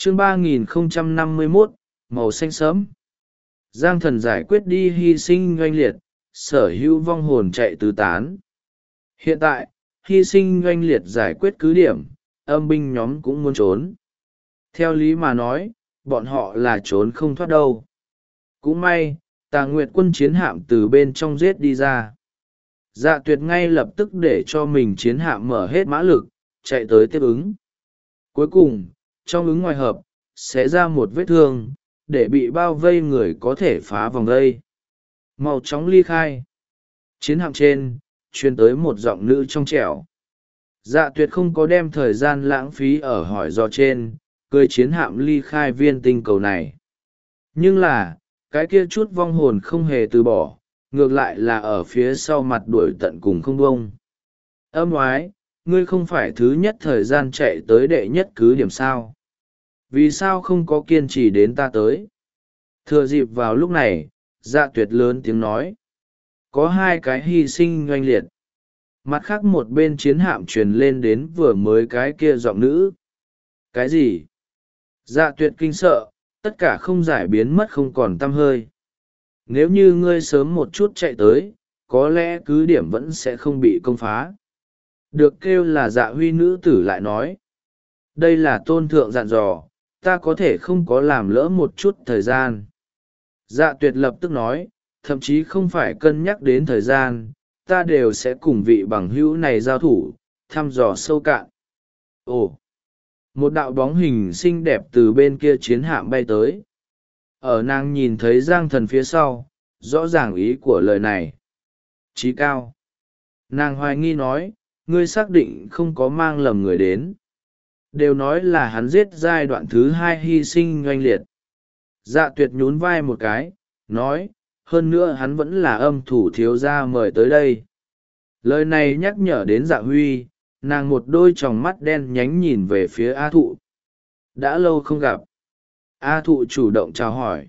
chương 3051, màu xanh sớm. Giang thần giải quyết đi hy sinh oanh liệt, sở hữu vong hồn chạy tứ tán. Hiện tại, hy sinh oanh liệt giải quyết cứ điểm, âm binh nhóm cũng muốn trốn. Theo lý mà nói, bọn họ là trốn không thoát đâu. Cũng may, Tà Nguyệt quân chiến hạm từ bên trong giết đi ra. Dạ Tuyệt ngay lập tức để cho mình chiến hạm mở hết mã lực, chạy tới tiếp ứng. Cuối cùng, trong ứng ngoài hợp, sẽ ra một vết thương, để bị bao vây người có thể phá vòng vây. Mau chóng ly khai. Chiến hạm trên, truyền tới một giọng nữ trong trẻo. Dạ Tuyệt không có đem thời gian lãng phí ở hỏi do trên, cưỡi chiến hạm ly khai viên tinh cầu này. Nhưng là, cái kia chút vong hồn không hề từ bỏ, ngược lại là ở phía sau mặt đuổi tận cùng không bông. Âm oái, ngươi không phải thứ nhất thời gian chạy tới đệ nhất cứ điểm sao? Vì sao không có kiên trì đến ta tới? Thừa dịp vào lúc này, Dạ Tuyệt lớn tiếng nói. Có hai cái hy sinh oanh liệt. Mặt khác một bên chiến hạm truyền lên đến vừa mới cái kia giọng nữ. Cái gì? Dạ Tuyệt kinh sợ, tất cả không giải biến mất không còn tăm hơi. Nếu như ngươi sớm một chút chạy tới, có lẽ cứ điểm vẫn sẽ không bị công phá. Được kêu là Dạ Huy nữ tử lại nói. Đây là tôn thượng dặn dò, ta có thể không có làm lỡ một chút thời gian. Dạ Tuyệt lập tức nói, thậm chí không phải cân nhắc đến thời gian, ta đều sẽ cùng vị bằng hữu này giao thủ, thăm dò sâu cạn. Ồ! Một đạo bóng hình xinh đẹp từ bên kia chiến hạm bay tới. Ở nàng nhìn thấy Giang thần phía sau, rõ ràng ý của lời này. Chí cao. Nàng hoài nghi nói, ngươi xác định không có mang lầm người đến. Đều nói là hắn giết giai đoạn thứ 2 hy sinh oanh liệt. Dạ Tuyệt nhún vai một cái, nói, hơn nữa hắn vẫn là âm thủ thiếu gia mời tới đây. Lời này nhắc nhở đến Dạ Huy, nàng một đôi tròng mắt đen nhánh nhìn về phía A Thụ. Đã lâu không gặp. A Thụ chủ động chào hỏi.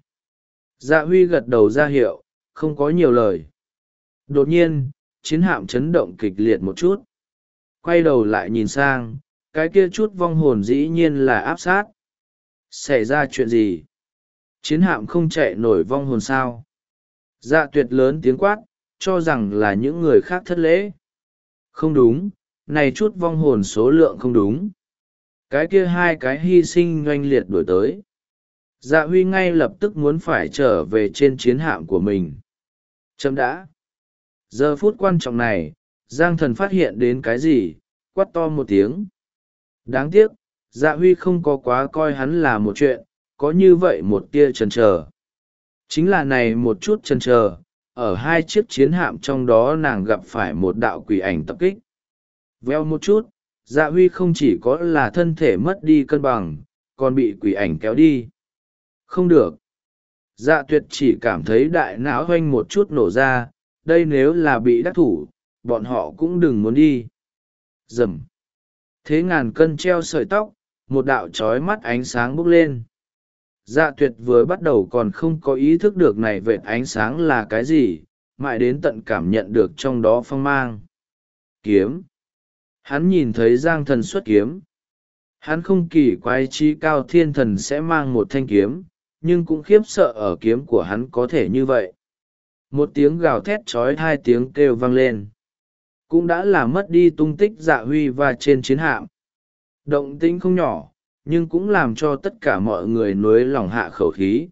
Dạ Huy gật đầu ra hiệu, không có nhiều lời. Đột nhiên, chiến hạm chấn động kịch liệt một chút. Quay đầu lại nhìn sang, cái kia chút vong hồn dĩ nhiên là áp sát. Xảy ra chuyện gì? Chiến hạm không chạy nổi vong hồn sao? Dạ Tuyệt lớn tiếng quát, cho rằng là những người khác thất lễ. Không đúng, này chút vong hồn số lượng không đúng. Cái kia hai cái hy sinh oanh liệt đổi tới. Dạ Huy ngay lập tức muốn phải trở về trên chiến hạm của mình. Chấm đã. Giờ phút quan trọng này, Giang thần phát hiện đến cái gì, quát to một tiếng. Đáng tiếc, Dạ Huy không có quá coi hắn là một chuyện, có như vậy một tia chần chờ. Chính là này một chút chần chờ, ở hai chiếc chiến hạm trong đó nàng gặp phải một đạo quỷ ảnh tập kích. Veo một chút, Dạ Huy không chỉ có là thân thể mất đi cân bằng, còn bị quỷ ảnh kéo đi. Không được. Dạ Tuyệt chỉ cảm thấy đại não hoanh một chút nổ ra, đây nếu là bị đắc thủ, bọn họ cũng đừng muốn đi. Rầm. Thế ngàn cân treo sợi tóc, một đạo trói mắt ánh sáng bốc lên. Dạ Tuyệt vừa bắt đầu còn không có ý thức được này vệt ánh sáng là cái gì, mãi đến tận cảm nhận được trong đó phong mang. Kiếm. Hắn nhìn thấy Giang thần xuất kiếm. Hắn không kỳ quái chí cao thiên thần sẽ mang một thanh kiếm, nhưng cũng khiếp sợ ở kiếm của hắn có thể như vậy. Một tiếng gào thét trói hai tiếng kêu vang lên. Cũng đã làm mất đi tung tích Dạ Huy và trên chiến hạm. Động tĩnh không nhỏ, nhưng cũng làm cho tất cả mọi người nối lòng hạ khẩu khí.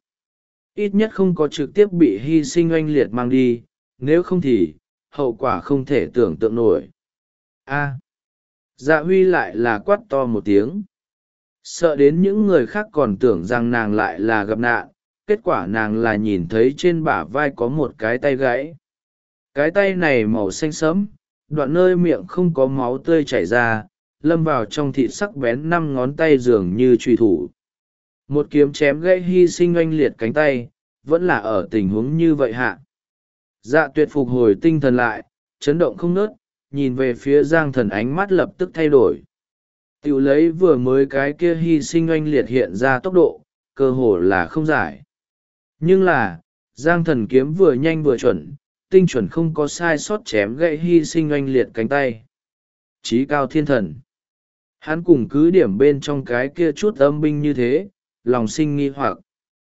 Ít nhất không có trực tiếp bị hy sinh oanh liệt mang đi, nếu không thì, hậu quả không thể tưởng tượng nổi. A. Dạ Huy lại là quát to một tiếng. Sợ đến những người khác còn tưởng rằng nàng lại là gặp nạn, kết quả nàng là nhìn thấy trên bả vai có một cái tay gãy. Cái tay này màu xanh sẫm, đoạn nơi miệng không có máu tươi chảy ra, lâm vào trong thịt sắc bén 5 ngón tay dường như truy thủ. Một kiếm chém gãy hy sinh oanh liệt cánh tay, vẫn là ở tình huống như vậy hạ. Dạ Tuyệt phục hồi tinh thần lại, chấn động không nớt, nhìn về phía Giang thần ánh mắt lập tức thay đổi. Tiểu lấy vừa mới cái kia hy sinh oanh liệt hiện ra tốc độ, cơ hồ là không giải. Nhưng là, Giang thần kiếm vừa nhanh vừa chuẩn, tinh chuẩn không có sai sót chém gãy hy sinh oanh liệt cánh tay. Chí cao thiên thần. Hắn cùng cứ điểm bên trong cái kia chút âm binh như thế, lòng sinh nghi hoặc.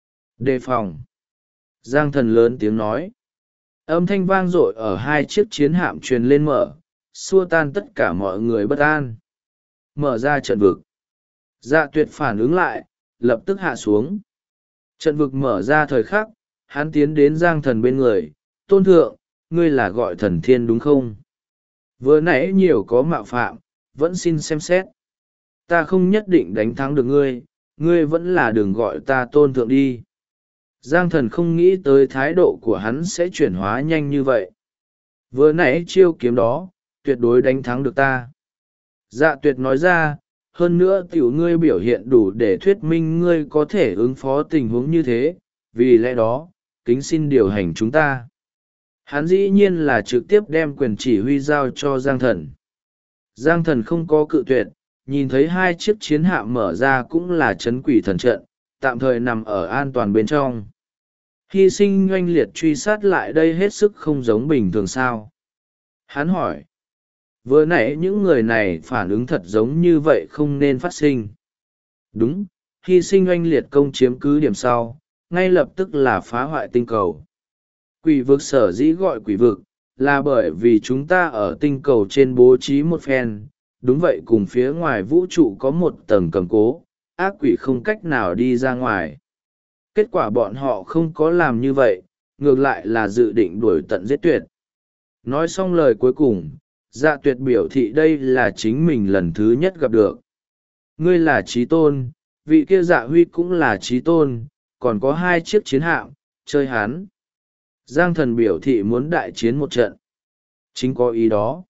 Đề phòng. Giang thần lớn tiếng nói. Âm thanh vang dội ở hai chiếc chiến hạm truyền lên mở, xua tan tất cả mọi người bất an. Mở ra trận vực. Dạ tuyệt phản ứng lại, lập tức hạ xuống. Trận vực mở ra thời khắc, hắn tiến đến Giang thần bên người. Tôn thượng, ngươi là gọi thần thiên đúng không? Vừa nãy nhiều có mạo phạm, vẫn xin xem xét. Ta không nhất định đánh thắng được ngươi, ngươi vẫn là đừng gọi ta tôn thượng đi. Giang thần không nghĩ tới thái độ của hắn sẽ chuyển hóa nhanh như vậy. Vừa nãy chiêu kiếm đó, tuyệt đối đánh thắng được ta. Dạ tuyệt nói ra, hơn nữa tiểu ngươi biểu hiện đủ để thuyết minh ngươi có thể ứng phó tình huống như thế, vì lẽ đó, kính xin điều hành chúng ta. Hắn dĩ nhiên là trực tiếp đem quyền chỉ huy giao cho Giang thần. Giang thần không có cự tuyệt, nhìn thấy hai chiếc chiến hạm mở ra cũng là trấn quỷ thần trận, tạm thời nằm ở an toàn bên trong. Hy sinh oanh liệt truy sát lại đây hết sức không giống bình thường sao? Hắn hỏi. Vừa nãy những người này phản ứng thật giống như vậy không nên phát sinh. Đúng, hy sinh oanh liệt công chiếm cứ điểm sau, ngay lập tức là phá hoại tinh cầu. Quỷ vực sở dĩ gọi quỷ vực, là bởi vì chúng ta ở tinh cầu trên bố trí một phen, đúng vậy cùng phía ngoài vũ trụ có một tầng cầm cố, ác quỷ không cách nào đi ra ngoài. Kết quả bọn họ không có làm như vậy, ngược lại là dự định đuổi tận giết tuyệt. Nói xong lời cuối cùng, dạ tuyệt biểu thị đây là chính mình lần thứ nhất gặp được. Ngươi là trí tôn, vị kia dạ huy cũng là trí tôn, còn có hai chiếc chiến hạm, chơi hắn. Giang thần biểu thị muốn đại chiến một trận. Chính có ý đó.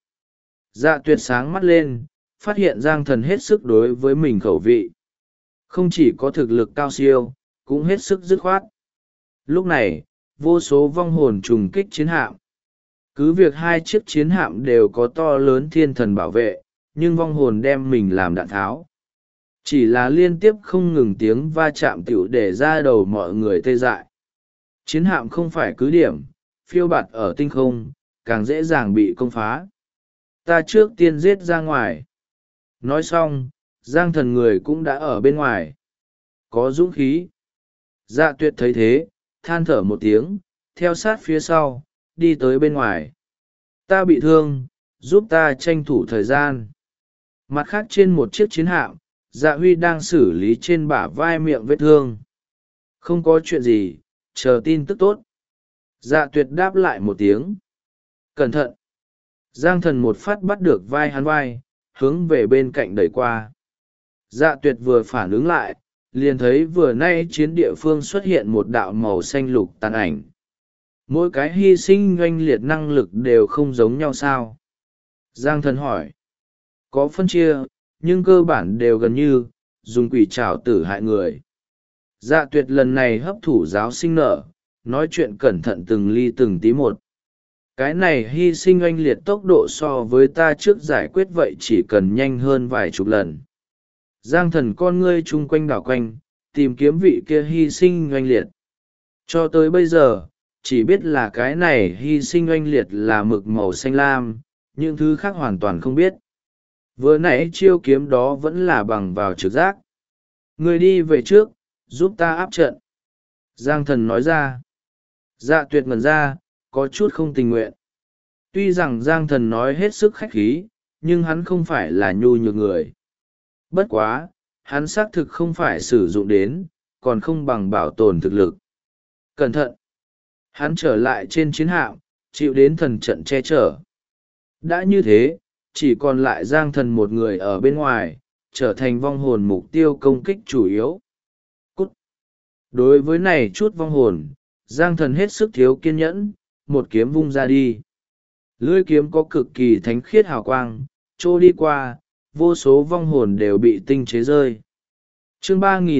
Dạ tuyệt sáng mắt lên, phát hiện Giang thần hết sức đối với mình khẩu vị. Không chỉ có thực lực cao siêu, cũng hết sức dứt khoát. Lúc này, vô số vong hồn trùng kích chiến hạm. Cứ việc hai chiếc chiến hạm đều có to lớn thiên thần bảo vệ, nhưng vong hồn đem mình làm đạn tháo. Chỉ là liên tiếp không ngừng tiếng va chạm tiểu để ra đầu mọi người tê dại. Chiến hạm không phải cứ điểm, phiêu bạt ở tinh không, càng dễ dàng bị công phá. Ta trước tiên giết ra ngoài. Nói xong, Giang thần người cũng đã ở bên ngoài. Có dũng khí. Dạ tuyệt thấy thế, than thở một tiếng, theo sát phía sau, đi tới bên ngoài. Ta bị thương, giúp ta tranh thủ thời gian. Mặt khác trên một chiếc chiến hạm, dạ huy đang xử lý trên bả vai miệng vết thương. Không có chuyện gì, chờ tin tức tốt. Dạ tuyệt đáp lại một tiếng. Cẩn thận. Giang thần một phát bắt được vai hắn vai, hướng về bên cạnh đẩy qua. Dạ tuyệt vừa phản ứng lại, liền thấy vừa nay chiến địa phương xuất hiện một đạo màu xanh lục tàn ảnh. Mỗi cái hy sinh oanh liệt năng lực đều không giống nhau sao? Giang thần hỏi. Có phân chia, nhưng cơ bản đều gần như, dùng quỷ trảo tử hại người. Dạ tuyệt lần này hấp thủ giáo sinh nở, nói chuyện cẩn thận từng ly từng tí một. Cái này hy sinh oanh liệt tốc độ so với ta trước giải quyết vậy chỉ cần nhanh hơn vài chục lần. Giang thần con ngươi chung quanh đảo quanh, tìm kiếm vị kia hy sinh oanh liệt. Cho tới bây giờ, chỉ biết là cái này hy sinh oanh liệt là mực màu xanh lam, những thứ khác hoàn toàn không biết. Vừa nãy chiêu kiếm đó vẫn là bằng vào trực giác. Người đi về trước, giúp ta áp trận. Giang thần nói ra. Dạ tuyệt ngẩn ra, có chút không tình nguyện. Tuy rằng Giang thần nói hết sức khách khí, nhưng hắn không phải là nhu nhược người. Bất quá, hắn xác thực không phải sử dụng đến, còn không bằng bảo tồn thực lực. Cẩn thận! Hắn trở lại trên chiến hạm, chịu đến thần trận che chở. Đã như thế, chỉ còn lại Giang thần một người ở bên ngoài, trở thành vong hồn mục tiêu công kích chủ yếu. Cút! Đối với này chút vong hồn, Giang thần hết sức thiếu kiên nhẫn, một kiếm vung ra đi. Lưỡi kiếm có cực kỳ thánh khiết hào quang, trô đi qua, vô số vong hồn đều bị tinh chế rơi. Chương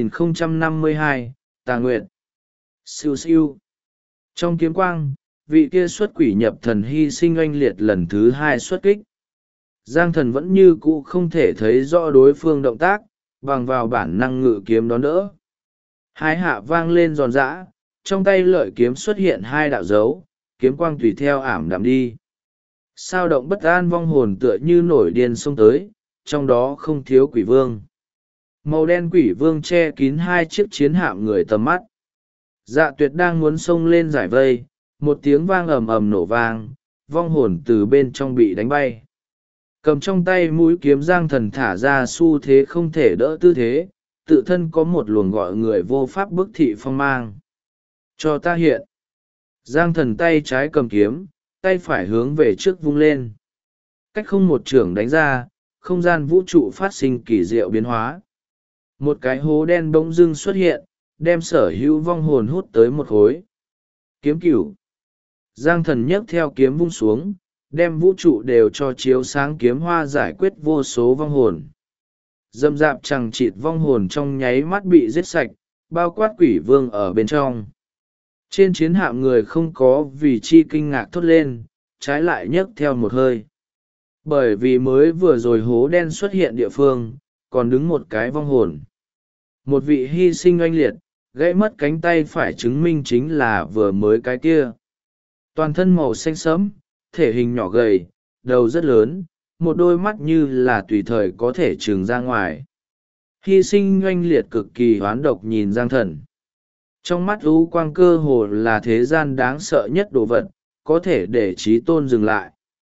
3052, Tà Nguyệt. Siêu siêu. Trong kiếm quang, vị kia xuất quỷ nhập thần hy sinh oanh liệt lần thứ hai xuất kích. Giang thần vẫn như cũ không thể thấy rõ đối phương động tác, bằng vào bản năng ngự kiếm đón đỡ. Hai hạ vang lên giòn giã, trong tay lợi kiếm xuất hiện hai đạo dấu, kiếm quang tùy theo ảm đạm đi. Sao động bất an vong hồn tựa như nổi điên xông tới, trong đó không thiếu quỷ vương. Màu đen quỷ vương che kín hai chiếc chiến hạm người tầm mắt. Dạ tuyệt đang muốn xông lên giải vây, một tiếng vang ầm ầm nổ vang, vong hồn từ bên trong bị đánh bay. Cầm trong tay mũi kiếm Giang Thần thả ra xu thế không thể đỡ tư thế, tự thân có một luồng gọi người vô pháp bức thị phong mang. Cho ta hiện. Giang Thần tay trái cầm kiếm, tay phải hướng về trước vung lên. Cách không một chưởng đánh ra, không gian vũ trụ phát sinh kỳ diệu biến hóa. Một cái hố đen bỗng dưng xuất hiện, đem sở hữu vong hồn hút tới một khối. Kiếm cửu. Giang Thần nhấc theo kiếm vung xuống, đem vũ trụ đều cho chiếu sáng kiếm hoa giải quyết vô số vong hồn. Dâm dạp chằng chịt vong hồn trong nháy mắt bị giết sạch, bao quát quỷ vương ở bên trong. Trên chiến hạm người không có vì chi kinh ngạc thốt lên, trái lại nhấc theo một hơi. Bởi vì mới vừa rồi hố đen xuất hiện địa phương, còn đứng một cái vong hồn. Một vị hy sinh oanh liệt, gãy mất cánh tay phải chứng minh chính là vừa mới cái kia. Toàn thân màu xanh sẫm, thể hình nhỏ gầy, đầu rất lớn, một đôi mắt như là tùy thời có thể trừng ra ngoài. Hy sinh oanh liệt cực kỳ hoán độc nhìn Giang Thần. Trong mắt u quang cơ hồ là thế gian đáng sợ nhất đồ vật, có thể để trí tôn dừng lại.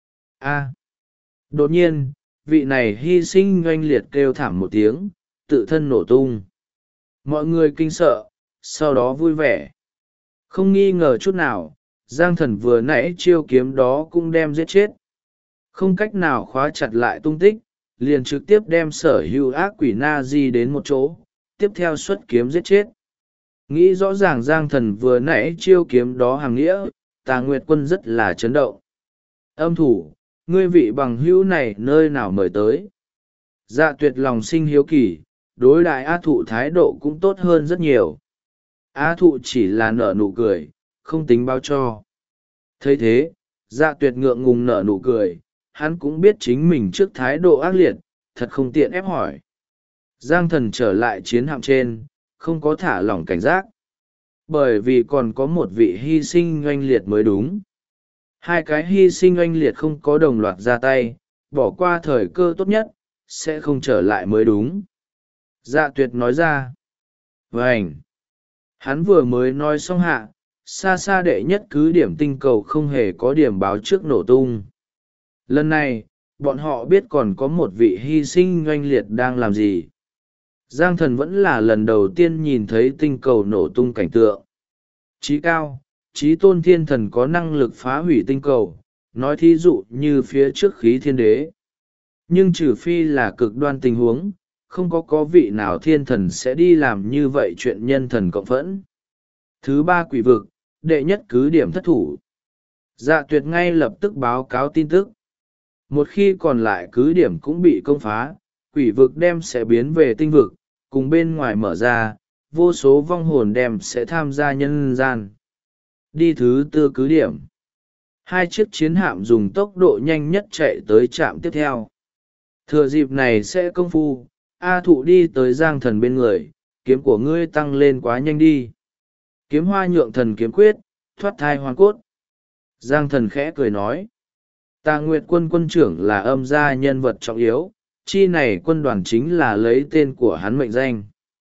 Đột nhiên, vị này hy sinh oanh liệt kêu thảm một tiếng, tự thân nổ tung. Mọi người kinh sợ, sau đó vui vẻ. Không nghi ngờ chút nào, Giang Thần vừa nãy chiêu kiếm đó cũng đem giết chết. Không cách nào khóa chặt lại tung tích, liền trực tiếp đem sở hữu ác quỷ na di đến một chỗ, tiếp theo xuất kiếm giết chết. Nghĩ rõ ràng Giang Thần vừa nãy chiêu kiếm đó hàng nghĩa, Tà Nguyệt Quân rất là chấn động. Âm thủ, ngươi vị bằng hữu này nơi nào mời tới? Dạ tuyệt lòng sinh hiếu kỳ, đối đại A Thụ thái độ cũng tốt hơn rất nhiều. A Thụ chỉ là nở nụ cười, không tính báo cho. Thấy thế, dạ tuyệt ngượng ngùng nở nụ cười, hắn cũng biết chính mình trước thái độ ác liệt, thật không tiện ép hỏi. Giang Thần trở lại chiến hạm trên, không có thả lỏng cảnh giác. Bởi vì còn có một vị hy sinh oanh liệt mới đúng. Hai cái hy sinh oanh liệt không có đồng loạt ra tay, bỏ qua thời cơ tốt nhất, sẽ không trở lại mới đúng. Dạ tuyệt nói ra. Vânh! Hắn vừa mới nói xong hạ, xa xa đệ nhất cứ điểm tinh cầu không hề có điểm báo trước nổ tung. Lần này, bọn họ biết còn có một vị hy sinh oanh liệt đang làm gì. Giang Thần vẫn là lần đầu tiên nhìn thấy tinh cầu nổ tung cảnh tượng. Chí cao, chí tôn thiên thần có năng lực phá hủy tinh cầu, nói thí dụ như phía trước khí thiên đế. Nhưng trừ phi là cực đoan tình huống, không có vị nào thiên thần sẽ đi làm như vậy chuyện nhân thần cộng phẫn. Thứ ba quỷ vực, đệ nhất cứ điểm thất thủ. Dạ tuyệt ngay lập tức báo cáo tin tức. Một khi còn lại cứ điểm cũng bị công phá, quỷ vực đem sẽ biến về tinh vực, cùng bên ngoài mở ra, vô số vong hồn đem sẽ tham gia nhân gian. Đi thứ tư cứ điểm. Hai chiếc chiến hạm dùng tốc độ nhanh nhất chạy tới trạm tiếp theo. Thừa dịp này sẽ công phu, A Thụ đi tới Giang Thần bên người, kiếm của ngươi tăng lên quá nhanh đi. Kiếm hoa nhượng thần kiếm quyết, thoát thai hoàn cốt. Giang Thần khẽ cười nói. Tà Nguyệt Quân quân trưởng là âm gia nhân vật trọng yếu, chi này quân đoàn chính là lấy tên của hắn mệnh danh.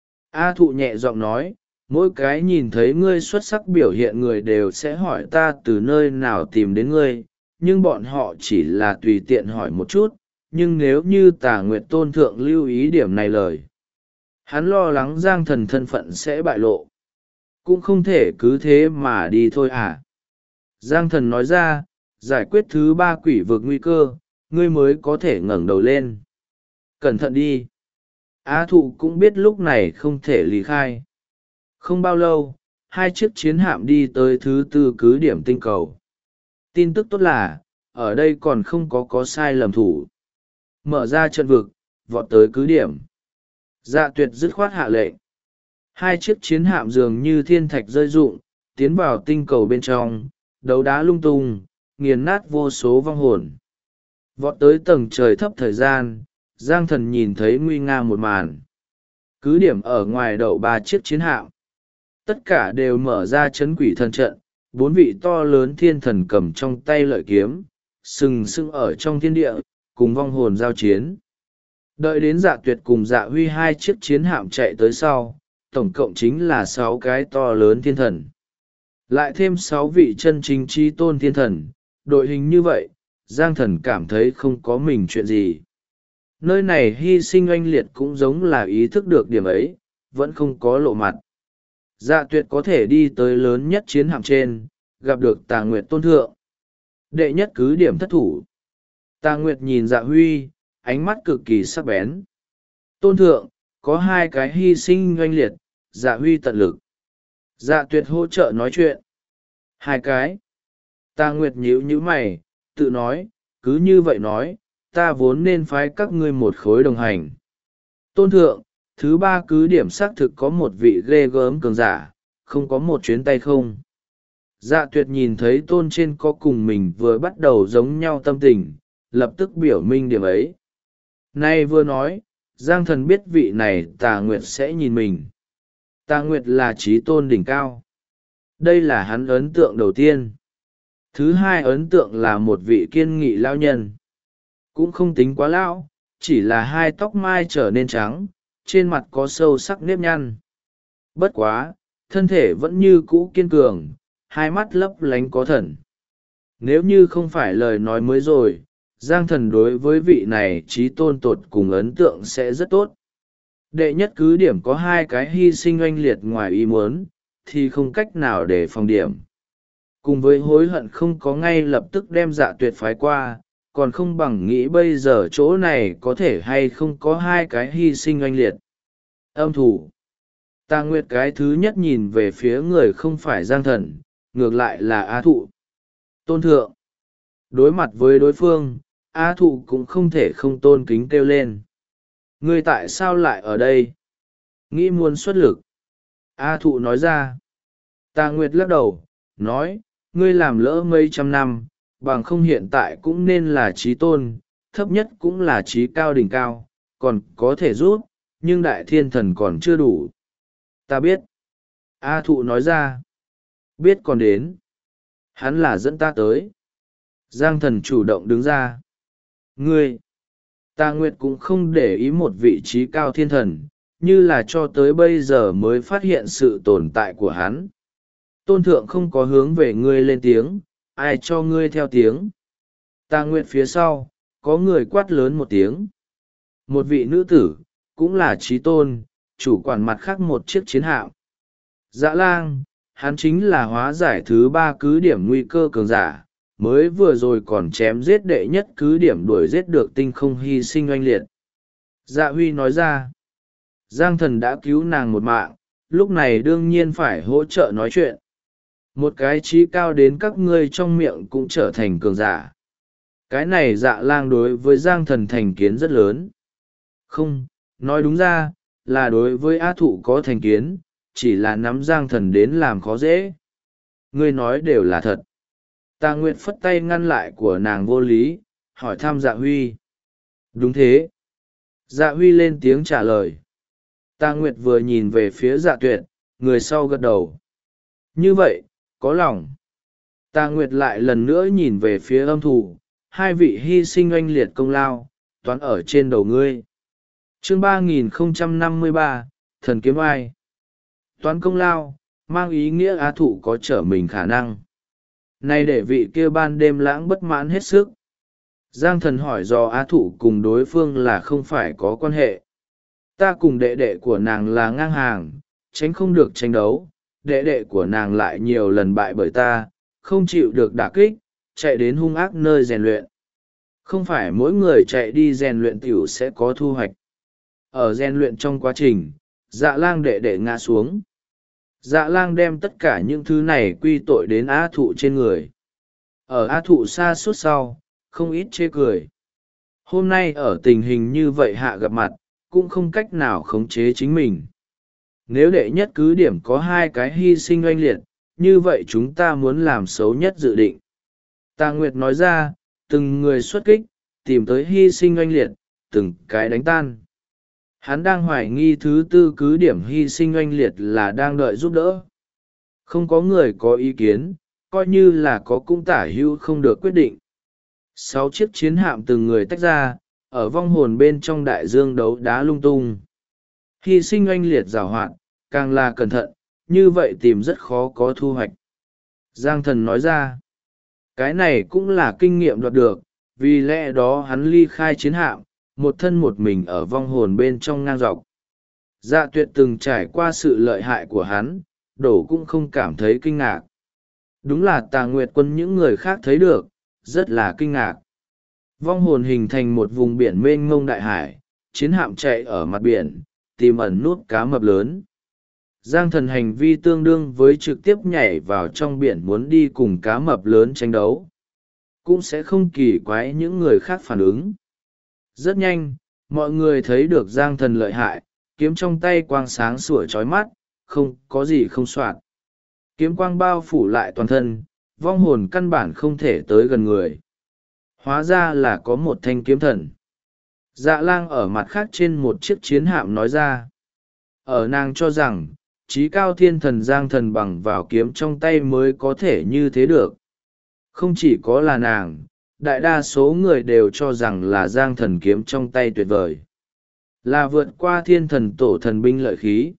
A Thụ nhẹ giọng nói, mỗi cái nhìn thấy ngươi xuất sắc biểu hiện người đều sẽ hỏi ta từ nơi nào tìm đến ngươi, nhưng bọn họ chỉ là tùy tiện hỏi một chút, nhưng nếu như Tà Nguyệt Tôn Thượng lưu ý điểm này lời. Hắn lo lắng Giang Thần thân phận sẽ bại lộ. Cũng không thể cứ thế mà đi thôi à. Giang Thần nói ra, giải quyết thứ ba quỷ vực nguy cơ, ngươi mới có thể ngẩng đầu lên. Cẩn thận đi. Á Thụ cũng biết lúc này không thể lý khai. Không bao lâu, hai chiếc chiến hạm đi tới thứ tư cứ điểm tinh cầu. Tin tức tốt là, ở đây còn không có sai lầm thủ. Mở ra trận vực, vọt tới cứ điểm. Dạ tuyệt dứt khoát hạ lệnh. Hai chiếc chiến hạm dường như thiên thạch rơi rụng, tiến vào tinh cầu bên trong, đấu đá lung tung, nghiền nát vô số vong hồn. Vọt tới tầng trời thấp thời gian, Giang Thần nhìn thấy nguy nga một màn. Cứ điểm ở ngoài đậu ba chiếc chiến hạm. Tất cả đều mở ra chấn quỷ thần trận, bốn vị to lớn thiên thần cầm trong tay lợi kiếm, sừng sững ở trong thiên địa, cùng vong hồn giao chiến. Đợi đến Dạ Tuyệt cùng Dạ Huy hai chiếc chiến hạm chạy tới sau, tổng cộng chính là 6 cái to lớn thiên thần. Lại thêm 6 vị chân chính trí tôn thiên thần, đội hình như vậy, Giang Thần cảm thấy không có mình chuyện gì. Nơi này hy sinh oanh liệt cũng giống là ý thức được điểm ấy, vẫn không có lộ mặt. Dạ Tuyệt có thể đi tới lớn nhất chiến hạm trên, gặp được Tà Nguyệt tôn thượng. Đệ nhất cứ điểm thất thủ. Tà Nguyệt nhìn Dạ Huy, ánh mắt cực kỳ sắc bén. Tôn thượng, có 2 cái hy sinh oanh liệt, Dạ Huy tận lực. Dạ Tuyệt hỗ trợ nói chuyện. 2 cái. Tà Nguyệt nhíu nhíu mày, tự nói, cứ như vậy nói, ta vốn nên phái các ngươi một khối đồng hành. Tôn thượng, thứ 3 cứ điểm xác thực có một vị ghê gớm cường giả, không có một chuyến tay không. Dạ Tuyệt nhìn thấy tôn trên có cùng mình vừa bắt đầu giống nhau tâm tình, lập tức biểu minh điểm ấy. Nay vừa nói, Giang Thần biết vị này Tà Nguyệt sẽ nhìn mình. Tà Nguyệt là trí tôn đỉnh cao. Đây là hắn ấn tượng đầu tiên. Thứ hai ấn tượng là một vị kiên nghị lao nhân. Cũng không tính quá lão, chỉ là hai tóc mai trở nên trắng, trên mặt có sâu sắc nếp nhăn. Bất quá, thân thể vẫn như cũ kiên cường, hai mắt lấp lánh có thần. Nếu như không phải lời nói mới rồi, Giang Thần đối với vị này trí tôn tột cùng ấn tượng sẽ rất tốt. Đệ nhất cứ điểm có 2 cái hy sinh oanh liệt ngoài ý muốn, thì không cách nào để phòng điểm. Cùng với hối hận không có ngay lập tức đem Dạ Tuyệt phái qua, còn không bằng nghĩ bây giờ chỗ này có thể hay không có 2 cái hy sinh oanh liệt. Âm thủ. Tà Nguyệt cái thứ nhất nhìn về phía người không phải Giang Thần, ngược lại là Á Thụ. Tôn thượng. Đối mặt với đối phương, Á Thụ cũng không thể không tôn kính kêu lên. Ngươi tại sao lại ở đây? Nghĩ muốn xuất lực. Á Thụ nói ra. Tà Nguyệt lắc đầu, nói, ngươi làm lỡ mấy trăm năm, bằng không hiện tại cũng nên là trí tôn, thấp nhất cũng là trí cao đỉnh cao, còn có thể rút, nhưng đại thiên thần còn chưa đủ. Ta biết. A Thụ nói ra. Biết còn đến. Hắn là dẫn ta tới. Giang Thần chủ động đứng ra. Ngươi. Tà Nguyệt cũng không để ý một vị trí cao thiên thần, như là cho tới bây giờ mới phát hiện sự tồn tại của hắn. Tôn thượng không có hướng về ngươi lên tiếng, ai cho ngươi theo tiếng. Tà Nguyệt phía sau, có người quát lớn một tiếng. Một vị nữ tử, cũng là trí tôn, chủ quản mặt khác một chiếc chiến hạm. Dã lang, hắn chính là hóa giải thứ 3 cứ điểm nguy cơ cường giả, mới vừa rồi còn chém giết đệ nhất cứ điểm đuổi giết được tinh không hy sinh oanh liệt. Dạ Huy nói ra, Giang Thần đã cứu nàng một mạng, lúc này đương nhiên phải hỗ trợ nói chuyện. Một cái trí cao đến các ngươi trong miệng cũng trở thành cường giả. Cái này Dạ lang đối với Giang Thần thành kiến rất lớn. Không, nói đúng ra, là đối với Á Thụ có thành kiến, chỉ là nắm Giang Thần đến làm khó dễ. Ngươi nói đều là thật. Tà Nguyệt phất tay ngăn lại của nàng vô lý, hỏi thăm Dạ Huy. Đúng thế. Dạ Huy lên tiếng trả lời. Tà Nguyệt vừa nhìn về phía Dạ Tuyệt, người sau gật đầu. Như vậy, có lòng. Tà Nguyệt lại lần nữa nhìn về phía âm thủ, 2 vị hy sinh oanh liệt công lao, toán ở trên đầu ngươi. Chương 3053, Thần Kiếm Ai. Toán công lao, mang ý nghĩa Á Thụ có trở mình khả năng. Nay để vị kia ban đêm lãng bất mãn hết sức. Giang Thần hỏi do Á Thụ cùng đối phương là không phải có quan hệ. Ta cùng đệ đệ của nàng là ngang hàng, tránh không được tranh đấu, đệ đệ của nàng lại nhiều lần bại bởi ta, không chịu được đả kích, chạy đến hung ác nơi rèn luyện. Không phải mỗi người chạy đi rèn luyện tiểu sẽ có thu hoạch. Ở rèn luyện trong quá trình, Dạ lang đệ đệ ngã xuống. Dạ lang đem tất cả những thứ này quy tội đến Á Thụ trên người. Ở Á Thụ xa suốt sau, không ít chê cười. Hôm nay ở tình hình như vậy hạ gặp mặt, cũng không cách nào khống chế chính mình. Nếu đệ nhất cứ điểm có 2 cái hy sinh oanh liệt, như vậy chúng ta muốn làm xấu nhất dự định. Tà Nguyệt nói ra, từng người xuất kích, tìm tới hy sinh oanh liệt, từng cái đánh tan. Hắn đang hoài nghi thứ 4 cứ điểm hy sinh oanh liệt là đang đợi giúp đỡ. Không có người có ý kiến, coi như là có cũng tả hữu không được quyết định. 6 chiếc chiến hạm từng người tách ra, ở vong hồn bên trong đại dương đấu đá lung tung. Hy sinh oanh liệt giảo hoạt, càng là cẩn thận, như vậy tìm rất khó có thu hoạch. Giang Thần nói ra, cái này cũng là kinh nghiệm đoạt được, vì lẽ đó hắn ly khai chiến hạm, một thân một mình ở vong hồn bên trong ngang dọc. Dạ Tuyệt từng trải qua sự lợi hại của hắn, đổ cũng không cảm thấy kinh ngạc. Đúng là Tà Nguyệt Quân những người khác thấy được, rất là kinh ngạc. Vong hồn hình thành một vùng biển mênh mông đại hải, chiến hạm chạy ở mặt biển, tìm ẩn nút cá mập lớn. Giang Thần hành vi tương đương với trực tiếp nhảy vào trong biển muốn đi cùng cá mập lớn tranh đấu. Cũng sẽ không kỳ quái những người khác phản ứng. Rất nhanh, mọi người thấy được Giang Thần lợi hại, kiếm trong tay quang sáng sủa chói mắt, không có gì không soạn. Kiếm quang bao phủ lại toàn thân, vong hồn căn bản không thể tới gần người. Hóa ra là có một thanh kiếm thần. Dạ Lang ở mặt khác trên một chiếc chiến hạm nói ra. Ở nàng cho rằng, trí cao thiên thần Giang Thần bằng vào kiếm trong tay mới có thể như thế được. Không chỉ có là nàng, đại đa số người đều cho rằng là Giang Thần kiếm trong tay tuyệt vời. Là vượt qua thiên thần tổ thần binh lợi khí.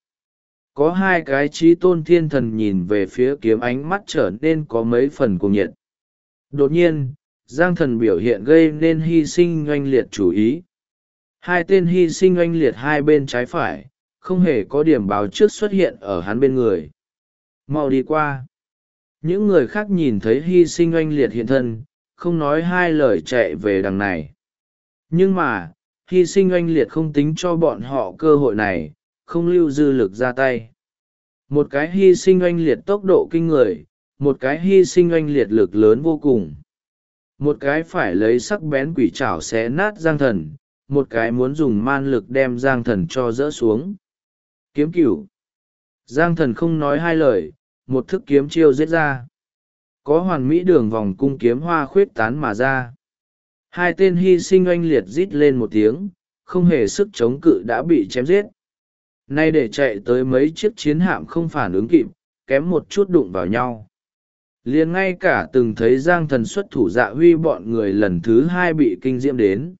Có hai cái trí tôn thiên thần nhìn về phía kiếm, ánh mắt trở nên có mấy phần cuồng nhiệt. Đột nhiên, Giang Thần biểu hiện gây nên hy sinh oanh liệt chủ ý. Hai tên hy sinh oanh liệt hai bên trái phải, không hề có điểm báo trước xuất hiện ở hắn bên người. Mau đi qua. Những người khác nhìn thấy hy sinh oanh liệt hiện thân, không nói hai lời chạy về đằng này. Nhưng mà, hy sinh oanh liệt không tính cho bọn họ cơ hội này, không lưu dư lực ra tay. Một cái hy sinh oanh liệt tốc độ kinh người, một cái hy sinh oanh liệt lực lớn vô cùng. Một cái phải lấy sắc bén quỷ trảo xé nát Giang Thần, một cái muốn dùng man lực đem Giang Thần cho dỡ xuống. Kiếm cửu. Giang Thần không nói hai lời, một thức kiếm chiêu giết ra. Có hoàn mỹ đường vòng cung kiếm hoa khuyết tán mà ra. Hai tên hy sinh oanh liệt rít lên một tiếng, không hề sức chống cự đã bị chém giết. Nay để chạy tới mấy chiếc chiến hạm không phản ứng kịp, kém một chút đụng vào nhau. Liền ngay cả từng thấy Giang Thần xuất thủ Dạ Huy bọn người lần thứ hai bị kinh diễm đến.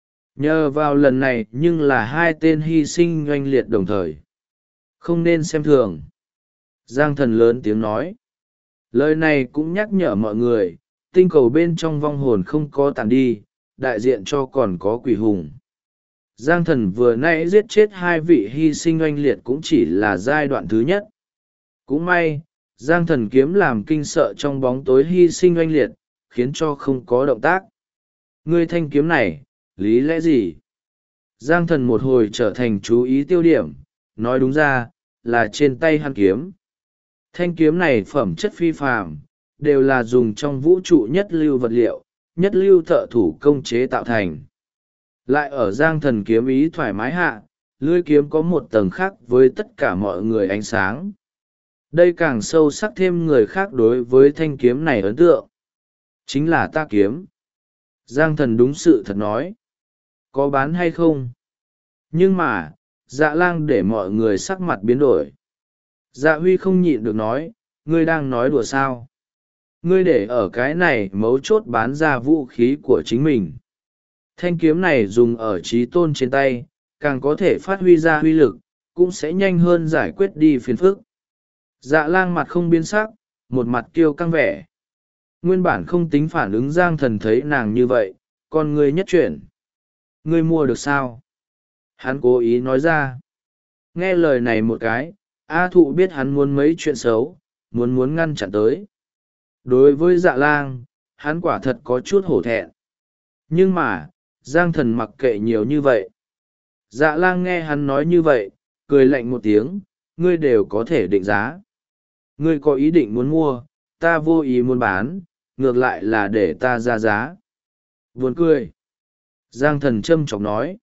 Nhờ vào lần này nhưng là hai tên hy sinh oanh liệt đồng thời. Không nên xem thường. Giang Thần lớn tiếng nói. Lời này cũng nhắc nhở mọi người, tinh cầu bên trong vong hồn không có tàn đi, đại diện cho còn có quỷ hùng. Giang Thần vừa nãy giết chết hai vị hy sinh oanh liệt cũng chỉ là giai đoạn thứ nhất. Cũng may, Giang Thần kiếm làm kinh sợ trong bóng tối hy sinh oanh liệt, khiến cho không có động tác. Ngươi thanh kiếm này, lý lẽ gì? Giang Thần một hồi trở thành chú ý tiêu điểm, nói đúng ra, là trên tay hắn kiếm. Thanh kiếm này phẩm chất phi phàm, đều là dùng trong vũ trụ nhất lưu vật liệu, nhất lưu thợ thủ công chế tạo thành. Lại ở Giang Thần kiếm ý thoải mái hạ, lưỡi kiếm có một tầng khác với tất cả mọi người ánh sáng. Đây càng sâu sắc thêm người khác đối với thanh kiếm này ấn tượng. Chính là ta kiếm. Giang Thần đúng sự thật nói. Có bán hay không? Nhưng mà, Dạ Lang để mọi người sắc mặt biến đổi. Dạ Huy không nhịn được nói, ngươi đang nói đùa sao? Ngươi để ở cái này mấu chốt bán ra vũ khí của chính mình. Thanh kiếm này dùng ở trí tôn trên tay, càng có thể phát huy ra huy lực, cũng sẽ nhanh hơn giải quyết đi phiền phức. Dạ Lang mặt không biến sắc, một mặt kiêu căng vẻ. Nguyên bản không tính phản ứng Giang Thần thấy nàng như vậy, còn ngươi nhất chuyển. Ngươi mua được sao? Hắn cố ý nói ra. Nghe lời này một cái, A Thụ biết hắn muốn mấy chuyện xấu, muốn ngăn chặn tới. Đối với Dạ Lang, hắn quả thật có chút hổ thẹn. Nhưng mà, Giang Thần mặc kệ nhiều như vậy. Dạ Lang nghe hắn nói như vậy, cười lạnh một tiếng, ngươi đều có thể định giá. Ngươi có ý định muốn mua, ta vô ý muốn bán, ngược lại là để ta ra giá. Buồn cười. Giang Thần châm chọc nói.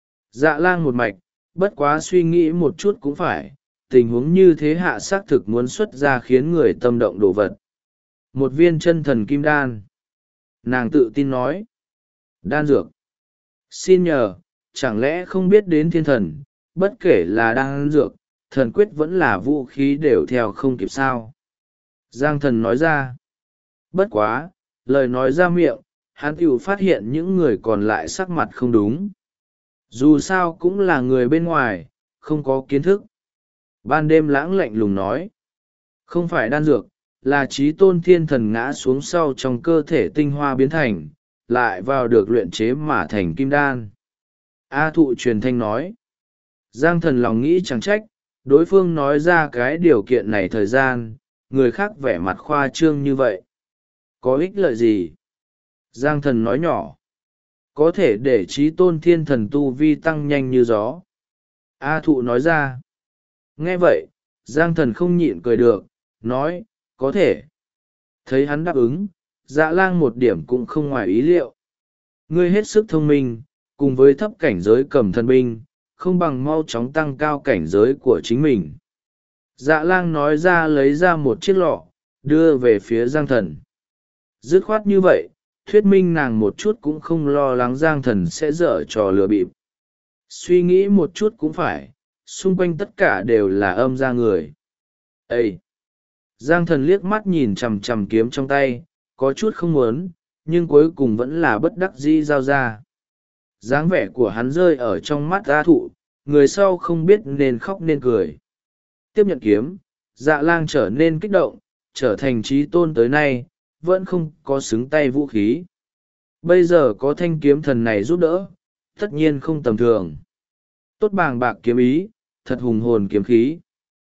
Dạ Lang một mạch, bất quá suy nghĩ một chút cũng phải, tình huống như thế hạ xác thực muốn xuất ra khiến người tâm động đồ vật. Một viên chân thần kim đan. Nàng tự tin nói. Đan dược. Xin nhờ, chẳng lẽ không biết đến thiên thần, bất kể là đan dược, thần quyết vẫn là vũ khí đều theo không kịp sao. Giang Thần nói ra. Bất quá, lời nói ra miệng, hắn tự phát hiện những người còn lại sắc mặt không đúng. Dù sao cũng là người bên ngoài, không có kiến thức. Ban đêm lãng lạnh lùng nói, không phải đan dược, là trí tôn thiên thần ngã xuống sau trong cơ thể tinh hoa biến thành, lại vào được luyện chế mà thành kim đan. A thụ truyền thanh nói, Giang Thần lòng nghĩ chẳng trách, đối phương nói ra cái điều kiện này thời gian, người khác vẻ mặt khoa trương như vậy. Có ích lợi gì? Giang Thần nói nhỏ, có thể để trí tôn thiên thần tu vi tăng nhanh như gió. A thụ nói ra. Nghe vậy, Giang Thần không nhịn cười được, nói, có thể. Thấy hắn đáp ứng, Dạ Lang một điểm cũng không ngoài ý liệu. Ngươi hết sức thông minh, cùng với thấp cảnh giới cầm thần binh, không bằng mau chóng tăng cao cảnh giới của chính mình. Dạ Lang nói ra lấy ra một chiếc lọ, đưa về phía Giang Thần. Dứt khoát như vậy, thuyết minh nàng một chút cũng không lo lắng Giang Thần sẽ dở trò lừa bịp. Suy nghĩ một chút cũng phải, xung quanh tất cả đều là âm ra người. Ê! Giang Thần liếc mắt nhìn chằm chằm kiếm trong tay, có chút không muốn, nhưng cuối cùng vẫn là bất đắc dĩ giao ra. Dáng vẻ của hắn rơi ở trong mắt A thụ, người sau không biết nên khóc nên cười. Tiếp nhận kiếm, Dạ Lang trở nên kích động, trở thành trí tôn tới nay, vẫn không có xứng tay vũ khí. Bây giờ có thanh kiếm thần này giúp đỡ, tất nhiên không tầm thường. Tốt bàng bạc kiếm ý, thật hùng hồn kiếm khí.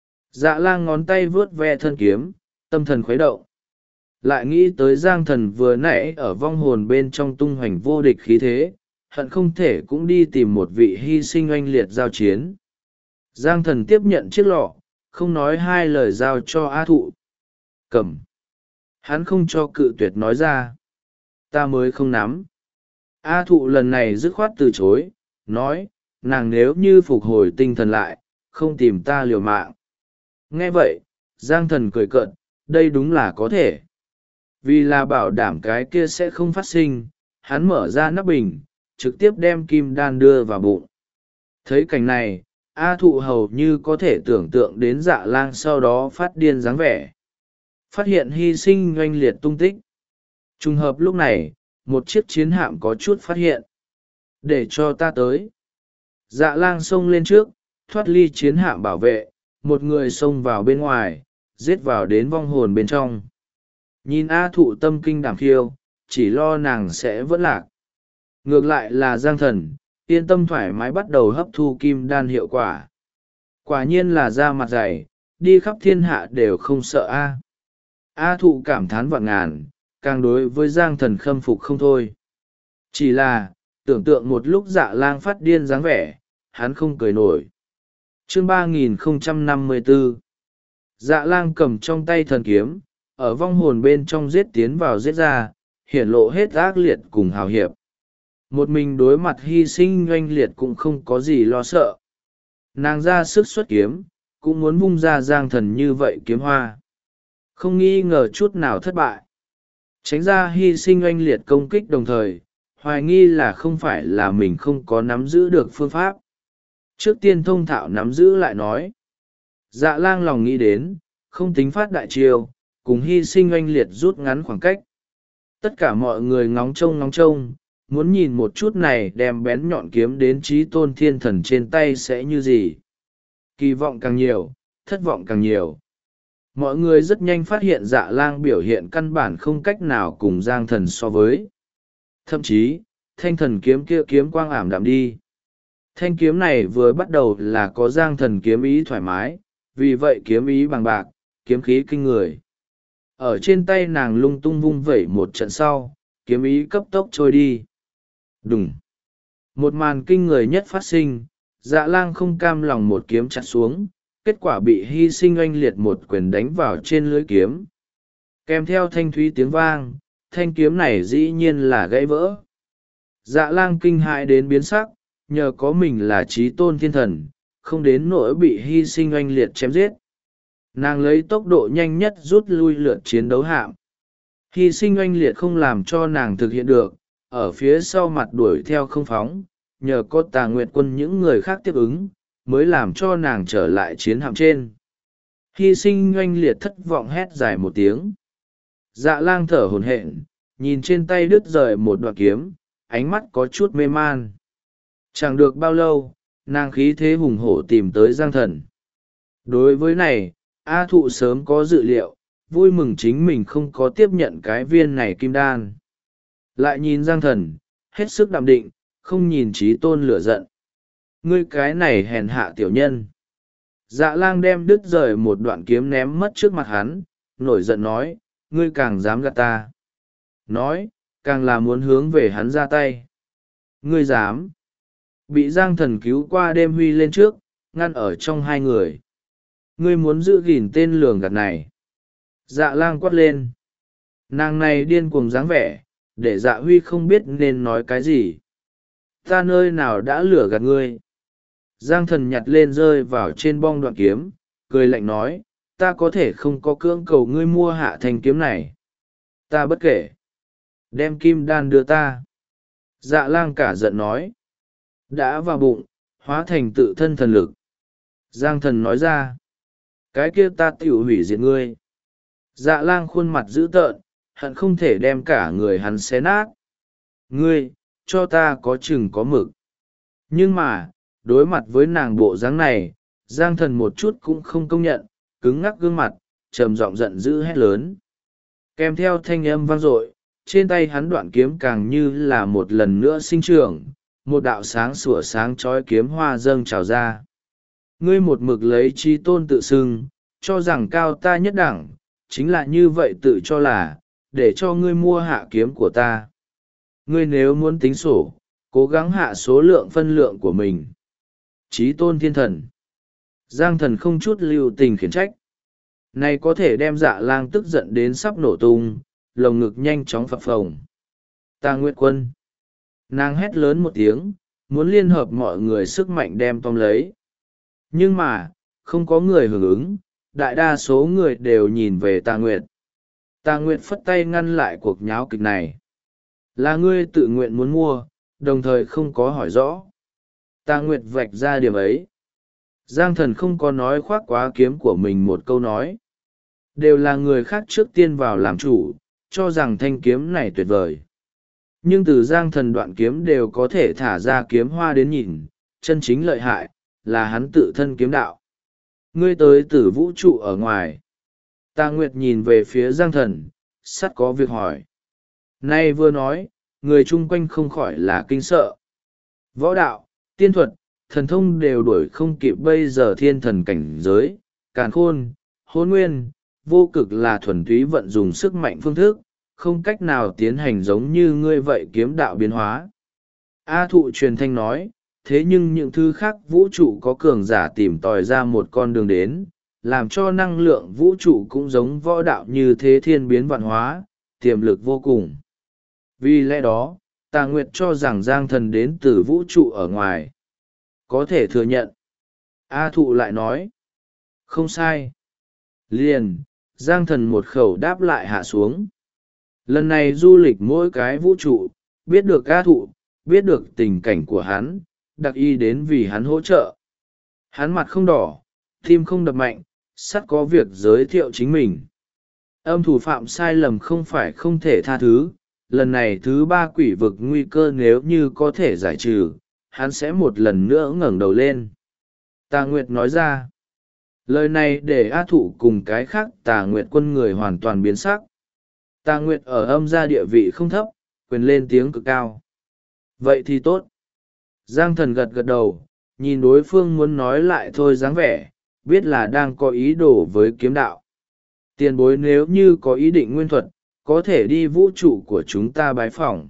Dạ Lang ngón tay vướt ve thân kiếm, tâm thần khuấy động. Lại nghĩ tới Giang Thần vừa nãy ở vong hồn bên trong tung hoành vô địch khí thế, hận không thể cũng đi tìm một vị hy sinh oanh liệt giao chiến. Giang Thần tiếp nhận chiếc lọ, không nói hai lời giao cho A thụ. Cầm. Hắn không cho cự tuyệt nói ra. Ta mới không nắm. A thụ lần này dứt khoát từ chối, nói, nàng nếu như phục hồi tinh thần lại, không tìm ta liều mạng. Nghe vậy, Giang Thần cười cợt, đây đúng là có thể. Vì là bảo đảm cái kia sẽ không phát sinh, hắn mở ra nắp bình, trực tiếp đem kim đan đưa vào bụng. Thấy cảnh này, A thụ hầu như có thể tưởng tượng đến Dạ Lang sau đó phát điên dáng vẻ. Phát hiện hy sinh oanh liệt tung tích. Trùng hợp lúc này, một chiếc chiến hạm có chút phát hiện. Để cho ta tới. Dạ Lang xông lên trước, thoát ly chiến hạm bảo vệ, một người xông vào bên ngoài, giết vào đến vong hồn bên trong. Nhìn A thụ tâm kinh đảm khiêu, chỉ lo nàng sẽ vẫn lạc. Ngược lại là Giang Thần, yên tâm thoải mái bắt đầu hấp thu kim đan hiệu quả. Quả nhiên là da mặt dày, đi khắp thiên hạ đều không sợ A. A thụ cảm thán vạn ngàn, càng đối với Giang Thần khâm phục không thôi. Chỉ là, tưởng tượng một lúc Dạ Lang phát điên dáng vẻ, hắn không cười nổi. Chương 3054. Dạ Lang cầm trong tay thần kiếm, ở vong hồn bên trong giết tiến vào giết ra, hiển lộ hết ác liệt cùng hào hiệp. Một mình đối mặt hy sinh oanh liệt cũng không có gì lo sợ. Nàng ra sức xuất kiếm, cũng muốn vung ra Giang Thần như vậy kiếm hoa. Không nghi ngờ chút nào thất bại. Tránh ra hy sinh oanh liệt công kích đồng thời, hoài nghi là không phải là mình không có nắm giữ được phương pháp. Trước tiên thông thạo nắm giữ lại nói. Dạ Lang lòng nghĩ đến, không tính phát đại chiêu, cùng hy sinh oanh liệt rút ngắn khoảng cách. Tất cả mọi người ngóng trông, muốn nhìn một chút này đem bén nhọn kiếm đến trí tôn thiên thần trên tay sẽ như gì. Kỳ vọng càng nhiều, thất vọng càng nhiều. Mọi người rất nhanh phát hiện Dạ Lang biểu hiện căn bản không cách nào cùng Giang Thần so với. Thậm chí, thanh thần kiếm kia kiếm quang ảm đạm đi. Thanh kiếm này vừa bắt đầu là có Giang Thần kiếm ý thoải mái, vì vậy kiếm ý bằng bạc, kiếm khí kinh người. Ở trên tay nàng lung tung vung vẩy một trận sau, kiếm ý cấp tốc trôi đi. Đùng! Một màn kinh người nhất phát sinh, Dạ Lang không cam lòng một kiếm chặt xuống, kết quả bị hy sinh oanh liệt một quyền đánh vào trên lưỡi kiếm. Kèm theo thanh thúy tiếng vang, thanh kiếm này dĩ nhiên là gãy vỡ. Dạ Lang kinh hãi đến biến sắc, nhờ có mình là trí tôn thiên thần, không đến nỗi bị hy sinh oanh liệt chém giết. Nàng lấy tốc độ nhanh nhất rút lui lượt chiến đấu hạm. Hy sinh oanh liệt không làm cho nàng thực hiện được, ở phía sau mặt đuổi theo không phóng, nhờ có Tà Nguyệt Quân những người khác tiếp ứng, mới làm cho nàng trở lại chiến hạm trên. Hy sinh oanh liệt thất vọng hét dài một tiếng. Dạ Lang thở hổn hển, nhìn trên tay đứt rời một đoạn kiếm, ánh mắt có chút mê man. Chẳng được bao lâu, nàng khí thế hùng hổ tìm tới Giang Thần. Đối với này, A Thụ sớm có dự liệu, vui mừng chính mình không có tiếp nhận cái viên này kim đan. Lại nhìn Giang Thần, hết sức đạm định, không nhìn Chí Tôn lửa giận. Ngươi cái này hèn hạ tiểu nhân. Dạ lang đem đứt rời một đoạn kiếm ném mất trước mặt hắn, nổi giận nói, ngươi càng dám gạt ta. Nói, càng là muốn hướng về hắn ra tay. Ngươi dám. Bị Giang Thần cứu qua đêm huy lên trước, ngăn ở trong hai người. Ngươi muốn giữ gìn tên lường gạt này. Dạ lang quát lên. Nàng này điên cuồng dáng vẻ, để dạ huy không biết nên nói cái gì. Ta nơi nào đã lừa gạt ngươi. Giang Thần nhặt lên rơi vào trên bong đoạn kiếm, cười lạnh nói, ta có thể không có cưỡng cầu ngươi mua hạ thanh kiếm này. Ta bất kể. Đem kim đan đưa ta. Dạ lang cả giận nói. Đã vào bụng, hóa thành tự thân thần lực. Giang Thần nói ra. Cái kia ta tiểu hủy diệt ngươi. Dạ lang khuôn mặt dữ tợn, hận không thể đem cả người hắn xé nát. Ngươi, cho ta có chừng có mực. Nhưng mà, đối mặt với nàng bộ dáng này, Giang Thần một chút cũng không công nhận, cứng ngắc gương mặt, trầm giọng giận dữ hét lớn. Kèm theo thanh âm vang dội, trên tay hắn đoạn kiếm càng như là một lần nữa sinh trưởng, một đạo sáng sủa sáng chói kiếm hoa dâng trào ra. Ngươi một mực lấy Chí Tôn tự xưng, cho rằng cao ta nhất đẳng, chính là như vậy tự cho là, để cho ngươi mua hạ kiếm của ta. Ngươi nếu muốn tính sổ, cố gắng hạ số lượng phân lượng của mình. Chí Tôn thiên thần. Giang Thần không chút lưu tình khiển trách. Này có thể đem Dạ lang tức giận đến sắp nổ tung, lồng ngực nhanh chóng phập phồng. Ta Nguyệt Quân. Nàng hét lớn một tiếng, muốn liên hợp mọi người sức mạnh đem tóm lấy. Nhưng mà, không có người hưởng ứng, đại đa số người đều nhìn về Tà Nguyệt. Tà Nguyệt phất tay ngăn lại cuộc nháo kịch này. Là ngươi tự nguyện muốn mua, đồng thời không có hỏi rõ. Tà Nguyệt vạch ra điểm ấy. Giang Thần không có nói khoác quá kiếm của mình một câu nói. Đều là người khác trước tiên vào làm chủ, cho rằng thanh kiếm này tuyệt vời. Nhưng từ Giang Thần đoạn kiếm đều có thể thả ra kiếm hoa đến nhìn, chân chính lợi hại, là hắn tự thân kiếm đạo. Ngươi tới từ vũ trụ ở ngoài. Tà Nguyệt nhìn về phía Giang Thần, sắt có việc hỏi. Nay vừa nói, người chung quanh không khỏi là kinh sợ. Võ đạo, tiên thuật, thần thông đều đuổi không kịp bây giờ thiên thần cảnh giới, càn khôn, hôn nguyên, vô cực là thuần túy vận dùng sức mạnh phương thức, không cách nào tiến hành giống như ngươi vậy kiếm đạo biến hóa. A Thụ truyền thanh nói, thế nhưng những thứ khác vũ trụ có cường giả tìm tòi ra một con đường đến, làm cho năng lượng vũ trụ cũng giống võ đạo như thế thiên biến vạn hóa, tiềm lực vô cùng. Vì lẽ đó, Tà Nguyệt cho rằng Giang Thần đến từ vũ trụ ở ngoài. Có thể thừa nhận. A Thụ lại nói. Không sai. Liền, Giang Thần một khẩu đáp lại hạ xuống. Lần này du lịch mỗi cái vũ trụ, biết được A Thụ, biết được tình cảnh của hắn, đặc y đến vì hắn hỗ trợ. Hắn mặt không đỏ, tim không đập mạnh, sắt có việc giới thiệu chính mình. Âm thủ phạm sai lầm không phải không thể tha thứ, lần này thứ ba quỷ vực nguy cơ nếu như có thể giải trừ, hắn sẽ một lần nữa ngẩng đầu lên. Tà Nguyệt nói ra. Lời này để A Thụ cùng cái khác Tà Nguyệt quân người hoàn toàn biến sắc. Tà Nguyệt ở âm gia địa vị không thấp, quyền lên tiếng cực cao. Vậy thì tốt. Giang Thần gật gật đầu, nhìn đối phương muốn nói lại thôi dáng vẻ, biết là đang có ý đồ với kiếm đạo. Tiền bối nếu như có ý định nguyên thuật, có thể đi vũ trụ của chúng ta bái phỏng.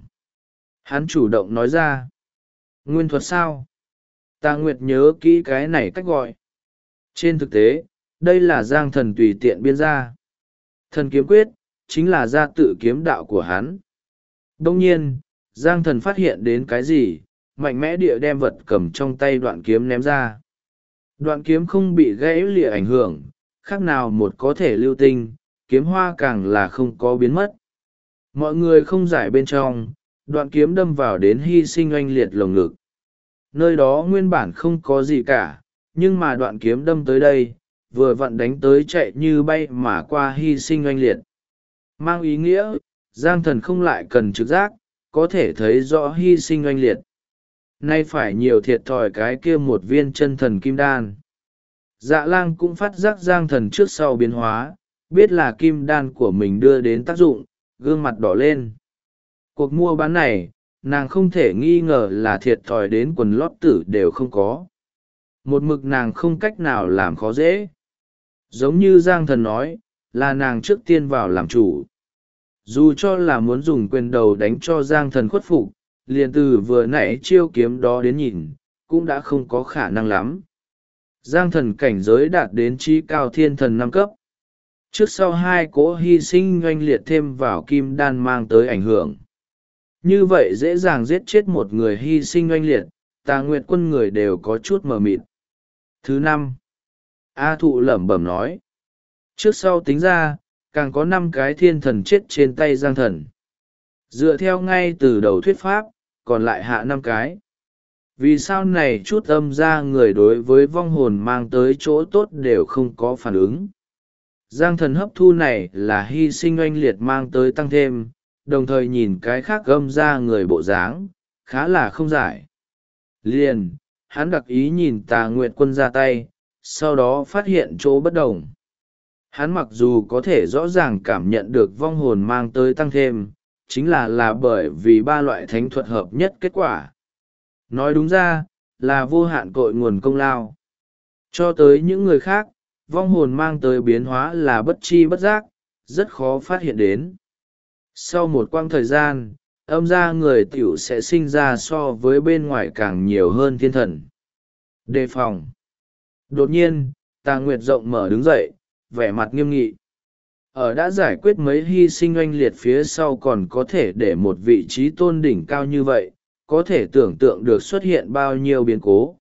Hắn chủ động nói ra. Nguyên thuật sao? Tà Nguyệt nhớ kỹ cái này cách gọi. Trên thực tế, đây là Giang Thần tùy tiện biên ra. Thần kiếm quyết, chính là gia tự kiếm đạo của hắn. Đông nhiên, Giang Thần phát hiện đến cái gì, mạnh mẽ địa đem vật cầm trong tay đoạn kiếm ném ra. Đoạn kiếm không bị gãy lìa ảnh hưởng, khác nào một có thể lưu tinh, kiếm hoa càng là không có biến mất. Mọi người không giải bên trong, đoạn kiếm đâm vào đến hy sinh oanh liệt lồng ngực. Nơi đó nguyên bản không có gì cả, nhưng mà đoạn kiếm đâm tới đây, vừa vặn đánh tới chạy như bay mà qua hy sinh oanh liệt. Mang ý nghĩa, Giang Thần không lại cần trực giác, có thể thấy rõ hy sinh oanh liệt. Nay phải nhiều thiệt thòi cái kia một viên chân thần kim đan. Dạ lang cũng phát giác Giang Thần trước sau biến hóa, biết là kim đan của mình đưa đến tác dụng, gương mặt đỏ lên. Cuộc mua bán này, nàng không thể nghi ngờ là thiệt thòi đến quần lót tử đều không có. Một mực nàng không cách nào làm khó dễ. Giống như Giang Thần nói, là nàng trước tiên vào làm chủ. Dù cho là muốn dùng quyền đầu đánh cho Giang Thần khuất phục, liền từ vừa nãy chiêu kiếm đó đến nhìn, cũng đã không có khả năng lắm. Giang Thần cảnh giới đạt đến trí cao thiên thần 5 cấp. Trước sau hai cỗ hy sinh oanh liệt thêm vào kim đan mang tới ảnh hưởng. Như vậy dễ dàng giết chết một người hy sinh oanh liệt, Tà Nguyệt Quân người đều có chút mờ mịt. Thứ 5. A Thụ lẩm bẩm nói. Trước sau tính ra, càng có 5 cái thiên thần chết trên tay Giang Thần. Dựa theo ngay từ đầu thuyết pháp, còn lại hạ 5 cái. Vì sao này chút âm ra người đối với vong hồn mang tới chỗ tốt đều không có phản ứng. Giang Thần hấp thu này là hy sinh oanh liệt mang tới tăng thêm, đồng thời nhìn cái khác âm ra người bộ dáng, khá là không giải. Liền, hắn đặc ý nhìn Tà Nguyệt Quân ra tay, sau đó phát hiện chỗ bất đồng. Hắn mặc dù có thể rõ ràng cảm nhận được vong hồn mang tới tăng thêm, chính là bởi vì 3 loại thánh thuật hợp nhất kết quả. Nói đúng ra, là vô hạn cội nguồn công lao. Cho tới những người khác, vong hồn mang tới biến hóa là bất chi bất giác, rất khó phát hiện đến. Sau một quãng thời gian, âm ra người tiểu sẽ sinh ra so với bên ngoài càng nhiều hơn thiên thần. Đề phòng. Đột nhiên, Tà Nguyệt rộng mở đứng dậy, vẻ mặt nghiêm nghị. Ở đã giải quyết mấy hy sinh oanh liệt phía sau còn có thể để một vị trí tôn đỉnh cao như vậy, có thể tưởng tượng được xuất hiện bao nhiêu biến cố.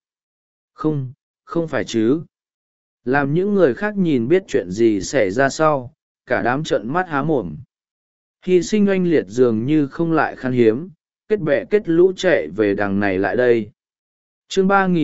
Không phải chứ. Làm những người khác nhìn biết chuyện gì xảy ra sau, cả đám trợn mắt há mồm. Hy sinh oanh liệt dường như không lại khan hiếm, kết bè kết lũ chạy về đằng này lại đây. Chương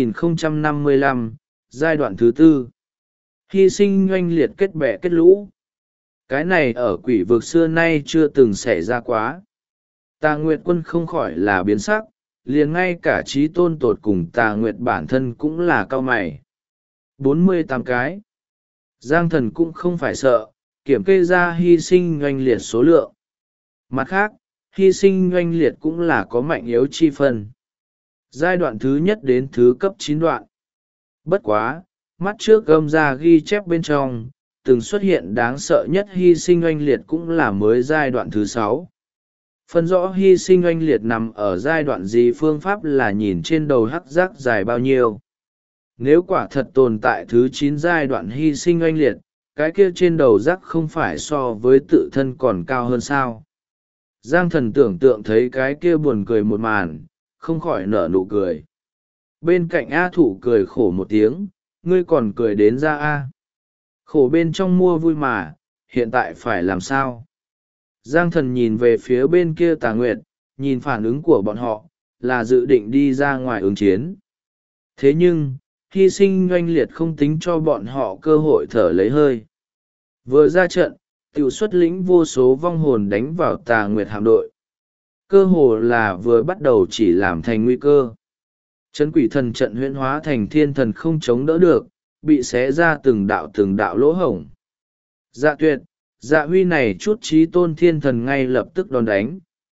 3055, giai đoạn thứ 4. Hy sinh oanh liệt kết bè kết lũ. Cái này ở quỷ vực xưa nay chưa từng xảy ra quá. Tà Nguyệt Quân không khỏi là biến sắc, liền ngay cả trí tôn tột cùng Tà Nguyệt bản thân cũng là cao mày. 48 cái. Giang Thần cũng không phải sợ, kiểm kê ra hy sinh oanh liệt số lượng. Mặt khác, hy sinh oanh liệt cũng là có mạnh yếu chi phân. Giai đoạn thứ nhất đến thứ cấp 9 đoạn. Bất quá, mắt trước gâm ra ghi chép bên trong, từng xuất hiện đáng sợ nhất hy sinh oanh liệt cũng là mới giai đoạn thứ 6. Phân rõ hy sinh oanh liệt nằm ở giai đoạn gì phương pháp là nhìn trên đầu hắc giác dài bao nhiêu. Nếu quả thật tồn tại thứ 9 giai đoạn hy sinh oanh liệt, cái kia trên đầu rắc không phải so với tự thân còn cao hơn sao. Giang Thần tưởng tượng thấy cái kia buồn cười một màn, không khỏi nở nụ cười. Bên cạnh A Thụ cười khổ một tiếng, ngươi còn cười đến ra A. Khổ bên trong mua vui mà, hiện tại phải làm sao? Giang Thần nhìn về phía bên kia Tà Nguyệt, nhìn phản ứng của bọn họ, là dự định đi ra ngoài ứng chiến. Thế nhưng, hy sinh oanh liệt không tính cho bọn họ cơ hội thở lấy hơi. Vừa ra trận, tiểu xuất lĩnh vô số vong hồn đánh vào Tà Nguyệt hạm đội. Cơ hồ là vừa bắt đầu chỉ làm thành nguy cơ. Trấn quỷ thần trận huyễn hóa thành thiên thần không chống đỡ được, bị xé ra từng đạo lỗ hổng. Dạ Tuyệt, Dạ Huy này chút trí tôn thiên thần ngay lập tức đòn đánh.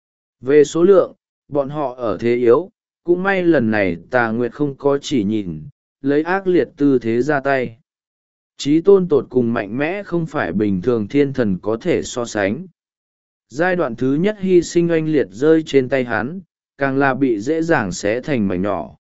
Về số lượng, bọn họ ở thế yếu, cũng may lần này Tà Nguyệt không có chỉ nhìn, lấy ác liệt tư thế ra tay. Trí tôn tột cùng mạnh mẽ không phải bình thường thiên thần có thể so sánh. Giai đoạn thứ nhất hy sinh oanh liệt rơi trên tay hắn, càng là bị dễ dàng xé thành mảnh nhỏ.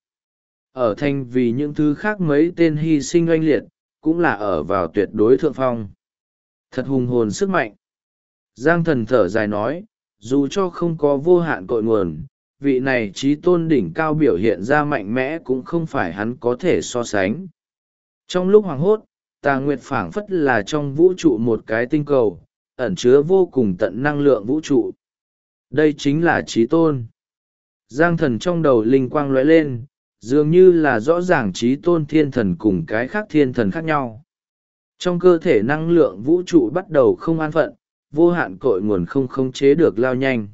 Ở thành vì những thứ khác mấy tên hy sinh oanh liệt, cũng là ở vào tuyệt đối thượng phong. Thật hùng hồn sức mạnh. Giang Thần thở dài nói, dù cho không có vô hạn cội nguồn, vị này trí tôn đỉnh cao biểu hiện ra mạnh mẽ cũng không phải hắn có thể so sánh. Trong lúc hoảng hốt, Tà Nguyệt phảng phất là trong vũ trụ một cái tinh cầu, ẩn chứa vô cùng tận năng lượng vũ trụ. Đây chính là trí tôn. Giang Thần trong đầu linh quang lóe lên, dường như là rõ ràng trí tôn thiên thần cùng cái khác thiên thần khác nhau. Trong cơ thể năng lượng vũ trụ bắt đầu không an phận, vô hạn cội nguồn không khống chế được lao nhanh.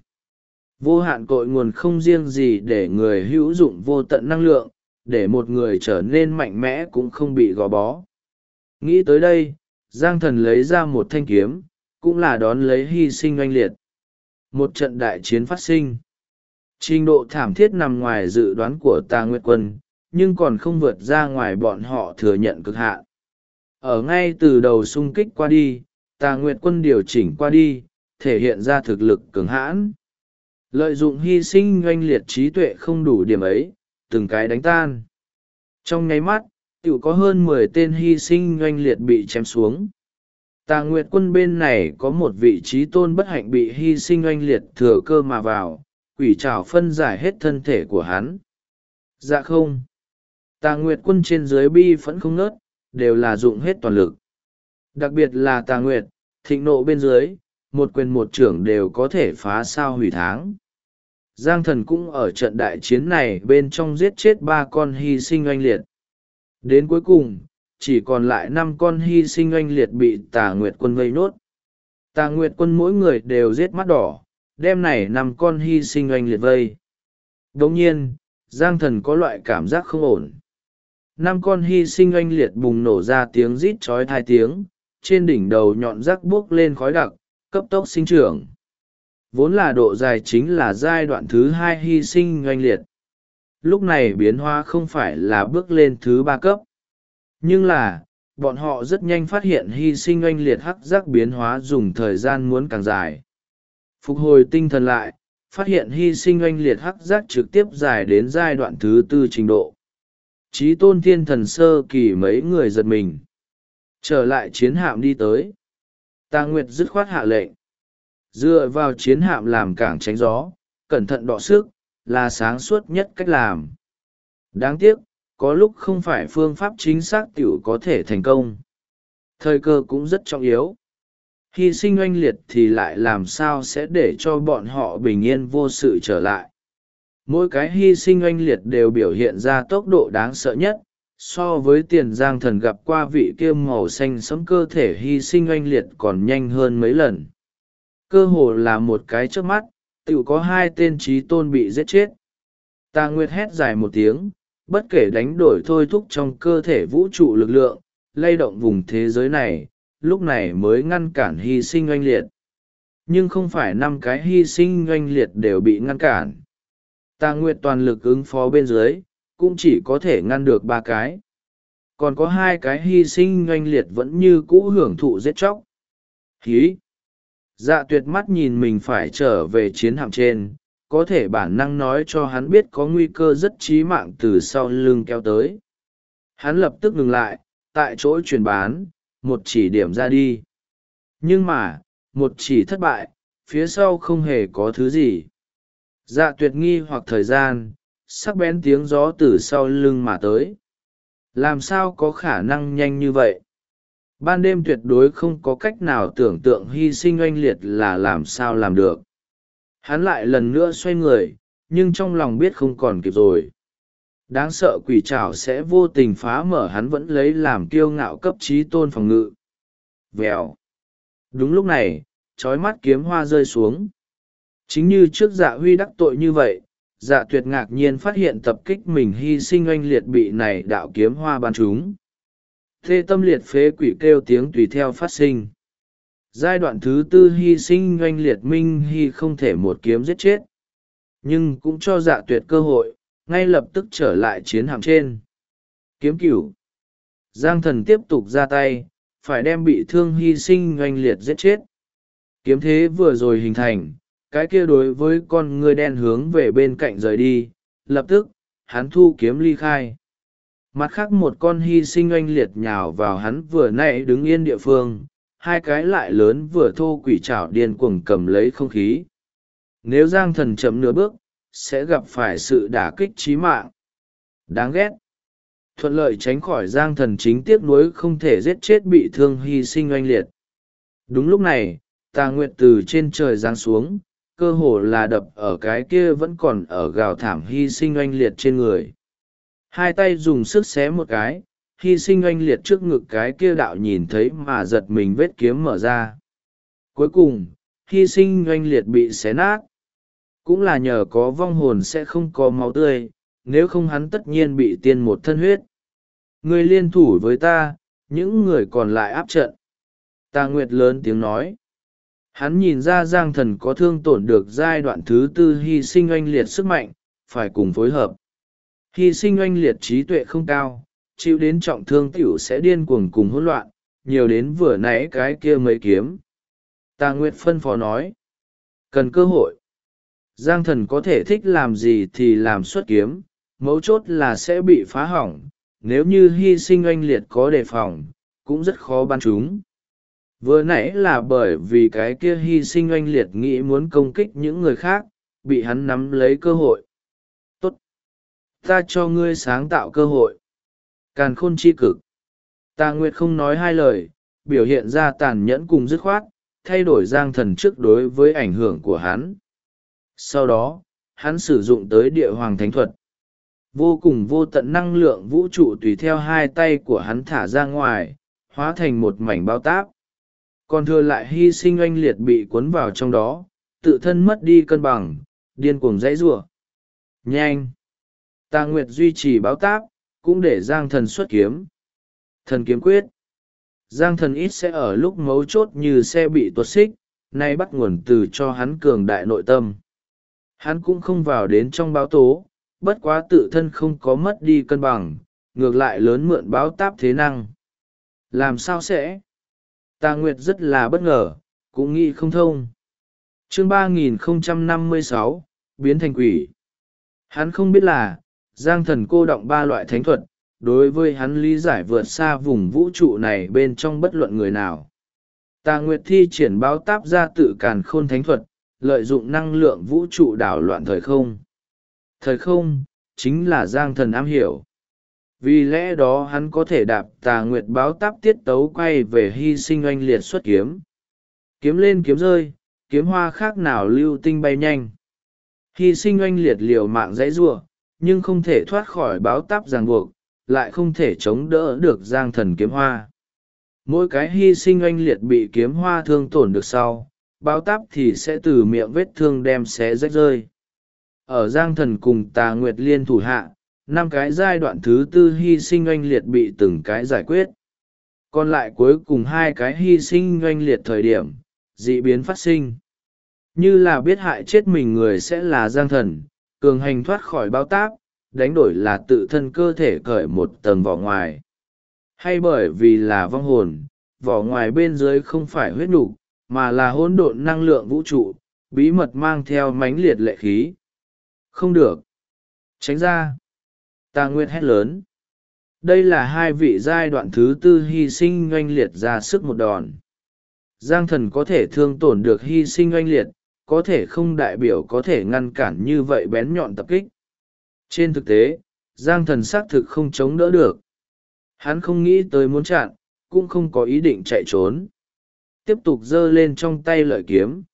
Vô hạn cội nguồn không riêng gì để người hữu dụng vô tận năng lượng, để một người trở nên mạnh mẽ cũng không bị gò bó. Nghĩ tới đây, Giang Thần lấy ra một thanh kiếm, cũng là đón lấy hy sinh oanh liệt. Một trận đại chiến phát sinh. Trình độ thảm thiết nằm ngoài dự đoán của Tà Nguyệt Quân, nhưng còn không vượt ra ngoài bọn họ thừa nhận cực hạn. Ở ngay từ đầu xung kích qua đi, Tà Nguyệt Quân điều chỉnh qua đi, thể hiện ra thực lực cường hãn. Lợi dụng hy sinh oanh liệt trí tuệ không đủ điểm ấy, từng cái đánh tan. Trong nháy mắt, tự có hơn 10 tên hy sinh oanh liệt bị chém xuống. Tà Nguyệt Quân bên này có một vị trí tôn bất hạnh bị hy sinh oanh liệt thừa cơ mà vào, quỷ trảo phân giải hết thân thể của hắn. Dạ không. Tà Nguyệt Quân trên dưới bi phẫn không ngớt, đều là dụng hết toàn lực. Đặc biệt là Tà Nguyệt, thịnh nộ bên dưới, một quyền một trưởng đều có thể phá sao hủy tháng. Giang Thần cũng ở trận đại chiến này bên trong giết chết 3 con hy sinh oanh liệt. Đến cuối cùng, chỉ còn lại 5 con hy sinh oanh liệt bị Tà Nguyệt Quân vây nốt. Tà Nguyệt Quân mỗi người đều giết mắt đỏ, đem này 5 con hy sinh oanh liệt vây. Đồng nhiên, Giang Thần có loại cảm giác không ổn. 5 con hy sinh oanh liệt bùng nổ ra tiếng rít chói tai tiếng, trên đỉnh đầu nhọn rác buốc lên khói đặc, cấp tốc sinh trưởng. Vốn là độ dài chính là giai đoạn thứ 2 hy sinh oanh liệt. Lúc này biến hóa không phải là bước lên thứ 3 cấp. Nhưng là, bọn họ rất nhanh phát hiện hy sinh oanh liệt hắc giác biến hóa dùng thời gian muốn càng dài. Phục hồi tinh thần lại, phát hiện hy sinh oanh liệt hắc giác trực tiếp dài đến giai đoạn thứ 4 trình độ. Chí tôn thiên thần sơ kỳ mấy người giật mình. Trở lại chiến hạm đi tới. Tà Nguyệt dứt khoát hạ lệnh. Dựa vào chiến hạm làm cảng tránh gió, cẩn thận đọ sức, là sáng suốt nhất cách làm. Đáng tiếc, có lúc không phải phương pháp chính xác tiểu có thể thành công. Thời cơ cũng rất trọng yếu. Hy sinh oanh liệt thì lại làm sao sẽ để cho bọn họ bình yên vô sự trở lại. Mỗi cái hy sinh oanh liệt đều biểu hiện ra tốc độ đáng sợ nhất, so với Tiền Giang Thần gặp qua vị kia màu xanh sẫm cơ thể hy sinh oanh liệt còn nhanh hơn mấy lần. Cơ hồ là một cái chớp mắt, tự có 2 tên trí tôn bị giết chết. Tà Nguyệt hét dài một tiếng, bất kể đánh đổi thôi thúc trong cơ thể vũ trụ lực lượng, lay động vùng thế giới này, lúc này mới ngăn cản hy sinh oanh liệt. Nhưng không phải 5 cái hy sinh oanh liệt đều bị ngăn cản. Tà Nguyệt toàn lực ứng phó bên dưới, cũng chỉ có thể ngăn được 3 cái. Còn có 2 cái hy sinh oanh liệt vẫn như cũ hưởng thụ giết chóc. Hí! Dạ Tuyệt mắt nhìn mình phải trở về chiến hạm trên, có thể bản năng nói cho hắn biết có nguy cơ rất chí mạng từ sau lưng kéo tới. Hắn lập tức ngừng lại, tại chỗ truyền bán, một chỉ điểm ra đi. Nhưng mà, một chỉ thất bại, phía sau không hề có thứ gì. Dạ Tuyệt nghi hoặc thời gian, sắc bén tiếng gió từ sau lưng mà tới. Làm sao có khả năng nhanh như vậy? Ban đêm tuyệt đối không có cách nào tưởng tượng hy sinh oanh liệt là làm sao làm được. Hắn lại lần nữa xoay người, nhưng trong lòng biết không còn kịp rồi. Đáng sợ quỷ trảo sẽ vô tình phá mở hắn vẫn lấy làm kiêu ngạo cấp trí tôn phòng ngự. Vèo. Đúng lúc này, trói mắt kiếm hoa rơi xuống. Chính như trước Dạ Huy đắc tội như vậy, Dạ Tuyệt ngạc nhiên phát hiện tập kích mình hy sinh oanh liệt bị này đạo kiếm hoa bắn trúng. Thê tâm liệt phế quỷ kêu tiếng tùy theo phát sinh. Giai đoạn thứ 4 hy sinh oanh liệt minh hy không thể một kiếm giết chết. Nhưng cũng cho Dạ Tuyệt cơ hội, ngay lập tức trở lại chiến hạm trên. Kiếm cửu. Giang Thần tiếp tục ra tay, phải đem bị thương hy sinh oanh liệt giết chết. Kiếm thế vừa rồi hình thành, cái kia đối với con người đen hướng về bên cạnh rời đi, lập tức, hắn thu kiếm ly khai. Mặt khác một con hy sinh oanh liệt nhào vào hắn vừa nãy đứng yên địa phương, 2 cái lại lớn vừa thô quỷ trảo điên cuồng cầm lấy không khí. Nếu Giang Thần chậm nửa bước, sẽ gặp phải sự đả kích chí mạng. Đáng ghét. Thuận lợi tránh khỏi Giang Thần chính tiếc nuối không thể giết chết bị thương hy sinh oanh liệt. Đúng lúc này, Tà Nguyệt từ trên trời giáng xuống, cơ hồ là đập ở cái kia vẫn còn ở gào thảm hy sinh oanh liệt trên người. 2 tay dùng sức xé một cái, hy sinh oanh liệt trước ngực cái kia đạo nhìn thấy mà giật mình vết kiếm mở ra. Cuối cùng, hy sinh oanh liệt bị xé nát. Cũng là nhờ có vong hồn sẽ không có máu tươi, nếu không hắn tất nhiên bị tiên một thân huyết. Ngươi liên thủ với ta, những người còn lại áp trận. Tà Nguyệt lớn tiếng nói. Hắn nhìn ra Giang Thần có thương tổn được giai đoạn thứ tư hy sinh oanh liệt sức mạnh, phải cùng phối hợp. Hy sinh oanh liệt trí tuệ không cao, chịu đến trọng thương tiểu sẽ điên cuồng cùng hỗn loạn, nhiều đến vừa nãy cái kia mấy kiếm. Tà Nguyệt phân phó nói. Cần cơ hội. Giang Thần có thể thích làm gì thì làm xuất kiếm, mấu chốt là sẽ bị phá hỏng, nếu như hy sinh oanh liệt có đề phòng, cũng rất khó bắn chúng. Vừa nãy là bởi vì cái kia hy sinh oanh liệt nghĩ muốn công kích những người khác, bị hắn nắm lấy cơ hội. Tốt! Ta cho ngươi sáng tạo cơ hội. Càn khôn chi cực. Tà Nguyệt không nói hai lời, biểu hiện ra tàn nhẫn cùng dứt khoát, thay đổi Giang Thần trước đối với ảnh hưởng của hắn. Sau đó, hắn sử dụng tới địa hoàng thánh thuật. Vô cùng vô tận năng lượng vũ trụ tùy theo hai tay của hắn thả ra ngoài, hóa thành một mảnh bao táp. Còn thừa lại hy sinh oanh liệt bị cuốn vào trong đó, tự thân mất đi cân bằng, điên cuồng dãy giụa. Nhanh! Tà Nguyệt duy trì báo táp, cũng để Giang Thần xuất kiếm. Thần kiếm quyết. Giang Thần ít sẽ ở lúc mấu chốt như xe bị tuột xích, nay bắt nguồn từ cho hắn cường đại nội tâm. Hắn cũng không vào đến trong báo tố, bất quá tự thân không có mất đi cân bằng, ngược lại lớn mượn báo táp thế năng. Làm sao sẽ? Tà Nguyệt rất là bất ngờ, cũng nghĩ không thông. Chương 3056, biến thành quỷ. Hắn không biết là, Giang Thần cô động ba loại thánh thuật, đối với hắn lý giải vượt xa vùng vũ trụ này bên trong bất luận người nào. Tà Nguyệt thi triển báo táp ra tự càn khôn thánh thuật, lợi dụng năng lượng vũ trụ đảo loạn thời không. Thời không, chính là Giang Thần am hiểu. Vì lẽ đó hắn có thể đạp Tà Nguyệt báo táp tiết tấu quay về hy sinh oanh liệt xuất kiếm. Kiếm lên kiếm rơi, kiếm hoa khác nào lưu tinh bay nhanh. Hy sinh oanh liệt liều mạng dãy giụa, nhưng không thể thoát khỏi báo táp ràng buộc, lại không thể chống đỡ được Giang Thần kiếm hoa. Mỗi cái hy sinh oanh liệt bị kiếm hoa thương tổn được sau, báo táp thì sẽ từ miệng vết thương đem xé rách rơi. Ở Giang Thần cùng Tà Nguyệt liên thủ hạ, 5 cái giai đoạn thứ tư hy sinh oanh liệt bị từng cái giải quyết. Còn lại cuối cùng 2 cái hy sinh oanh liệt thời điểm, dị biến phát sinh. Như là biết hại chết mình người sẽ là Giang Thần, cường hành thoát khỏi báo táp, đánh đổi là tự thân cơ thể cởi một tầng vỏ ngoài. Hay bởi vì là vong hồn, vỏ ngoài bên dưới không phải huyết nục, mà là hỗn độn năng lượng vũ trụ, bí mật mang theo mãnh liệt lệ khí. Không được. Tránh ra. Tà Nguyệt hét lớn. Đây là 2 vị giai đoạn thứ tư hy sinh oanh liệt ra sức một đòn. Giang Thần có thể thương tổn được hy sinh oanh liệt, có thể không đại biểu có thể ngăn cản như vậy bén nhọn tập kích. Trên thực tế, Giang Thần xác thực không chống đỡ được. Hắn không nghĩ tới muốn chặn, cũng không có ý định chạy trốn. Tiếp tục giơ lên trong tay lợi kiếm.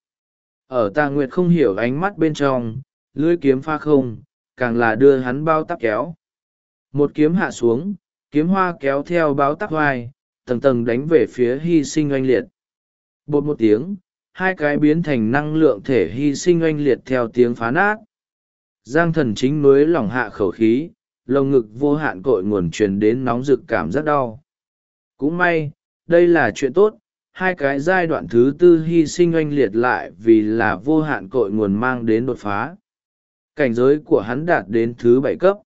Ở Tà Nguyệt không hiểu ánh mắt bên trong, lưỡi kiếm pha không, càng là đưa hắn bao táp kéo. Một kiếm hạ xuống, kiếm hoa kéo theo báo táp vai, tầng tầng đánh về phía hy sinh oanh liệt. Bột một tiếng, 2 cái biến thành năng lượng thể hy sinh oanh liệt theo tiếng phá nát. Giang Thần chính nối lỏng hạ khẩu khí, lồng ngực vô hạn cội nguồn truyền đến nóng rực cảm giác đau. Cũng may, đây là chuyện tốt, 2 cái giai đoạn thứ tư hy sinh oanh liệt lại vì là vô hạn cội nguồn mang đến đột phá. Cảnh giới của hắn đạt đến thứ 7 cấp.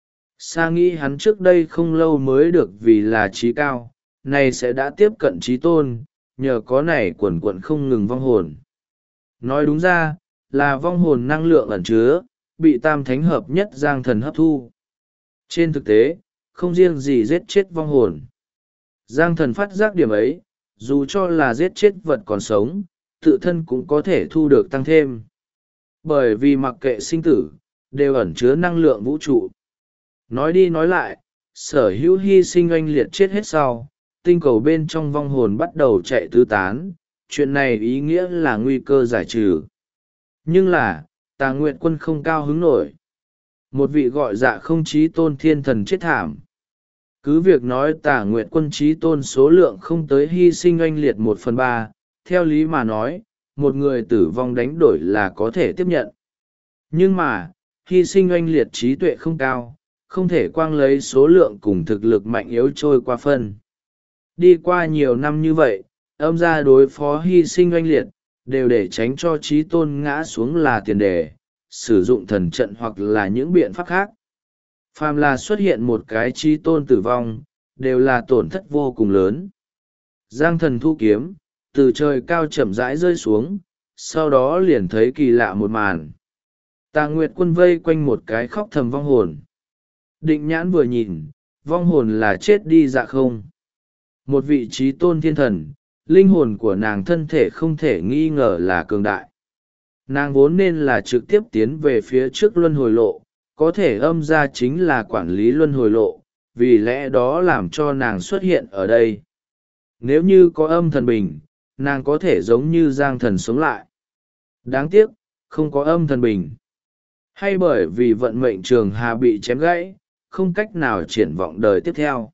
Sa nghĩ hắn trước đây không lâu mới được vì là trí cao, nay sẽ đã tiếp cận trí tôn, nhờ có này quần quận không ngừng vong hồn. Nói đúng ra, là vong hồn năng lượng ẩn chứa, bị tam thánh hợp nhất Giang Thần hấp thu. Trên thực tế, không riêng gì giết chết vong hồn. Giang Thần phát giác điểm ấy, dù cho là giết chết vật còn sống, tự thân cũng có thể thu được tăng thêm. Bởi vì mặc kệ sinh tử, đều ẩn chứa năng lượng vũ trụ. Nói đi nói lại, sở hữu hy sinh oanh liệt chết hết sau, tinh cầu bên trong vong hồn bắt đầu chạy tứ tán, chuyện này ý nghĩa là nguy cơ giải trừ. Nhưng là, Tà Nguyệt Quân không cao hứng nổi. Một vị gọi dạ không chí tôn thiên thần chết thảm. Cứ việc nói Tà Nguyệt Quân chí tôn số lượng không tới hy sinh oanh liệt 1/3, theo lý mà nói một người tử vong đánh đổi là có thể tiếp nhận. Nhưng mà hy sinh oanh liệt trí tuệ không cao, không thể quang lấy số lượng cùng thực lực mạnh yếu trôi qua phân. Đi qua nhiều năm như vậy, âm gia đối phó hy sinh oanh liệt đều để tránh cho trí tôn ngã xuống là tiền đề, sử dụng thần trận hoặc là những biện pháp khác. Phàm là xuất hiện một cái trí tôn tử vong, đều là tổn thất vô cùng lớn. Giang thần thu kiếm, từ trời cao chậm rãi rơi xuống, sau đó liền thấy kỳ lạ một màn. Tà Nguyệt Quân vây quanh một cái khóc thầm vong hồn. Định nhãn vừa nhìn, vong hồn là chết đi Dạ Không. Một vị trí tôn thiên thần, linh hồn của nàng thân thể không thể nghi ngờ là cường đại. Nàng vốn nên là trực tiếp tiến về phía trước luân hồi lộ, có thể âm ra chính là quản lý luân hồi lộ, vì lẽ đó làm cho nàng xuất hiện ở đây. Nếu như có âm thần bình, nàng có thể giống như Giang thần sống lại. Đáng tiếc, không có âm thần bình. Hay bởi vì vận mệnh trường hà bị chém gãy, không cách nào triển vọng đời tiếp theo.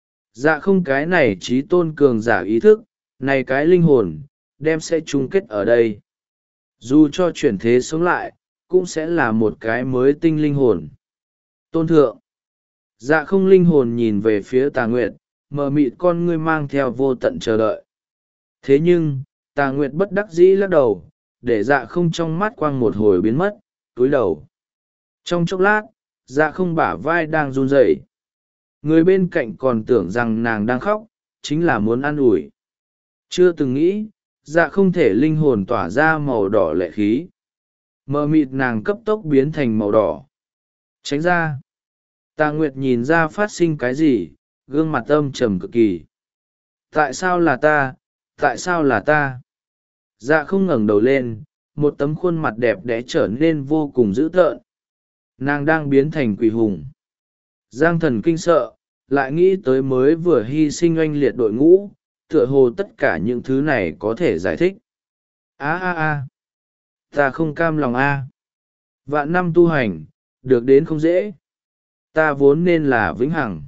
Dạ Không cái này trí tôn cường giả ý thức, này cái linh hồn, đem sẽ chung kết ở đây. Dù cho chuyển thế sống lại, cũng sẽ là một cái mới tinh linh hồn. Tôn thượng. Dạ Không linh hồn nhìn về phía Tà Nguyệt, mờ mịt con ngươi mang theo vô tận chờ đợi. Thế nhưng, Tà Nguyệt bất đắc dĩ lắc đầu, để Dạ Không trong mắt quang một hồi biến mất, túi đầu. Trong chốc lát, Dạ Không bả vai đang run rẩy. Người bên cạnh còn tưởng rằng nàng đang khóc, chính là muốn an ủi. Chưa từng nghĩ, Dạ Không thể linh hồn tỏa ra màu đỏ lệ khí. Mờ mịt nàng cấp tốc biến thành màu đỏ. Tránh ra. Tà Nguyệt nhìn ra phát sinh cái gì, gương mặt âm trầm cực kỳ. Tại sao là ta? Tại sao là ta? Dạ Không ngẩng đầu lên, một tấm khuôn mặt đẹp đẽ trở nên vô cùng dữ tợn. Nàng đang biến thành quỷ hùng. Giang thần kinh sợ, lại nghĩ tới mới vừa hy sinh oanh liệt đội ngũ, tựa hồ tất cả những thứ này có thể giải thích. Ta không cam lòng Vạn năm tu hành, được đến không dễ. Ta vốn nên là vĩnh hằng.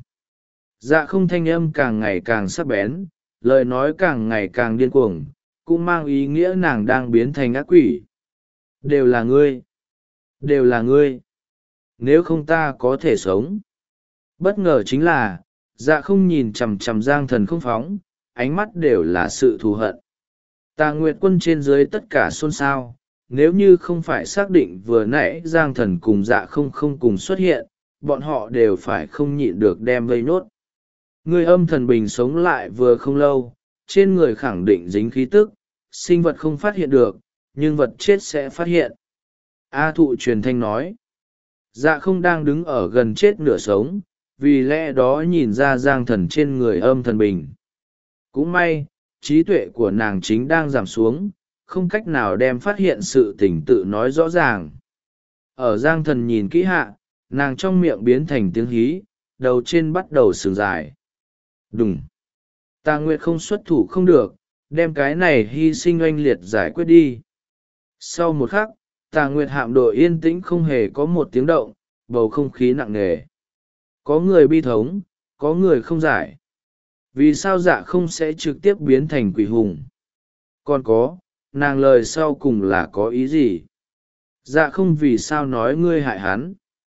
Dạ Không thanh âm càng ngày càng sắc bén, lời nói càng ngày càng điên cuồng, cũng mang ý nghĩa nàng đang biến thành ác quỷ. Đều là ngươi. Đều là ngươi. Nếu không ta có thể sống. Bất ngờ chính là, Dạ Không nhìn chằm chằm Giang thần không phóng, ánh mắt đều là sự thù hận. Tà Nguyệt Quân trên dưới tất cả xôn xao, nếu như không phải xác định vừa nãy Giang thần cùng Dạ Không cùng xuất hiện, bọn họ đều phải không nhịn được đem vây nốt. Người âm thần bình sống lại vừa không lâu, trên người khẳng định dính khí tức, sinh vật không phát hiện được, nhưng vật chết sẽ phát hiện. A Thụ truyền thanh nói. Dạ Không đang đứng ở gần chết nửa sống, vì lẽ đó nhìn ra Giang thần trên người âm thần bình. Cũng may, trí tuệ của nàng chính đang giảm xuống, không cách nào đem phát hiện sự tình tự nói rõ ràng. Ở Giang thần nhìn kỹ hạ, nàng trong miệng biến thành tiếng hí, đầu trên bắt đầu sừng dài. Đùng! Tà Nguyệt không xuất thủ không được, đem cái này hy sinh oanh liệt giải quyết đi. Sau một khắc, Tà Nguyệt hạm đội yên tĩnh không hề có một tiếng động, bầu không khí nặng nề. Có người bi thống, có người không giải. Vì sao Dạ Không sẽ trực tiếp biến thành quỷ hùng? Còn có, nàng lời sau cùng là có ý gì? Dạ Không vì sao nói ngươi hại hắn?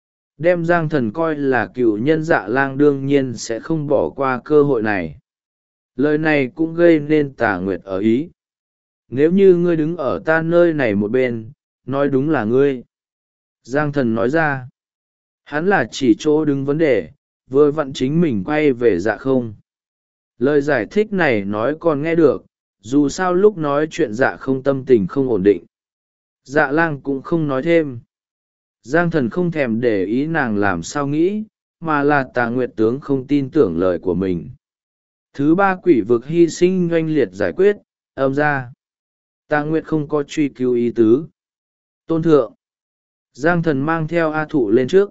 Đem Giang thần coi là cựu nhân Dạ Lang đương nhiên sẽ không bỏ qua cơ hội này. Lời này cũng gây nên Tà Nguyệt ở ý. Nếu như ngươi đứng ở ta nơi này một bên, nói đúng là ngươi. Giang thần nói ra. Hắn là chỉ chỗ đứng vấn đề, vừa vặn chính mình quay về Dạ Không. Lời giải thích này nói còn nghe được, dù sao lúc nói chuyện Dạ Không tâm tình không ổn định. Dạ Lang cũng không nói thêm. Giang thần không thèm để ý nàng làm sao nghĩ, mà là Tà Nguyệt tướng không tin tưởng lời của mình. Thứ ba quỷ vực hy sinh oanh liệt giải quyết, âm ra. Tà Nguyệt không có truy cứu ý tứ. Tôn thượng. Giang thần mang theo A Thụ lên trước.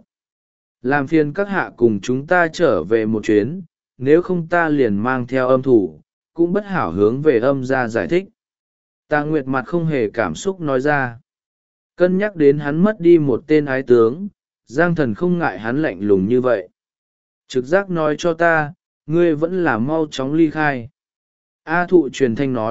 Làm phiền các hạ cùng chúng ta trở về một chuyến, nếu không ta liền mang theo âm thủ, cũng bất hảo hướng về âm ra giải thích. Tà Nguyệt mặt không hề cảm xúc nói ra. Cân nhắc đến hắn mất đi một tên ái tướng, Giang thần không ngại hắn lạnh lùng như vậy. Trực giác nói cho ta, ngươi vẫn là mau chóng ly khai. A Thụ truyền thanh nói,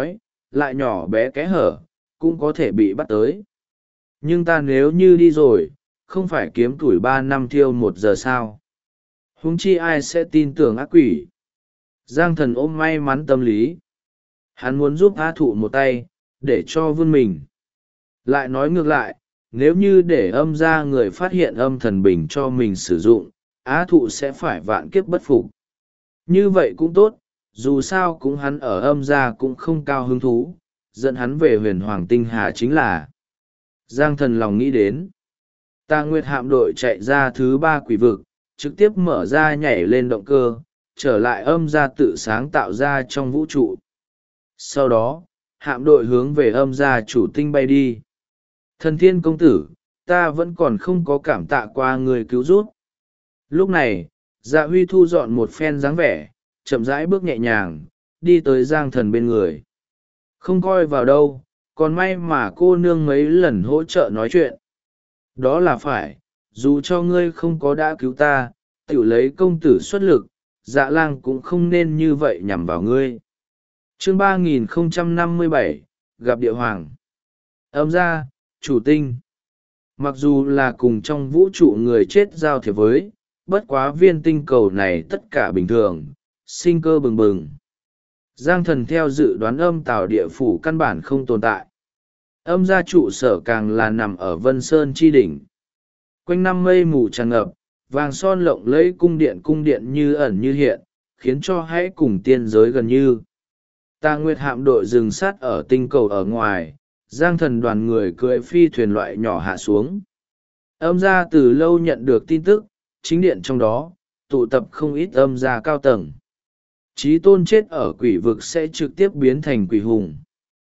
lại nhỏ bé kẽ hở, cũng có thể bị bắt tới. Nhưng ta nếu như đi rồi, không phải kiếm tuổi 3 năm thiêu 1 giờ sao? Huống chi ai sẽ tin tưởng ác quỷ? Giang Thần ôm may mắn tâm lý. Hắn muốn giúp Á Thụ một tay, để cho vươn mình. Lại nói ngược lại, nếu như để âm ra người phát hiện âm thần bình cho mình sử dụng, Á Thụ sẽ phải vạn kiếp bất phục. Như vậy cũng tốt, dù sao cũng hắn ở âm ra cũng không cao hứng thú, dẫn hắn về huyền hoàng tinh hà chính là. Giang Thần lòng nghĩ đến. Tà Nguyệt hạm đội chạy ra thứ 3 quỷ vực, trực tiếp mở ra nhảy lên động cơ, trở lại âm ra tự sáng tạo ra trong vũ trụ. Sau đó, hạm đội hướng về âm gia chủ tinh bay đi. Thần Thiên công tử, ta vẫn còn không có cảm tạ qua người cứu giúp. Lúc này, Dạ Huy thu dọn một phen dáng vẻ, chậm rãi bước nhẹ nhàng, đi tới Giang Thần bên người. Không coi vào đâu, còn may mà cô nương mấy lần hỗ trợ nói chuyện. Đó là phải, dù cho ngươi không có đã cứu ta, tiểu lấy công tử xuất lực, Dạ lang cũng không nên như vậy nhằm vào ngươi. Chương 3057, gặp địa hoàng. Âm gia, chủ tinh. Mặc dù là cùng trong vũ trụ người chết giao thiệp với, bất quá viên tinh cầu này tất cả bình thường, sinh cơ bừng bừng. Giang Thần theo dự đoán âm tào địa phủ căn bản không tồn tại. Âm gia trụ sở càng là nằm ở Vân Sơn chi đỉnh. Quanh năm mây mù tràn ngập, vàng son lộng lẫy cung điện như ẩn như hiện, khiến cho hãy cùng tiên giới gần như. Tà Nguyệt hạm đội dừng sát ở tinh cầu ở ngoài, Giang Thần đoàn người cưỡi phi thuyền loại nhỏ hạ xuống. Âm gia từ lâu nhận được tin tức, chính điện trong đó, tụ tập không ít âm gia cao tầng. Chí tôn chết ở quỷ vực sẽ trực tiếp biến thành quỷ hùng.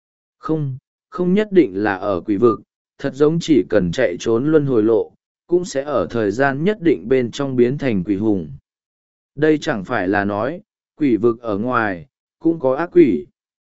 Không nhất định là ở quỷ vực, thật giống chỉ cần chạy trốn luân hồi lộ, cũng sẽ ở thời gian nhất định bên trong biến thành quỷ hùng. Đây chẳng phải là nói, quỷ vực ở ngoài, cũng có ác quỷ.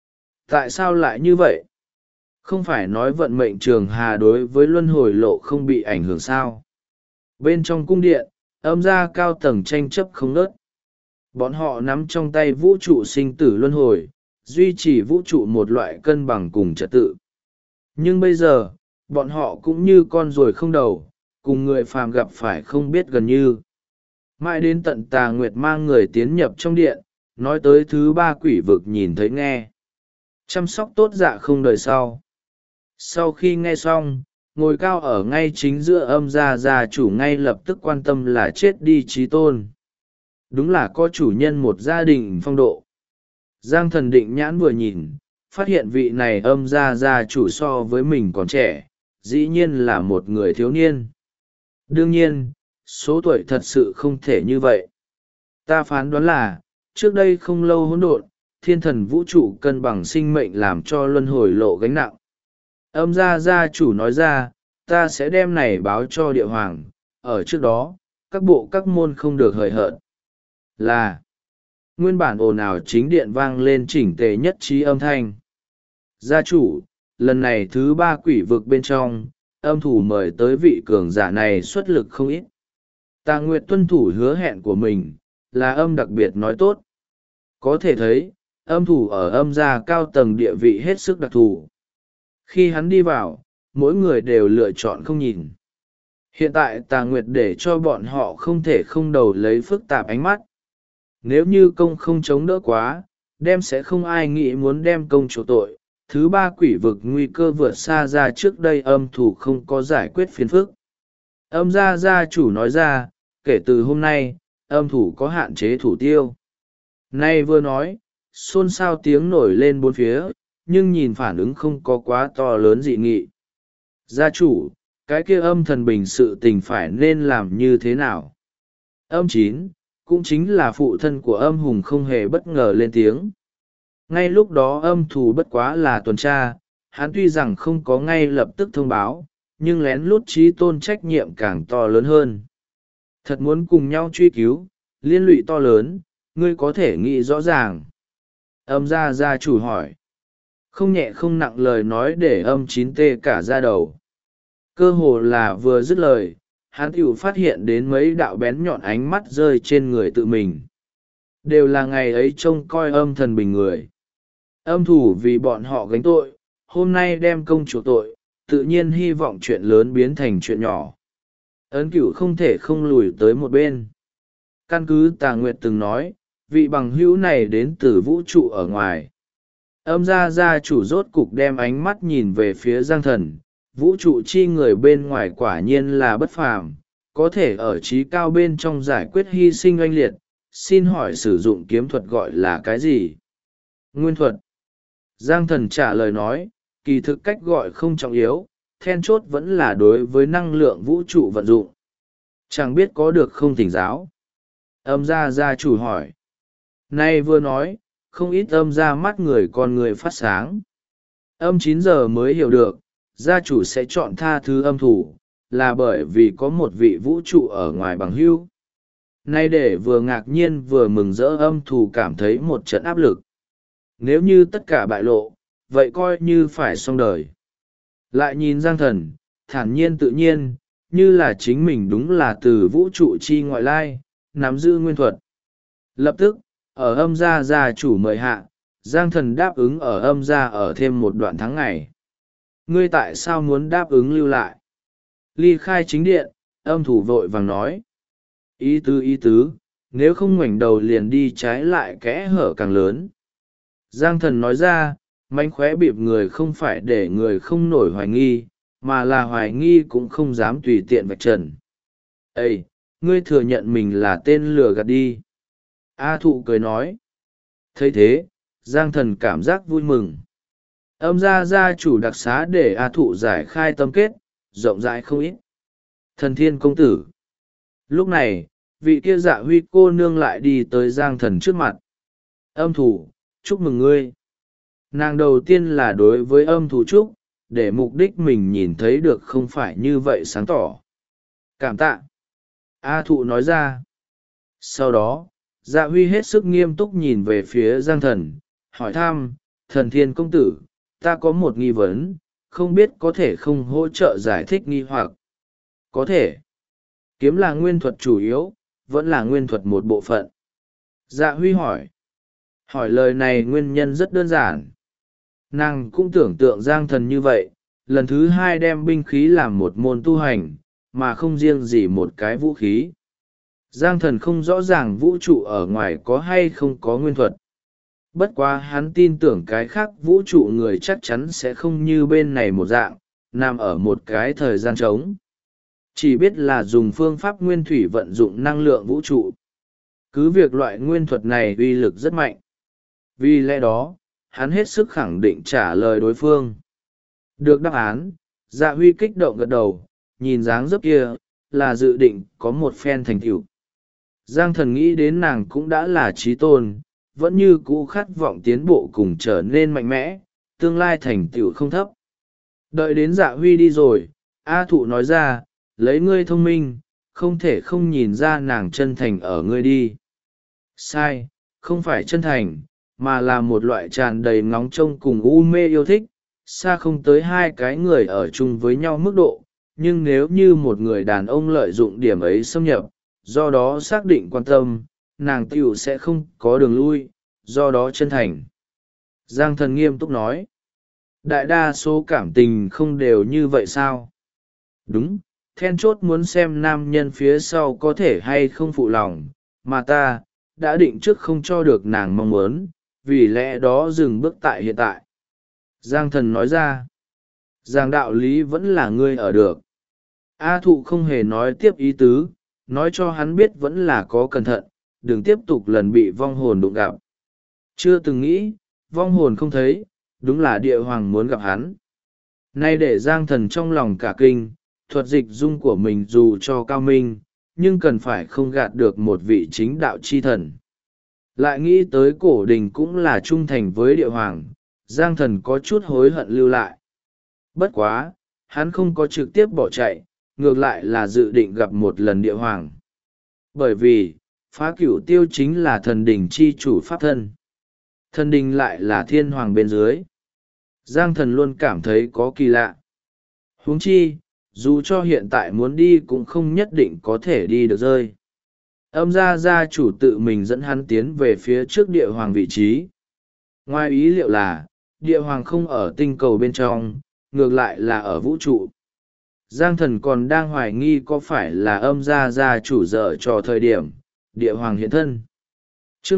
Tại sao lại như vậy? Không phải nói vận mệnh trường hà đối với luân hồi lộ không bị ảnh hưởng sao? Bên trong cung điện, âm gia cao tầng tranh chấp không ngớt. Bọn họ nắm trong tay vũ trụ sinh tử luân hồi, duy trì vũ trụ một loại cân bằng cùng trật tự. Nhưng bây giờ, bọn họ cũng như con ruồi không đầu, cùng người phàm gặp phải không biết gần như. Mãi đến tận Tà Nguyệt mang người tiến nhập trong điện, nói tới thứ 3 quỷ vực nhìn thấy nghe. Chăm sóc tốt dạ không đời sau. Sau khi nghe xong, ngồi cao ở ngay chính giữa âm gia chủ ngay lập tức quan tâm là chết đi Chí tôn. Đúng là có chủ nhân một gia đình phong độ. Giang Thần định nhãn vừa nhìn, phát hiện vị này âm gia chủ so với mình còn trẻ, dĩ nhiên là một người thiếu niên. Đương nhiên, số tuổi thật sự không thể như vậy. Ta phán đoán là, trước đây không lâu hỗn độn, thiên thần vũ trụ cân bằng sinh mệnh làm cho luân hồi lộ gánh nặng. Âm gia chủ nói ra, ta sẽ đem này báo cho địa hoàng, ở trước đó, các bộ các môn không được hời hợt. Là, nguyên bản ồn ào chính điện vang lên chỉnh tề nhất trí âm thanh. Gia chủ, lần này thứ 3 quỷ vực bên trong, âm thủ mời tới vị cường giả này xuất lực không ít. Tà Nguyệt tuân thủ hứa hẹn của mình, là âm đặc biệt nói tốt. Có thể thấy, âm thủ ở âm gia cao tầng địa vị hết sức đặc thù. Khi hắn đi vào, mỗi người đều lựa chọn không nhìn. Hiện tại Tà Nguyệt để cho bọn họ không thể không đầu lấy phức tạp ánh mắt. Nếu như công không chống đỡ quá, đem sẽ không ai nghĩ muốn đem công chỗ tội. Thứ 3 quỷ vực nguy cơ vượt xa ra trước đây âm thủ không có giải quyết phiền phức. Âm gia chủ nói ra, kể từ hôm nay, âm thủ có hạn chế thủ tiêu. Nay vừa nói, xôn xao tiếng nổi lên bốn phía, nhưng nhìn phản ứng không có quá to lớn dị nghị. Gia chủ, cái kia âm thần bình sự tình phải nên làm như thế nào? Âm 9, cũng chính là phụ thân của âm hùng không hề bất ngờ lên tiếng. Ngay lúc đó âm thù bất quá là tuần tra, hắn tuy rằng không có ngay lập tức thông báo, nhưng lén lút Chí tôn trách nhiệm càng to lớn hơn. Thật muốn cùng nhau truy cứu, liên lụy to lớn, ngươi có thể nghĩ rõ ràng. Âm gia chủ hỏi. Không nhẹ không nặng lời nói để âm 9 tê cả ra đầu. Cơ hồ là vừa dứt lời, hắn tiểu phát hiện đến mấy đạo bén nhọn ánh mắt rơi trên người tự mình. Đều là ngày ấy trông coi âm thần bình người. Âm thủ vì bọn họ gánh tội, hôm nay đem công chuộc tội, tự nhiên hy vọng chuyện lớn biến thành chuyện nhỏ. Ấn Cửu không thể không lùi tới một bên. Căn cứ Tà Nguyệt từng nói, vị bằng hữu này đến từ vũ trụ ở ngoài. Âm gia chủ rốt cục đem ánh mắt nhìn về phía Giang Thần, vũ trụ chi người bên ngoài quả nhiên là bất phàm, có thể ở trí cao bên trong giải quyết hy sinh oanh liệt. Xin hỏi sử dụng kiếm thuật gọi là cái gì? Nguyên thuật. Giang Thần trả lời nói, kỳ thực cách gọi không trọng yếu, then chốt vẫn là đối với năng lượng vũ trụ vận dụng. Chẳng biết có được không thỉnh giáo. Âm gia chủ hỏi. Nay vừa nói, không ít âm ra mắt người con người phát sáng. Âm 9 giờ mới hiểu được, gia chủ sẽ chọn tha thứ âm thủ, là bởi vì có một vị vũ trụ ở ngoài bằng hữu. Nay để vừa ngạc nhiên vừa mừng rỡ âm thủ cảm thấy một trận áp lực. Nếu như tất cả bại lộ, vậy coi như phải xong đời. Lại nhìn Giang Thần, thản nhiên tự nhiên, như là chính mình đúng là từ vũ trụ chi ngoại lai, nắm giữ nguyên thuật. Lập tức, ở âm gia chủ mời hạ, Giang Thần đáp ứng ở âm gia ở thêm một đoạn tháng ngày. Ngươi tại sao muốn đáp ứng lưu lại? Ly khai chính điện, âm thủ vội vàng nói. Ý tứ, nếu không ngoảnh đầu liền đi trái lại kẽ hở càng lớn. Giang Thần nói ra, mánh khóe bịp người không phải để người không nổi hoài nghi, mà là hoài nghi cũng không dám tùy tiện vạch trần. Ê, ngươi thừa nhận mình là tên lừa gạt đi. A Thụ cười nói. Thấy thế, Giang Thần cảm giác vui mừng. Âm gia chủ đặc xá để A Thụ giải khai tâm kết, rộng rãi không ít. Thần Thiên công tử. Lúc này, vị kia Dạ Huy cô nương lại đi tới Giang Thần trước mặt. Âm thủ, chúc mừng ngươi. Nàng đầu tiên là đối với âm thủ chúc, để mục đích mình nhìn thấy được không phải như vậy sáng tỏ. Cảm tạ. A Thụ nói ra. Sau đó, Dạ Huy hết sức nghiêm túc nhìn về phía Giang Thần, hỏi thăm, Thần Thiên công tử, ta có một nghi vấn, không biết có thể không hỗ trợ giải thích nghi hoặc. Có thể. Kiếm là nguyên thuật chủ yếu, vẫn là nguyên thuật một bộ phận. Dạ Huy hỏi. Hỏi lời này nguyên nhân rất đơn giản. Nàng cũng tưởng tượng Giang Thần như vậy, lần thứ hai đem binh khí làm một môn tu hành, mà không riêng gì một cái vũ khí. Giang Thần không rõ ràng vũ trụ ở ngoài có hay không có nguyên thuật. Bất quá hắn tin tưởng cái khác vũ trụ người chắc chắn sẽ không như bên này một dạng, nằm ở một cái thời gian trống. Chỉ biết là dùng phương pháp nguyên thủy vận dụng năng lượng vũ trụ. Cứ việc loại nguyên thuật này uy lực rất mạnh. Vì lẽ đó, hắn hết sức khẳng định trả lời đối phương. Được đáp án, Dạ Huy kích động gật đầu, nhìn dáng dấp kia, là dự định có một phen thành tựu. Giang Thần nghĩ đến nàng cũng đã là trí tôn, vẫn như cũ khát vọng tiến bộ cùng trở nên mạnh mẽ, tương lai thành tựu không thấp. Đợi đến Dạ Huy đi rồi, A Thụ nói ra, lấy ngươi thông minh, không thể không nhìn ra nàng chân thành ở ngươi đi. Sai, không phải chân thành, mà là một loại tràn đầy ngóng trông cùng u mê yêu thích, xa không tới hai cái người ở chung với nhau mức độ, nhưng nếu như một người đàn ông lợi dụng điểm ấy xâm nhập, do đó xác định quan tâm, nàng tiểu sẽ không có đường lui, do đó chân thành. Giang Thần nghiêm túc nói, đại đa số cảm tình không đều như vậy sao? Đúng, then chốt muốn xem nam nhân phía sau có thể hay không phụ lòng, mà ta đã định trước không cho được nàng mong muốn, vì lẽ đó dừng bước tại hiện tại. Giang Thần nói ra, Giang đạo lý vẫn là ngươi ở được. A Thụ không hề nói tiếp ý tứ, nói cho hắn biết vẫn là có cẩn thận, đừng tiếp tục lần bị vong hồn đụng gặp. Chưa từng nghĩ, vong hồn không thấy, đúng là địa hoàng muốn gặp hắn. Nay để Giang Thần trong lòng cả kinh, thuật dịch dung của mình dù cho cao minh, nhưng cần phải không gạt được một vị chính đạo chi thần. Lại nghĩ tới cổ đình cũng là trung thành với địa hoàng, Giang Thần có chút hối hận lưu lại. Bất quá, hắn không có trực tiếp bỏ chạy, ngược lại là dự định gặp một lần địa hoàng. Bởi vì, phá cửu tiêu chính là thần đình chi chủ pháp thân. Thần đình lại là thiên hoàng bên dưới. Giang Thần luôn cảm thấy có kỳ lạ. Huống chi, dù cho hiện tại muốn đi cũng không nhất định có thể đi được rơi. Âm gia chủ tự mình dẫn hắn tiến về phía trước địa hoàng vị trí. Ngoài ý liệu là, địa hoàng không ở tinh cầu bên trong, ngược lại là ở vũ trụ. Giang thần còn đang hoài nghi có phải là âm gia chủ dở trò thời điểm, địa hoàng hiện thân. Chương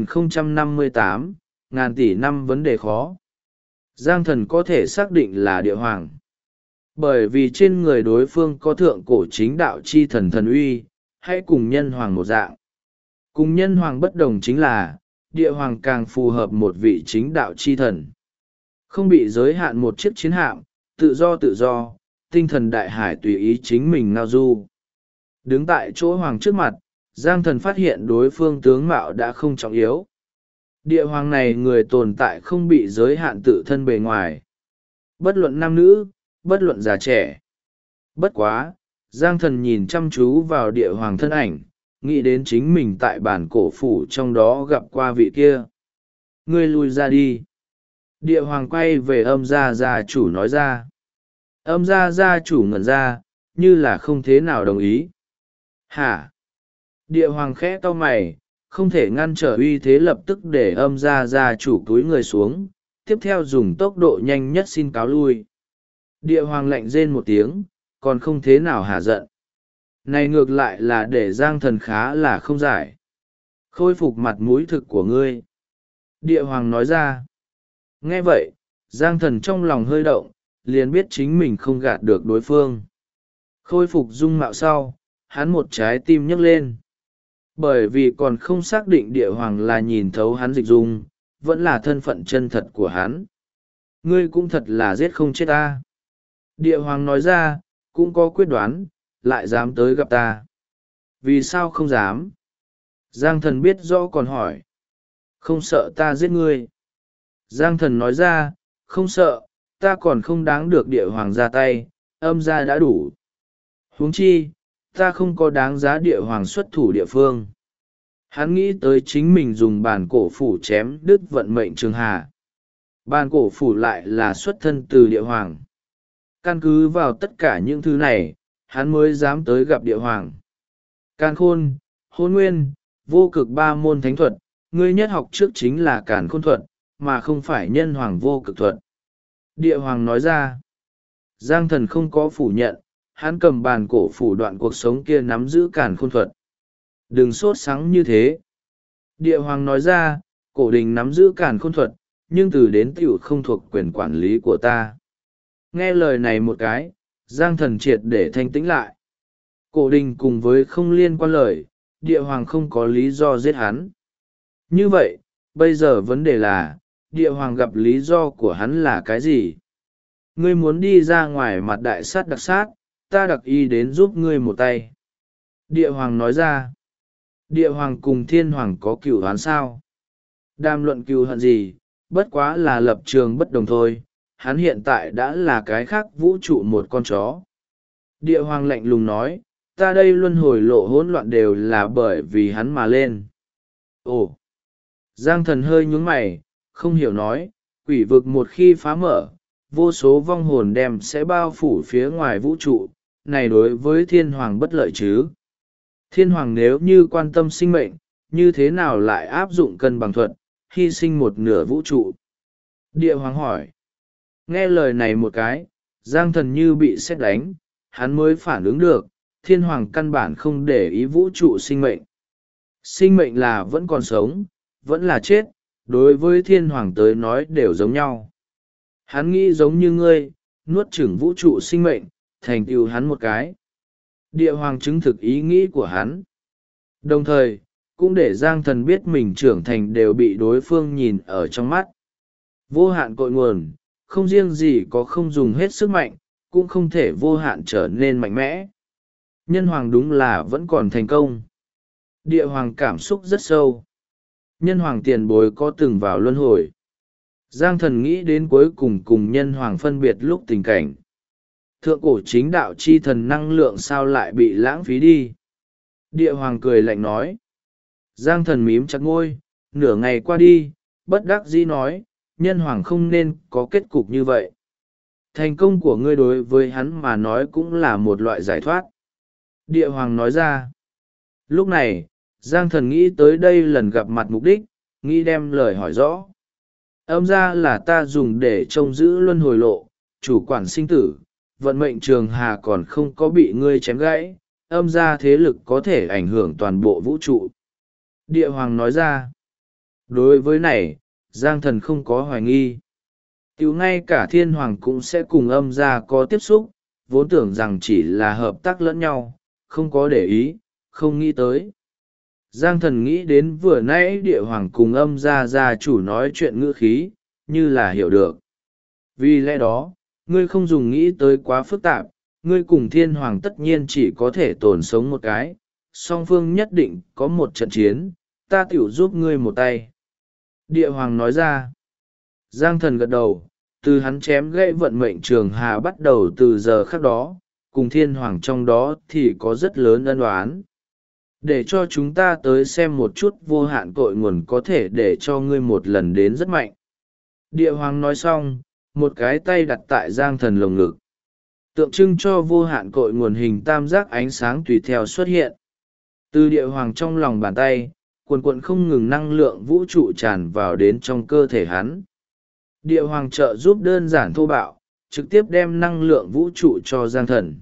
3058, ngàn tỷ năm vấn đề khó. Giang thần có thể xác định là địa hoàng. Bởi vì trên người đối phương có thượng cổ chính đạo chi thần thần uy, hay cùng nhân hoàng một dạng. Cùng nhân hoàng bất đồng chính là, địa hoàng càng phù hợp một vị chính đạo chi thần. Không bị giới hạn một chiếc chiến hạm, tự do, tinh thần đại hải tùy ý chính mình ngao du. Đứng tại chỗ hoàng trước mặt, Giang thần phát hiện đối phương tướng mạo đã không trọng yếu. Địa hoàng này người tồn tại không bị giới hạn tự thân bề ngoài. Bất luận nam nữ, bất luận già trẻ. Bất quá, Giang thần nhìn chăm chú vào địa hoàng thân ảnh, nghĩ đến chính mình tại bản cổ phủ trong đó gặp qua vị kia. Ngươi lui ra đi. Địa hoàng quay về âm gia chủ nói ra. Âm gia chủ ngẩn ra, như là không thế nào đồng ý. Hả? Địa hoàng khẽ cau mày, không thể ngăn trở uy thế lập tức để âm gia chủ cúi người xuống, tiếp theo dùng tốc độ nhanh nhất xin cáo lui. Địa hoàng lạnh rên một tiếng, còn không thế nào hả giận. Này ngược lại là để Giang thần khá là không giải. Khôi phục mặt mũi thực của ngươi. Địa hoàng nói ra. Nghe vậy, Giang thần trong lòng hơi động, liền biết chính mình không gạt được đối phương. Khôi phục dung mạo sau, hắn một trái tim nhấc lên. Bởi vì còn không xác định địa hoàng là nhìn thấu hắn dịch dung, vẫn là thân phận chân thật của hắn. Ngươi cũng thật là giết không chết ta. Địa hoàng nói ra, cũng có quyết đoán, lại dám tới gặp ta. Vì sao không dám? Giang thần biết rõ còn hỏi. Không sợ ta giết ngươi. Giang thần nói ra, không sợ, ta còn không đáng được địa hoàng ra tay, âm gia đã đủ. Huống chi, ta không có đáng giá địa hoàng xuất thủ địa phương. Hắn nghĩ tới chính mình dùng bàn cổ phủ chém đứt vận mệnh trường hà. Bàn cổ phủ lại là xuất thân từ địa hoàng. Căn cứ vào tất cả những thứ này, hắn mới dám tới gặp địa hoàng. Càn khôn, hôn nguyên, vô cực ba môn thánh thuật, ngươi nhất học trước chính là càn khôn thuật, mà không phải nhân hoàng vô cực thuật. Địa hoàng nói ra. Giang thần không có phủ nhận, hắn cầm bàn cổ phủ đoạn cuộc sống kia nắm giữ càn khôn thuật. Đừng sốt sắng như thế. Địa hoàng nói ra, cổ đình nắm giữ càn khôn thuật, nhưng từ đến tiểu không thuộc quyền quản lý của ta. Nghe lời này một cái, Giang thần triệt để thanh tĩnh lại. Cổ đình cùng với không liên quan lời, địa hoàng không có lý do giết hắn. Như vậy, bây giờ vấn đề là, địa hoàng gặp lý do của hắn là cái gì? Ngươi muốn đi ra ngoài mặt đại sát đặc sát, ta đặc ý đến giúp ngươi một tay. Địa hoàng nói ra. Địa hoàng cùng thiên hoàng có cựu oán sao? Đàm luận cựu hận gì, bất quá là lập trường bất đồng thôi, hắn hiện tại đã là cái khác vũ trụ một con chó. Địa hoàng lạnh lùng nói, ta đây luân hồi lộ hỗn loạn đều là bởi vì hắn mà lên. Ồ! Giang thần hơi nhún mày, không hiểu nói, quỷ vực một khi phá mở, vô số vong hồn đem sẽ bao phủ phía ngoài vũ trụ, này đối với thiên hoàng bất lợi chứ. Thiên hoàng nếu như quan tâm sinh mệnh, như thế nào lại áp dụng cân bằng thuật, hy sinh một nửa vũ trụ? Địa hoàng hỏi. Nghe lời này một cái, Giang thần như bị sét đánh, hắn mới phản ứng được, thiên hoàng căn bản không để ý vũ trụ sinh mệnh. Sinh mệnh là vẫn còn sống, vẫn là chết, đối với thiên hoàng tới nói đều giống nhau. Hắn nghĩ giống như ngươi, nuốt chửng vũ trụ sinh mệnh, thành tựu hắn một cái. Địa hoàng chứng thực ý nghĩ của hắn. Đồng thời, cũng để Giang thần biết mình trưởng thành đều bị đối phương nhìn ở trong mắt. Vô hạn cội nguồn, không riêng gì có không dùng hết sức mạnh, cũng không thể vô hạn trở nên mạnh mẽ. Nhân hoàng đúng là vẫn còn thành công. Địa hoàng cảm xúc rất sâu. Nhân hoàng tiền bối có từng vào luân hồi. Giang thần nghĩ đến cuối cùng cùng nhân hoàng phân biệt lúc tình cảnh. Thượng cổ chính đạo chi thần năng lượng sao lại bị lãng phí đi. Địa hoàng cười lạnh nói. Giang thần mím chặt môi, nửa ngày qua đi, bất đắc dĩ nói, nhân hoàng không nên có kết cục như vậy. Thành công của ngươi đối với hắn mà nói cũng là một loại giải thoát. Địa hoàng nói ra. Lúc này, Giang thần nghĩ tới đây lần gặp mặt mục đích, nghĩ đem lời hỏi rõ. Âm ra là ta dùng để trông giữ luân hồi lộ, chủ quản sinh tử, vận mệnh trường hà còn không có bị ngươi chém gãy, âm ra thế lực có thể ảnh hưởng toàn bộ vũ trụ. Địa hoàng nói ra. Đối với này, Giang Thần không có hoài nghi. Tiểu ngay cả thiên hoàng cũng sẽ cùng âm ra có tiếp xúc, vốn tưởng rằng chỉ là hợp tác lẫn nhau, không có để ý, không nghĩ tới. Giang Thần nghĩ đến vừa nãy địa hoàng cùng âm ra gia chủ nói chuyện ngữ khí, như là hiểu được. Vì lẽ đó, ngươi không dùng nghĩ tới quá phức tạp, ngươi cùng thiên hoàng tất nhiên chỉ có thể tồn sống một cái, song phương nhất định có một trận chiến, ta tiểu giúp ngươi một tay. Địa hoàng nói ra. Giang Thần gật đầu, từ hắn chém gãy vận mệnh trường hà bắt đầu từ giờ khắc đó, cùng thiên hoàng trong đó thì có rất lớn ân oán. Để cho chúng ta tới xem một chút vô hạn cội nguồn có thể để cho ngươi một lần đến rất mạnh. Địa hoàng nói xong, một cái tay đặt tại Giang Thần lồng ngực. Tượng trưng cho vô hạn cội nguồn hình tam giác ánh sáng tùy theo xuất hiện. Từ địa hoàng trong lòng bàn tay, cuồn cuộn không ngừng năng lượng vũ trụ tràn vào đến trong cơ thể hắn. Địa hoàng trợ giúp đơn giản thô bạo, trực tiếp đem năng lượng vũ trụ cho Giang Thần.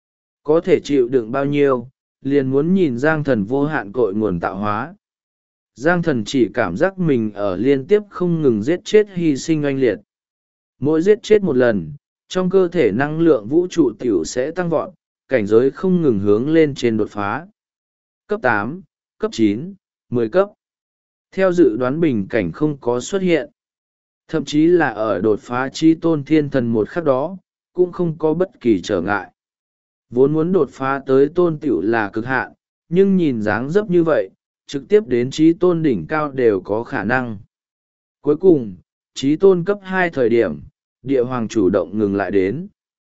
Có thể chịu đựng bao nhiêu, liền muốn nhìn Giang Thần vô hạn cội nguồn tạo hóa. Giang Thần chỉ cảm giác mình ở liên tiếp không ngừng giết chết hy sinh oanh liệt. Mỗi giết chết một lần, trong cơ thể năng lượng vũ trụ tiểu sẽ tăng vọt, cảnh giới không ngừng hướng lên trên đột phá. Cấp 8, cấp 9, 10 cấp. Theo dự đoán bình cảnh không có xuất hiện. Thậm chí là ở đột phá chí tôn thiên thần một khắc đó, cũng không có bất kỳ trở ngại. Vốn muốn đột phá tới tôn tiểu là cực hạn, nhưng nhìn dáng dấp như vậy, trực tiếp đến chí tôn đỉnh cao đều có khả năng. Cuối cùng, chí tôn cấp 2 thời điểm, địa hoàng chủ động ngừng lại đến.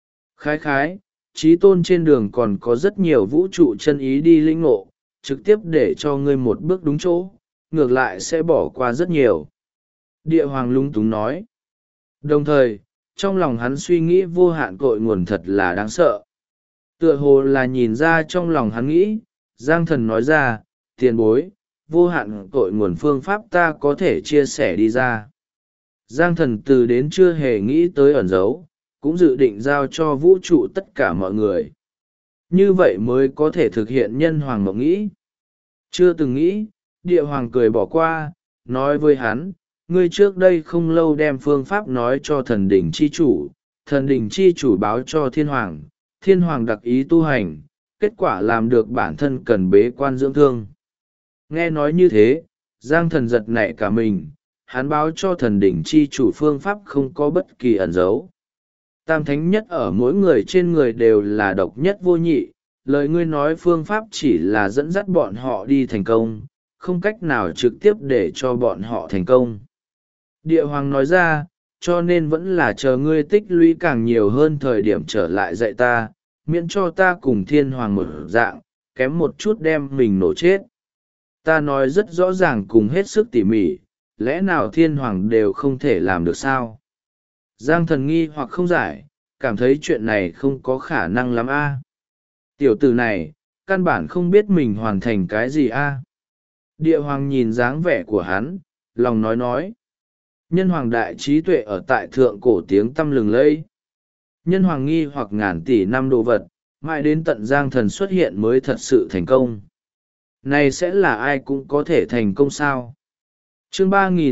Khái, chí tôn trên đường còn có rất nhiều vũ trụ chân ý đi linh ngộ, trực tiếp để cho ngươi một bước đúng chỗ, ngược lại sẽ bỏ qua rất nhiều. Địa hoàng lung túng nói. Đồng thời, trong lòng hắn suy nghĩ vô hạn cội nguồn thật là đáng sợ. Tựa hồ là nhìn ra trong lòng hắn nghĩ, Giang Thần nói ra, tiền bối, vô hạn cội nguồn phương pháp ta có thể chia sẻ đi ra. Giang Thần từ đến chưa hề nghĩ tới ẩn giấu, cũng dự định giao cho vũ trụ tất cả mọi người. Như vậy mới có thể thực hiện nhân hoàng mộng nghĩ. Chưa từng nghĩ, địa hoàng cười bỏ qua, nói với hắn, ngươi trước đây không lâu đem phương pháp nói cho thần đỉnh chi chủ, thần đỉnh chi chủ báo cho thiên hoàng đặc ý tu hành, kết quả làm được bản thân cần bế quan dưỡng thương. Nghe nói như thế, Giang Thần giật nảy cả mình, hắn báo cho thần đỉnh chi chủ phương pháp không có bất kỳ ẩn giấu. Tam thánh nhất ở mỗi người trên người đều là độc nhất vô nhị, lời ngươi nói phương pháp chỉ là dẫn dắt bọn họ đi thành công, không cách nào trực tiếp để cho bọn họ thành công. Địa hoàng nói ra, cho nên vẫn là chờ ngươi tích lũy càng nhiều hơn thời điểm trở lại dạy ta, miễn cho ta cùng thiên hoàng một dạng, kém một chút đem mình nổ chết. Ta nói rất rõ ràng cùng hết sức tỉ mỉ, lẽ nào thiên hoàng đều không thể làm được sao? Giang Thần nghi hoặc không giải, cảm thấy chuyện này không có khả năng lắm a. Tiểu tử này, căn bản không biết mình hoàn thành cái gì a. Địa hoàng nhìn dáng vẻ của hắn, lòng nói. Nhân hoàng đại trí tuệ ở tại thượng cổ tiếng tăm lừng lẫy. Nhân hoàng nghi hoặc ngàn tỷ năm đồ vật, mãi đến tận Giang Thần xuất hiện mới thật sự thành công. Này sẽ là ai cũng có thể thành công sao? Chương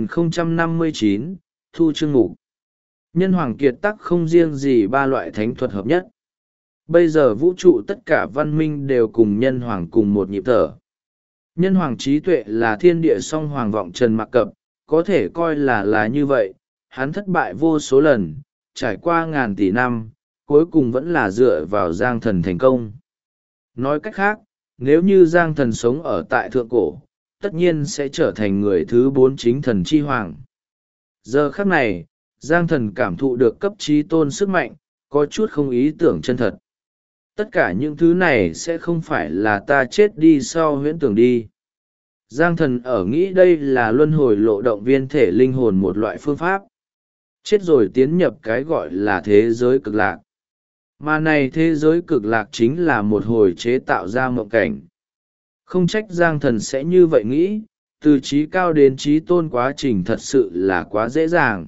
3059, Thu chương mục. Nhân hoàng kiệt tắc không riêng gì ba loại thánh thuật hợp nhất. Bây giờ vũ trụ tất cả văn minh đều cùng nhân hoàng cùng một nhịp thở. Nhân hoàng trí tuệ là thiên địa song hoàng vọng trần mặc cập, có thể coi là như vậy, hắn thất bại vô số lần, trải qua ngàn tỷ năm, cuối cùng vẫn là dựa vào Giang Thần thành công. Nói cách khác, nếu như Giang Thần sống ở tại thượng cổ, tất nhiên sẽ trở thành người thứ 4 chính thần chi hoàng. Giờ khắc này, Giang Thần cảm thụ được cấp trí tôn sức mạnh, có chút không ý tưởng chân thật. Tất cả những thứ này sẽ không phải là ta chết đi sau huyễn tưởng đi. Giang Thần ở nghĩ đây là luân hồi lộ động viên thể linh hồn một loại phương pháp. Chết rồi tiến nhập cái gọi là thế giới cực lạc. Mà này thế giới cực lạc chính là một hồi chế tạo ra mộng cảnh. Không trách Giang Thần sẽ như vậy nghĩ, từ trí cao đến trí tôn quá trình thật sự là quá dễ dàng.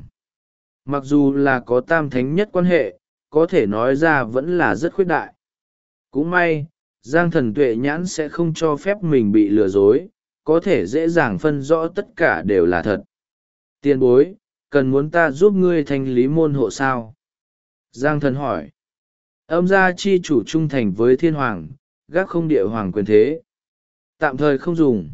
Mặc dù là có tam thánh nhất quan hệ, có thể nói ra vẫn là rất khuyết đại. Cũng may, Giang Thần tuệ nhãn sẽ không cho phép mình bị lừa dối, có thể dễ dàng phân rõ tất cả đều là thật. Tiền bối, cần muốn ta giúp ngươi thanh lý môn hộ sao? Giang Thần hỏi. Âm gia chi chủ trung thành với thiên hoàng, gác không địa hoàng quyền thế. Tạm thời không dùng.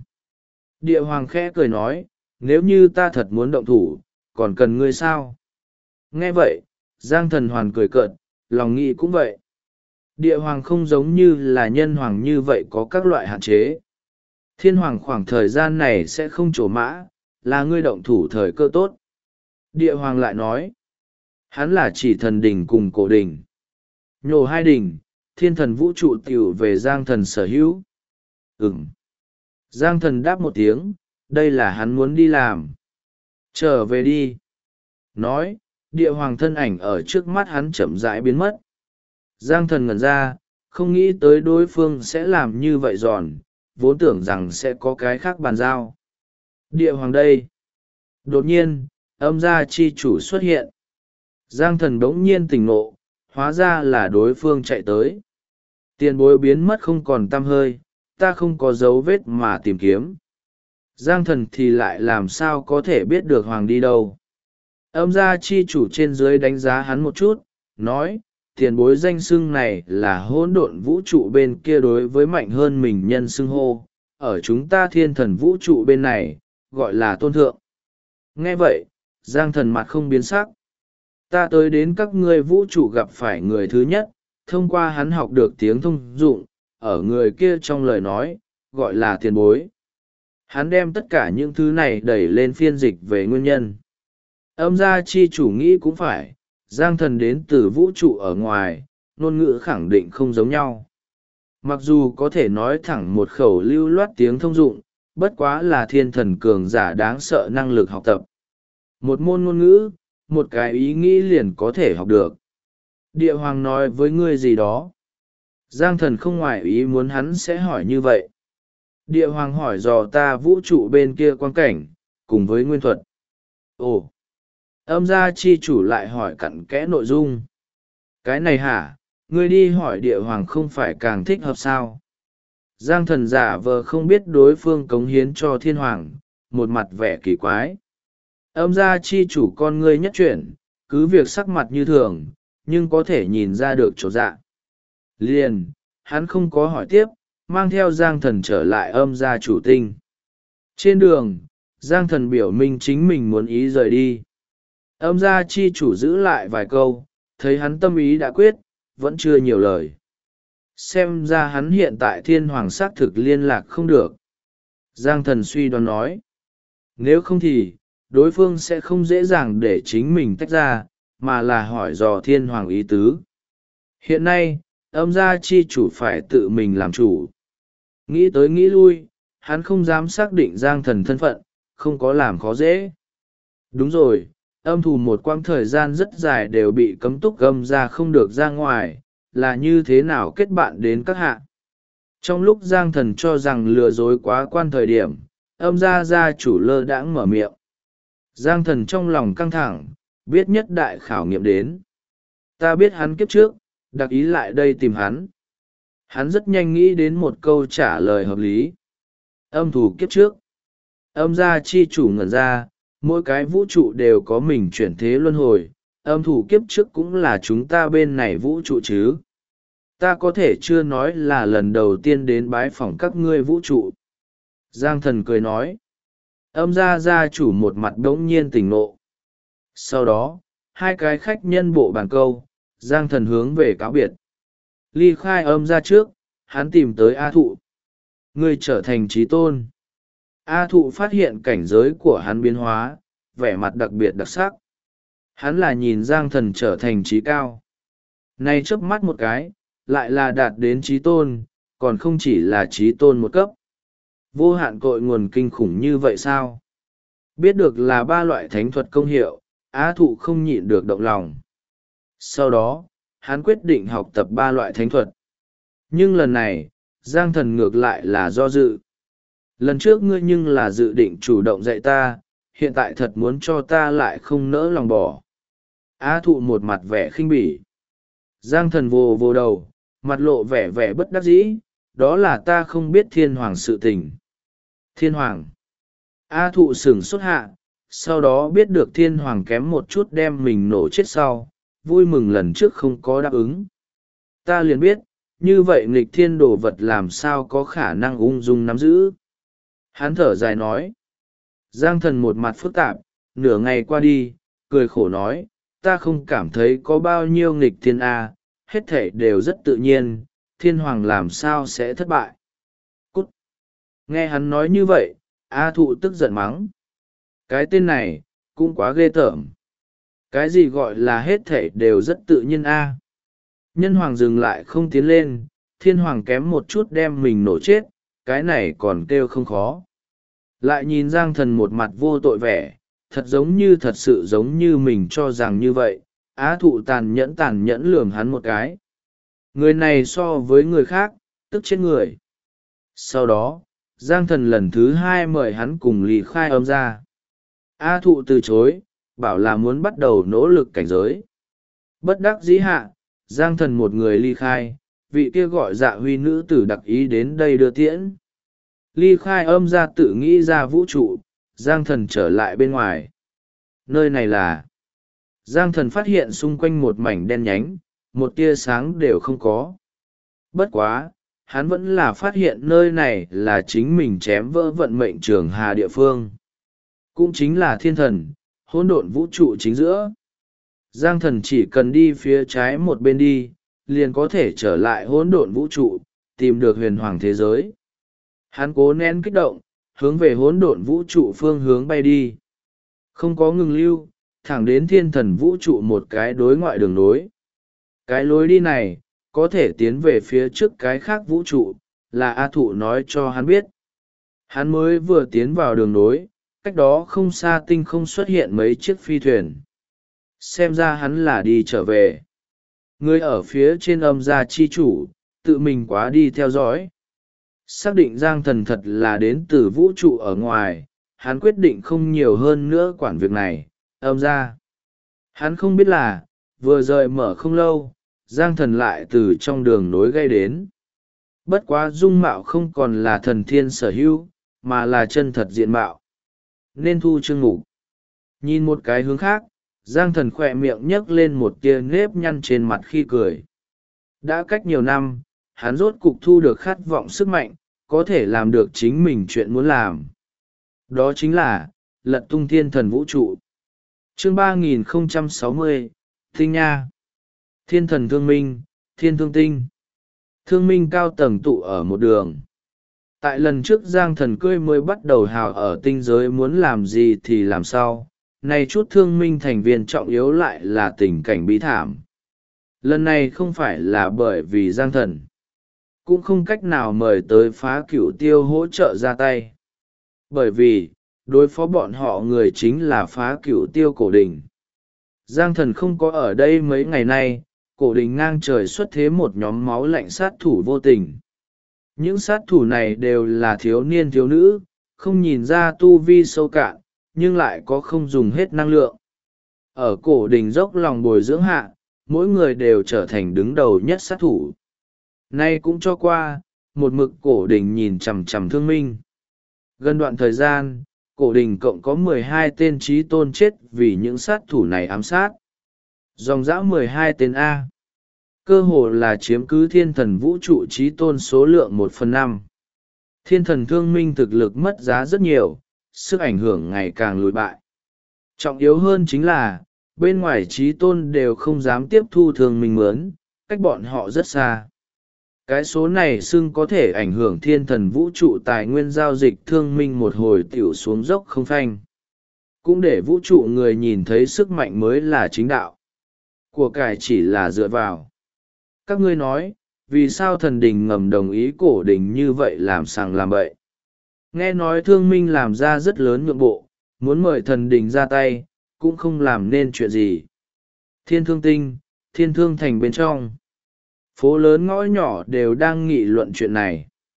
Địa hoàng khẽ cười nói, nếu như ta thật muốn động thủ, còn cần ngươi sao? Nghe vậy, Giang Thần hoàn cười cợt, lòng nghĩ cũng vậy. Địa hoàng không giống như là nhân hoàng như vậy có các loại hạn chế. Thiên hoàng khoảng thời gian này sẽ không trổ mã, là ngươi động thủ thời cơ tốt. Địa hoàng lại nói, hắn là chỉ thần đỉnh cùng cổ đỉnh. Nhổ hai đỉnh, thiên thần vũ trụ tiểu về Giang Thần sở hữu. Ừm. Giang Thần đáp một tiếng, đây là hắn muốn đi làm. Trở về đi. Nói, địa hoàng thân ảnh ở trước mắt hắn chậm rãi biến mất. Giang Thần ngẩn ra, không nghĩ tới đối phương sẽ làm như vậy giòn, vốn tưởng rằng sẽ có cái khác bàn giao. Địa hoàng đây. Đột nhiên, âm gia chi chủ xuất hiện. Giang Thần bỗng nhiên tỉnh ngộ, hóa ra là đối phương chạy tới. Tiền bối biến mất không còn tăm hơi, ta không có dấu vết mà tìm kiếm. Giang Thần thì lại làm sao có thể biết được hoàng đi đâu. Âm gia chi chủ trên dưới đánh giá hắn một chút, nói, tiền bối danh xưng này là hỗn độn vũ trụ bên kia đối với mạnh hơn mình nhân xưng hô, ở chúng ta thiên thần vũ trụ bên này, gọi là tôn thượng. Nghe vậy, Giang Thần mặt không biến sắc. Ta tới đến các ngươi vũ trụ gặp phải người thứ nhất, thông qua hắn học được tiếng thông dụng, ở người kia trong lời nói, gọi là tiền bối. Hắn đem tất cả những thứ này đẩy lên phiên dịch về nguyên nhân. Âm gia chi chủ nghĩ cũng phải, Giang Thần đến từ vũ trụ ở ngoài, ngôn ngữ khẳng định không giống nhau. Mặc dù có thể nói thẳng một khẩu lưu loát tiếng thông dụng, bất quá là thiên thần cường giả đáng sợ năng lực học tập. Một môn ngôn ngữ, một cái ý nghĩ liền có thể học được. Địa hoàng nói với ngươi gì đó. Giang Thần không ngoại ý muốn hắn sẽ hỏi như vậy. Địa hoàng hỏi dò ta vũ trụ bên kia quan cảnh, cùng với nguyên thuật. Ồ! Âm gia chi chủ lại hỏi cặn kẽ nội dung. Cái này hả, ngươi đi hỏi địa hoàng không phải càng thích hợp sao? Giang Thần giả vờ không biết đối phương cống hiến cho thiên hoàng, một mặt vẻ kỳ quái. Âm gia chi chủ con ngươi nhất chuyển, cứ việc sắc mặt như thường, nhưng có thể nhìn ra được chỗ dạ. Liền, hắn không có hỏi tiếp, mang theo Giang Thần trở lại âm gia chủ tinh. Trên đường, Giang Thần biểu minh chính mình muốn ý rời đi. Âm gia chi chủ giữ lại vài câu, thấy hắn tâm ý đã quyết, vẫn chưa nhiều lời. Xem ra hắn hiện tại thiên hoàng xác thực liên lạc không được. Giang Thần suy đoán nói. Nếu không thì, đối phương sẽ không dễ dàng để chính mình tách ra, mà là hỏi dò thiên hoàng ý tứ. Hiện nay, âm gia chi chủ phải tự mình làm chủ. Nghĩ tới nghĩ lui, hắn không dám xác định Giang Thần thân phận, không có làm khó dễ. Đúng rồi, âm thù một quãng thời gian rất dài đều bị cấm túc âm ra không được ra ngoài, là như thế nào kết bạn đến các hạ. Trong lúc Giang Thần cho rằng lừa dối quá quan thời điểm, âm gia chủ lơ đãng mở miệng. Giang Thần trong lòng căng thẳng, biết nhất đại khảo nghiệm đến. Ta biết hắn kiếp trước, đặc ý lại đây tìm hắn. Hắn rất nhanh nghĩ đến một câu trả lời hợp lý. Âm thù kiếp trước. Âm gia chi chủ ngẩn ra, mỗi cái vũ trụ đều có mình chuyển thế luân hồi, âm thủ kiếp trước cũng là chúng ta bên này vũ trụ chứ. Ta có thể chưa nói là lần đầu tiên đến bái phỏng các ngươi vũ trụ. Giang Thần cười nói. Âm gia chủ một mặt đống nhiên tỉnh ngộ. Sau đó, hai cái khách nhân bộ bàn câu, Giang Thần hướng về cáo biệt. Ly khai âm gia trước, hắn tìm tới A Thụ. Ngươi trở thành trí tôn. A Thụ phát hiện cảnh giới của hắn biến hóa, vẻ mặt đặc biệt đặc sắc. Hắn là nhìn Giang Thần trở thành trí cao. Nay chớp mắt một cái, lại là đạt đến trí tôn, còn không chỉ là trí tôn một cấp. Vô hạn cội nguồn kinh khủng như vậy sao? Biết được là ba loại thánh thuật công hiệu, A Thụ không nhịn được động lòng. Sau đó, hắn quyết định học tập ba loại thánh thuật. Nhưng lần này, Giang Thần ngược lại là do dự. Lần trước ngươi nhưng là dự định chủ động dạy ta, hiện tại thật muốn cho ta lại không nỡ lòng bỏ. Á thụ một mặt vẻ khinh bỉ. Giang thần vồ vồ đầu, mặt lộ vẻ vẻ bất đắc dĩ, đó là ta không biết thiên hoàng sự tình. Thiên hoàng. A thụ sửng sốt hạ, sau đó biết được thiên hoàng kém một chút đem mình nổ chết sau, vui mừng lần trước không có đáp ứng. Ta liền biết, như vậy nghịch thiên đồ vật làm sao có khả năng ung dung nắm giữ. Hắn thở dài nói. Giang thần một mặt phức tạp, nửa ngày qua đi, cười khổ nói, ta không cảm thấy có bao nhiêu nghịch thiên A, hết thể đều rất tự nhiên, thiên hoàng làm sao sẽ thất bại. Cút! Nghe hắn nói như vậy, A thụ tức giận mắng. Cái tên này, cũng quá ghê tởm. Cái gì gọi là hết thể đều rất tự nhiên A. Nhân hoàng dừng lại không tiến lên, thiên hoàng kém một chút đem mình nổ chết, cái này còn kêu không khó. Lại nhìn Giang thần một mặt vô tội vẻ, thật giống như thật sự giống như mình cho rằng như vậy, Á thụ tàn nhẫn lườm hắn một cái. Người này so với người khác, tức chết người. Sau đó, Giang thần lần thứ hai mời hắn cùng Lý Khai Âm ra. Á thụ từ chối, bảo là muốn bắt đầu nỗ lực cảnh giới. Bất đắc dĩ hạ, Giang thần một người ly khai, vị kia gọi Dạ Huy nữ tử đặc ý đến đây đưa tiễn. Ly Khai Âm ra tự nghĩ ra vũ trụ, Giang thần trở lại bên ngoài. Nơi này là... Giang thần phát hiện xung quanh một mảnh đen nhánh, một tia sáng đều không có. Bất quá, hắn vẫn là phát hiện nơi này là chính mình chém vỡ vận mệnh trường hà địa phương. Cũng chính là thiên thần, hỗn độn vũ trụ chính giữa. Giang thần chỉ cần đi phía trái một bên đi, liền có thể trở lại hỗn độn vũ trụ, tìm được huyền hoàng thế giới. Hắn cố nén kích động, hướng về hỗn độn vũ trụ phương hướng bay đi. Không có ngừng lưu, thẳng đến thiên thần vũ trụ một cái đối ngoại đường nối. Cái lối đi này, có thể tiến về phía trước cái khác vũ trụ, là A thụ nói cho hắn biết. Hắn mới vừa tiến vào đường nối, cách đó không xa tinh không xuất hiện mấy chiếc phi thuyền. Xem ra hắn là đi trở về. Người ở phía trên âm gia chi chủ, tự mình quá đi theo dõi. Xác định Giang thần thật là đến từ vũ trụ ở ngoài, hắn quyết định không nhiều hơn nữa quản việc này, âm gia. Hắn không biết là, vừa rời mở không lâu, Giang thần lại từ trong đường nối gây đến. Bất quá dung mạo không còn là thần thiên sở hữu, mà là chân thật diện mạo. Nên thu chương mục. Nhìn một cái hướng khác, Giang thần khỏe miệng nhấc lên một tia nếp nhăn trên mặt khi cười. Đã cách nhiều năm, hắn rốt cục thu được khát vọng sức mạnh, có thể làm được chính mình chuyện muốn làm. Đó chính là, lật tung thiên thần vũ trụ. Chương 3060, Tinh Nha. Thiên thần thương minh, thiên thương tinh. Thương minh cao tầng tụ ở một đường. Tại lần trước Giang thần cưới mới bắt đầu hào ở tinh giới muốn làm gì thì làm sao. Này chút thương minh thành viên trọng yếu lại là tình cảnh bí thảm. Lần này không phải là bởi vì Giang thần. Cũng không cách nào mời tới phá cửu tiêu hỗ trợ ra tay. Bởi vì, đối phó bọn họ người chính là phá cửu tiêu cổ đình. Giang thần không có ở đây mấy ngày nay, cổ đình ngang trời xuất thế một nhóm máu lạnh sát thủ vô tình. Những sát thủ này đều là thiếu niên thiếu nữ, không nhìn ra tu vi sâu cạn, nhưng lại có không dùng hết năng lượng. Ở cổ đình dốc lòng bồi dưỡng hạ, mỗi người đều trở thành đứng đầu nhất sát thủ. Nay cũng cho qua, một mực cổ đình nhìn chằm chằm thương minh. Gần đoạn thời gian, cổ đình cộng có 12 tên trí tôn chết vì những sát thủ này ám sát. Dòng dã 12 tên A. Cơ hồ là chiếm cứ thiên thần vũ trụ trí tôn số lượng 1/5. Thiên thần thương minh thực lực mất giá rất nhiều, sức ảnh hưởng ngày càng lùi bại. Trọng yếu hơn chính là, bên ngoài trí tôn đều không dám tiếp thu thương minh mướn, cách bọn họ rất xa. Cái số này xưng có thể ảnh hưởng thiên thần vũ trụ tài nguyên giao dịch thương minh một hồi tiểu xuống dốc không phanh. Cũng để vũ trụ người nhìn thấy sức mạnh mới là chính đạo. Của cải chỉ là dựa vào. Các ngươi nói, vì sao thần đình ngầm đồng ý cổ đình như vậy làm sàng làm bậy? Nghe nói thương minh làm ra rất lớn nhượng bộ, muốn mời thần đình ra tay, cũng không làm nên chuyện gì. Thiên thương tinh, thiên thương thành bên trong. Phố lớn ngõ nhỏ đều đang nghị luận chuyện này.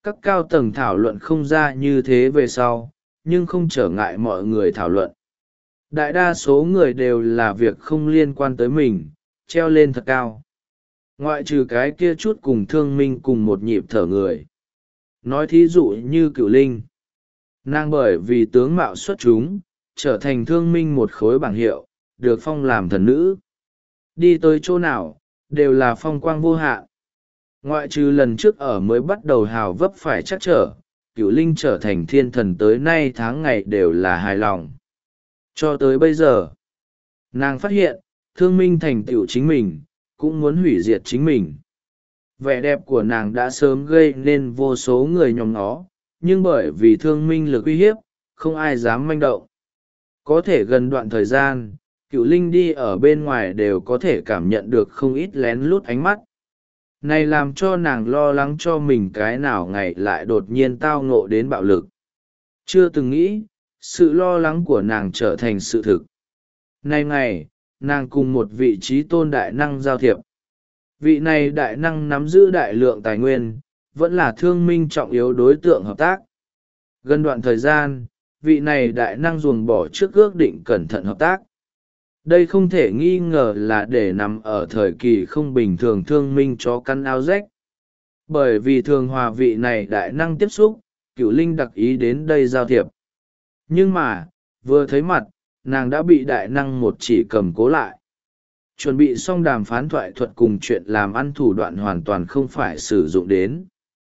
Các cao tầng thảo luận không ra như thế về sau, nhưng không trở ngại mọi người thảo luận. Đại đa số người đều là việc không liên quan tới mình, treo lên thật cao. Ngoại trừ cái kia chút cùng Thương Minh cùng một nhịp thở người. Nói thí dụ như Cửu Linh. Nàng bởi vì tướng mạo xuất chúng, trở thành Thương Minh một khối bảng hiệu, được phong làm thần nữ. Đi tới chỗ nào, đều là phong quang vô hạn. Ngoại trừ lần trước ở mới bắt đầu hào vấp phải chắc trở, Cửu Linh trở thành thiên thần tới nay tháng ngày đều là hài lòng. Cho tới bây giờ, nàng phát hiện, Thương Minh thành tựu chính mình, cũng muốn hủy diệt chính mình. Vẻ đẹp của nàng đã sớm gây nên vô số người nhòm nó, nhưng bởi vì Thương Minh lực uy hiếp, không ai dám manh động. Có thể gần đoạn thời gian, Cửu Linh đi ở bên ngoài đều có thể cảm nhận được không ít lén lút ánh mắt. Này làm cho nàng lo lắng cho mình cái nào ngày lại đột nhiên tao ngộ đến bạo lực. Chưa từng nghĩ, sự lo lắng của nàng trở thành sự thực. Nay ngày, nàng cùng một vị trí tôn đại năng giao thiệp. Vị này đại năng nắm giữ đại lượng tài nguyên, vẫn là Thương Minh trọng yếu đối tượng hợp tác. Gần đoạn thời gian, vị này đại năng ruồng bỏ trước ước định cẩn thận hợp tác. Đây không thể nghi ngờ là để nằm ở thời kỳ không bình thường Thương Minh chó cắn áo rách. Bởi vì thường hòa vị này đại năng tiếp xúc, Cửu Linh đặc ý đến đây giao thiệp. Nhưng mà, vừa thấy mặt, nàng đã bị đại năng một chỉ cầm cố lại. Chuẩn bị xong đàm phán thoại thuật cùng chuyện làm ăn thủ đoạn hoàn toàn không phải sử dụng đến.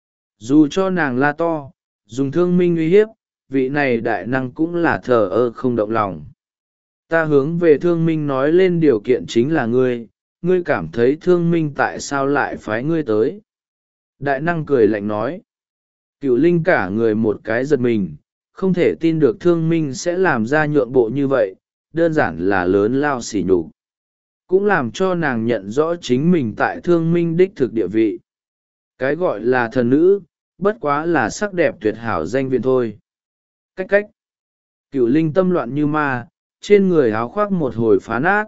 Dù cho nàng la to, dùng Thương Minh uy hiếp, vị này đại năng cũng là thờ ơ không động lòng. Ta hướng về Thương Minh nói lên điều kiện chính là ngươi cảm thấy Thương Minh tại sao lại phái ngươi tới. Đại năng cười lạnh nói. Cửu Linh cả người một cái giật mình, không thể tin được Thương Minh sẽ làm ra nhượng bộ như vậy, đơn giản là lớn lao sỉ nhục. Cũng làm cho nàng nhận rõ chính mình tại Thương Minh đích thực địa vị. Cái gọi là thần nữ, bất quá là sắc đẹp tuyệt hảo danh viện thôi. Cách. Cửu Linh tâm loạn như ma, trên người áo khoác một hồi phá nát.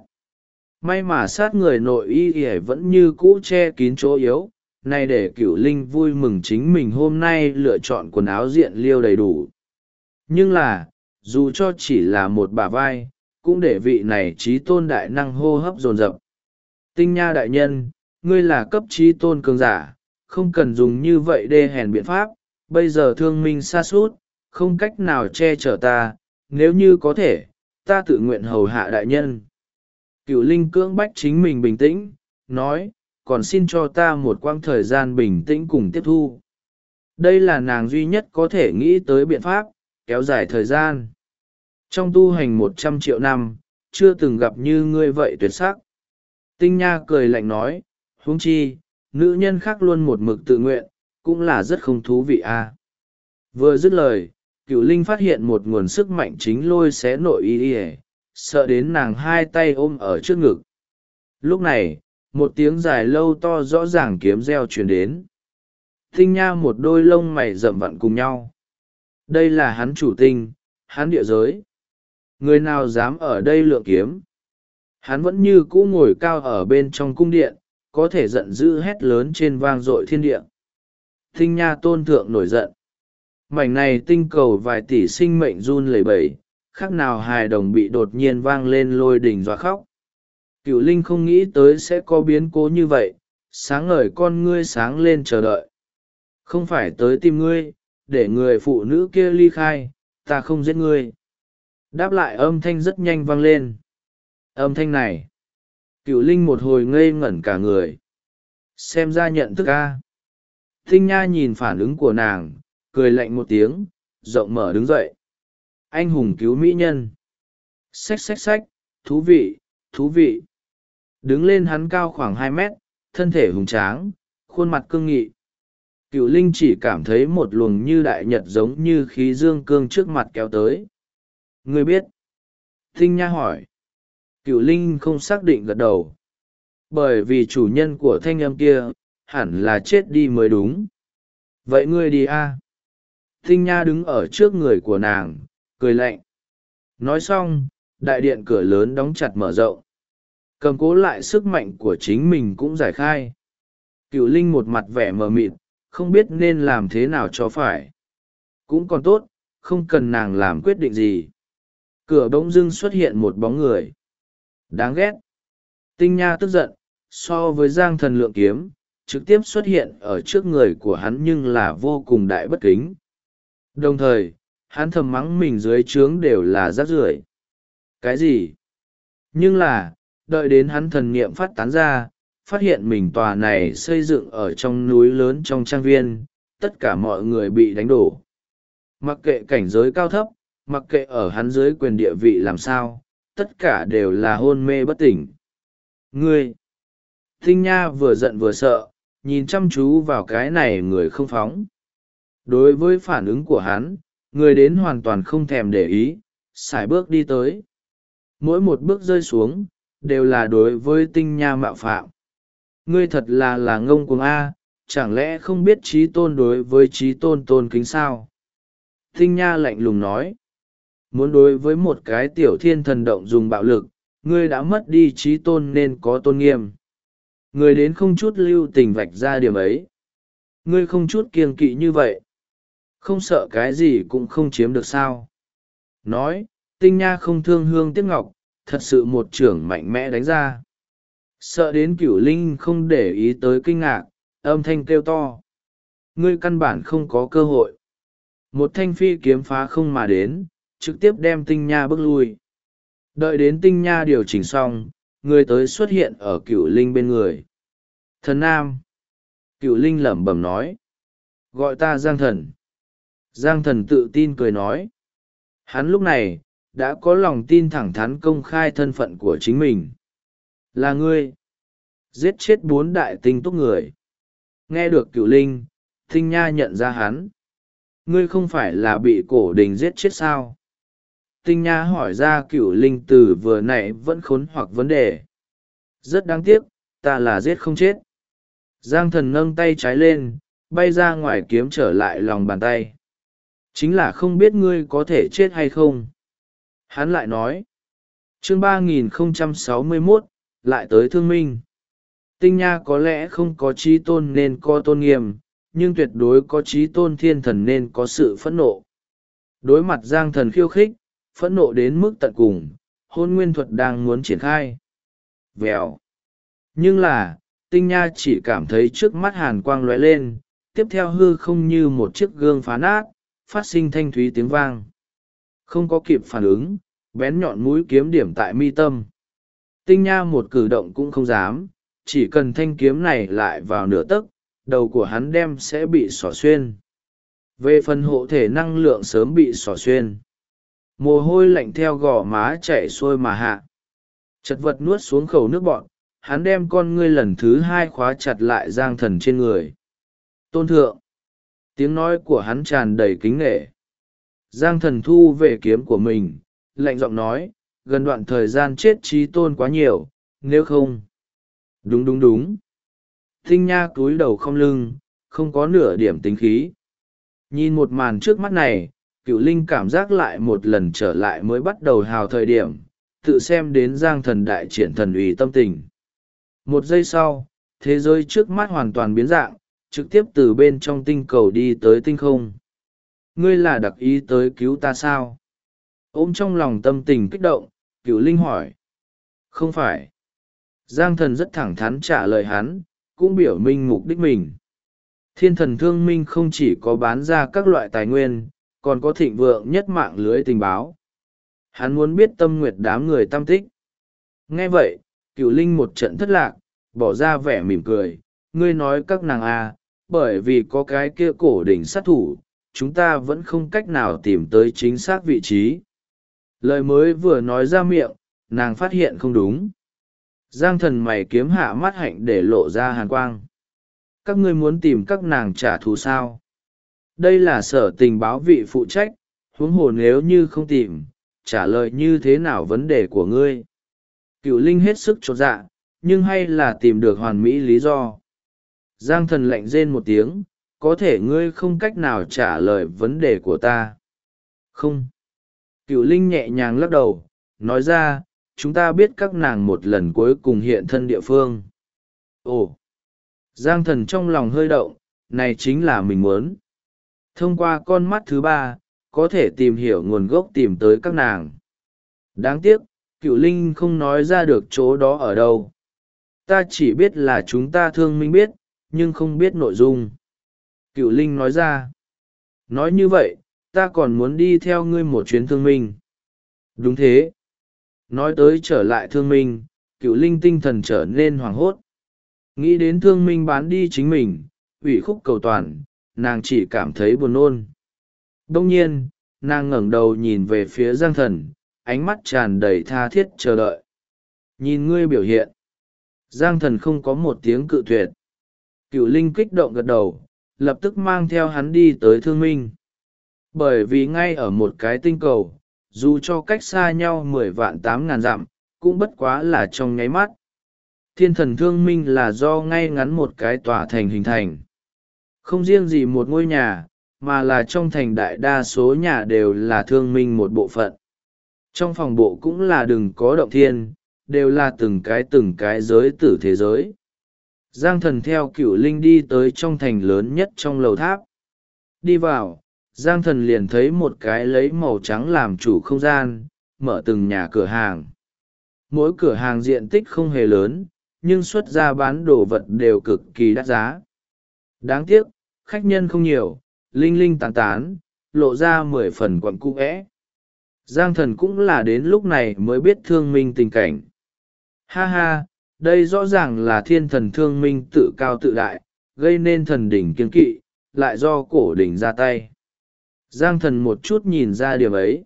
May mà sát người nội y ỉa vẫn như cũ che kín chỗ yếu, này để Cửu Linh vui mừng chính mình hôm nay lựa chọn quần áo diện liêu đầy đủ. Nhưng là, dù cho chỉ là một bả vai, cũng để vị này trí tôn đại năng hô hấp dồn dập. Tinh Nha đại nhân, ngươi là cấp trí tôn cường giả, không cần dùng như vậy đê hèn biện pháp, bây giờ Thương Minh sa sút, không cách nào che chở ta, nếu như có thể, ta tự nguyện hầu hạ đại nhân. Cửu Linh cưỡng bách chính mình bình tĩnh, nói, còn xin cho ta một quãng thời gian bình tĩnh cùng tiếp thu. Đây là nàng duy nhất có thể nghĩ tới biện pháp, kéo dài thời gian. Trong tu hành 100 triệu năm, chưa từng gặp như ngươi vậy tuyệt sắc. Tinh Nha cười lạnh nói, huống chi, nữ nhân khác luôn một mực tự nguyện, cũng là rất không thú vị a. Vừa dứt lời, Cửu Linh phát hiện một nguồn sức mạnh chính lôi xé nội y ỉa, sợ đến nàng hai tay ôm ở trước ngực. Lúc này, một tiếng dài lâu to rõ ràng kiếm reo truyền đến. Tinh Nha một đôi lông mày rậm vặn cùng nhau. Đây là hắn chủ tinh, hắn địa giới. Người nào dám ở đây lượng kiếm? Hắn vẫn như cũ ngồi cao ở bên trong cung điện, có thể giận dữ hét lớn trên vang dội thiên địa. Tinh Nha tôn thượng nổi giận. Mảnh này tinh cầu vài tỷ sinh mệnh run lẩy bẩy, khác nào hài đồng bị đột nhiên vang lên lôi đình dọa khóc. Cửu Linh không nghĩ tới sẽ có biến cố như vậy, sáng ngời con ngươi sáng lên chờ đợi. Không phải tới tìm ngươi, để người phụ nữ kia ly khai, ta không giết ngươi. Đáp lại âm thanh rất nhanh vang lên. Âm thanh này, Cửu Linh một hồi ngây ngẩn cả người. Xem ra nhận thức a. Tinh Nha nhìn phản ứng của nàng, cười lạnh một tiếng, rộng mở đứng dậy. Anh hùng cứu mỹ nhân. Xách, thú vị. Đứng lên hắn cao khoảng 2 mét, thân thể hùng tráng, khuôn mặt cương nghị. Cửu Linh chỉ cảm thấy một luồng như đại nhật giống như khí dương cương trước mặt kéo tới. Ngươi biết? Tinh Nha hỏi. Cửu Linh không xác định gật đầu. Bởi vì chủ nhân của thanh âm kia, hẳn là chết đi mới đúng. Vậy ngươi đi a. Tinh Nha đứng ở trước người của nàng, cười lạnh. Nói xong, đại điện cửa lớn đóng chặt mở rộng. Cầm cố lại sức mạnh của chính mình cũng giải khai. Cửu Linh một mặt vẻ mờ mịt, không biết nên làm thế nào cho phải. Cũng còn tốt, không cần nàng làm quyết định gì. Cửa bỗng dưng xuất hiện một bóng người. Đáng ghét. Tinh Nha tức giận, so với Giang Thần lượng kiếm, trực tiếp xuất hiện ở trước người của hắn nhưng là vô cùng đại bất kính. Đồng thời, hắn thầm mắng mình dưới trướng đều là rác rưởi. Cái gì? Nhưng là, đợi đến hắn thần niệm phát tán ra, phát hiện mình tòa này xây dựng ở trong núi lớn trong trang viên, tất cả mọi người bị đánh đổ. Mặc kệ cảnh giới cao thấp, mặc kệ ở hắn dưới quyền địa vị làm sao, tất cả đều là hôn mê bất tỉnh. Ngươi! Tinh Nha vừa giận vừa sợ, nhìn chăm chú vào cái này người không phóng. Đối với phản ứng của hắn, người đến hoàn toàn không thèm để ý, sải bước đi tới. Mỗi một bước rơi xuống, đều là đối với Tinh Nha mạo phạm. Ngươi thật là ngông cuồng A, chẳng lẽ không biết trí tôn đối với trí tôn tôn kính sao? Tinh Nha lạnh lùng nói. Muốn đối với một cái tiểu thiên thần động dùng bạo lực, ngươi đã mất đi trí tôn nên có tôn nghiêm. Ngươi đến không chút lưu tình vạch ra điểm ấy. Ngươi không chút kiêng kỵ như vậy. Không sợ cái gì cũng không chiếm được sao. Nói, Tinh Nha không thương hương tiếc ngọc, thật sự một chưởng mạnh mẽ đánh ra. Sợ đến Cửu Linh không để ý tới kinh ngạc, âm thanh kêu to. Ngươi căn bản không có cơ hội. Một thanh phi kiếm phá không mà đến, trực tiếp đem Tinh Nha bước lui. Đợi đến Tinh Nha điều chỉnh xong, người tới xuất hiện ở Cửu Linh bên người. Thần Nam. Cửu Linh lẩm bẩm nói. Gọi ta Giang Thần. Giang Thần tự tin cười nói. Hắn lúc này, đã có lòng tin thẳng thắn công khai thân phận của chính mình. Là ngươi. Giết chết 4 đại tinh túc người. Nghe được Cửu Linh, Tinh Nha nhận ra hắn. Ngươi không phải là bị cổ đình giết chết sao? Tinh Nha hỏi ra Cửu Linh từ vừa nãy vẫn khốn hoặc vấn đề. Rất đáng tiếc, ta là giết không chết. Giang Thần nâng tay trái lên, bay ra ngoài kiếm trở lại lòng bàn tay. Chính là không biết ngươi có thể chết hay không. Hắn lại nói. Chương 3061, lại tới thương minh. Tinh Nha có lẽ không có trí tôn nên có tôn nghiêm, nhưng tuyệt đối có trí tôn thiên thần nên có sự phẫn nộ. Đối mặt Giang Thần khiêu khích, phẫn nộ đến mức tận cùng, hôn nguyên thuật đang muốn triển khai. Vèo. Nhưng là, Tinh Nha chỉ cảm thấy trước mắt hàn quang lóe lên, tiếp theo hư không như một chiếc gương phá nát, phát sinh thanh thúy tiếng vang. Không có kịp phản ứng, bén nhọn mũi kiếm điểm tại mi tâm. Tinh Nha một cử động cũng không dám, chỉ cần thanh kiếm này lại vào nửa tấc, đầu của hắn đem sẽ bị xỏ xuyên. Về phần hộ thể năng lượng sớm bị xỏ xuyên. Mồ hôi lạnh theo gò má chạy xuôi mà hạ. Chật vật nuốt xuống khẩu nước bọt, hắn đem con ngươi lần thứ 2 khóa chặt lại Giang Thần trên người. Tôn thượng. Tiếng nói của hắn tràn đầy kính nghệ. Giang Thần thu về kiếm của mình, lạnh giọng nói, gần đoạn thời gian chết trí tôn quá nhiều, nếu không. Đúng. Tinh Nha cúi đầu không lưng, không có nửa điểm tính khí. Nhìn một màn trước mắt này, Cửu Linh cảm giác lại một lần trở lại mới bắt đầu hào thời điểm, tự xem đến Giang Thần đại triển thần uy tâm tình. Một giây sau, thế giới trước mắt hoàn toàn biến dạng, trực tiếp từ bên trong tinh cầu đi tới tinh không. Ngươi là đặc ý tới cứu ta sao? Ôm trong lòng tâm tình kích động, Cửu Linh hỏi. Không phải. Giang Thần rất thẳng thắn trả lời hắn, cũng biểu minh mục đích mình. Thiên thần thương minh không chỉ có bán ra các loại tài nguyên, còn có thịnh vượng nhất mạng lưới tình báo. Hắn muốn biết tâm nguyệt đám người tam tích. Nghe vậy, Cửu Linh một trận thất lạc, bỏ ra vẻ mỉm cười. Ngươi nói các nàng à, bởi vì có cái kia cổ đỉnh sát thủ, chúng ta vẫn không cách nào tìm tới chính xác vị trí. Lời mới vừa nói ra miệng, nàng phát hiện không đúng. Giang Thần mày kiếm hạ mắt hạnh để lộ ra hàn quang. Các ngươi muốn tìm các nàng trả thù sao? Đây là sở tình báo vị phụ trách, huống hồ nếu như không tìm, trả lời như thế nào vấn đề của ngươi? Cửu Linh hết sức chột dạ, nhưng hay là tìm được hoàn mỹ lý do. Giang Thần lạnh rên một tiếng, có thể ngươi không cách nào trả lời vấn đề của ta. Không. Cửu Linh nhẹ nhàng lắc đầu, nói ra, chúng ta biết các nàng một lần cuối cùng hiện thân địa phương. Ồ! Giang Thần trong lòng hơi động, này chính là mình muốn. Thông qua con mắt thứ ba, có thể tìm hiểu nguồn gốc tìm tới các nàng. Đáng tiếc, Cửu Linh không nói ra được chỗ đó ở đâu. Ta chỉ biết là chúng ta thương minh biết, nhưng không biết nội dung. Cửu Linh nói ra. Nói như vậy, ta còn muốn đi theo ngươi một chuyến thương minh. Đúng thế. Nói tới trở lại thương minh, Cửu Linh tinh thần trở nên hoảng hốt. Nghĩ đến thương minh bán đi chính mình, ủy khúc cầu toàn, nàng chỉ cảm thấy buồn nôn. Đông nhiên, nàng ngẩng đầu nhìn về phía Giang Thần, ánh mắt tràn đầy tha thiết chờ đợi. Nhìn ngươi biểu hiện. Giang Thần không có một tiếng cự tuyệt. Cửu Linh kích động gật đầu, lập tức mang theo hắn đi tới thương minh. Bởi vì ngay ở một cái tinh cầu, dù cho cách xa nhau 10.000.000 dặm, cũng bất quá là trong nháy mắt. Thiên thần thương minh là do ngay ngắn một cái tòa thành hình thành. Không riêng gì một ngôi nhà, mà là trong thành đại đa số nhà đều là thương minh một bộ phận. Trong phòng bộ cũng là đừng có động thiên, đều là từng cái giới tử thế giới. Giang Thần theo Cửu Linh đi tới trong thành lớn nhất trong lầu tháp. Đi vào, Giang Thần liền thấy một cái lấy màu trắng làm chủ không gian, mở từng nhà cửa hàng. Mỗi cửa hàng diện tích không hề lớn, nhưng xuất ra bán đồ vật đều cực kỳ đắt giá. Đáng tiếc, khách nhân không nhiều, linh linh tán tán, lộ ra 10 phần quặn cũ é. Giang Thần cũng là đến lúc này mới biết thương minh tình cảnh. Ha ha, đây rõ ràng là thiên thần thương minh tự cao tự đại, gây nên thần đỉnh kiên kỵ, lại do cổ đỉnh ra tay. Giang Thần một chút nhìn ra điểm ấy.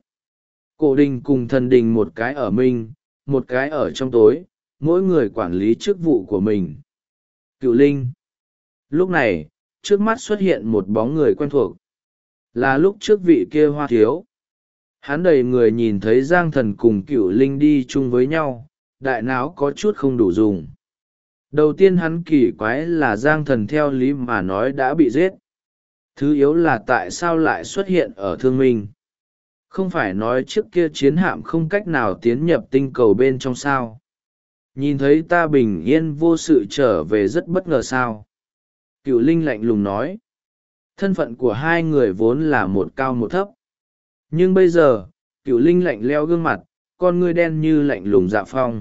Cổ đình cùng thần đình một cái ở minh, một cái ở trong tối, mỗi người quản lý chức vụ của mình. Cửu Linh. Lúc này, trước mắt xuất hiện một bóng người quen thuộc. Là lúc trước vị kia Hoa Thiếu. Hắn đầy người nhìn thấy Giang Thần cùng Cửu Linh đi chung với nhau, đại não có chút không đủ dùng. Đầu tiên hắn kỳ quái là Giang Thần theo lý mà nói đã bị giết. Thứ yếu là tại sao lại xuất hiện ở thương minh. Không phải nói trước kia chiến hạm không cách nào tiến nhập tinh cầu bên trong sao. Nhìn thấy ta bình yên vô sự trở về rất bất ngờ sao. Cửu Linh lạnh lùng nói. Thân phận của hai người vốn là một cao một thấp. Nhưng bây giờ, Cửu Linh lạnh leo gương mặt, con ngươi đen như lạnh lùng dạ phong.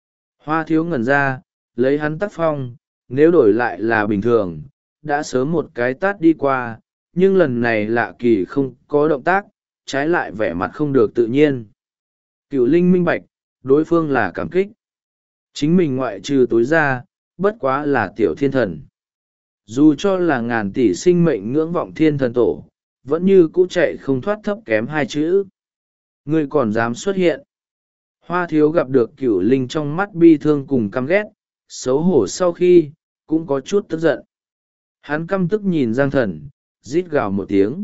Hoa Thiếu ngẩn ra, lấy hắn tác phong, nếu đổi lại là bình thường, đã sớm một cái tát đi qua, nhưng lần này lạ kỳ không có động tác, trái lại vẻ mặt không được tự nhiên. Cửu Linh minh bạch, đối phương là cảm kích. Chính mình ngoại trừ tối ra, bất quá là tiểu thiên thần. Dù cho là ngàn tỷ sinh mệnh ngưỡng vọng thiên thần tổ, vẫn như cũ chạy không thoát thấp kém hai chữ. Ngươi còn dám xuất hiện. Hoa Thiếu gặp được Cửu Linh trong mắt bi thương cùng căm ghét, xấu hổ sau khi, cũng có chút tức giận. Hắn căm tức nhìn Giang Thần, rít gào một tiếng.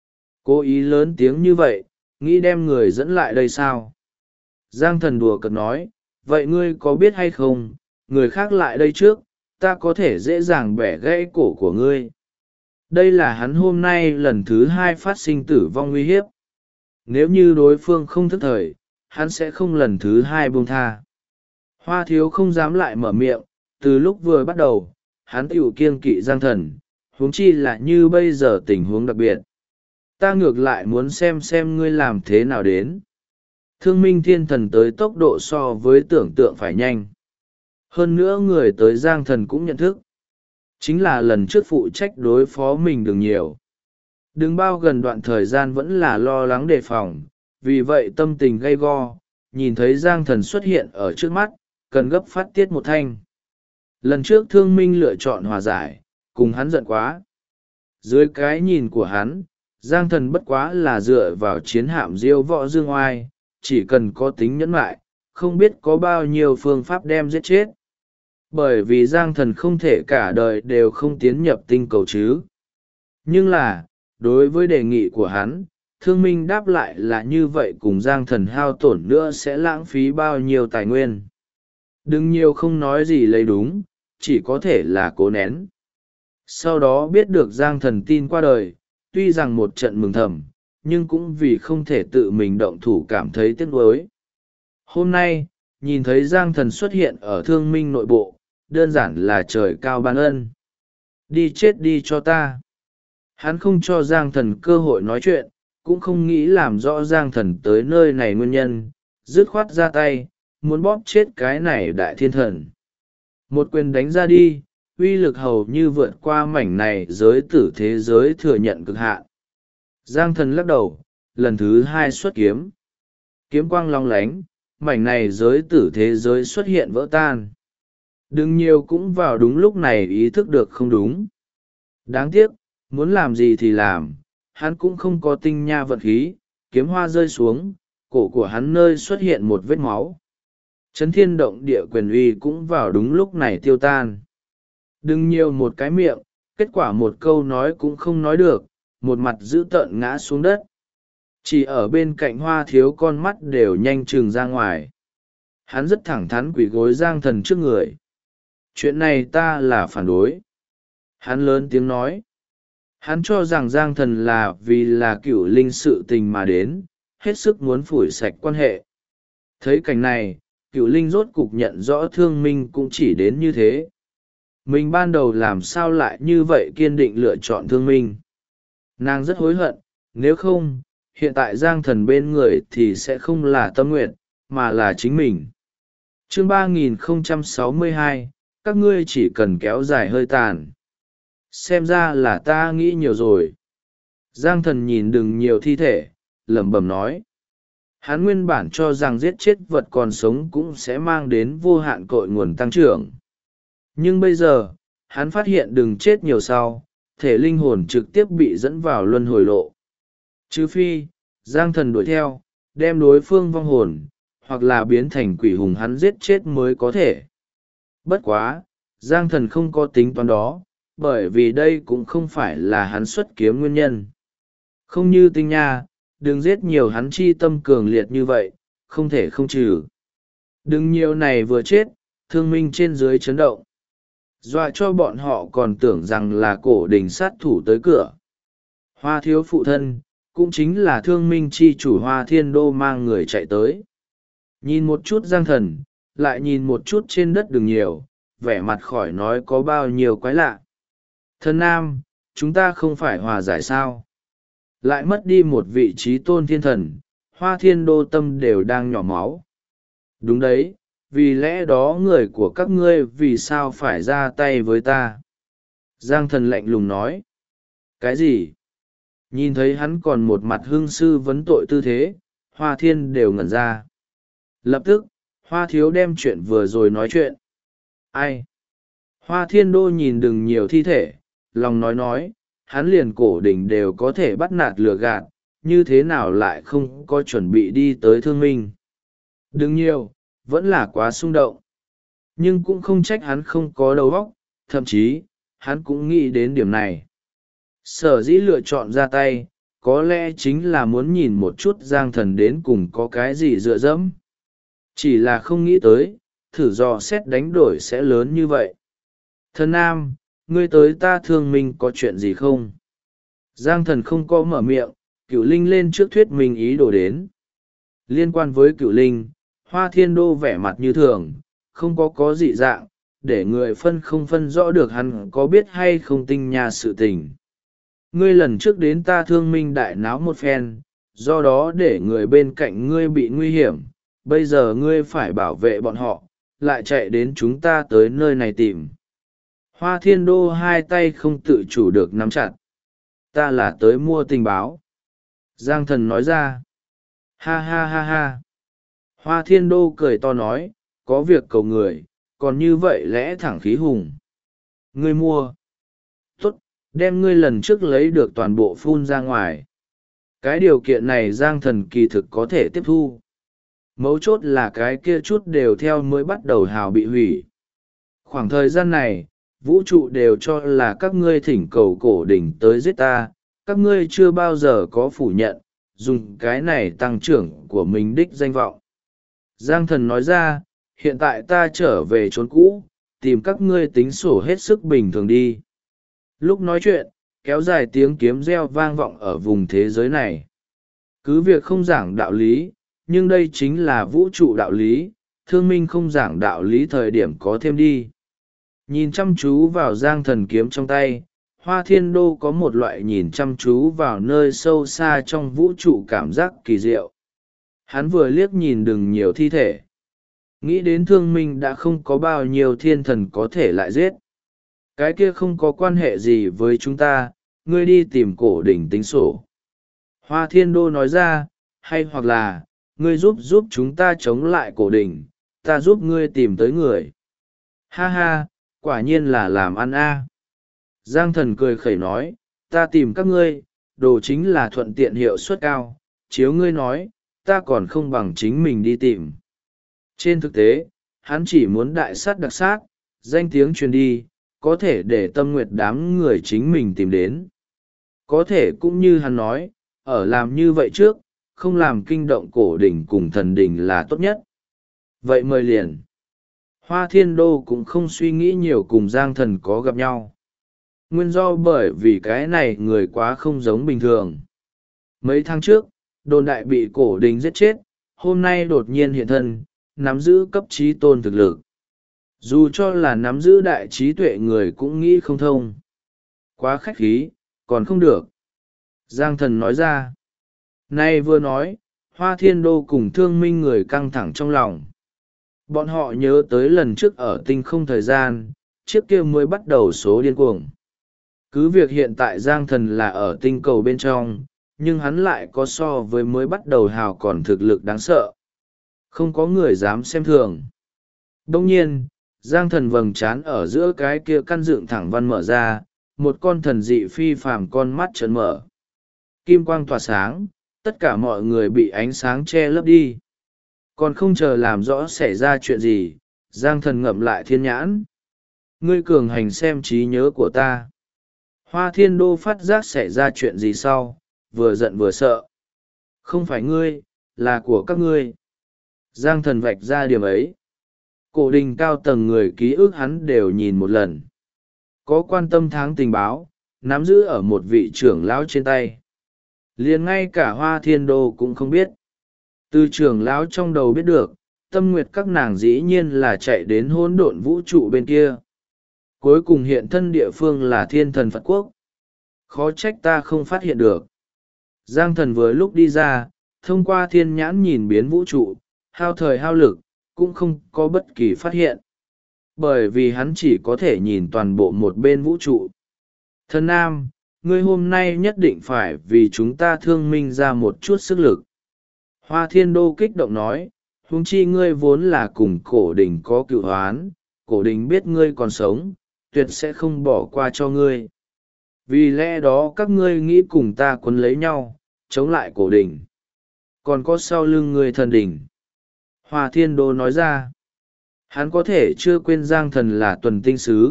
Cố ý lớn tiếng như vậy, nghĩ đem người dẫn lại đây sao? Giang Thần đùa cợt nói, vậy ngươi có biết hay không, người khác lại đây trước, ta có thể dễ dàng bẻ gãy cổ của ngươi. Đây là hắn hôm nay lần thứ hai phát sinh tử vong uy hiếp. Nếu như đối phương không thức thời, hắn sẽ không lần thứ hai buông tha. Hoa Thiếu không dám lại mở miệng, từ lúc vừa bắt đầu, hắn tiểu kiêng kỵ Giang Thần, huống chi là như bây giờ tình huống đặc biệt. Ta ngược lại muốn xem ngươi làm thế nào đến. Thương minh thiên thần tới tốc độ so với tưởng tượng phải nhanh. Hơn nữa người tới Giang Thần cũng nhận thức. Chính là lần trước phụ trách đối phó mình đừng nhiều. Đừng bao gần đoạn thời gian vẫn là lo lắng đề phòng, vì vậy tâm tình gay go, nhìn thấy Giang Thần xuất hiện ở trước mắt, cần gấp phát tiết một thanh. Lần trước thương minh lựa chọn hòa giải, cùng hắn giận quá. Dưới cái nhìn của hắn, Giang Thần bất quá là dựa vào chiến hạm diêu võ dương oai, chỉ cần có tính nhẫn nại, không biết có bao nhiêu phương pháp đem giết chết. Bởi vì Giang Thần không thể cả đời đều không tiến nhập tinh cầu chứ. Nhưng là, đối với đề nghị của hắn, thương minh đáp lại là như vậy cùng Giang Thần hao tổn nữa sẽ lãng phí bao nhiêu tài nguyên. Đừng nhiều không nói gì lấy đúng, chỉ có thể là cố nén. Sau đó biết được Giang Thần tin qua đời, tuy rằng một trận mừng thầm, nhưng cũng vì không thể tự mình động thủ cảm thấy tiếc nuối. Hôm nay, nhìn thấy Giang Thần xuất hiện ở thương minh nội bộ, đơn giản là trời cao ban ân. Đi chết đi cho ta. Hắn không cho Giang Thần cơ hội nói chuyện, cũng không nghĩ làm rõ Giang Thần tới nơi này nguyên nhân, dứt khoát ra tay, muốn bóp chết cái này đại thiên thần. Một quyền đánh ra đi, uy lực hầu như vượt qua mảnh này giới tử thế giới thừa nhận cực hạn. Giang Thần lắc đầu, lần thứ hai xuất kiếm. Kiếm quang long lánh, mảnh này giới tử thế giới xuất hiện vỡ tan. Đừng nhiều cũng vào đúng lúc này ý thức được không đúng. Đáng tiếc, muốn làm gì thì làm, hắn cũng không có tinh nha vận khí, kiếm hoa rơi xuống, cổ của hắn nơi xuất hiện một vết máu. Chấn thiên động địa quyền uy cũng vào đúng lúc này tiêu tan. Đừng nhiều một cái miệng, kết quả một câu nói cũng không nói được, một mặt dữ tợn ngã xuống đất. Chỉ ở bên cạnh Hoa Thiếu con mắt đều nhanh chừng ra ngoài. Hắn rất thẳng thắn quỳ gối Giang Thần trước người. Chuyện này ta là phản đối. Hắn lớn tiếng nói. Hắn cho rằng Giang Thần là vì là cửu linh sự tình mà đến, hết sức muốn phủi sạch quan hệ. Thấy cảnh này, cửu linh rốt cục nhận rõ Thương Minh cũng chỉ đến như thế. Mình ban đầu làm sao lại như vậy kiên định lựa chọn Thương Minh. Nàng rất hối hận, nếu không, hiện tại Giang Thần bên người thì sẽ không là Tâm Nguyệt, mà là chính mình. Chương 3062, các ngươi chỉ cần kéo dài hơi tàn. Xem ra là ta nghĩ nhiều rồi. Giang Thần nhìn đừng nhiều thi thể, lẩm bẩm nói. Hắn nguyên bản cho rằng giết chết vật còn sống cũng sẽ mang đến vô hạn cội nguồn tăng trưởng. Nhưng bây giờ, hắn phát hiện đừng chết nhiều sau, thể linh hồn trực tiếp bị dẫn vào luân hồi lộ. Trừ phi, Giang Thần đuổi theo, đem đối phương vong hồn, hoặc là biến thành quỷ hùng hắn giết chết mới có thể. Bất quá, Giang Thần không có tính toán đó, bởi vì đây cũng không phải là hắn xuất kiếm nguyên nhân. Không như Tinh Nha, đừng giết nhiều hắn chi tâm cường liệt như vậy, không thể không trừ. Đừng nhiều này vừa chết, Thương Minh trên dưới chấn động. Dọa cho bọn họ còn tưởng rằng là cổ đình sát thủ tới cửa. Hoa Thiếu phụ thân, cũng chính là Thương Minh chi chủ Hoa Thiên Đô mang người chạy tới. Nhìn một chút Giang Thần, lại nhìn một chút trên đất đừng nhiều, vẻ mặt khỏi nói có bao nhiêu quái lạ. Thần Nam, chúng ta không phải hòa giải sao? Lại mất đi một vị trí tôn thiên thần, Hoa Thiên Đô tâm đều đang nhỏ máu. Đúng đấy, vì lẽ đó người của các ngươi vì sao phải ra tay với ta? Giang Thần lạnh lùng nói. Cái gì? Nhìn thấy hắn còn một mặt hương sư vấn tội tư thế, Hoa Thiên đều ngẩn ra. Lập tức, Hoa Thiếu đem chuyện vừa rồi nói chuyện. Ai? Hoa Thiên Đô nhìn đừng nhiều thi thể, lòng nói, hắn liền cổ đỉnh đều có thể bắt nạt lừa gạt, như thế nào lại không có chuẩn bị đi tới Thương Minh. Đừng nhiều, vẫn là quá xung động. Nhưng cũng không trách hắn không có đầu óc, thậm chí, hắn cũng nghĩ đến điểm này. Sở dĩ lựa chọn ra tay, có lẽ chính là muốn nhìn một chút Giang Thần đến cùng có cái gì dựa dẫm. Chỉ là không nghĩ tới, thử dò xét đánh đổi sẽ lớn như vậy. Thần Nam, ngươi tới ta Thương Minh có chuyện gì không? Giang Thần không có mở miệng, Cửu Linh lên trước thuyết minh ý đồ đến. Liên quan với Cửu Linh, Hoa Thiên Đô vẻ mặt như thường, không có dị dạng, để người không phân rõ được hắn có biết hay không Tinh Nha sự tình. Ngươi lần trước đến ta Thương Minh đại náo một phen, do đó để người bên cạnh ngươi bị nguy hiểm, bây giờ ngươi phải bảo vệ bọn họ, lại chạy đến chúng ta tới nơi này tìm. Hoa Thiên Đô hai tay không tự chủ được nắm chặt. Ta là tới mua tình báo. Giang Thần nói ra. Ha ha ha ha. Hoa Thiên Đô cười to nói, có việc cầu người, còn như vậy lẽ thẳng khí hùng. Ngươi mua. Tốt, đem ngươi lần trước lấy được toàn bộ phun ra ngoài. Cái điều kiện này Giang Thần kỳ thực có thể tiếp thu. Mấu chốt là cái kia chút đều theo mới bắt đầu hào bị hủy. Khoảng thời gian này, vũ trụ đều cho là các ngươi thỉnh cầu cổ đỉnh tới giết ta, các ngươi chưa bao giờ có phủ nhận, dùng cái này tăng trưởng của mình đích danh vọng. Giang Thần nói ra, hiện tại ta trở về chốn cũ, tìm các ngươi tính sổ hết sức bình thường đi. Lúc nói chuyện, kéo dài tiếng kiếm reo vang vọng ở vùng thế giới này. Cứ việc không giảng đạo lý, nhưng đây chính là vũ trụ đạo lý, Thương Minh không giảng đạo lý thời điểm có thêm đi. Nhìn chăm chú vào giang thần kiếm trong tay, Hoa Thiên Đô có một loại nhìn chăm chú vào nơi sâu xa trong vũ trụ cảm giác kỳ diệu. Hắn vừa liếc nhìn đừng nhiều thi thể, nghĩ đến thương minh đã không có bao nhiêu thiên thần có thể lại giết. Cái kia không có quan hệ gì với chúng ta, ngươi đi tìm cổ đỉnh tính sổ. Hoa Thiên Đô nói ra, hay hoặc là, ngươi giúp chúng ta chống lại cổ đỉnh, ta giúp ngươi tìm tới người. Ha ha, quả nhiên là làm ăn a. Giang thần cười khẩy nói, ta tìm các ngươi, đồ chính là thuận tiện hiệu suất cao, chiếu ngươi nói, ta còn không bằng chính mình đi tìm. Trên thực tế, hắn chỉ muốn đại sát đặc sát, danh tiếng truyền đi, có thể để tâm nguyệt đám người chính mình tìm đến. Có thể cũng như hắn nói, ở làm như vậy trước, không làm kinh động cổ đỉnh cùng thần đỉnh là tốt nhất. Vậy mời liền. Hoa Thiên Đô cũng không suy nghĩ nhiều cùng Giang thần có gặp nhau. Nguyên do bởi vì cái này người quá không giống bình thường. Mấy tháng trước, đồn đại bị cổ đỉnh giết chết, hôm nay đột nhiên hiện thân, nắm giữ cấp trí tôn thực lực. Dù cho là nắm giữ đại trí tuệ người cũng nghĩ không thông. Quá khách khí, còn không được. Giang thần nói ra. Nay vừa nói, Hoa Thiên Đô cùng thương minh người căng thẳng trong lòng. Bọn họ nhớ tới lần trước ở tinh không thời gian, chiếc kia mới bắt đầu số điên cuồng. Cứ việc hiện tại Giang thần là ở tinh cầu bên trong, nhưng hắn lại có so với mới bắt đầu hào còn thực lực đáng sợ. Không có người dám xem thường. Đông nhiên, Giang thần vầng trán ở giữa cái kia căn dựng thẳng văn mở ra, một con thần dị phi phàm con mắt trợn mở. Kim quang tỏa sáng, tất cả mọi người bị ánh sáng che lấp đi. Còn không chờ làm rõ xảy ra chuyện gì, Giang thần ngậm lại thiên nhãn. Ngươi cường hành xem trí nhớ của ta. Hoa Thiên Đô phát giác xảy ra chuyện gì sau, vừa giận vừa sợ. Không phải ngươi, là của các ngươi. Giang thần vạch ra điểm ấy. Cổ đình cao tầng người ký ức hắn đều nhìn một lần. Có quan tâm tháng tình báo, nắm giữ ở một vị trưởng lão trên tay. Liền ngay cả Hoa Thiên Đô cũng không biết. Từ trưởng lão trong đầu biết được, tâm nguyệt các nàng dĩ nhiên là chạy đến hỗn độn vũ trụ bên kia. Cuối cùng hiện thân địa phương là thiên thần Phật Quốc. Khó trách ta không phát hiện được. Giang thần vừa lúc đi ra, thông qua thiên nhãn nhìn biến vũ trụ, hao thời hao lực, cũng không có bất kỳ phát hiện. Bởi vì hắn chỉ có thể nhìn toàn bộ một bên vũ trụ. Thần Nam, ngươi hôm nay nhất định phải vì chúng ta thương minh ra một chút sức lực. Hoa Thiên Đô kích động nói, huống chi ngươi vốn là cùng cổ đình có cựu hoán, cổ đình biết ngươi còn sống, tuyệt sẽ không bỏ qua cho ngươi. Vì lẽ đó các ngươi nghĩ cùng ta quấn lấy nhau, chống lại cổ đình. Còn có sau lưng ngươi thần đình. Hoa Thiên Đô nói ra, hắn có thể chưa quên Giang thần là tuần tinh sứ.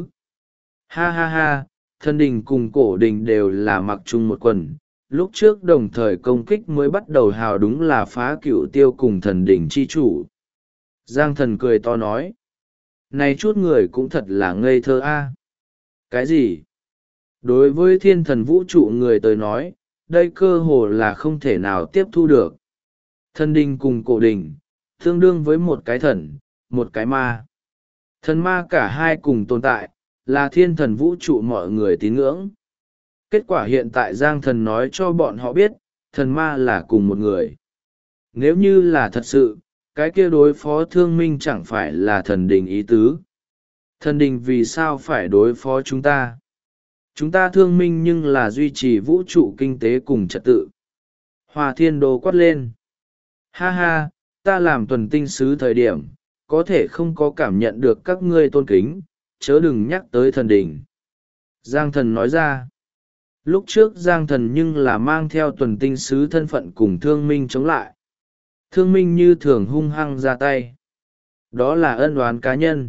Ha ha ha, thần đình cùng cổ đình đều là mặc chung một quần. Lúc trước đồng thời công kích mới bắt đầu hào đúng là phá cựu tiêu cùng thần đình chi chủ. Giang thần cười to nói, này chút người cũng thật là ngây thơ a. Cái gì? Đối với thiên thần vũ trụ người tới nói, đây cơ hồ là không thể nào tiếp thu được. Thần đình cùng cổ đình, tương đương với một cái thần, một cái ma. Thần ma cả hai cùng tồn tại, là thiên thần vũ trụ mọi người tín ngưỡng. Kết quả hiện tại Giang thần nói cho bọn họ biết, thần ma là cùng một người. Nếu như là thật sự, cái kia đối phó thương minh chẳng phải là thần đình ý tứ. Thần đình vì sao phải đối phó chúng ta? Chúng ta thương minh nhưng là duy trì vũ trụ kinh tế cùng trật tự. Hoa Thiên Đô quát lên. Ha ha, ta làm tuần tinh sứ thời điểm, có thể không có cảm nhận được các ngươi tôn kính, chớ đừng nhắc tới thần đình. Giang thần nói ra. Lúc trước Giang thần nhưng là mang theo tuần tinh sứ thân phận cùng thương minh chống lại. Thương minh như thường hung hăng ra tay. Đó là ân oán cá nhân.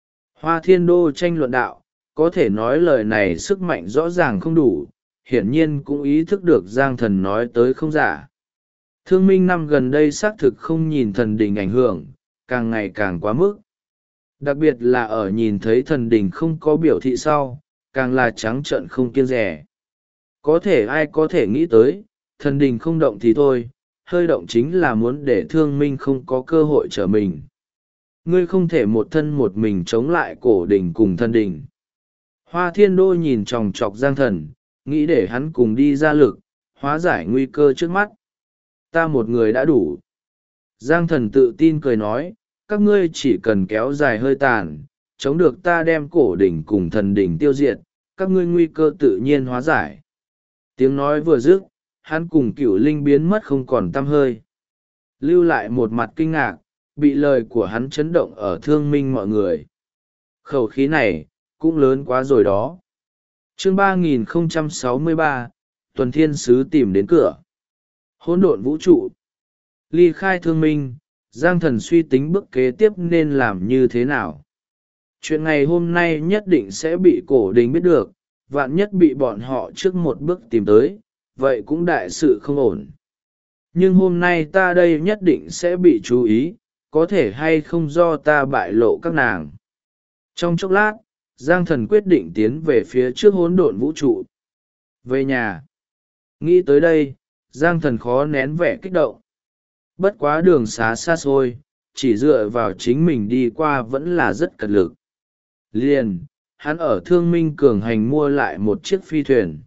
Hoa Thiên Đô tranh luận đạo, có thể nói lời này sức mạnh rõ ràng không đủ, hiển nhiên cũng ý thức được Giang thần nói tới không giả. Thương minh năm gần đây xác thực không nhìn thần đình ảnh hưởng, càng ngày càng quá mức. Đặc biệt là ở nhìn thấy thần đình không có biểu thị sau, càng là trắng trợn không kiêng rẻ. Có thể ai có thể nghĩ tới, thần đình không động thì thôi, hơi động chính là muốn để thương minh không có cơ hội trở mình. ngươi không thể một thân một mình chống lại cổ đình cùng thần đình. Hoa Thiên Đô nhìn chòng chọc Giang Thần, nghĩ để hắn cùng đi ra lực, hóa giải nguy cơ trước mắt. Ta một người đã đủ. Giang Thần tự tin cười nói, các ngươi chỉ cần kéo dài hơi tàn, chống được ta đem cổ đỉnh cùng thần đỉnh tiêu diệt, các ngươi nguy cơ tự nhiên hóa giải. Tiếng nói vừa dứt, hắn cùng Cửu Linh biến mất không còn tăm hơi. Lưu lại một mặt kinh ngạc, bị lời của hắn chấn động ở thương minh mọi người. Khẩu khí này, cũng lớn quá rồi đó. Chương 3063, Tuần Thiên Sứ tìm đến cửa. Hỗn độn vũ trụ. Ly khai thương minh, Giang Thần suy tính bước kế tiếp nên làm như thế nào. Chuyện ngày hôm nay nhất định sẽ bị cổ đình biết được, vạn nhất bị bọn họ trước một bước tìm tới, vậy cũng đại sự không ổn. Nhưng hôm nay ta đây nhất định sẽ bị chú ý, có thể hay không do ta bại lộ các nàng. Trong chốc lát, Giang Thần quyết định tiến về phía trước hỗn độn vũ trụ. Về nhà. Nghĩ tới đây, Giang Thần khó nén vẻ kích động. Bất quá đường xá xa xôi, chỉ dựa vào chính mình đi qua vẫn là rất cật lực. Liền, hắn ở Thương Minh Cường Hành mua lại một chiếc phi thuyền.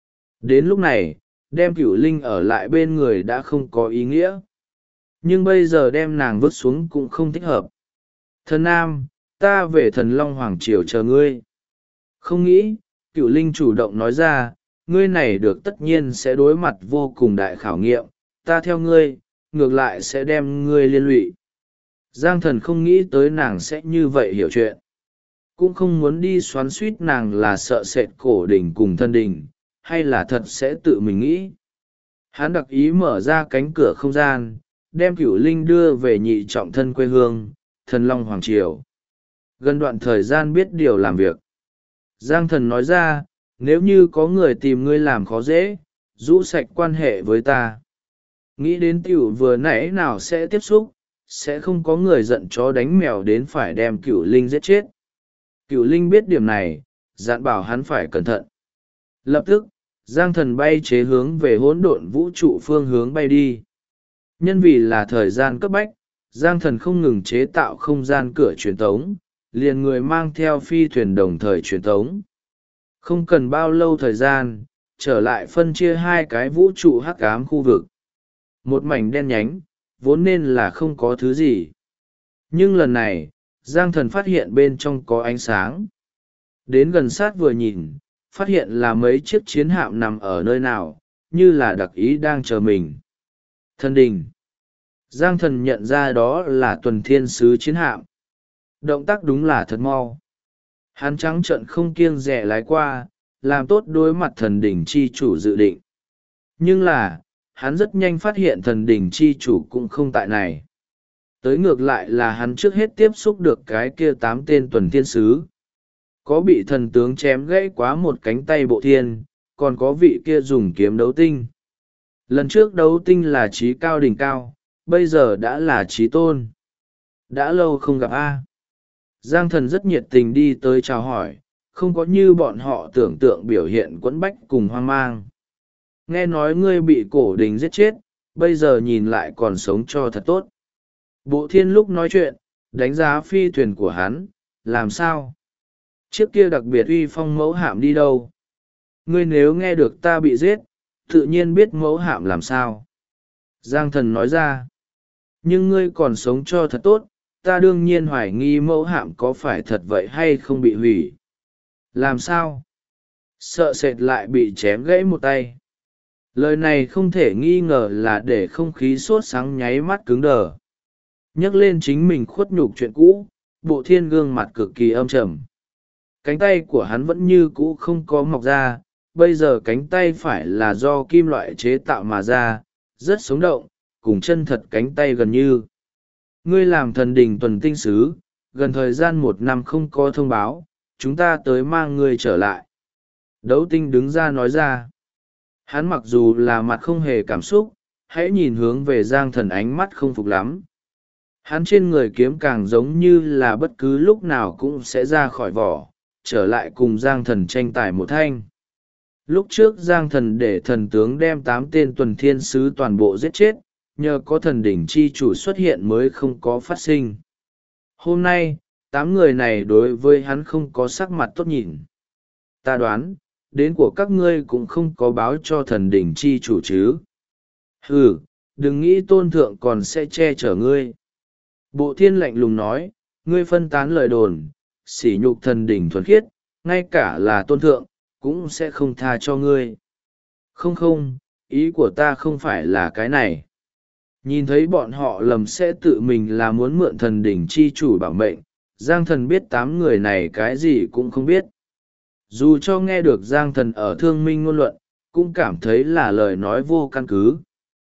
Đến lúc này, đem Cửu Linh ở lại bên người đã không có ý nghĩa. Nhưng bây giờ đem nàng vứt xuống cũng không thích hợp. Thần Nam, ta về Thần Long Hoàng Triều chờ ngươi. Không nghĩ, Cửu Linh chủ động nói ra, ngươi này được tất nhiên sẽ đối mặt vô cùng đại khảo nghiệm, ta theo ngươi, ngược lại sẽ đem ngươi liên lụy. Giang Thần không nghĩ tới nàng sẽ như vậy hiểu chuyện. Cũng không muốn đi xoắn suýt nàng là sợ sệt cổ đình cùng thân đình, hay là thật sẽ tự mình nghĩ. Hắn đặc ý mở ra cánh cửa không gian, đem Cửu Linh đưa về nhị trọng thân quê hương, Thần Long Hoàng Triều. Gần đoạn thời gian biết điều làm việc. Giang Thần nói ra, nếu như có người tìm ngươi làm khó dễ, rũ sạch quan hệ với ta. Nghĩ đến tiểu vừa nãy nào sẽ tiếp xúc, sẽ không có người giận chó đánh mèo đến phải đem Cửu Linh giết chết. Cửu Linh biết điểm này, dặn bảo hắn phải cẩn thận. Lập tức, Giang Thần bay chế hướng về hỗn độn vũ trụ phương hướng bay đi. Nhân vì là thời gian cấp bách, Giang Thần không ngừng chế tạo không gian cửa truyền tống, liền người mang theo phi thuyền đồng thời truyền tống. Không cần bao lâu thời gian, trở lại phân chia hai cái vũ trụ hắc ám khu vực. Một mảnh đen nhánh, vốn nên là không có thứ gì. Nhưng lần này, Giang Thần phát hiện bên trong có ánh sáng. Đến gần sát vừa nhìn, phát hiện là mấy chiếc chiến hạm nằm ở nơi nào, như là đặc ý đang chờ mình. Thần đình. Giang Thần nhận ra đó là Tuần Thiên Sứ chiến hạm. Động tác đúng là thật mau. Hắn trắng trợn không kiêng dè lái qua, làm tốt đối mặt thần đỉnh chi chủ dự định. Nhưng là, hắn rất nhanh phát hiện thần đỉnh chi chủ cũng không tại này. Tới ngược lại là hắn trước hết tiếp xúc được cái kia 8 tên Tuần Thiên Sứ. Có bị thần tướng chém gãy quá một cánh tay bộ thiên, còn có vị kia dùng kiếm đấu tinh. Lần trước đấu tinh là trí cao đỉnh cao, bây giờ đã là trí tôn. Đã lâu không gặp A. Giang Thần rất nhiệt tình đi tới chào hỏi, không có như bọn họ tưởng tượng biểu hiện quẫn bách cùng hoang mang. Nghe nói ngươi bị cổ đình giết chết, bây giờ nhìn lại còn sống cho thật tốt. Bộ thiên lúc nói chuyện, đánh giá phi thuyền của hắn, làm sao? Chiếc kia đặc biệt uy phong mẫu hạm đi đâu? Ngươi nếu nghe được ta bị giết, tự nhiên biết mẫu hạm làm sao. Giang Thần nói ra, nhưng ngươi còn sống cho thật tốt, ta đương nhiên hoài nghi mẫu hạm có phải thật vậy hay không bị hủy. Làm sao? Sợ sệt lại bị chém gãy một tay. Lời này không thể nghi ngờ là để không khí sốt sáng nháy mắt cứng đờ. Nhắc lên chính mình khuất nhục chuyện cũ, bộ thiên gương mặt cực kỳ âm trầm. Cánh tay của hắn vẫn như cũ không có mọc ra, bây giờ cánh tay phải là do kim loại chế tạo mà ra, rất sống động, cùng chân thật cánh tay gần như. Ngươi làm thần đình tuần tinh sứ, gần thời gian 1 năm không có thông báo, chúng ta tới mang ngươi trở lại. Đấu tinh đứng ra nói ra. Hắn mặc dù là mặt không hề cảm xúc, hãy nhìn hướng về Giang Thần ánh mắt không phục lắm. Hắn trên người kiếm càng giống như là bất cứ lúc nào cũng sẽ ra khỏi vỏ, trở lại cùng Giang Thần tranh tài một thanh. Lúc trước Giang Thần để thần tướng đem 8 tên Tuần Thiên Sứ toàn bộ giết chết, nhờ có thần đỉnh chi chủ xuất hiện mới không có phát sinh. Hôm nay, 8 người này đối với hắn không có sắc mặt tốt nhìn. Ta đoán, đến của các ngươi cũng không có báo cho thần đỉnh chi chủ chứ. Ừ, đừng nghĩ tôn thượng còn sẽ che chở ngươi. Bộ thiên lạnh lùng nói, ngươi phân tán lời đồn, sỉ nhục thần đỉnh thuần khiết, ngay cả là tôn thượng, cũng sẽ không tha cho ngươi. Không không, ý của ta không phải là cái này. Nhìn thấy bọn họ lầm sẽ tự mình là muốn mượn thần đỉnh chi chủ bảo mệnh, Giang thần biết 8 người này cái gì cũng không biết. Dù cho nghe được Giang thần ở thương minh ngôn luận, cũng cảm thấy là lời nói vô căn cứ.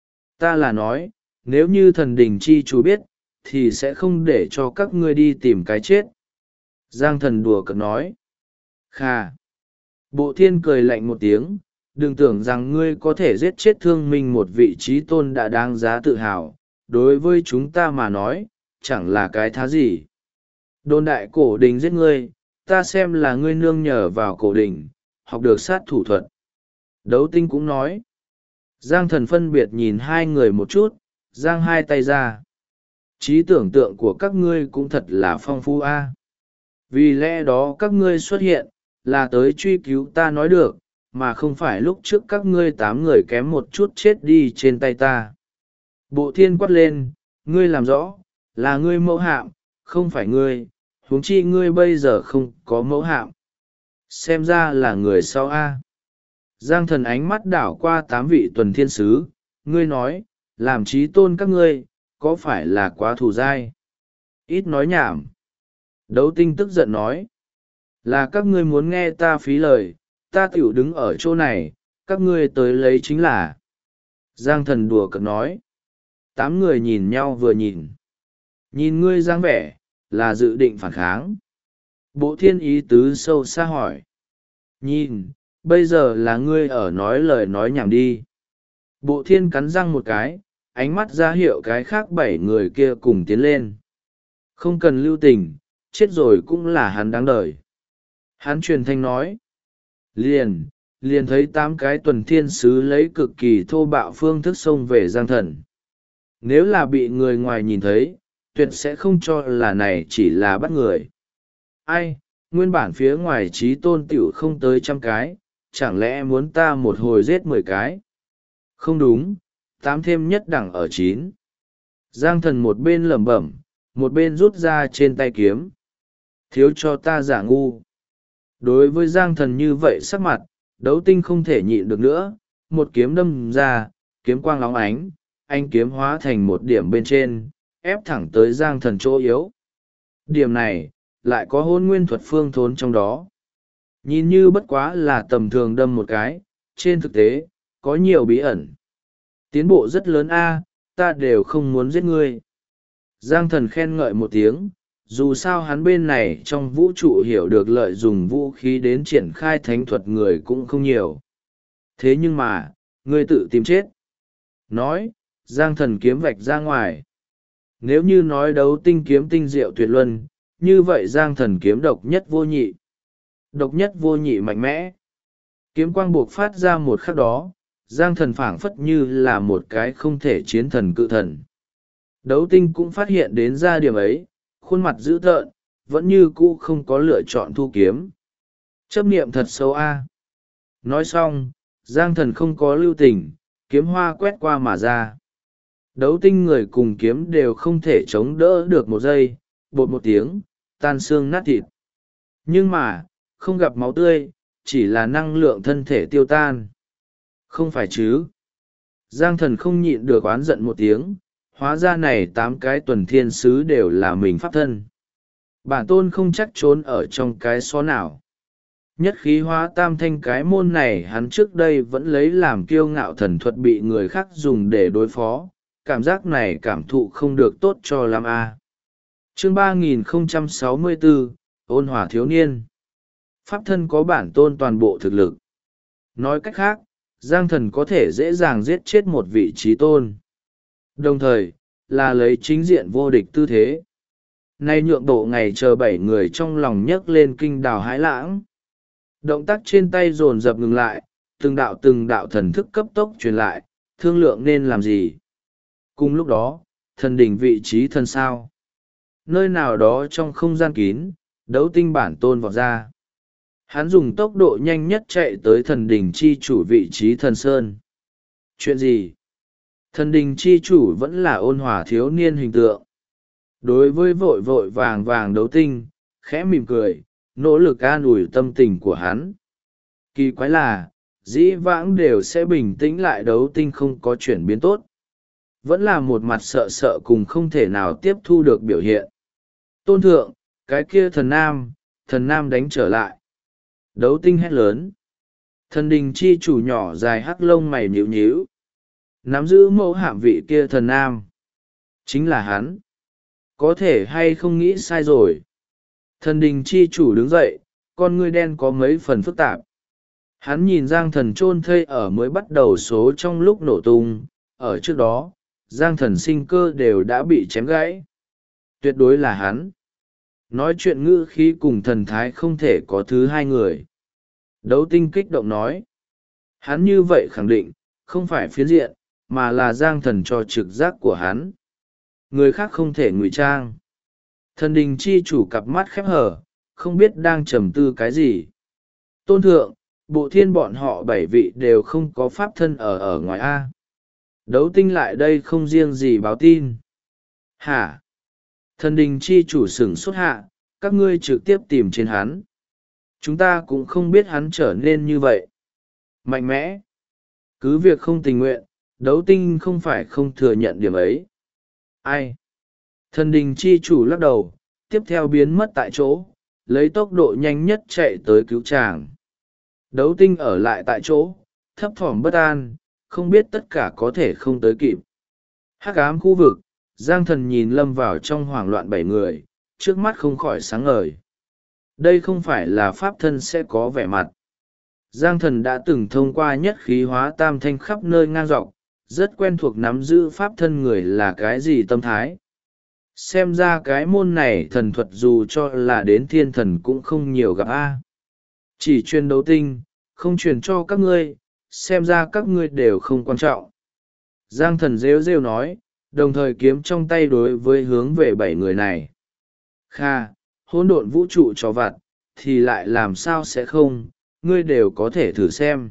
Ta là nói, nếu như thần đỉnh chi chủ biết, thì sẽ không để cho các ngươi đi tìm cái chết. Giang thần đùa cợt nói. Khà. Bộ thiên cười lạnh một tiếng, đừng tưởng rằng ngươi có thể giết chết thương minh một vị trí tôn đã đáng giá tự hào, đối với chúng ta mà nói, chẳng là cái thá gì. Đồn đại cổ đình giết ngươi, ta xem là ngươi nương nhờ vào cổ đình, học được sát thủ thuật. Đấu tinh cũng nói. Giang thần phân biệt nhìn 2 người một chút, giang 2 tay ra. Trí tưởng tượng của các ngươi cũng thật là phong phú a. Vì lẽ đó các ngươi xuất hiện, là tới truy cứu ta nói được, mà không phải lúc trước các ngươi 8 người kém một chút chết đi trên tay ta. Bộ thiên quát lên, ngươi làm rõ, là ngươi mẫu hạm, không phải ngươi, huống chi ngươi bây giờ không có mẫu hạm. Xem ra là người sau a. Giang thần ánh mắt đảo qua 8 vị tuần thiên sứ, ngươi nói, làm trí tôn các ngươi, có phải là quá thù dai? Ít nói nhảm. Đấu tinh tức giận nói, là các ngươi muốn nghe ta phí lời, ta tiểu đứng ở chỗ này, các ngươi tới lấy chính là. Giang thần đùa cợt nói. 8 người nhìn nhau vừa nhìn. Nhìn ngươi dáng vẻ, là dự định phản kháng. Bộ thiên ý tứ sâu xa hỏi. Nhìn, bây giờ là ngươi ở nói lời nói nhảm đi. Bộ thiên cắn răng một cái, ánh mắt ra hiệu cái khác 7 người kia cùng tiến lên. Không cần lưu tình, chết rồi cũng là hắn đáng đời. Hắn truyền thanh nói. Liền thấy 8 cái tuần thiên sứ lấy cực kỳ thô bạo phương thức xông về Giang thần. Nếu là bị người ngoài nhìn thấy, tuyệt sẽ không cho là này chỉ là bắt người. Ai, nguyên bản phía ngoài trí tôn tiểu không tới 100 cái, chẳng lẽ muốn ta một hồi giết 10 cái? Không đúng, 8 thêm nhất đẳng ở 9. Giang thần một bên lẩm bẩm, một bên rút ra trên tay kiếm. Thiếu cho ta giả ngu. Đối với Giang thần như vậy sắc mặt, đấu tinh không thể nhịn được nữa, một kiếm đâm ra, kiếm quang lóng ánh, anh kiếm hóa thành một điểm bên trên, ép thẳng tới Giang thần chỗ yếu. Điểm này, lại có hôn nguyên thuật phương thốn trong đó. Nhìn như bất quá là tầm thường đâm một cái, trên thực tế, có nhiều bí ẩn. Tiến bộ rất lớn a, ta đều không muốn giết ngươi. Giang thần khen ngợi một tiếng, dù sao hắn bên này trong vũ trụ hiểu được lợi dùng vũ khí đến triển khai thánh thuật người cũng không nhiều. Thế nhưng mà, ngươi tự tìm chết. Nói, Giang thần kiếm vạch ra ngoài. Nếu như nói đấu tinh kiếm tinh diệu tuyệt luân, như vậy Giang thần kiếm độc nhất vô nhị. Độc nhất vô nhị mạnh mẽ. Kiếm quang buộc phát ra một khắc đó, Giang thần phảng phất như là một cái không thể chiến thần cự thần. Đấu tinh cũng phát hiện đến ra điểm ấy, khuôn mặt dữ tợn, vẫn như cũ không có lựa chọn thu kiếm. Chấp niệm thật xấu a. Nói xong, Giang thần không có lưu tình, kiếm hoa quét qua mà ra. Đấu tinh người cùng kiếm đều không thể chống đỡ được một giây, bột một tiếng, tan xương nát thịt. Nhưng mà, không gặp máu tươi, chỉ là năng lượng thân thể tiêu tan. Không phải chứ. Giang thần không nhịn được oán giận một tiếng, hóa ra này 8 cái tuần thiên sứ đều là mình pháp thân. Bản tôn không chắc trốn ở trong cái xó nào. Nhất khí hóa tam thanh cái môn này hắn trước đây vẫn lấy làm kiêu ngạo thần thuật bị người khác dùng để đối phó, cảm giác này cảm thụ không được tốt cho lắm a. Chương 3064, ôn hòa thiếu niên. Pháp thân có bản tôn toàn bộ thực lực. Nói cách khác, Giang thần có thể dễ dàng giết chết một vị trí tôn. Đồng thời, là lấy chính diện vô địch tư thế. Nay nhượng bộ ngày chờ 7 người trong lòng nhấc lên kinh đào hãi lãng. Động tác trên tay dồn dập ngừng lại, từng đạo thần thức cấp tốc truyền lại, thương lượng nên làm gì. Cùng lúc đó, thần đỉnh vị trí thân sao. Nơi nào đó trong không gian kín, đấu tinh bản tôn vọt ra. Hắn dùng tốc độ nhanh nhất chạy tới thần đình chi chủ vị trí thần sơn. Chuyện gì? Thần đình chi chủ vẫn là ôn hòa thiếu niên hình tượng. Đối với vội vội vàng vàng đấu tinh, khẽ mỉm cười, nỗ lực an ủi tâm tình của hắn. Kỳ quái là, dĩ vãng đều sẽ bình tĩnh lại, đấu tinh không có chuyển biến tốt. Vẫn là một mặt sợ sợ cùng không thể nào tiếp thu được biểu hiện. Tôn thượng, cái kia thần nam đánh trở lại. Đấu tinh hét lớn. Thần đình chi chủ nhỏ dài hắc lông mày nhíu nhíu. Nắm giữ mẫu hạm vị kia thần nam. Chính là hắn. Có thể hay không nghĩ sai rồi. Thần đình chi chủ đứng dậy, con ngươi đen có mấy phần phức tạp. Hắn nhìn Giang Thần chôn thây ở mới bắt đầu số trong lúc nổ tung, ở trước đó, Giang Thần sinh cơ đều đã bị chém gãy. Tuyệt đối là hắn. Nói chuyện ngữ khí cùng thần thái không thể có thứ hai người. Đấu tinh kích động nói. Hắn như vậy khẳng định, không phải phiến diện, mà là Giang Thần cho trực giác của hắn. Người khác không thể ngụy trang. Thần đình chi chủ cặp mắt khép hở, không biết đang trầm tư cái gì. Tôn thượng, bộ thiên bọn họ 7 vị đều không có pháp thân ở ngoài A. Đấu tinh lại đây không riêng gì báo tin. Hả? Thần đình chi chủ sửng sốt hạ, các ngươi trực tiếp tìm trên hắn. Chúng ta cũng không biết hắn trở nên như vậy. Mạnh mẽ. Cứ việc không tình nguyện, đấu tinh không phải không thừa nhận điểm ấy. Ai? Thần đình chi chủ lắc đầu, tiếp theo biến mất tại chỗ, lấy tốc độ nhanh nhất chạy tới cứu chàng. Đấu tinh ở lại tại chỗ, thấp thỏm bất an, không biết tất cả có thể không tới kịp. Hắc ám khu vực, Giang Thần nhìn lâm vào trong hoảng loạn 7 người, trước mắt không khỏi sáng ngời. Đây không phải là pháp thân sẽ có vẻ mặt. Giang Thần đã từng thông qua nhất khí hóa tam thanh khắp nơi ngang dọc, rất quen thuộc nắm giữ pháp thân người là cái gì tâm thái. Xem ra cái môn này thần thuật dù cho là đến thiên thần cũng không nhiều gặp A. Chỉ truyền đấu tinh, không truyền cho các ngươi, xem ra các ngươi đều không quan trọng. Giang Thần rêu rêu nói, đồng thời kiếm trong tay đối với hướng về 7 người này. Kha, hỗn độn vũ trụ cho vặt, thì lại làm sao sẽ không, ngươi đều có thể thử xem.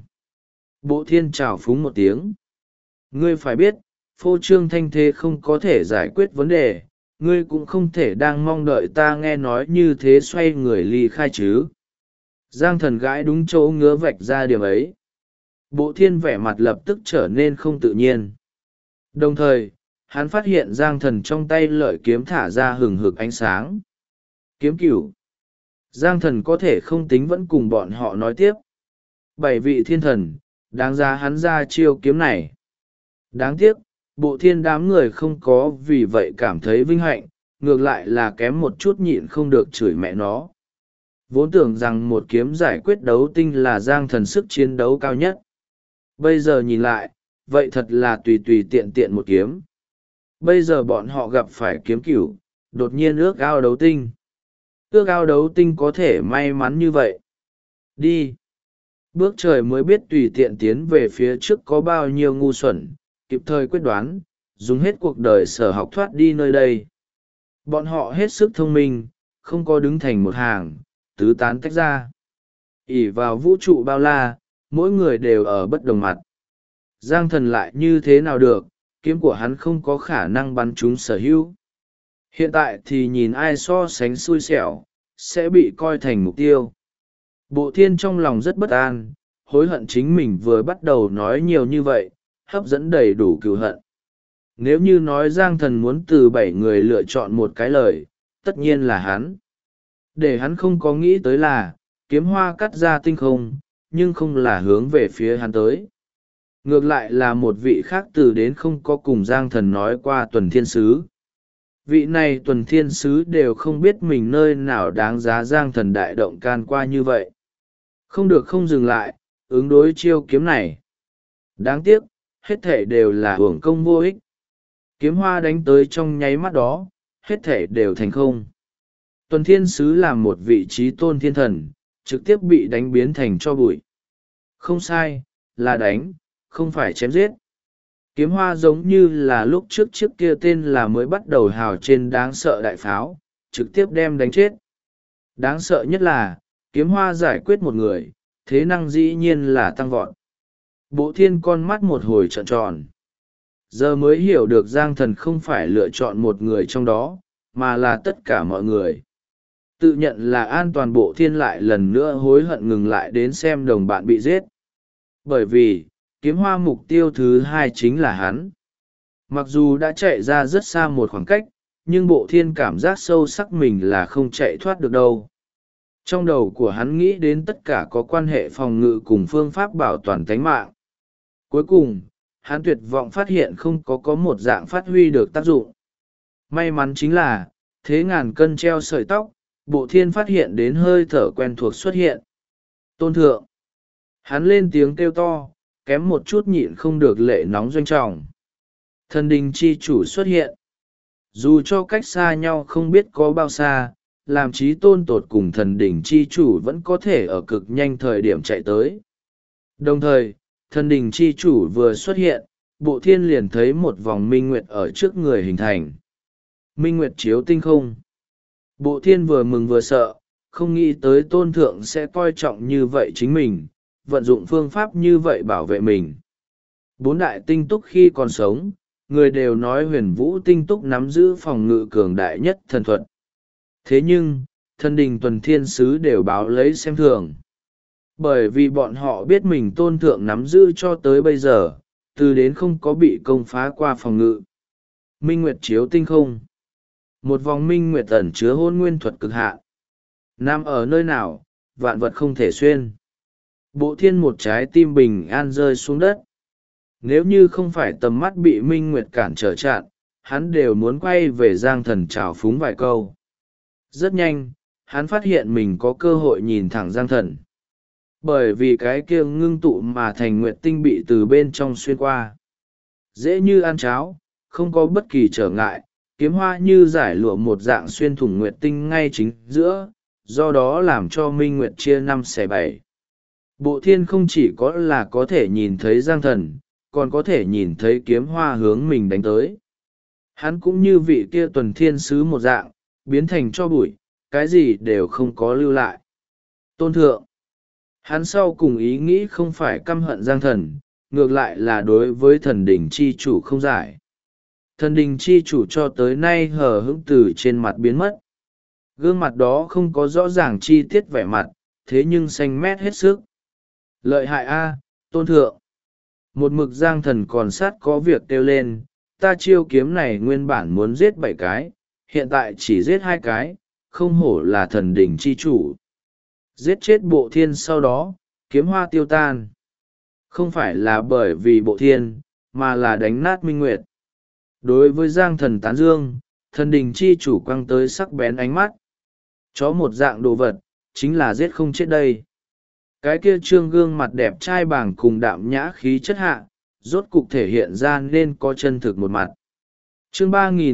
Bộ thiên trào phúng một tiếng. Ngươi phải biết, phô trương thanh thế không có thể giải quyết vấn đề, ngươi cũng không thể đang mong đợi ta nghe nói như thế xoay người ly khai chứ. Giang Thần gãi đúng chỗ ngứa vạch ra điểm ấy. Bộ thiên vẻ mặt lập tức trở nên không tự nhiên. Đồng thời, hắn phát hiện Giang Thần trong tay lợi kiếm thả ra hừng hực ánh sáng. Kiếm cửu. Giang Thần có thể không tính vẫn cùng bọn họ nói tiếp. 7 vị thiên thần, đáng giá hắn ra chiêu kiếm này. Đáng tiếc, bộ thiên đám người không có vì vậy cảm thấy vinh hạnh, ngược lại là kém một chút nhịn không được chửi mẹ nó. Vốn tưởng rằng một kiếm giải quyết đấu tinh là Giang Thần sức chiến đấu cao nhất. Bây giờ nhìn lại, vậy thật là tùy tùy tiện tiện một kiếm. Bây giờ bọn họ gặp phải kiếm cửu, đột nhiên ước ao đấu tinh. Ước ao đấu tinh có thể may mắn như vậy. Đi. Bước trời mới biết tùy tiện tiến về phía trước có bao nhiêu ngu xuẩn, kịp thời quyết đoán, dùng hết cuộc đời sở học thoát đi nơi đây. Bọn họ hết sức thông minh, không có đứng thành một hàng, tứ tán tách ra. ỷ vào vũ trụ bao la, mỗi người đều ở bất đồng mặt. Giang Thần lại như thế nào được, kiếm của hắn không có khả năng bắn chúng sở hữu. Hiện tại thì nhìn ai so sánh xui xẻo, sẽ bị coi thành mục tiêu. Bộ thiên trong lòng rất bất an, hối hận chính mình vừa bắt đầu nói nhiều như vậy, hấp dẫn đầy đủ cừu hận. Nếu như nói Giang Thần muốn từ 7 người lựa chọn một cái lời, tất nhiên là hắn. Để hắn không có nghĩ tới là, kiếm hoa cắt ra tinh không, nhưng không là hướng về phía hắn tới. Ngược lại là một vị khác từ đến không có cùng Giang Thần nói qua Tuần Thiên Sứ. Vị này Tuần Thiên Sứ đều không biết mình nơi nào đáng giá Giang Thần đại động can qua như vậy. Không được không dừng lại, ứng đối chiêu kiếm này. Đáng tiếc, hết thể đều là hưởng công vô ích. Kiếm hoa đánh tới trong nháy mắt đó, hết thể đều thành không. Tuần Thiên Sứ làm một vị trí tôn thiên thần, trực tiếp bị đánh biến thành cho bụi. Không sai, là đánh, không phải chém giết. Kiếm hoa giống như là lúc trước chiếc kia tên là mới bắt đầu hào trên đáng sợ đại pháo, trực tiếp đem đánh chết. Đáng sợ nhất là, kiếm hoa giải quyết một người, thế năng dĩ nhiên là tăng vọt. Bộ thiên con mắt một hồi trợn tròn. Giờ mới hiểu được Giang Thần không phải lựa chọn một người trong đó, mà là tất cả mọi người. Tự nhận là an toàn, bộ thiên lại lần nữa hối hận ngừng lại đến xem đồng bạn bị giết. Bởi vì, kiếm hoa mục tiêu thứ hai chính là hắn. Mặc dù đã chạy ra rất xa một khoảng cách, nhưng bộ thiên cảm giác sâu sắc mình là không chạy thoát được đâu. Trong đầu của hắn nghĩ đến tất cả có quan hệ phòng ngự cùng phương pháp bảo toàn tánh mạng. Cuối cùng, hắn tuyệt vọng phát hiện không có một dạng phát huy được tác dụng. May mắn chính là, thế ngàn cân treo sợi tóc, bộ thiên phát hiện đến hơi thở quen thuộc xuất hiện. Tôn thượng. Hắn lên tiếng kêu to, kém một chút nhịn không được lệ nóng doanh trọng. Thần đình chi chủ xuất hiện. Dù cho cách xa nhau không biết có bao xa, làm chí tôn tột cùng thần đỉnh chi chủ vẫn có thể ở cực nhanh thời điểm chạy tới. Đồng thời, thần đỉnh chi chủ vừa xuất hiện, bộ thiên liền thấy một vòng minh nguyệt ở trước người hình thành. Minh nguyệt chiếu tinh không. Bộ thiên vừa mừng vừa sợ, không nghĩ tới tôn thượng sẽ coi trọng như vậy chính mình, vận dụng phương pháp như vậy bảo vệ mình. Bốn đại tinh túc khi còn sống, người đều nói huyền vũ tinh túc nắm giữ phòng ngự cường đại nhất thần thuật. Thế nhưng, thần đình tuần thiên sứ đều báo lấy xem thường. Bởi vì bọn họ biết mình tôn thượng nắm giữ cho tới bây giờ, từ đến không có bị công phá qua phòng ngự. Minh Nguyệt chiếu tinh không. Một vòng minh nguyệt ẩn chứa hôn nguyên thuật cực hạn. Nằm ở nơi nào, vạn vật không thể xuyên. Bộ thiên một trái tim bình an rơi xuống đất. Nếu như không phải tầm mắt bị minh nguyệt cản trở chặn, hắn đều muốn quay về Giang Thần trào phúng vài câu. Rất nhanh, hắn phát hiện mình có cơ hội nhìn thẳng Giang Thần. Bởi vì cái kia ngưng tụ mà thành nguyệt tinh bị từ bên trong xuyên qua. Dễ như ăn cháo, không có bất kỳ trở ngại, kiếm hoa như giải lụa một dạng xuyên thủng nguyệt tinh ngay chính giữa, do đó làm cho minh nguyệt chia 5/7. Bộ thiên không chỉ có là có thể nhìn thấy Giang Thần, còn có thể nhìn thấy kiếm hoa hướng mình đánh tới. Hắn cũng như vị kia tuần thiên sứ một dạng, biến thành cho bụi, cái gì đều không có lưu lại. Tôn thượng. Hắn sau cùng ý nghĩ không phải căm hận Giang Thần, ngược lại là đối với thần đình chi chủ không giải. Thần đình chi chủ cho tới nay hờ hững từ trên mặt biến mất. Gương mặt đó không có rõ ràng chi tiết vẻ mặt, thế nhưng xanh mét hết sức. Lợi hại a, tôn thượng. Một mực Giang Thần còn sát có việc kêu lên, ta chiêu kiếm này nguyên bản muốn giết 7 cái, hiện tại chỉ giết 2 cái, không hổ là thần đỉnh chi chủ. Giết chết bộ thiên sau đó, kiếm hoa tiêu tan. Không phải là bởi vì bộ thiên, mà là đánh nát minh nguyệt. Đối với Giang Thần tán dương, thần đình chi chủ quăng tới sắc bén ánh mắt. Chó một dạng đồ vật, chính là giết không chết đây. Cái kia trương gương mặt đẹp trai bảng cùng đạm nhã khí chất hạ, rốt cục thể hiện ra nên có chân thực một mặt. Chương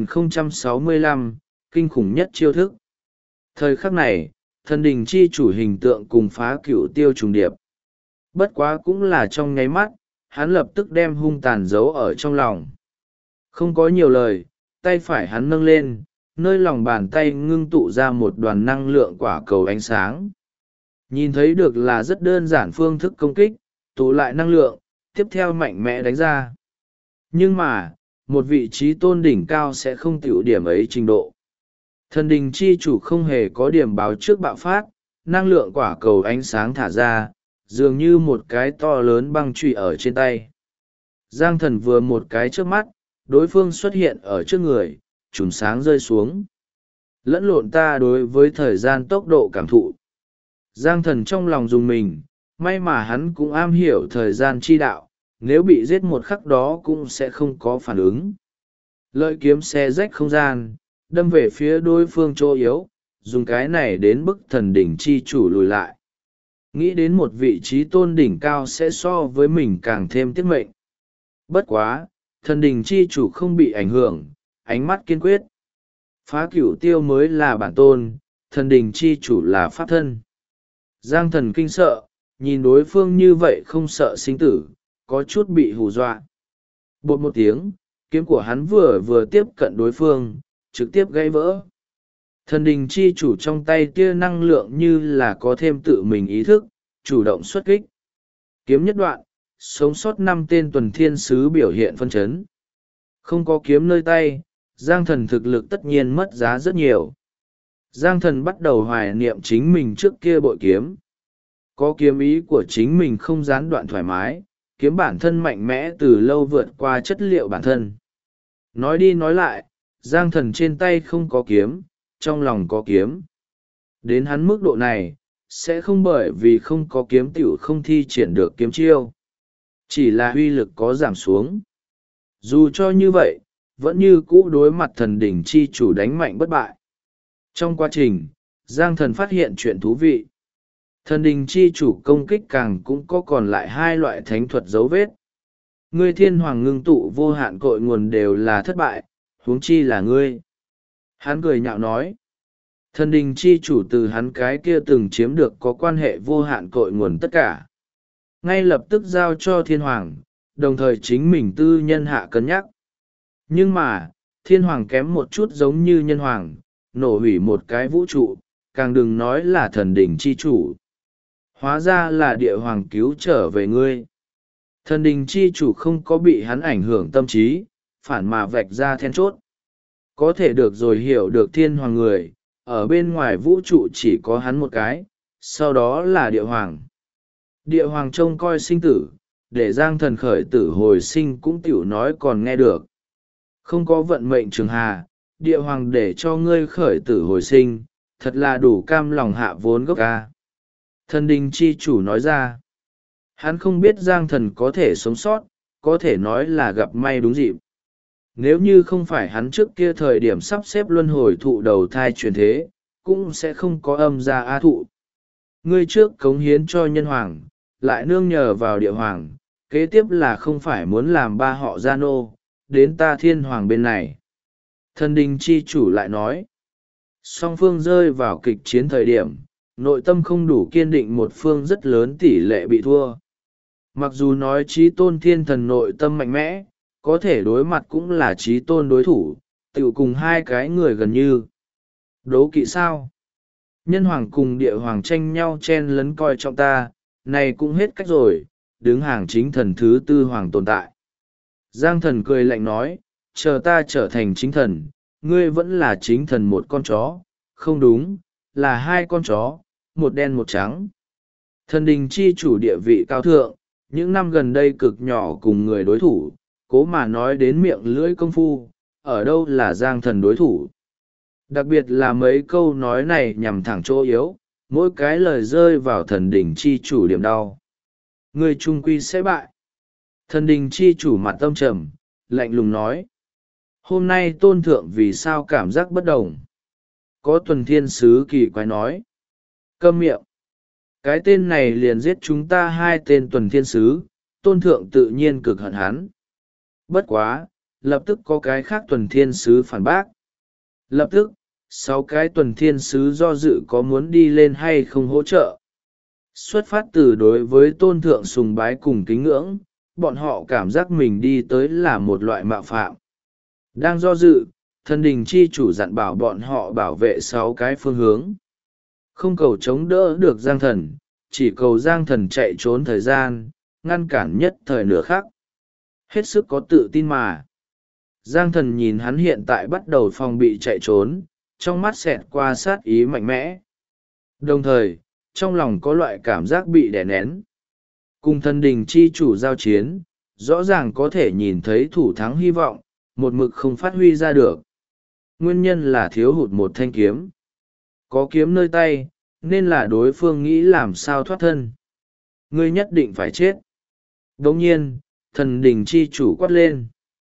3065, kinh khủng nhất chiêu thức. Thời khắc này, thần đình chi chủ hình tượng cùng phá cửu tiêu trùng điệp. Bất quá cũng là trong nháy mắt, hắn lập tức đem hung tàn giấu ở trong lòng. Không có nhiều lời, tay phải hắn nâng lên, nơi lòng bàn tay ngưng tụ ra một đoàn năng lượng quả cầu ánh sáng. Nhìn thấy được là rất đơn giản phương thức công kích, tụ lại năng lượng, tiếp theo mạnh mẽ đánh ra. Nhưng mà, một vị trí tôn đỉnh cao sẽ không tiểu điểm ấy trình độ. Thần đình chi chủ không hề có điểm báo trước bạo phát, năng lượng quả cầu ánh sáng thả ra, dường như một cái to lớn băng chùy ở trên tay. Giang Thần vừa một cái trước mắt, đối phương xuất hiện ở trước người, chùm sáng rơi xuống. Lẫn lộn ta đối với thời gian tốc độ cảm thụ. Giang Thần trong lòng dùng mình, may mà hắn cũng am hiểu thời gian chi đạo, nếu bị giết một khắc đó cũng sẽ không có phản ứng. Lợi kiếm xé rách không gian, đâm về phía đối phương chỗ yếu, dùng cái này đến bức thần đỉnh chi chủ lùi lại. Nghĩ đến một vị trí tôn đỉnh cao sẽ so với mình càng thêm tiết mệnh. Bất quá, thần đỉnh chi chủ không bị ảnh hưởng, ánh mắt kiên quyết. Phá cửu tiêu mới là bản tôn, thần đỉnh chi chủ là pháp thân. Giang Thần kinh sợ, nhìn đối phương như vậy không sợ sinh tử, có chút bị hù dọa. Bột một tiếng, kiếm của hắn vừa tiếp cận đối phương, trực tiếp gãy vỡ. Thần đình chi chủ trong tay tia năng lượng như là có thêm tự mình ý thức, chủ động xuất kích. Kiếm nhất đoạn, sống sót 5 tên tuần thiên sứ biểu hiện phân chấn. Không có kiếm nơi tay, Giang Thần thực lực tất nhiên mất giá rất nhiều. Giang Thần bắt đầu hoài niệm chính mình trước kia bội kiếm. Có kiếm ý của chính mình không gián đoạn thoải mái, kiếm bản thân mạnh mẽ từ lâu vượt qua chất liệu bản thân. Nói đi nói lại, Giang Thần trên tay không có kiếm, trong lòng có kiếm. Đến hắn mức độ này, sẽ không bởi vì không có kiếm tiểu không thi triển được kiếm chiêu. Chỉ là uy lực có giảm xuống. Dù cho như vậy, vẫn như cũ đối mặt thần đỉnh chi chủ đánh mạnh bất bại. Trong quá trình, Giang Thần phát hiện chuyện thú vị. Thần đình chi chủ công kích càng cũng có còn lại 2 loại thánh thuật dấu vết. Ngươi thiên hoàng ngưng tụ vô hạn cội nguồn đều là thất bại, huống chi là ngươi. Hắn cười nhạo nói. Thần đình chi chủ từ hắn cái kia từng chiếm được có quan hệ vô hạn cội nguồn tất cả. Ngay lập tức giao cho thiên hoàng, đồng thời chính mình tư nhân hạ cân nhắc. Nhưng mà, thiên hoàng kém một chút giống như nhân hoàng, nổ hủy một cái vũ trụ, càng đừng nói là thần đình chi chủ. Hóa ra là địa hoàng cứu trở về ngươi. Thần đình chi chủ không có bị hắn ảnh hưởng tâm trí, phản mà vạch ra then chốt. Có thể được rồi hiểu được thiên hoàng người, ở bên ngoài vũ trụ chỉ có hắn một cái, sau đó là địa hoàng. Địa hoàng trông coi sinh tử, để Giang Thần khởi tử hồi sinh cũng tiểu nói còn nghe được. Không có vận mệnh trường hà, địa hoàng để cho ngươi khởi tử hồi sinh, thật là đủ cam lòng hạ vốn gốc ca. Thần đình chi chủ nói ra, hắn không biết Giang Thần có thể sống sót, có thể nói là gặp may đúng dịp. Nếu như không phải hắn trước kia thời điểm sắp xếp luân hồi thụ đầu thai truyền thế, cũng sẽ không có âm gia A thụ. Ngươi trước cống hiến cho nhân hoàng, lại nương nhờ vào địa hoàng, kế tiếp là không phải muốn làm ba họ gia nô, đến ta thiên hoàng bên này. Thần đình chi chủ lại nói, song phương rơi vào kịch chiến thời điểm, nội tâm không đủ kiên định một phương rất lớn tỷ lệ bị thua. Mặc dù nói trí tôn thiên thần nội tâm mạnh mẽ, có thể đối mặt cũng là trí tôn đối thủ, tự cùng 2 cái người gần như. Đố kỵ sao? Nhân hoàng cùng địa hoàng tranh nhau chen lấn coi trọng ta, này cũng hết cách rồi, đứng hàng chính thần thứ 4 hoàng tồn tại. Giang Thần cười lạnh nói, chờ ta trở thành chính thần, ngươi vẫn là chính thần một con chó, không đúng, là 2 con chó, một đen một trắng. Thần đình chi chủ địa vị cao thượng, những năm gần đây cực nhỏ cùng người đối thủ, cố mà nói đến miệng lưỡi công phu, ở đâu là Giang Thần đối thủ. Đặc biệt là mấy câu nói này nhằm thẳng chỗ yếu, mỗi cái lời rơi vào thần đình chi chủ điểm đau. Người trung quy sẽ bại. Thần đình chi chủ mặt tâm trầm, lạnh lùng nói. Hôm nay tôn thượng vì sao cảm giác bất đồng? Có tuần thiên sứ kỳ quái nói. Câm miệng. Cái tên này liền giết chúng ta 2 tên tuần thiên sứ, tôn thượng tự nhiên cực hận hắn. Bất quá, lập tức có cái khác tuần thiên sứ phản bác. Lập tức, 6 cái tuần thiên sứ do dự có muốn đi lên hay không hỗ trợ. Xuất phát từ đối với tôn thượng sùng bái cùng kính ngưỡng, bọn họ cảm giác mình đi tới là một loại mạo phạm. Đang do dự, thần đình chi chủ dặn bảo bọn họ bảo vệ 6 cái phương hướng. Không cầu chống đỡ được Giang Thần, chỉ cầu Giang Thần chạy trốn thời gian, ngăn cản nhất thời nửa khắc. Hết sức có tự tin mà. Giang Thần nhìn hắn hiện tại bắt đầu phòng bị chạy trốn, trong mắt xẹt qua sát ý mạnh mẽ. Đồng thời, trong lòng có loại cảm giác bị đè nén. Cùng thần đình chi chủ giao chiến, rõ ràng có thể nhìn thấy thủ thắng hy vọng, một mực không phát huy ra được. Nguyên nhân là thiếu hụt một thanh kiếm. Có kiếm nơi tay, nên là đối phương nghĩ làm sao thoát thân. Ngươi nhất định phải chết. Đồng nhiên, thần đình chi chủ quát lên.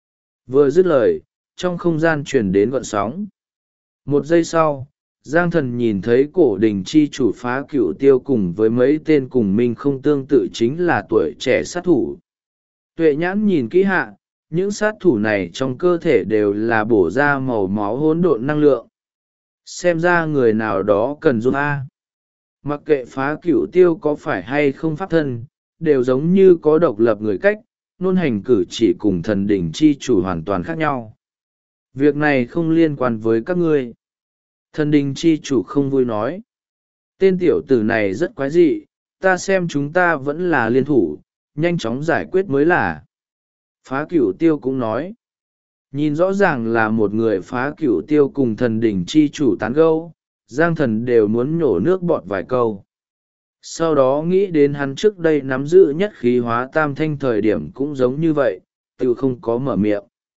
Vừa dứt lời, trong không gian chuyển đến gọn sóng. Một giây sau, Giang Thần nhìn thấy cổ đình chi chủ phá cựu tiêu cùng với mấy tên cùng mình không tương tự chính là tuổi trẻ sát thủ. Tuệ nhãn nhìn kỹ hạ, những sát thủ này trong cơ thể đều là bổ ra màu máu hỗn độn năng lượng. Xem ra người nào đó cần giúp A. Mặc kệ phá cựu tiêu có phải hay không pháp thân, đều giống như có độc lập người cách, nôn hành cử chỉ cùng thần đỉnh chi chủ hoàn toàn khác nhau. Việc này không liên quan với các ngươi. Thần đình chi chủ không vui nói. Tên tiểu tử này rất quái dị, ta xem chúng ta vẫn là liên thủ, nhanh chóng giải quyết mới là. Phá Cửu Tiêu cũng nói. Nhìn rõ ràng là một người Phá Cửu Tiêu cùng thần đình chi chủ tán gẫu, Giang Thần đều muốn nhổ nước bọt vài câu. Sau đó nghĩ đến hắn trước đây nắm giữ nhất khí hóa tam thanh thời điểm cũng giống như vậy, tự không có mở miệng.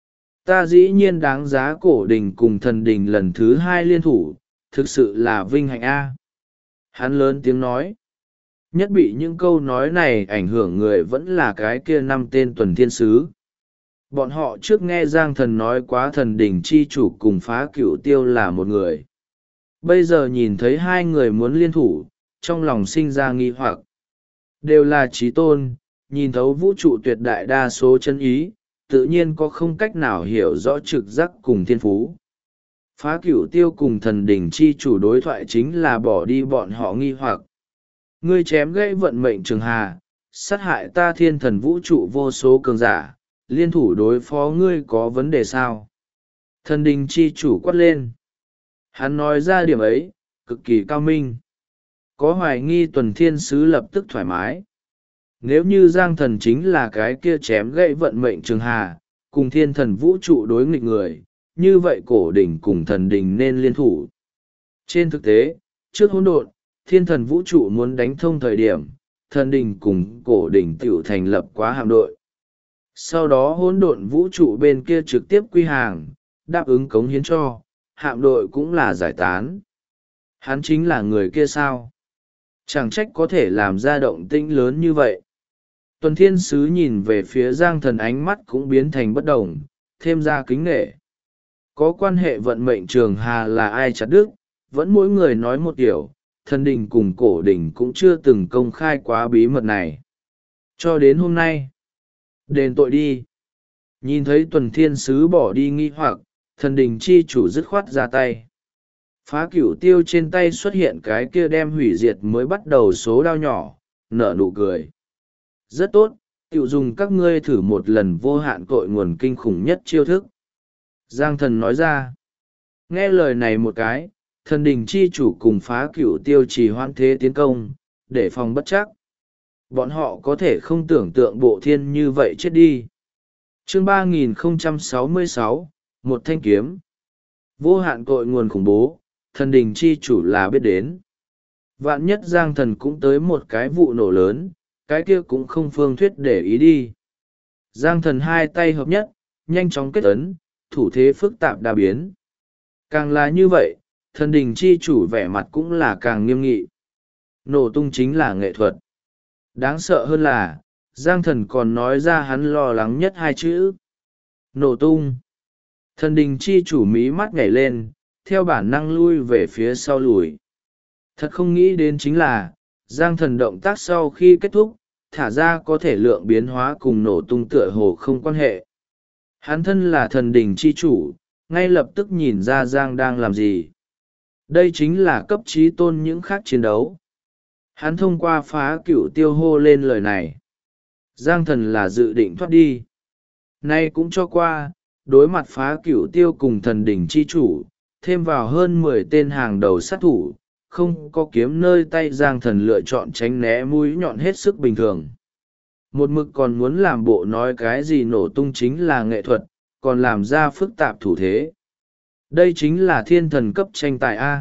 Ta dĩ nhiên đáng giá cổ đình cùng thần đình lần thứ hai liên thủ, thực sự là vinh hạnh a. Hắn lớn tiếng nói. Nhất bị những câu nói này ảnh hưởng người vẫn là cái kia năm tên tuần thiên sứ. Bọn họ trước nghe Giang Thần nói quá thần đình chi chủ cùng Phá Cửu Tiêu là một người. Bây giờ nhìn thấy hai người muốn liên thủ, trong lòng sinh ra nghi hoặc. Đều là trí tôn, nhìn thấu vũ trụ tuyệt đại đa số chân ý, tự nhiên có không cách nào hiểu rõ trực giác cùng thiên phú. Phá Cửu Tiêu cùng thần đình chi chủ đối thoại chính là bỏ đi bọn họ nghi hoặc. Ngươi chém gãy vận mệnh trường hà, sát hại ta thiên thần vũ trụ vô số cường giả, liên thủ đối phó ngươi có vấn đề sao? Thần đình chi chủ quát lên. Hắn nói ra điểm ấy, cực kỳ cao minh. Có hoài nghi tuần thiên sứ lập tức thoải mái. Nếu như Giang Thần chính là cái kia chém gãy vận mệnh trường hà, cùng thiên thần vũ trụ đối nghịch người, như vậy cổ đỉnh cùng thần đình nên liên thủ. Trên thực tế, trước hỗn độn, thiên thần vũ trụ muốn đánh thông thời điểm, thần đình cùng cổ đỉnh tiểu thành lập quá hạm đội. Sau đó hỗn độn vũ trụ bên kia trực tiếp quy hàng, đáp ứng cống hiến cho, hạm đội cũng là giải tán. Hắn chính là người kia sao? Chẳng trách có thể làm ra động tĩnh lớn như vậy. Tuần thiên sứ nhìn về phía Giang Thần, ánh mắt cũng biến thành bất đồng, thêm ra kính nghệ. Có quan hệ vận mệnh trường hà là ai chặt đứt, vẫn mỗi người nói một kiểu, thần đình cùng cổ đình cũng chưa từng công khai quá bí mật này. Cho đến hôm nay, đền tội đi. Nhìn thấy tuần thiên sứ bỏ đi nghi hoặc, thần đình chi chủ dứt khoát ra tay. Phá Cửu Tiêu trên tay xuất hiện cái kia đem hủy diệt mới bắt đầu số đao nhỏ, nở nụ cười. Rất tốt, tiểu dùng các ngươi thử một lần vô hạn cội nguồn kinh khủng nhất chiêu thức. Giang Thần nói ra. Nghe lời này một cái, thần đình chi chủ cùng Phá Cửu Tiêu trì hoãn thế tiến công, để phòng bất chắc. Bọn họ có thể không tưởng tượng bộ thiên như vậy chết đi. Chương 3066, một thanh kiếm. Vô hạn cội nguồn khủng bố, thần đình chi chủ là biết đến. Vạn nhất Giang Thần cũng tới một cái vụ nổ lớn, cái kia cũng không phương thuyết để ý đi. Giang Thần hai tay hợp nhất, nhanh chóng kết ấn, thủ thế phức tạp đa biến. Càng là như vậy, thần đình chi chủ vẻ mặt cũng là càng nghiêm nghị. Nổ tung chính là nghệ thuật. Đáng sợ hơn là, Giang Thần còn nói ra hắn lo lắng nhất hai chữ. Nổ tung. Thần đình chi chủ mí mắt nhảy lên, theo bản năng lui về phía sau lùi. Thật không nghĩ đến chính là, Giang Thần động tác sau khi kết thúc, thả ra có thể lượng biến hóa cùng nổ tung tựa hồ không quan hệ. Hắn thân là thần đình chi chủ, ngay lập tức nhìn ra Giang đang làm gì. Đây chính là cấp trí tôn những khác chiến đấu. Hắn thông qua Phá Cửu Tiêu hô lên lời này. Giang Thần là dự định thoát đi. Nay cũng cho qua, đối mặt Phá Cửu Tiêu cùng thần đỉnh chi chủ, thêm vào hơn 10 tên hàng đầu sát thủ, không có kiếm nơi tay Giang Thần lựa chọn tránh né mũi nhọn hết sức bình thường. Một mực còn muốn làm bộ nói cái gì nổ tung chính là nghệ thuật, còn làm ra phức tạp thủ thế. Đây chính là thiên thần cấp tranh tài A.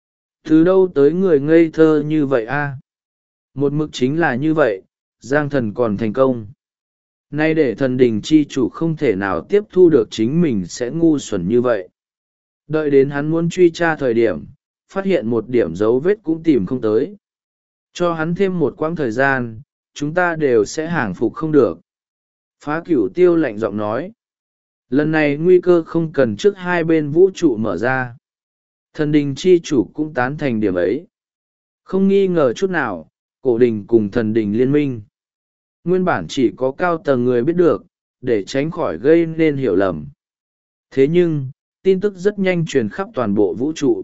Từ đâu tới người ngây thơ như vậy A? Một mực chính là như vậy, Giang Thần còn thành công. Nay để thần đình chi chủ không thể nào tiếp thu được chính mình sẽ ngu xuẩn như vậy. Đợi đến hắn muốn truy tra thời điểm, phát hiện một điểm dấu vết cũng tìm không tới. Cho hắn thêm một quãng thời gian, chúng ta đều sẽ hàng phục không được. Phá Cửu Tiêu lạnh giọng nói. Lần này nguy cơ không cần trước hai bên vũ trụ mở ra. Thần đình chi chủ cũng tán thành điểm ấy. Không nghi ngờ chút nào, cổ đình cùng thần đình liên minh. Nguyên bản chỉ có cao tầng người biết được, để tránh khỏi gây nên hiểu lầm. Thế nhưng, tin tức rất nhanh truyền khắp toàn bộ vũ trụ.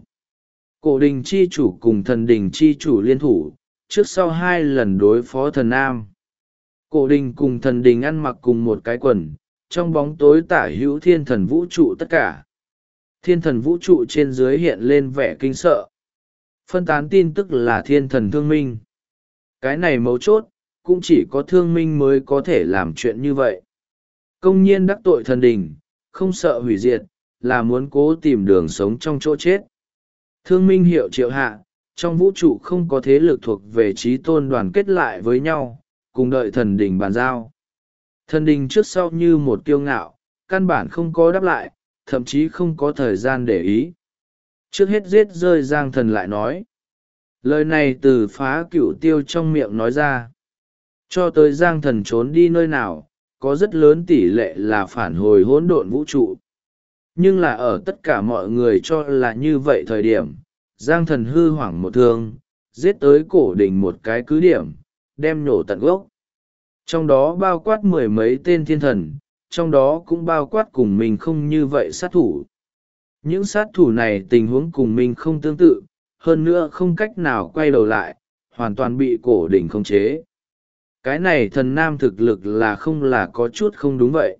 Cổ đình chi chủ cùng thần đình chi chủ liên thủ, trước sau 2 lần đối phó thần Nam. Cổ đình cùng thần đình ăn mặc cùng một cái quần, trong bóng tối tả hữu thiên thần vũ trụ tất cả. Thiên thần vũ trụ trên dưới hiện lên vẻ kinh sợ. Phân tán tin tức là thiên thần thương minh. Cái này mấu chốt, cũng chỉ có thương minh mới có thể làm chuyện như vậy. Công nhiên đắc tội thần đình, không sợ hủy diệt, là muốn cố tìm đường sống trong chỗ chết. Thương minh hiệu triệu hạ, trong vũ trụ không có thế lực thuộc về trí tôn đoàn kết lại với nhau, cùng đợi thần đình bàn giao. Thần đình trước sau như một kiêu ngạo, căn bản không có đáp lại, thậm chí không có thời gian để ý. Trước hết giết rơi Giang Thần lại nói. Lời này từ Phá Cửu Tiêu trong miệng nói ra. Cho tới Giang Thần trốn đi nơi nào, có rất lớn tỷ lệ là phản hồi hỗn độn vũ trụ. Nhưng là ở tất cả mọi người cho là như vậy thời điểm, Giang Thần hư hoảng một thương, giết tới cổ đỉnh một cái cứ điểm, đem nổ tận gốc. Trong đó bao quát mười mấy tên thiên thần, trong đó cũng bao quát cùng mình không như vậy sát thủ. Những sát thủ này tình huống cùng mình không tương tự, hơn nữa không cách nào quay đầu lại, hoàn toàn bị cổ đỉnh khống chế. Cái này thần nam thực lực là có chút không đúng vậy.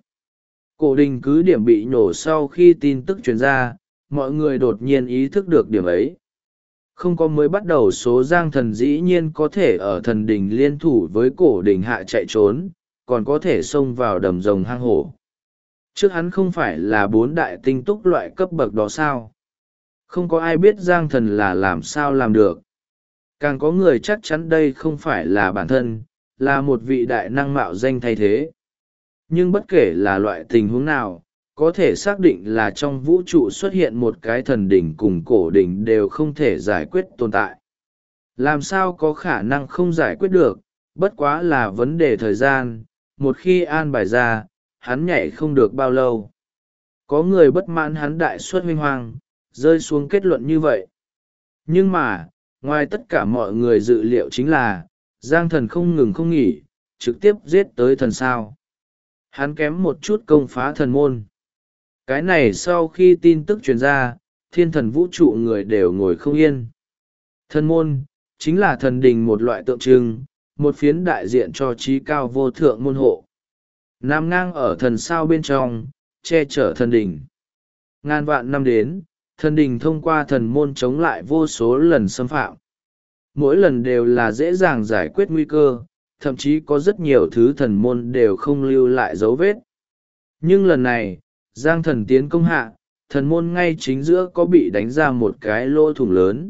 Cổ đình cứ điểm bị nổ sau khi tin tức truyền ra, mọi người đột nhiên ý thức được điểm ấy. Không có mới bắt đầu số Giang Thần dĩ nhiên có thể ở thần đình liên thủ với cổ đình hạ chạy trốn, còn có thể xông vào đầm rồng hang hổ. Trước hắn không phải là 4 đại tinh túc loại cấp bậc đó sao? Không có ai biết Giang Thần là làm sao làm được. Càng có người chắc chắn đây không phải là bản thân, là một vị đại năng mạo danh thay thế. Nhưng bất kể là loại tình huống nào, có thể xác định là trong vũ trụ xuất hiện một cái thần đỉnh cùng cổ đỉnh đều không thể giải quyết tồn tại. Làm sao có khả năng không giải quyết được, bất quá là vấn đề thời gian, một khi an bài ra, hắn nhảy không được bao lâu. Có người bất mãn hắn đại xuất huy hoàng, rơi xuống kết luận như vậy. Nhưng mà, ngoài tất cả mọi người dự liệu chính là, Giang Thần không ngừng không nghỉ, trực tiếp giết tới thần sao. Hắn kém một chút công phá thần môn. Cái này sau khi tin tức truyền ra, thiên thần vũ trụ người đều ngồi không yên. Thần môn, chính là thần đình một loại tượng trưng, một phiến đại diện cho trí cao vô thượng môn hộ. Nằm ngang ở thần sao bên trong, che chở thần đình. Ngàn vạn năm đến, thần đình thông qua thần môn chống lại vô số lần xâm phạm. Mỗi lần đều là dễ dàng giải quyết nguy cơ, thậm chí có rất nhiều thứ thần môn đều không lưu lại dấu vết. Nhưng lần này, Giang Thần tiến công hạ, thần môn ngay chính giữa có bị đánh ra một cái lỗ thủng lớn.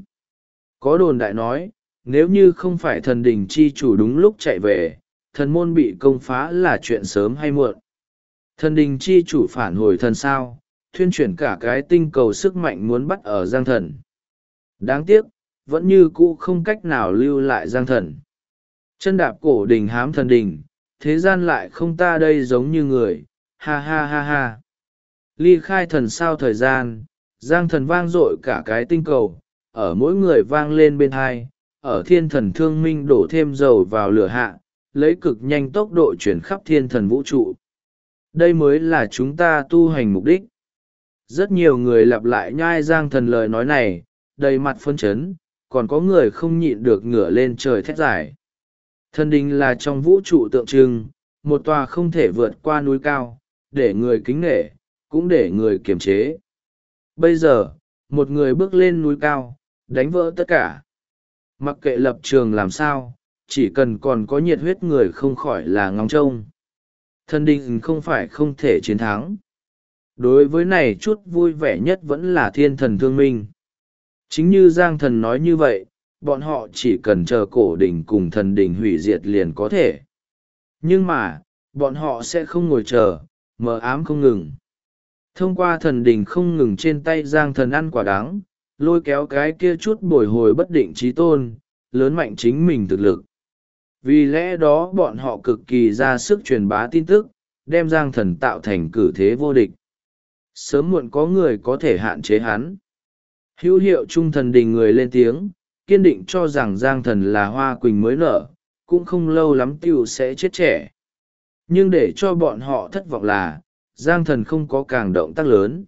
Có đồn đại nói, nếu như không phải thần đình chi chủ đúng lúc chạy về, thần môn bị công phá là chuyện sớm hay muộn. Thần đình chi chủ phản hồi thần sao, thuyên chuyển cả cái tinh cầu sức mạnh muốn bắt ở Giang Thần. Đáng tiếc, vẫn như cũ không cách nào lưu lại Giang Thần. Chân đạp cổ đình hám thần đình, thế gian lại không ta đây giống như người, ha ha ha ha. Ly khai thần sao thời gian, Giang Thần vang dội cả cái tinh cầu, ở mỗi người vang lên bên hai, ở thiên thần thương minh đổ thêm dầu vào lửa hạ, lấy cực nhanh tốc độ chuyển khắp thiên thần vũ trụ. Đây mới là chúng ta tu hành mục đích. Rất nhiều người lặp lại nhai Giang Thần lời nói này, đầy mặt phấn chấn, còn có người không nhịn được ngửa lên trời thét giải. Thần đình là trong vũ trụ tượng trưng, một tòa không thể vượt qua núi cao, để người kính nể, cũng để người kiềm chế. Bây giờ, một người bước lên núi cao, đánh vỡ tất cả. Mặc kệ lập trường làm sao, chỉ cần còn có nhiệt huyết người không khỏi là ngóng trông. Thần đình không phải không thể chiến thắng. Đối với này chút vui vẻ nhất vẫn là thiên thần thương minh. Chính như Giang Thần nói như vậy, bọn họ chỉ cần chờ cổ đỉnh cùng thần đỉnh hủy diệt liền có thể. Nhưng mà, bọn họ sẽ không ngồi chờ, mờ ám không ngừng. Thông qua thần đỉnh không ngừng trên tay Giang Thần ăn quả đắng, lôi kéo cái kia chút bồi hồi bất định trí tôn, lớn mạnh chính mình thực lực. Vì lẽ đó bọn họ cực kỳ ra sức truyền bá tin tức, đem Giang Thần tạo thành cử thế vô địch. Sớm muộn có người có thể hạn chế hắn. Hữu hiệu trung thần đình người lên tiếng, kiên định cho rằng Giang Thần là hoa quỳnh mới nở, cũng không lâu lắm tiểu sẽ chết trẻ. Nhưng để cho bọn họ thất vọng là, Giang Thần không có càng động tác lớn.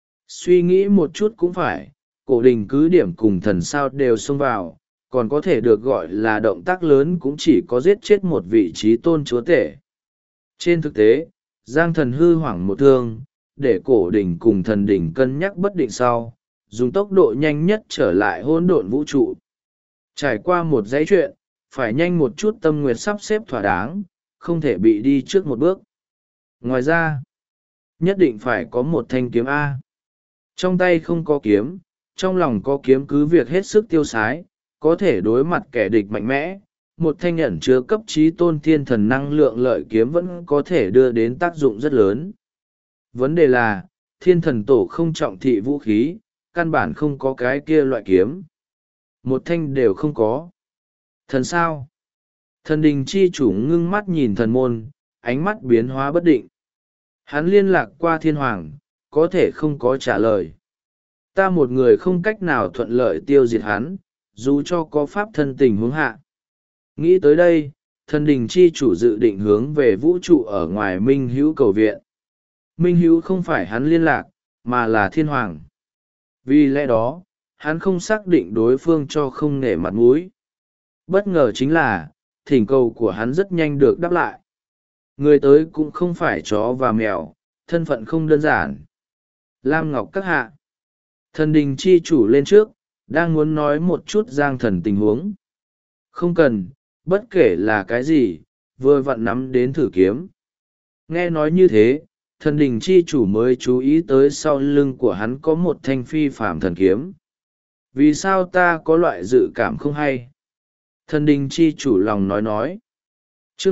Suy nghĩ một chút cũng phải, cổ đình cứ điểm cùng thần sao đều xông vào, còn có thể được gọi là động tác lớn cũng chỉ có giết chết một vị trí tôn chúa tể. Trên thực tế, Giang Thần hư hoảng một thương, để cổ đỉnh cùng thần đỉnh cân nhắc bất định sau, dùng tốc độ nhanh nhất trở lại hỗn độn vũ trụ. Trải qua một dãy chuyện, phải nhanh một chút tâm nguyệt sắp xếp thỏa đáng, không thể bị đi trước một bước. Ngoài ra, nhất định phải có một thanh kiếm A. Trong tay không có kiếm, trong lòng có kiếm cứ việc hết sức tiêu sái, có thể đối mặt kẻ địch mạnh mẽ. Một thanh ẩn chứa cấp trí tôn thiên thần năng lượng lợi kiếm vẫn có thể đưa đến tác dụng rất lớn. Vấn đề là, thiên thần tổ không trọng thị vũ khí, căn bản không có cái kia loại kiếm. Một thanh đều không có. Thần sao? Thần đình chi chủ ngưng mắt nhìn thần môn, ánh mắt biến hóa bất định. Hắn liên lạc qua thiên hoàng, có thể không có trả lời. Ta một người không cách nào thuận lợi tiêu diệt hắn, dù cho có pháp thân tình hướng hạ. Nghĩ tới đây, thần đình chi chủ dự định hướng về vũ trụ ở ngoài Minh Hữu cầu viện. Minh Hữu không phải hắn liên lạc, mà là thiên hoàng. Vì lẽ đó, hắn không xác định đối phương cho không nể mặt mũi. Bất ngờ chính là, thỉnh cầu của hắn rất nhanh được đáp lại. Người tới cũng không phải chó và mèo, thân phận không đơn giản. Lam Ngọc các hạ. Thần đình chi chủ lên trước, đang muốn nói một chút Giang Thần tình huống. Không cần, bất kể là cái gì, vừa vặn nắm đến thử kiếm. Nghe nói như thế, thần đình chi chủ mới chú ý tới sau lưng của hắn có một thanh phi phạm thần kiếm. Vì sao ta có loại dự cảm không hay? Thần đình chi chủ lòng nói. Chương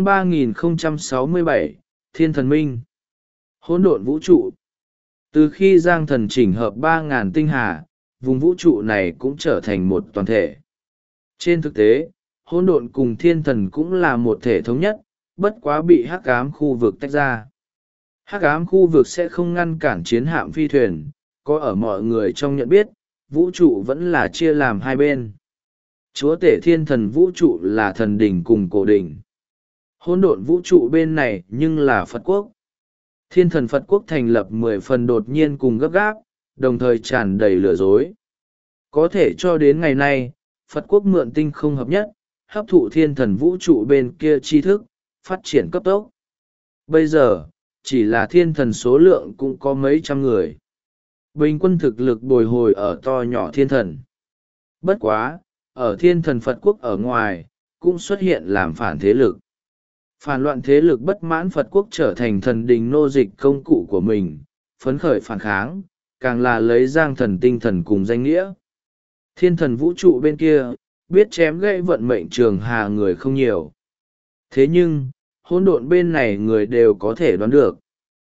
3067, Thiên Thần Minh. Hỗn độn vũ trụ. Từ khi Giang Thần chỉnh hợp 3.000 tinh hà, vùng vũ trụ này cũng trở thành một toàn thể. Trên thực tế, hỗn độn cùng thiên thần cũng là một thể thống nhất, bất quá bị hắc ám khu vực tách ra. Hắc ám khu vực sẽ không ngăn cản chiến hạm phi thuyền, có ở mọi người trong nhận biết, vũ trụ vẫn là chia làm hai bên. Chúa tể thiên thần vũ trụ là thần đỉnh cùng cổ đỉnh. Hỗn độn vũ trụ bên này nhưng là Phật quốc. Thiên thần Phật quốc thành lập 10 phần đột nhiên cùng gấp gáp, đồng thời tràn đầy lừa dối. Có thể cho đến ngày nay, Phật quốc mượn tinh không hợp nhất, hấp thụ thiên thần vũ trụ bên kia tri thức, phát triển cấp tốc. Bây giờ, chỉ là thiên thần số lượng cũng có mấy trăm người. Bình quân thực lực bồi hồi ở to nhỏ thiên thần. Bất quá, ở thiên thần Phật quốc ở ngoài, cũng xuất hiện làm phản thế lực. Phản loạn thế lực bất mãn Phật quốc trở thành thần đình nô dịch công cụ của mình, phấn khởi phản kháng, càng là lấy Giang Thần tinh thần cùng danh nghĩa. Thiên thần vũ trụ bên kia, biết chém gãy vận mệnh trường hà người không nhiều. Thế nhưng, hỗn độn bên này người đều có thể đoán được.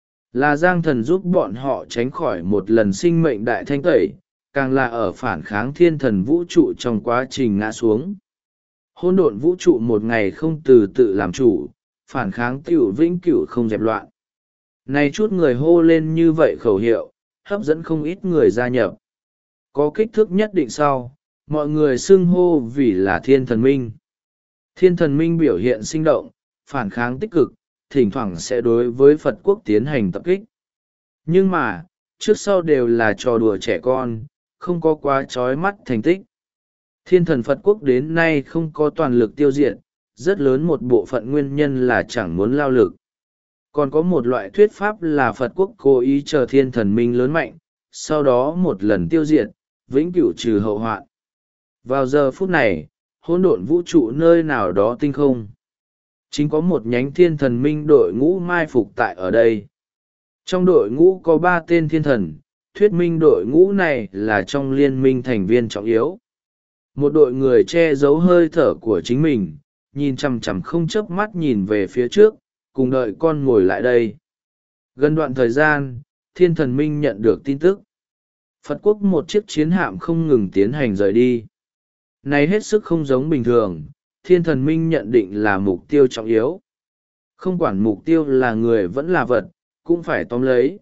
Là Giang Thần giúp bọn họ tránh khỏi một lần sinh mệnh đại thanh tẩy, càng là ở phản kháng thiên thần vũ trụ trong quá trình ngã xuống. Hỗn độn vũ trụ một ngày không từ tự làm chủ, phản kháng tiểu vĩnh cửu không dẹp loạn. Này chút người hô lên như vậy khẩu hiệu, hấp dẫn không ít người gia nhập. Có kích thước nhất định sau, mọi người xưng hô vì là thiên thần minh. Thiên thần minh biểu hiện sinh động, phản kháng tích cực, thỉnh thoảng sẽ đối với Phật quốc tiến hành tập kích. Nhưng mà, trước sau đều là trò đùa trẻ con, không có quá trói mắt thành tích. Thiên thần Phật quốc đến nay không có toàn lực tiêu diệt, rất lớn một bộ phận nguyên nhân là chẳng muốn lao lực. Còn có một loại thuyết pháp là Phật quốc cố ý chờ thiên thần minh lớn mạnh, sau đó một lần tiêu diệt, vĩnh cửu trừ hậu hoạn. Vào giờ phút này, hỗn độn vũ trụ nơi nào đó tinh không. Chính có một nhánh thiên thần minh đội ngũ mai phục tại ở đây. Trong đội ngũ có 3 tên thiên thần, thuyết minh đội ngũ này là trong liên minh thành viên trọng yếu. Một đội người che giấu hơi thở của chính mình, nhìn chằm chằm không chớp mắt nhìn về phía trước, cùng đợi con ngồi lại đây. Gần đoạn thời gian, thiên thần minh nhận được tin tức. Phật quốc một chiếc chiến hạm không ngừng tiến hành rời đi. Này hết sức không giống bình thường, thiên thần minh nhận định là mục tiêu trọng yếu. Không quản mục tiêu là người vẫn là vật, cũng phải tóm lấy.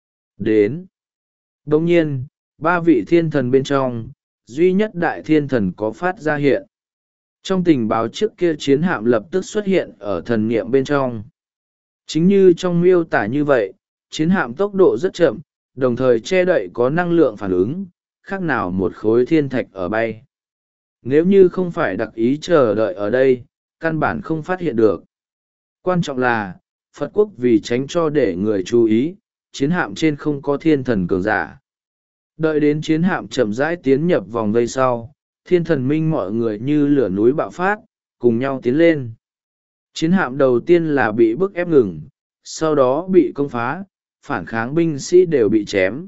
Đến. Đồng nhiên, 3 vị thiên thần bên trong, duy nhất đại thiên thần có phát ra hiện. Trong tình báo trước kia chiến hạm lập tức xuất hiện ở thần niệm bên trong. Chính như trong miêu tả như vậy, chiến hạm tốc độ rất chậm, đồng thời che đậy có năng lượng phản ứng, khác nào một khối thiên thạch ở bay. Nếu như không phải đặc ý chờ đợi ở đây, căn bản không phát hiện được. Quan trọng là, Phật quốc vì tránh cho để người chú ý, chiến hạm trên không có thiên thần cường giả. Đợi đến chiến hạm chậm rãi tiến nhập vòng vây sau, thiên thần minh mọi người như lửa núi bạo phát, cùng nhau tiến lên. Chiến hạm đầu tiên là bị bức ép ngừng, sau đó bị công phá, phản kháng binh sĩ đều bị chém.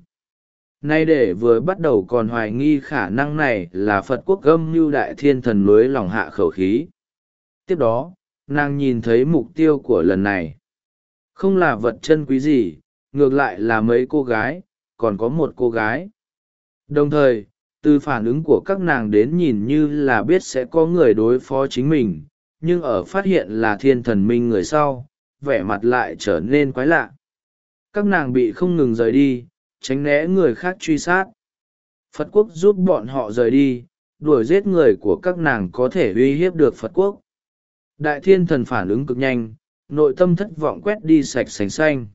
Nay để vừa bắt đầu còn hoài nghi khả năng này là Phật quốc gâm mưu đại thiên thần nối lòng hạ khẩu khí. Tiếp đó, nàng nhìn thấy mục tiêu của lần này. Không là vật chân quý gì, ngược lại là mấy cô gái, còn có một cô gái. Đồng thời, từ phản ứng của các nàng đến nhìn như là biết sẽ có người đối phó chính mình, nhưng ở phát hiện là thiên thần minh người sau, vẻ mặt lại trở nên quái lạ. Các nàng bị không ngừng rời đi, tránh né người khác truy sát. Phật quốc giúp bọn họ rời đi, đuổi giết người của các nàng có thể uy hiếp được Phật quốc. Đại thiên thần phản ứng cực nhanh, nội tâm thất vọng quét đi sạch sành xanh.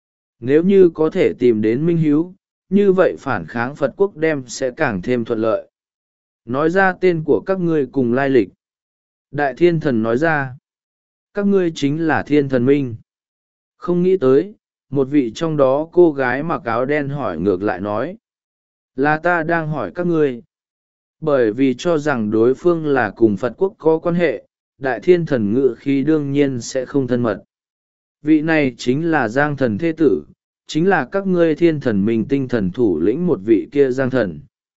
Nếu như có thể tìm đến minh hiếu, như vậy phản kháng Phật quốc đem sẽ càng thêm thuận lợi. Nói ra tên của các ngươi cùng lai lịch. Đại thiên thần nói ra, các ngươi chính là thiên thần minh. Không nghĩ tới, một vị trong đó cô gái mặc áo đen hỏi ngược lại nói, là ta đang hỏi các ngươi. Bởi vì cho rằng đối phương là cùng Phật quốc có quan hệ, đại thiên thần ngự khí đương nhiên sẽ không thân mật. Vị này chính là Giang thần thế tử, chính là các ngươi thiên thần minh tinh thần thủ lĩnh một vị kia Giang thần.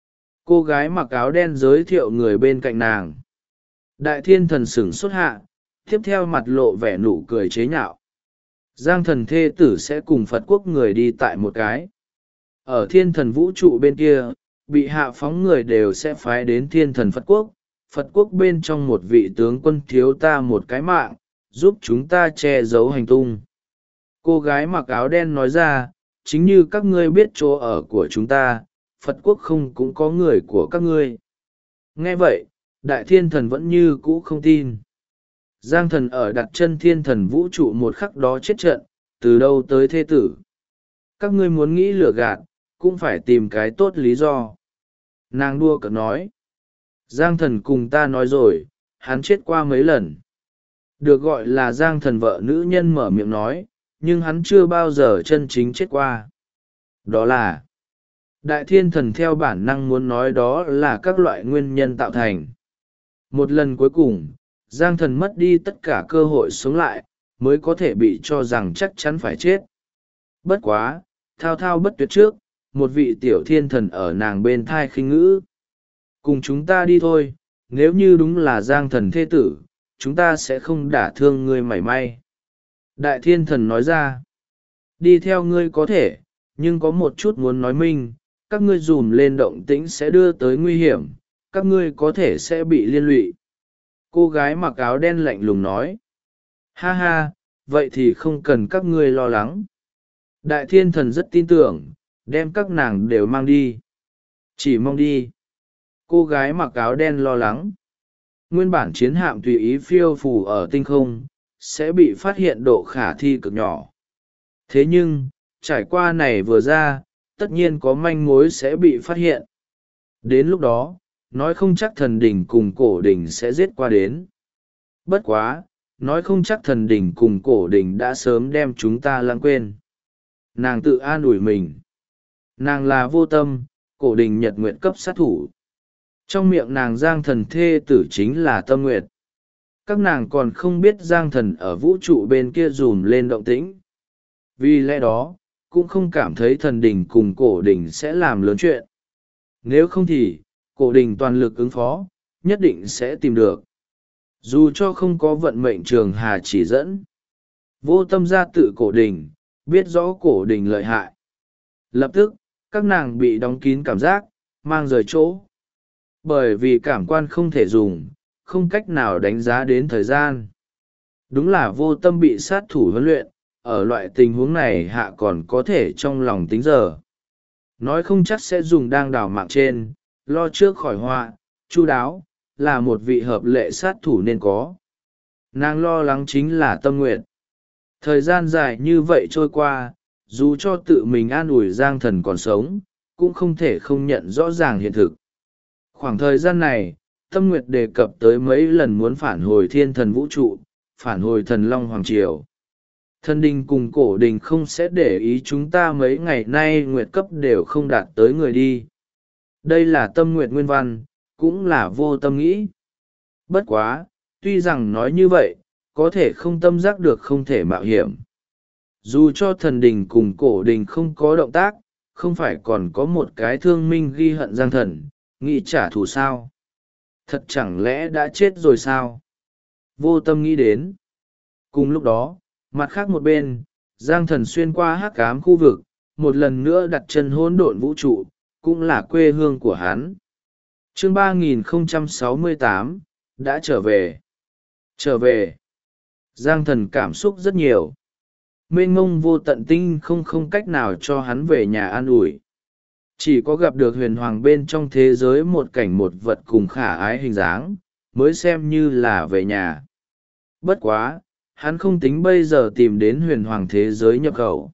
Cô gái mặc áo đen giới thiệu người bên cạnh nàng. Đại thiên thần sửng sốt hạ, tiếp theo mặt lộ vẻ nụ cười chế nhạo. Giang thần thê tử sẽ cùng Phật quốc người đi tại một cái. Ở thiên thần vũ trụ bên kia, bị hạ phóng người đều sẽ phái đến thiên thần Phật quốc. Phật quốc bên trong một vị tướng quân thiếu ta một cái mạng, giúp chúng ta che giấu hành tung. Cô gái mặc áo đen nói ra, chính như các ngươi biết chỗ ở của chúng ta, Phật quốc không cũng có người của các ngươi. Nghe vậy, đại thiên thần vẫn như cũ không tin. Giang thần ở đặt chân thiên thần vũ trụ một khắc đó chết trận, từ đâu tới thê tử. Các ngươi muốn nghĩ lừa gạt, cũng phải tìm cái tốt lý do. Nàng đua cợt nói. Giang thần cùng ta nói rồi, hắn chết qua mấy lần. Được gọi là Giang thần vợ nữ nhân mở miệng nói, nhưng hắn chưa bao giờ chân chính chết qua. Đó là, đại thiên thần theo bản năng muốn nói đó là các loại nguyên nhân tạo thành. Một lần cuối cùng, Giang thần mất đi tất cả cơ hội sống lại, mới có thể bị cho rằng chắc chắn phải chết. Bất quá, thao thao bất tuyệt trước, một vị tiểu thiên thần ở nàng bên thai khinh ngữ. Cùng chúng ta đi thôi, nếu như đúng là Giang thần thế tử, chúng ta sẽ không đả thương ngươi mảy may. Đại thiên thần nói ra, đi theo ngươi có thể, nhưng có một chút muốn nói minh, các ngươi dùm lên động tĩnh sẽ đưa tới nguy hiểm, các ngươi có thể sẽ bị liên lụy. Cô gái mặc áo đen lạnh lùng nói, ha ha, vậy thì không cần các ngươi lo lắng. Đại thiên thần rất tin tưởng, đem các nàng đều mang đi. Chỉ mong đi. Cô gái mặc áo đen lo lắng. Nguyên bản chiến hạm tùy ý phiêu phù ở tinh không, sẽ bị phát hiện độ khả thi cực nhỏ. Thế nhưng, trải qua này vừa ra, tất nhiên có manh mối sẽ bị phát hiện. Đến lúc đó, nói không chắc thần đỉnh cùng cổ đỉnh sẽ giết qua đến. Bất quá, nói không chắc thần đỉnh cùng cổ đỉnh đã sớm đem chúng ta lãng quên. Nàng tự an ủi mình. Nàng là vô tâm, cổ đỉnh nhật nguyện cấp sát thủ. Trong miệng nàng Giang thần thê tử chính là Tâm Nguyệt. Các nàng còn không biết Giang thần ở vũ trụ bên kia dùm lên động tĩnh. Vì lẽ đó, cũng không cảm thấy thần đỉnh cùng cổ đỉnh sẽ làm lớn chuyện. Nếu không thì, cổ đỉnh toàn lực ứng phó, nhất định sẽ tìm được. Dù cho không có vận mệnh trường hà chỉ dẫn. Vô tâm ra tự cổ đỉnh, biết rõ cổ đỉnh lợi hại. Lập tức, các nàng bị đóng kín cảm giác, mang rời chỗ. Bởi vì cảm quan không thể dùng, không cách nào đánh giá đến thời gian. Đúng là vô tâm bị sát thủ huấn luyện, ở loại tình huống này hạ còn có thể trong lòng tính giờ. Nói không chắc sẽ dùng đang đảo mạng trên, lo trước khỏi họa, chu đáo, là một vị hợp lệ sát thủ nên có. Nàng lo lắng chính là Tâm Nguyệt. Thời gian dài như vậy trôi qua, dù cho tự mình an ủi Giang thần còn sống, cũng không thể không nhận rõ ràng hiện thực. Khoảng thời gian này, Tâm Nguyệt đề cập tới mấy lần muốn phản hồi thiên thần vũ trụ, phản hồi thần Long Hoàng Triều. Thần đình cùng cổ đình không sẽ để ý chúng ta mấy ngày nay nguyệt cấp đều không đạt tới người đi. Đây là tâm nguyện nguyên văn, cũng là vô tâm nghĩ. Bất quá, tuy rằng nói như vậy, có thể không tâm giác được không thể mạo hiểm. Dù cho thần đình cùng cổ đình không có động tác, không phải còn có một cái thương minh ghi hận Giang Thần, nghĩ trả thù sao? Thật chẳng lẽ đã chết rồi sao? Vô tâm nghĩ đến. Cùng lúc đó, mặt khác một bên, Giang Thần xuyên qua hắc ám khu vực, một lần nữa đặt chân hỗn độn vũ trụ, cũng là quê hương của hắn. Chương 3068, đã trở về. Trở về. Giang Thần cảm xúc rất nhiều. Mênh mông vô tận tinh không cách nào cho hắn về nhà an ủi. Chỉ có gặp được huyền hoàng bên trong thế giới một cảnh một vật cùng khả ái hình dáng, mới xem như là về nhà. Bất quá, hắn không tính bây giờ tìm đến huyền hoàng thế giới nhập khẩu.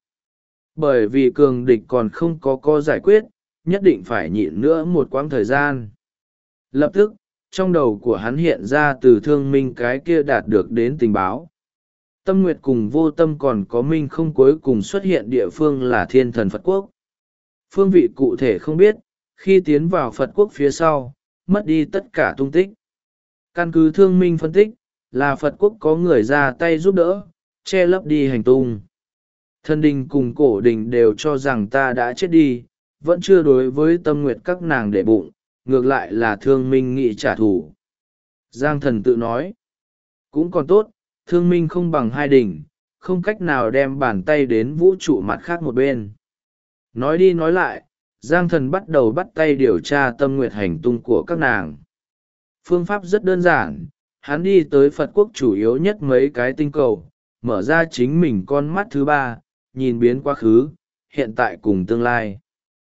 Bởi vì cường địch còn không có giải quyết, nhất định phải nhịn nữa một quãng thời gian. Lập tức, trong đầu của hắn hiện ra từ thương minh cái kia đạt được đến tình báo. Tâm Nguyệt cùng vô tâm còn có minh không cuối cùng xuất hiện địa phương là Thiên Thần Phật Quốc. Phương vị cụ thể không biết, khi tiến vào Phật Quốc phía sau, mất đi tất cả tung tích. Căn cứ thương minh phân tích, là Phật Quốc có người ra tay giúp đỡ, che lấp đi hành tung. Thần đình cùng cổ đình đều cho rằng ta đã chết đi, vẫn chưa đối với Tâm Nguyệt các nàng để bụng, ngược lại là thương minh nghị trả thù. Giang Thần tự nói, cũng còn tốt, thương minh không bằng hai đỉnh, không cách nào đem bàn tay đến vũ trụ mặt khác một bên. Nói đi nói lại, Giang Thần bắt đầu bắt tay điều tra Tâm Nguyệt hành tung của các nàng. Phương pháp rất đơn giản, hắn đi tới Phật Quốc chủ yếu nhất mấy cái tinh cầu, mở ra chính mình con mắt thứ ba, nhìn biến quá khứ, hiện tại cùng tương lai.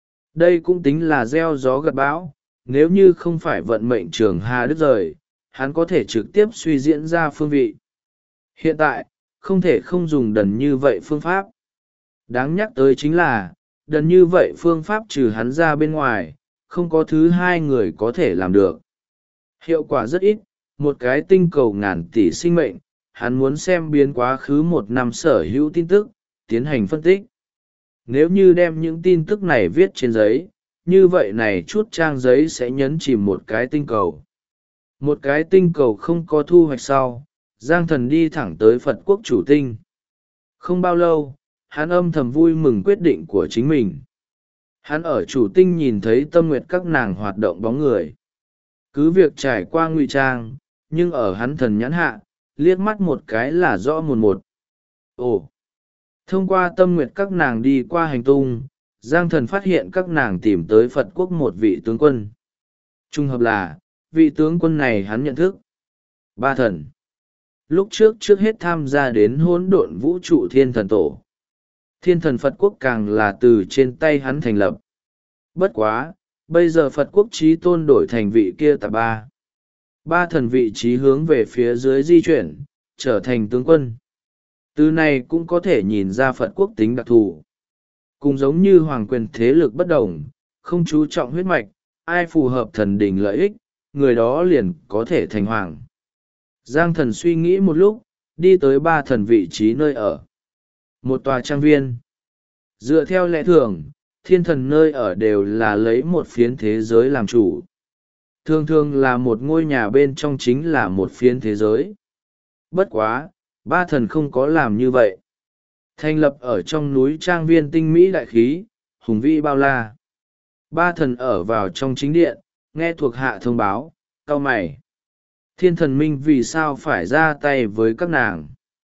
Đây cũng tính là gieo gió gặt bão, nếu như không phải vận mệnh trường hà đứt rời, hắn có thể trực tiếp suy diễn ra phương vị. Hiện tại, không thể không dùng đần như vậy phương pháp. Đáng nhắc tới chính là, đần như vậy phương pháp trừ hắn ra bên ngoài, không có thứ hai người có thể làm được. Hiệu quả rất ít, một cái tinh cầu ngàn tỷ sinh mệnh, hắn muốn xem biến quá khứ một năm sở hữu tin tức, tiến hành phân tích. Nếu như đem những tin tức này viết trên giấy, như vậy này chút trang giấy sẽ nhấn chìm một cái tinh cầu. Một cái tinh cầu không có thu hoạch sau, Giang Thần đi thẳng tới Phật Quốc chủ tinh. Không bao lâu, hắn âm thầm vui mừng quyết định của chính mình. Hắn ở chủ tinh nhìn thấy Tâm Nguyệt các nàng hoạt động bóng người. Cứ việc trải qua ngụy trang, nhưng ở hắn thần nhãn hạ, liếc mắt một cái là rõ mồn một. Ồ! Thông qua Tâm Nguyệt các nàng đi qua hành tung, Giang Thần phát hiện các nàng tìm tới Phật Quốc một vị tướng quân. Trùng hợp là, vị tướng quân này hắn nhận thức. Ba thần. Lúc trước hết tham gia đến hỗn độn vũ trụ Thiên Thần Tổ. Thiên Thần Phật Quốc càng là từ trên tay hắn thành lập. Bất quá, bây giờ Phật Quốc chí tôn đổi thành vị kia tà ba. Ba thần vị trí hướng về phía dưới di chuyển, trở thành tướng quân. Từ này cũng có thể nhìn ra Phật Quốc tính đặc thù. Cũng giống như hoàng quyền thế lực bất đồng, không chú trọng huyết mạch, ai phù hợp thần đình lợi ích, người đó liền có thể thành hoàng. Giang Thần suy nghĩ một lúc, đi tới ba thần vị trí nơi ở. Một tòa trang viên. Dựa theo lẽ thường, thiên thần nơi ở đều là lấy một phiến thế giới làm chủ. Thường thường là một ngôi nhà bên trong chính là một phiến thế giới. Bất quá, ba thần không có làm như vậy. Thành lập ở trong núi trang viên tinh mỹ đại khí, hùng vĩ bao la. Ba thần ở vào trong chính điện, nghe thuộc hạ thông báo, cau mày. Thiên thần minh vì sao phải ra tay với các nàng?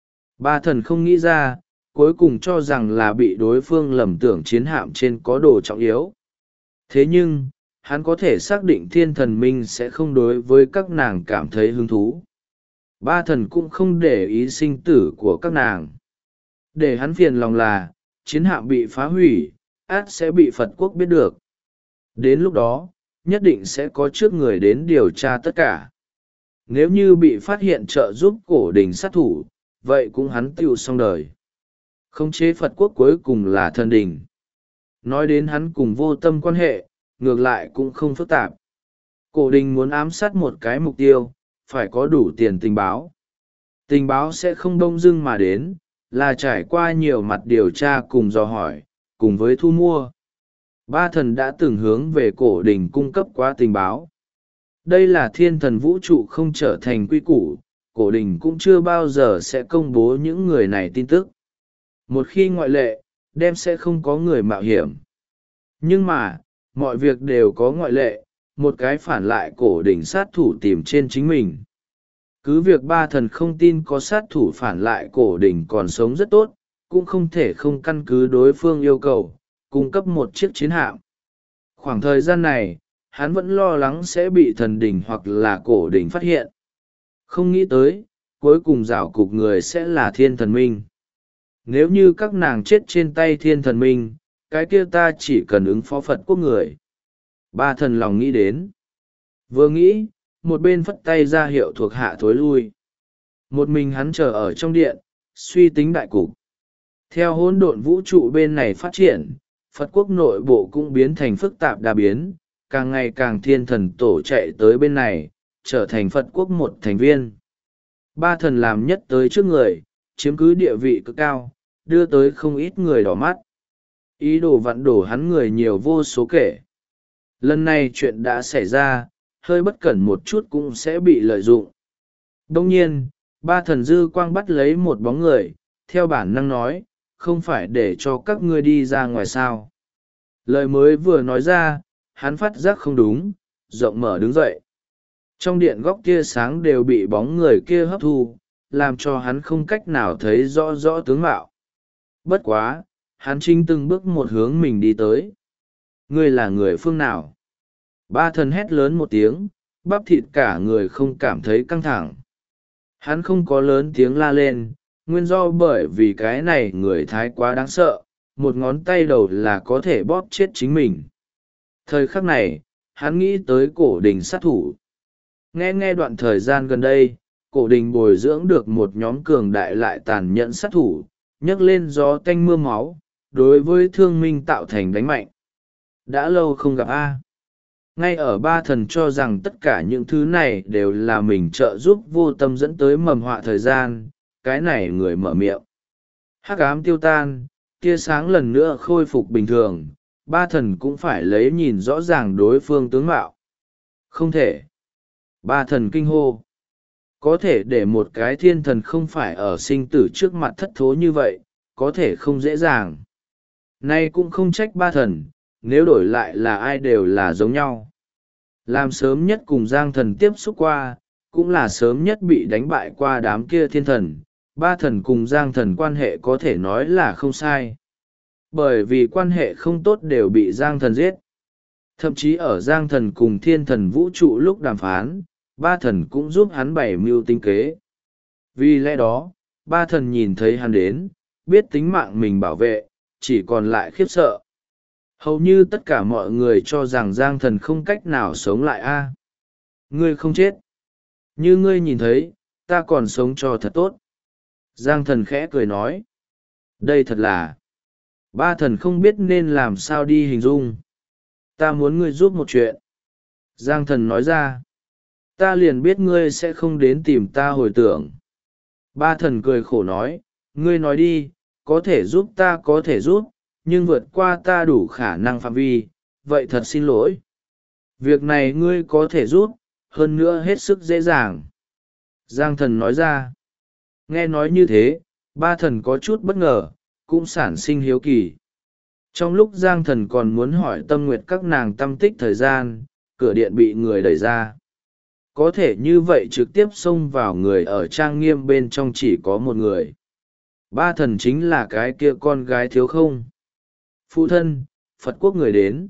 Ba thần không nghĩ ra, cuối cùng cho rằng là bị đối phương lầm tưởng chiến hạm trên có đồ trọng yếu. Thế nhưng, hắn có thể xác định thiên thần minh sẽ không đối với các nàng cảm thấy hứng thú. Ba thần cũng không để ý sinh tử của các nàng. Để hắn phiền lòng là, chiến hạm bị phá hủy, át sẽ bị Phật Quốc biết được. Đến lúc đó, nhất định sẽ có trước người đến điều tra tất cả. Nếu như bị phát hiện trợ giúp cổ đình sát thủ, vậy cũng hắn tiêu xong đời. Khống chế Phật Quốc cuối cùng là thần đình. Nói đến hắn cùng vô tâm quan hệ, ngược lại cũng không phức tạp. Cổ đình muốn ám sát một cái mục tiêu, phải có đủ tiền tình báo. Tình báo sẽ không đông dưng mà đến, là trải qua nhiều mặt điều tra cùng dò hỏi cùng với thu mua. Ba thần đã từng hướng về cổ đình cung cấp quá tình báo. Đây là thiên thần vũ trụ không trở thành quy củ, cổ đình cũng chưa bao giờ sẽ công bố những người này tin tức. Một khi ngoại lệ, đem sẽ không có người mạo hiểm. Nhưng mà, mọi việc đều có ngoại lệ, một cái phản lại cổ đình sát thủ tìm trên chính mình. Cứ việc ba thần không tin có sát thủ phản lại cổ đình còn sống rất tốt, cũng không thể không căn cứ đối phương yêu cầu, cung cấp một chiếc chiến hạm. Khoảng thời gian này, hắn vẫn lo lắng sẽ bị thần đình hoặc là cổ đình phát hiện. Không nghĩ tới, cuối cùng giảo cục người sẽ là thiên thần minh. Nếu như các nàng chết trên tay thiên thần minh, cái kia ta chỉ cần ứng phó Phật quốc người. Ba thần lòng nghĩ đến. Vừa nghĩ, một bên phất tay ra hiệu thuộc hạ thối lui. Một mình hắn chờ ở trong điện, suy tính đại cục. Theo hỗn độn vũ trụ bên này phát triển, Phật quốc nội bộ cũng biến thành phức tạp đa biến, càng ngày càng thiên thần tổ chạy tới bên này, trở thành Phật quốc một thành viên. Ba thần làm nhất tới trước người, chiếm cứ địa vị cực cao, đưa tới không ít người đỏ mắt. Ý đồ vặn đổ hắn người nhiều vô số kể. Lần này chuyện đã xảy ra, hơi bất cẩn một chút cũng sẽ bị lợi dụng. Đông nhiên, ba thần dư quang bắt lấy một bóng người, theo bản năng nói, không phải để cho các ngươi đi ra ngoài sao. Lời mới vừa nói ra, hắn phát giác không đúng, rộng mở đứng dậy. Trong điện góc tia sáng đều bị bóng người kia hấp thu, làm cho hắn không cách nào thấy rõ rõ tướng mạo. Bất quá, hắn chính từng bước một hướng mình đi tới. Ngươi là người phương nào? Ba thần hét lớn một tiếng, bắp thịt cả người không cảm thấy căng thẳng. Hắn không có lớn tiếng la lên, nguyên do bởi vì cái này người thái quá đáng sợ, một ngón tay đầu là có thể bóp chết chính mình. Thời khắc này, hắn nghĩ tới cổ đình sát thủ. Nghe đoạn thời gian gần đây, cổ đình bồi dưỡng được một nhóm cường đại lại tàn nhẫn sát thủ, nhấc lên gió tanh mưa máu, đối với thương minh tạo thành đánh mạnh. Đã lâu không gặp a. Ngay ở ba thần cho rằng tất cả những thứ này đều là mình trợ giúp vô tâm dẫn tới mầm họa thời gian, cái này người mở miệng. Hắc ám tiêu tan, tia sáng lần nữa khôi phục bình thường, ba thần cũng phải lấy nhìn rõ ràng đối phương tướng mạo. Không thể. Ba thần kinh hô. Có thể để một cái thiên thần không phải ở sinh tử trước mặt thất thố như vậy, có thể không dễ dàng. Nay cũng không trách ba thần, nếu đổi lại là ai đều là giống nhau. Làm sớm nhất cùng Giang thần tiếp xúc qua, cũng là sớm nhất bị đánh bại qua đám kia thiên thần, ba thần cùng Giang thần quan hệ có thể nói là không sai. Bởi vì quan hệ không tốt đều bị Giang thần giết. Thậm chí ở Giang thần cùng thiên thần vũ trụ lúc đàm phán, ba thần cũng giúp hắn bày mưu tính kế. Vì lẽ đó, ba thần nhìn thấy hắn đến, biết tính mạng mình bảo vệ, chỉ còn lại khiếp sợ. Hầu như tất cả mọi người cho rằng Giang thần không cách nào sống lại a. Ngươi không chết. Như ngươi nhìn thấy, ta còn sống cho thật tốt. Giang thần khẽ cười nói. Đây thật là. Ba thần không biết nên làm sao đi hình dung. Ta muốn ngươi giúp một chuyện. Giang thần nói ra. Ta liền biết ngươi sẽ không đến tìm ta hồi tưởng. Ba thần cười khổ nói. Ngươi nói đi, có thể giúp ta có thể giúp, nhưng vượt qua ta đủ khả năng phạm vi, vậy thật xin lỗi. Việc này ngươi có thể giúp, hơn nữa hết sức dễ dàng. Giang thần nói ra. Nghe nói như thế, ba thần có chút bất ngờ, cũng sản sinh hiếu kỳ. Trong lúc Giang thần còn muốn hỏi tâm nguyệt các nàng tâm tích thời gian, cửa điện bị người đẩy ra. Có thể như vậy trực tiếp xông vào người ở trang nghiêm bên trong chỉ có một người. Ba thần chính là cái kia con gái thiếu không. Phụ thân, Phật quốc người đến.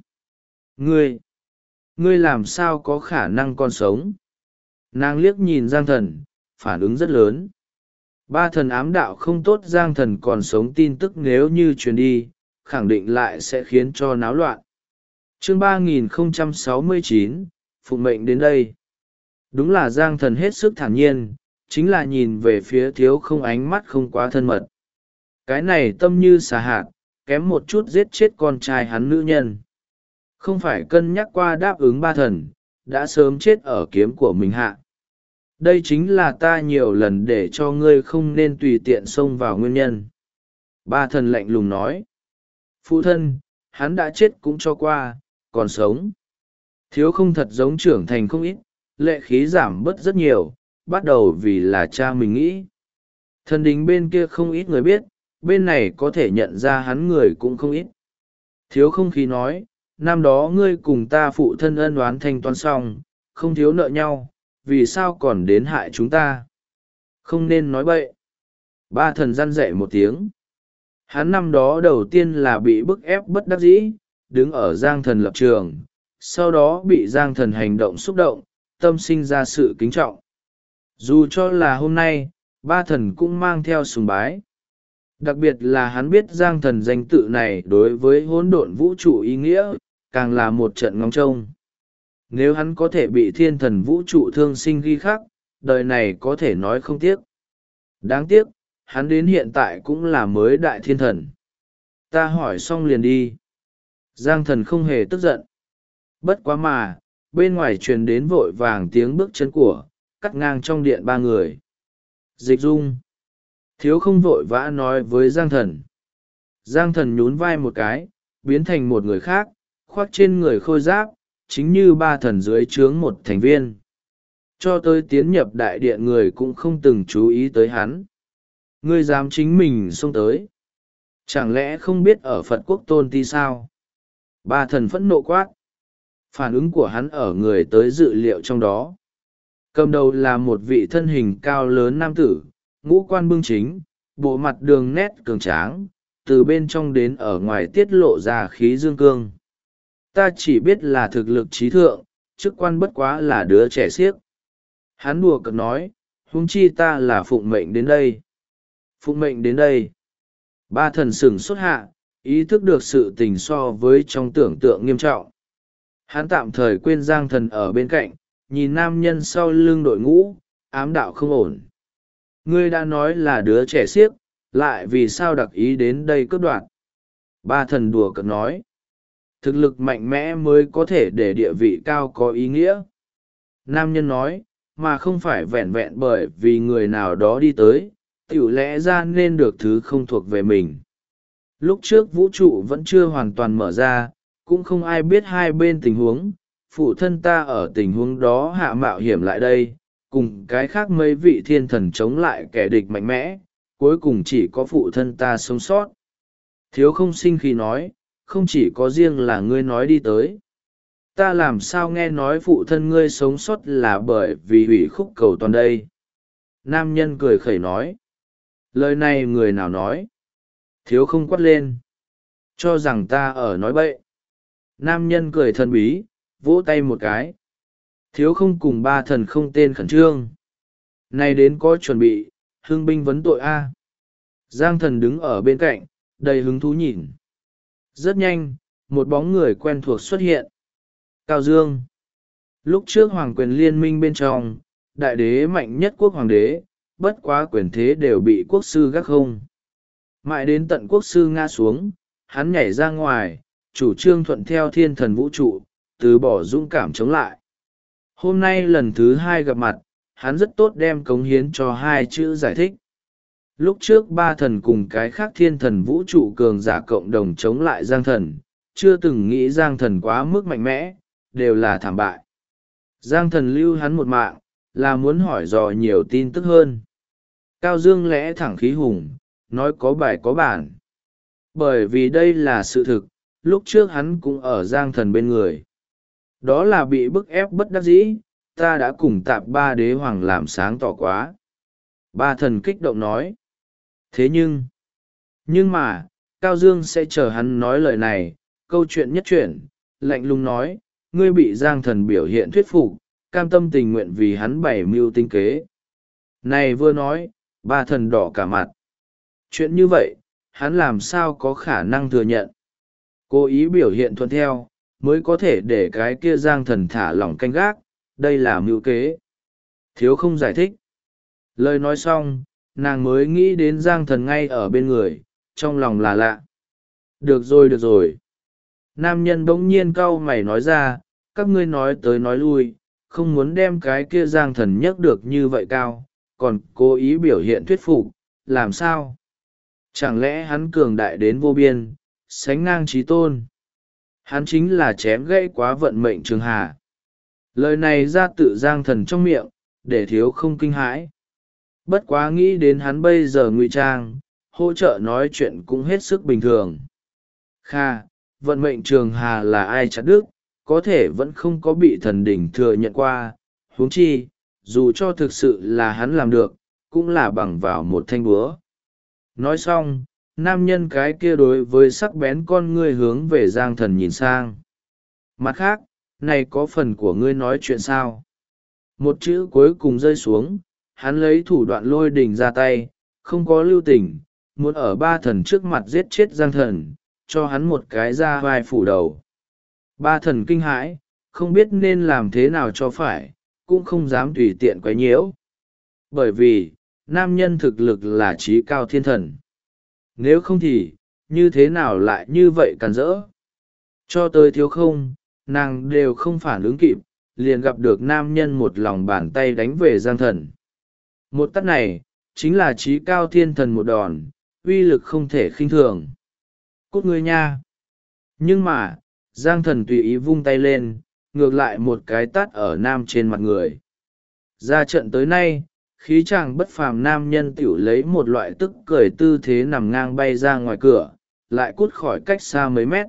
Ngươi làm sao có khả năng còn sống? Nàng liếc nhìn Giang thần, phản ứng rất lớn. Ba thần ám đạo không tốt Giang thần còn sống tin tức nếu như truyền đi, khẳng định lại sẽ khiến cho náo loạn. Chương 3069, phụng mệnh đến đây. Đúng là Giang thần hết sức thản nhiên, chính là nhìn về phía thiếu không ánh mắt không quá thân mật. Cái này tâm như xà hạt, kém một chút giết chết con trai hắn nữ nhân. Không phải cân nhắc qua đáp ứng ba thần, đã sớm chết ở kiếm của mình hạ. Đây chính là ta nhiều lần để cho ngươi không nên tùy tiện xông vào nguyên nhân. Ba thần lạnh lùng nói. Phụ thân, hắn đã chết cũng cho qua, còn sống. Thiếu không thật giống trưởng thành không ít, lệ khí giảm bớt rất nhiều, bắt đầu vì là cha mình nghĩ. Thần đình bên kia không ít người biết, bên này có thể nhận ra hắn người cũng không ít. Thiếu không khí nói, năm đó ngươi cùng ta phụ thân ân oán thanh toán xong, không thiếu nợ nhau, vì sao còn đến hại chúng ta? Không nên nói bậy. Ba thần răn dạy một tiếng. Hắn năm đó đầu tiên là bị bức ép bất đắc dĩ, đứng ở Giang Thần lập trường, sau đó bị Giang Thần hành động xúc động, tâm sinh ra sự kính trọng. Dù cho là hôm nay, ba thần cũng mang theo sùng bái. Đặc biệt là hắn biết Giang Thần danh tự này đối với hỗn độn vũ trụ ý nghĩa, càng là một trận ngóng trông. Nếu hắn có thể bị thiên thần vũ trụ thương sinh ghi khắc, đời này có thể nói không tiếc. Đáng tiếc, hắn đến hiện tại cũng là mới đại thiên thần. Ta hỏi xong liền đi. Giang Thần không hề tức giận. Bất quá mà, bên ngoài truyền đến vội vàng tiếng bước chân của, cắt ngang trong điện ba người. Dịch Dung. Thiếu không vội vã nói với Giang Thần. Giang Thần nhún vai một cái, biến thành một người khác, khoác trên người khôi giáp, chính như ba thần dưới trướng một thành viên. Cho tới tiến nhập đại điện người cũng không từng chú ý tới hắn. Ngươi dám chính mình xông tới. Chẳng lẽ không biết ở Phật quốc tôn ti sao? Ba thần phẫn nộ quát. Phản ứng của hắn ở người tới dự liệu trong đó. Cầm đầu là một vị thân hình cao lớn nam tử, ngũ quan bưng chính, bộ mặt đường nét cường tráng, từ bên trong đến ở ngoài tiết lộ ra khí dương cương. Ta chỉ biết là thực lực trí thượng, chức quan bất quá là đứa trẻ xiếc. Hắn đùa cợt nói, huống chi ta là phụng mệnh đến đây. Phụng mệnh đến đây. Ba thần sửng xuất hạ, ý thức được sự tình so với trong tưởng tượng nghiêm trọng. Hắn tạm thời quên Giang Thần ở bên cạnh, nhìn nam nhân sau lưng đội ngũ, ám đạo không ổn. Ngươi đã nói là đứa trẻ xiếc, lại vì sao đặc ý đến đây cướp đoạt? Ba thần đùa cợt nói. Thực lực mạnh mẽ mới có thể để địa vị cao có ý nghĩa. Nam nhân nói, mà không phải vẹn vẹn bởi vì người nào đó đi tới, tiểu lẽ ra nên được thứ không thuộc về mình. Lúc trước vũ trụ vẫn chưa hoàn toàn mở ra, cũng không ai biết hai bên tình huống, phụ thân ta ở tình huống đó hạ mạo hiểm lại đây, cùng cái khác mấy vị thiên thần chống lại kẻ địch mạnh mẽ, cuối cùng chỉ có phụ thân ta sống sót. Thiếu không sinh khi nói, không chỉ có riêng là ngươi nói đi tới. Ta làm sao nghe nói phụ thân ngươi sống sót là bởi vì hủy khúc cầu toàn đây. Nam nhân cười khẩy nói. Lời này người nào nói? Thiếu không quát lên. Cho rằng ta ở nói bậy. Nam nhân cười thần bí, vỗ tay một cái. Thiếu không cùng ba thần không tên khẩn trương. Này đến có chuẩn bị, hưng binh vấn tội A. Giang Thần đứng ở bên cạnh, đầy hứng thú nhìn. Rất nhanh, một bóng người quen thuộc xuất hiện. Cao Dương. Lúc trước hoàng quyền liên minh bên trong, đại đế mạnh nhất quốc hoàng đế, bất quá quyền thế đều bị quốc sư gác không. Mãi đến tận quốc sư ngã xuống, hắn nhảy ra ngoài, chủ trương thuận theo thiên thần vũ trụ, từ bỏ dũng cảm chống lại. Hôm nay lần thứ hai gặp mặt, hắn rất tốt đem cống hiến cho hai chữ giải thích. Lúc trước ba thần cùng cái khác thiên thần vũ trụ cường giả cộng đồng chống lại Giang Thần, chưa từng nghĩ Giang Thần quá mức mạnh mẽ, đều là thảm bại. Giang Thần lưu hắn một mạng, là muốn hỏi dò nhiều tin tức hơn. Cao Dương lẽ thẳng khí hùng, nói có bài có bản. Bởi vì đây là sự thực, lúc trước hắn cũng ở Giang Thần bên người. Đó là bị bức ép bất đắc dĩ, ta đã cùng tạp ba đế hoàng làm sáng tỏ quá. Ba thần kích động nói. Thế nhưng mà, Cao Dương sẽ chờ hắn nói lời này, câu chuyện nhất chuyển, lạnh lùng nói, ngươi bị Giang Thần biểu hiện thuyết phục, cam tâm tình nguyện vì hắn bày mưu tinh kế. Này vừa nói, ba thần đỏ cả mặt. Chuyện như vậy, hắn làm sao có khả năng thừa nhận. Cố ý biểu hiện thuận theo, mới có thể để cái kia Giang Thần thả lỏng canh gác, đây là mưu kế. Thiếu không giải thích. Lời nói xong, nàng mới nghĩ đến Giang Thần ngay ở bên người, trong lòng là lạ. Được rồi được rồi. Nam nhân bỗng nhiên cau mày nói ra, các ngươi nói tới nói lui, không muốn đem cái kia Giang Thần nhấc được như vậy cao, còn cố ý biểu hiện thuyết phục, làm sao? Chẳng lẽ hắn cường đại đến vô biên, sánh ngang trí tôn? Hắn chính là chém gãy quá vận mệnh Trường Hà. Lời này ra tự Giang Thần trong miệng, để thiếu không kinh hãi. Bất quá nghĩ đến hắn bây giờ ngụy trang, hỗ trợ nói chuyện cũng hết sức bình thường. Kha, vận mệnh Trường Hà là ai chặt đứt, có thể vẫn không có bị thần đỉnh thừa nhận qua, huống chi, dù cho thực sự là hắn làm được, cũng là bằng vào một thanh búa. Nói xong, nam nhân cái kia đối với sắc bén con ngươi hướng về Giang Thần nhìn sang. Mặt khác, này có phần của ngươi nói chuyện sao? Một chữ cuối cùng rơi xuống, hắn lấy thủ đoạn lôi đình ra tay, không có lưu tình, muốn ở ba thần trước mặt giết chết Giang Thần, cho hắn một cái ra vai phủ đầu. Ba thần kinh hãi, không biết nên làm thế nào cho phải, cũng không dám tùy tiện quấy nhiễu. Bởi vì, nam nhân thực lực là trí cao thiên thần. Nếu không thì, như thế nào lại như vậy càn rỡ? Cho tới thiếu không, nàng đều không phản ứng kịp, liền gặp được nam nhân một lòng bàn tay đánh về Giang Thần. Một tát này, chính là trí cao thiên thần một đòn, uy lực không thể khinh thường. Cút ngươi nha! Nhưng mà, Giang Thần tùy ý vung tay lên, ngược lại một cái tát ở nam trên mặt người. Ra trận tới nay, khí chàng bất phàm nam nhân tiểu lấy một loại tức cười tư thế nằm ngang bay ra ngoài cửa, lại cút khỏi cách xa mấy mét.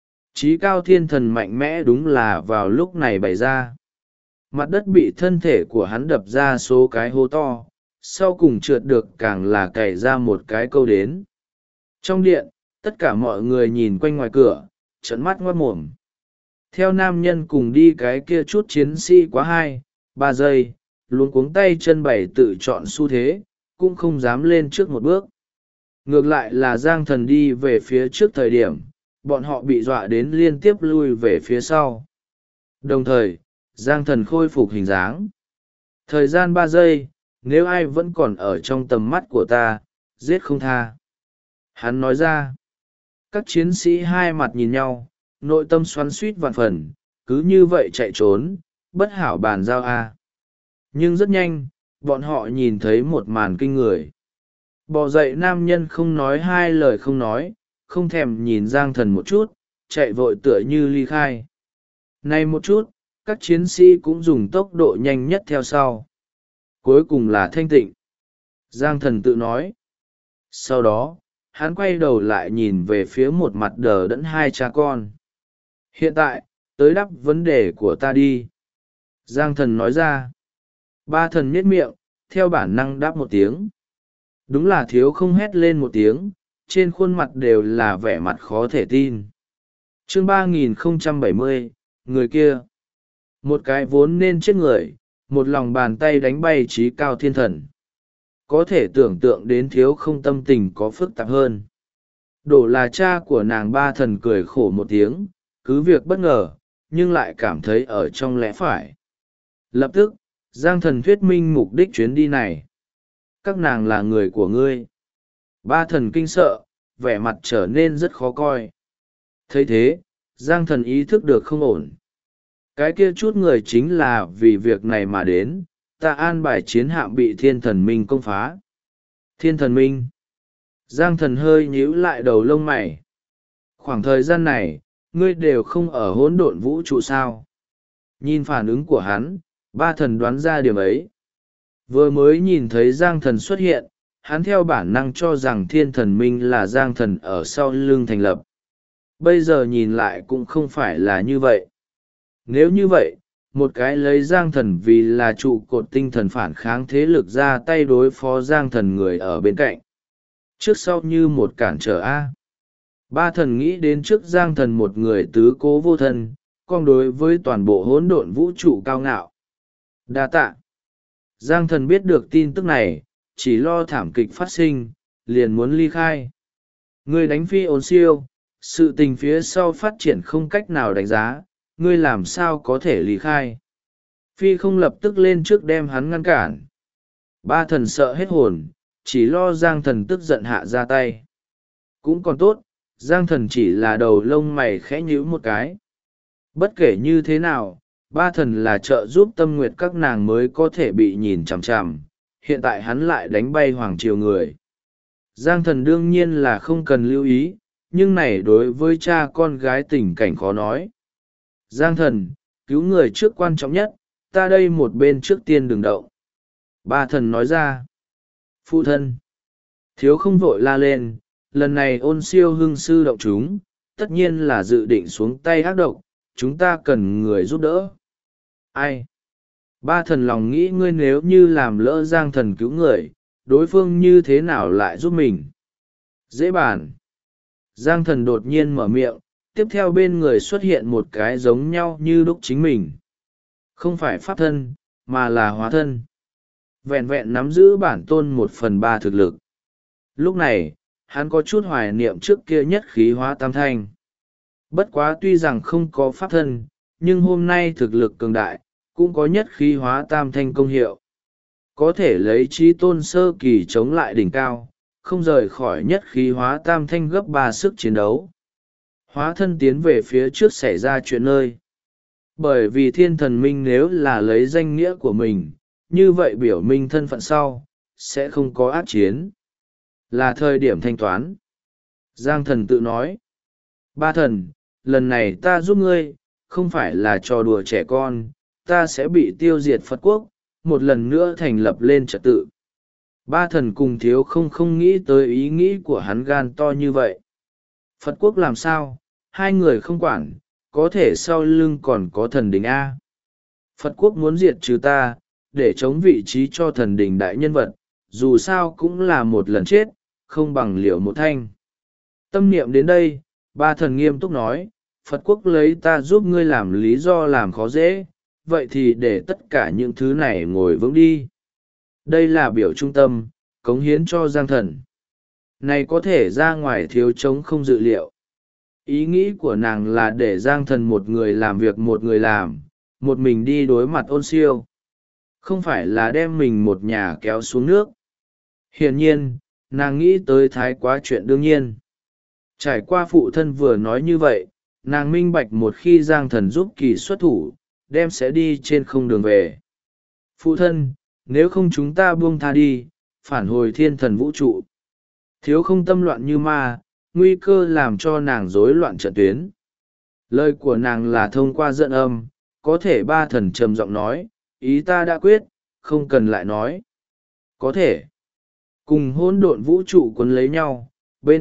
Chí cao thiên thần mạnh mẽ đúng là vào lúc này bày ra. Mặt đất bị thân thể của hắn đập ra số cái hố to, sau cùng trượt được càng là cày ra một cái câu đến. Trong điện, tất cả mọi người nhìn quanh ngoài cửa, trợn mắt ngoát mồm. Theo nam nhân cùng đi cái kia chút chiến sĩ quá 2-3 giây, luống cuống tay chân bảy tự chọn xu thế, cũng không dám lên trước một bước. Ngược lại là Giang Thần đi về phía trước thời điểm, bọn họ bị dọa đến liên tiếp lui về phía sau. Đồng thời, Giang Thần khôi phục hình dáng. Thời gian 3 giây, nếu ai vẫn còn ở trong tầm mắt của ta, giết không tha. Hắn nói ra, các chiến sĩ hai mặt nhìn nhau, nội tâm xoắn suýt vạn phần, cứ như vậy chạy trốn, bất hảo bàn giao a. Nhưng rất nhanh, bọn họ nhìn thấy một màn kinh người. Bò dậy nam nhân không nói hai lời không nói, không thèm nhìn Giang Thần một chút, chạy vội tựa như ly khai. Này một chút, các chiến sĩ cũng dùng tốc độ nhanh nhất theo sau. Cuối cùng là thanh tịnh. Giang Thần tự nói. Sau đó, hắn quay đầu lại nhìn về phía một mặt đờ đẫn hai cha con. Hiện tại, tới đáp vấn đề của ta đi. Giang Thần nói ra. Ba thần nhếch miệng, theo bản năng đáp một tiếng. Đúng là thiếu không hét lên một tiếng, trên khuôn mặt đều là vẻ mặt khó thể tin. Chương 3070, người kia. Một cái vốn nên chết người, một lòng bàn tay đánh bay trí cao thiên thần. Có thể tưởng tượng đến thiếu không tâm tình có phức tạp hơn. Đổ là cha của nàng ba thần cười khổ một tiếng, cứ việc bất ngờ, nhưng lại cảm thấy ở trong lẽ phải. Lập tức, Giang Thần thuyết minh mục đích chuyến đi này. Các nàng là người của ngươi. Ba thần kinh sợ, vẻ mặt trở nên rất khó coi. Thấy thế, Giang Thần ý thức được không ổn. Cái kia chút người chính là vì việc này mà đến, ta an bài chiến hạm bị thiên thần minh công phá. Thiên thần minh. Giang Thần hơi nhíu lại đầu lông mày. Khoảng thời gian này, ngươi đều không ở hỗn độn vũ trụ sao. Nhìn phản ứng của hắn, ba thần đoán ra điểm ấy. Vừa mới nhìn thấy Giang Thần xuất hiện, hắn theo bản năng cho rằng thiên thần minh là Giang Thần ở sau lưng thành lập. Bây giờ nhìn lại cũng không phải là như vậy. Nếu như vậy, một cái lấy Giang Thần vì là trụ cột tinh thần phản kháng thế lực ra tay đối phó Giang Thần người ở bên cạnh. Trước sau như một cản trở A. Ba thần nghĩ đến trước Giang Thần một người tứ cố vô thân, con đối với toàn bộ hỗn độn vũ trụ cao ngạo. Đa tạ. Giang Thần biết được tin tức này, chỉ lo thảm kịch phát sinh, liền muốn ly khai. Ngươi đánh phi ổn siêu, sự tình phía sau phát triển không cách nào đánh giá, ngươi làm sao có thể ly khai. Phi không lập tức lên trước đem hắn ngăn cản. Ba thần sợ hết hồn, chỉ lo Giang Thần tức giận hạ ra tay. Cũng còn tốt, Giang Thần chỉ là đầu lông mày khẽ nhíu một cái. Bất kể như thế nào, ba thần là trợ giúp tâm nguyệt các nàng mới có thể bị nhìn chằm chằm, hiện tại hắn lại đánh bay hoàng triều người. Giang thần đương nhiên là không cần lưu ý, nhưng này đối với cha con gái tình cảnh khó nói. Giang thần, cứu người trước quan trọng nhất, ta đây một bên trước tiên đừng động. Ba thần nói ra. Phụ thân. Thiếu không vội la lên, lần này Ôn Siêu hưng sư động chúng, tất nhiên là dự định xuống tay ác độc, chúng ta cần người giúp đỡ. Ai? Ba thần lòng nghĩ ngươi nếu như làm lỡ Giang thần cứu người, đối phương như thế nào lại giúp mình? Dễ bàn. Giang thần đột nhiên mở miệng, tiếp theo bên người xuất hiện một cái giống nhau như đúc chính mình. Không phải pháp thân, mà là hóa thân. Vẹn vẹn nắm giữ bản tôn 1/3 thực lực. Lúc này, hắn có chút hoài niệm trước kia nhất khí hóa tam thanh. Bất quá tuy rằng không có pháp thân, nhưng hôm nay thực lực cường đại, cũng có nhất khí hóa tam thanh công hiệu. Có thể lấy trí tôn sơ kỳ chống lại đỉnh cao, không rời khỏi nhất khí hóa tam thanh gấp 3 sức chiến đấu. Hóa thân tiến về phía trước xảy ra chuyện nơi. Bởi vì thiên thần minh nếu là lấy danh nghĩa của mình, như vậy biểu minh thân phận sau, sẽ không có ác chiến. Là thời điểm thanh toán. Giang thần tự nói. Ba thần, lần này ta giúp ngươi, không phải là trò đùa trẻ con, ta sẽ bị tiêu diệt Phật quốc, một lần nữa thành lập lên trật tự. Ba thần cùng thiếu không nghĩ tới ý nghĩ của hắn gan to như vậy. Phật quốc làm sao, hai người không quản, có thể sau lưng còn có thần đình A. Phật quốc muốn diệt trừ ta, để chống vị trí cho thần đình đại nhân vật, dù sao cũng là một lần chết, không bằng liều một thanh. Tâm niệm đến đây, ba thần nghiêm túc nói, Phật quốc lấy ta giúp ngươi làm lý do làm khó dễ, vậy thì để tất cả những thứ này ngồi vững đi. Đây là biểu trung tâm, cống hiến cho Giang thần. Này có thể ra ngoài thiếu trống không dự liệu. Ý nghĩ của nàng là để Giang thần một người làm việc một người làm, một mình đi đối mặt Ôn Siêu. Không phải là đem mình một nhà kéo xuống nước. Hiển nhiên, nàng nghĩ tới thái quá chuyện đương nhiên. Trải qua phụ thân vừa nói như vậy, nàng minh bạch một khi Giang thần giúp kỳ xuất thủ, đem sẽ đi trên không đường về. Phụ thân, nếu không chúng ta buông tha đi, phản hồi thiên thần vũ trụ. Thiếu không tâm loạn như ma, nguy cơ làm cho nàng rối loạn trận tuyến. Lời của nàng là thông qua dẫn âm, có thể ba thần trầm giọng nói, ý ta đã quyết, không cần lại nói. Có thể. Cùng hỗn độn vũ trụ quấn lấy nhau,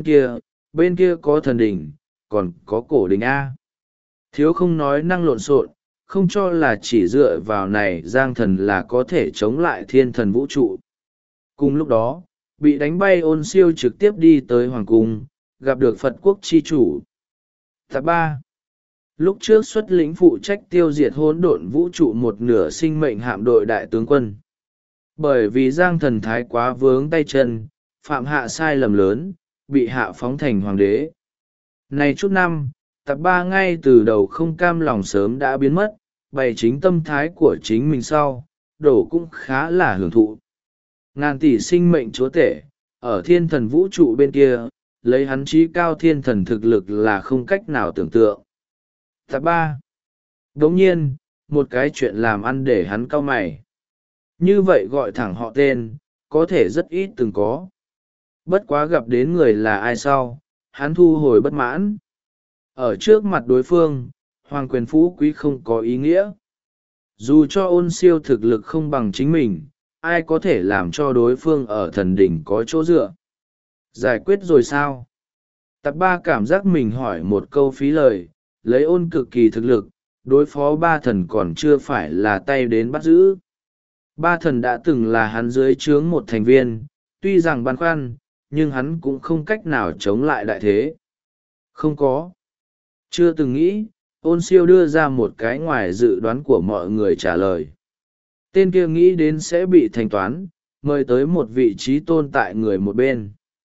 bên kia có thần đỉnh, còn có cổ đình A. Thiếu không nói năng lộn xộn, không cho là chỉ dựa vào này Giang thần là có thể chống lại thiên thần vũ trụ. Cùng lúc đó, bị đánh bay Ôn Siêu trực tiếp đi tới Hoàng Cung, gặp được Phật quốc chi chủ. Tập 3. Lúc trước xuất lĩnh phụ trách tiêu diệt hỗn độn vũ trụ một nửa sinh mệnh hạm đội đại tướng quân. Bởi vì Giang thần thái quá vướng tay chân, phạm hạ sai lầm lớn, bị hạ phóng thành hoàng đế. Này chút năm, tập 3 ngay từ đầu không cam lòng sớm đã biến mất, bày chính tâm thái của chính mình sau, đổ cũng khá là hưởng thụ. Ngàn tỷ sinh mệnh chúa tể, ở thiên thần vũ trụ bên kia, lấy hắn trí cao thiên thần thực lực là không cách nào tưởng tượng. Tập 3. Đồng nhiên, một cái chuyện làm ăn để hắn cau mày. Như vậy gọi thẳng họ tên, có thể rất ít từng có. Bất quá gặp đến người là ai sau, hắn thu hồi bất mãn. Ở trước mặt đối phương, hoàng quyền phú quý không có ý nghĩa. Dù cho Ôn Siêu thực lực không bằng chính mình, ai có thể làm cho đối phương ở thần đỉnh có chỗ dựa. Giải quyết rồi sao? Tập 3 cảm giác mình hỏi một câu phí lời, lấy Ôn cực kỳ thực lực, đối phó ba thần còn chưa phải là tay đến bắt giữ. Ba thần đã từng là hắn dưới trướng một thành viên, tuy rằng băn khoăn, nhưng hắn cũng không cách nào chống lại đại thế. Không có. Chưa từng nghĩ, Ôn Siêu đưa ra một cái ngoài dự đoán của mọi người trả lời. Tên kia nghĩ đến sẽ bị thanh toán, mời tới một vị trí tôn tại người một bên.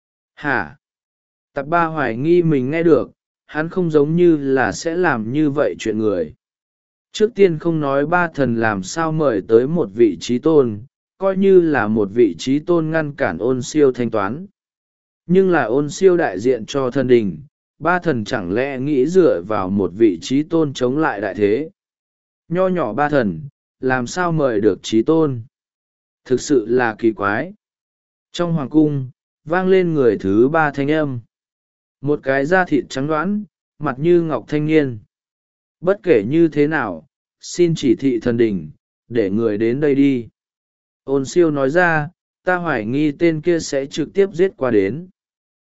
Hả? Tập 3 hoài nghi mình nghe được, hắn không giống như là sẽ làm như vậy chuyện người. Trước tiên không nói ba thần làm sao mời tới một vị trí tôn, coi như là một vị trí tôn ngăn cản Ôn Siêu thanh toán. Nhưng là Ôn Siêu đại diện cho thần đình, ba thần chẳng lẽ nghĩ dựa vào một vị trí tôn chống lại đại thế. Nho nhỏ ba thần, làm sao mời được trí tôn? Thực sự là kỳ quái. Trong hoàng cung, vang lên người thứ ba thanh âm. Một cái da thịt trắng đoán, mặt như ngọc thanh niên. Bất kể như thế nào, xin chỉ thị thần đình, để người đến đây đi. Ôn siêu nói ra, ta hoài nghi tên kia sẽ trực tiếp giết qua đến.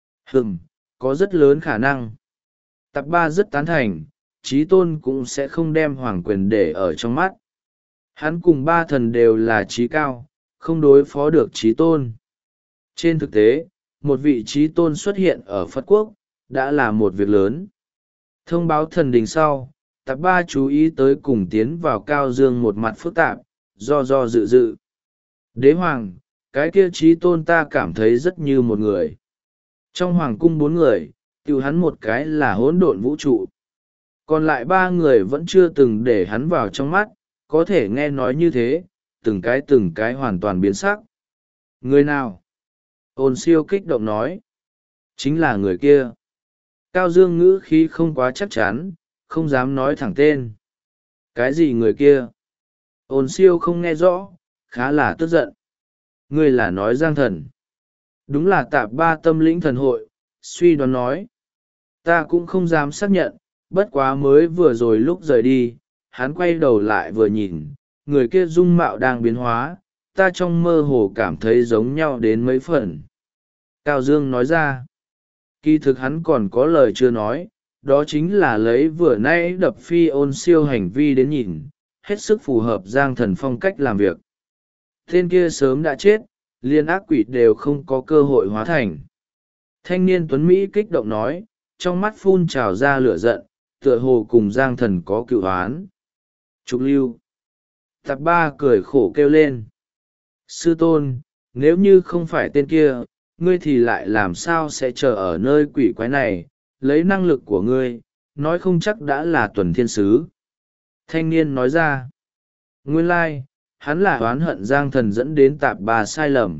Có rất lớn khả năng. Tạp ba rất tán thành, Chí Tôn cũng sẽ không đem hoàng quyền để ở trong mắt. Hắn cùng ba thần đều là trí cao, không đối phó được Chí Tôn. Trên thực tế, một vị Chí Tôn xuất hiện ở Phật Quốc, đã là một việc lớn. Thông báo thần đình sau, Tạp ba chú ý tới cùng tiến vào Cao Dương một mặt phức tạp, do dự. Đế hoàng, cái kia Chí Tôn ta cảm thấy rất như một người. Trong hoàng cung 4 người, tiêu hắn một cái là hỗn độn vũ trụ. Còn lại 3 người vẫn chưa từng để hắn vào trong mắt, có thể nghe nói như thế, từng cái hoàn toàn biến sắc. Người nào? Ôn siêu kích động nói. Chính là người kia. Cao Dương ngữ khí không quá chắc chắn, không dám nói thẳng tên. Cái gì người kia? Ôn siêu không nghe rõ, khá là tức giận. Ngươi là nói Giang Thần. Đúng là Tạp ba tâm lĩnh thần hội, suy đoán nói. Ta cũng không dám xác nhận, bất quá mới vừa rồi lúc rời đi, hắn quay đầu lại vừa nhìn, người kia dung mạo đang biến hóa, ta trong mơ hồ cảm thấy giống nhau đến mấy phần. Cao Dương nói ra, kỳ thực hắn còn có lời chưa nói, đó chính là lấy vừa nay đập phi ôn siêu hành vi đến nhìn, hết sức phù hợp Giang Thần phong cách làm việc. Tên kia sớm đã chết, liên ác quỷ đều không có cơ hội hóa thành. Thanh niên tuấn Mỹ kích động nói, trong mắt phun trào ra lửa giận, tựa hồ cùng Giang Thần có cựu oán. Trục lưu. Tạp ba cười khổ kêu lên. Sư tôn, nếu như không phải tên kia, ngươi thì lại làm sao sẽ chờ ở nơi quỷ quái này, lấy năng lực của ngươi, nói không chắc đã là tuần thiên sứ. Thanh niên nói ra. Nguyên lai, hắn là oán hận Giang Thần dẫn đến Tạp ba sai lầm.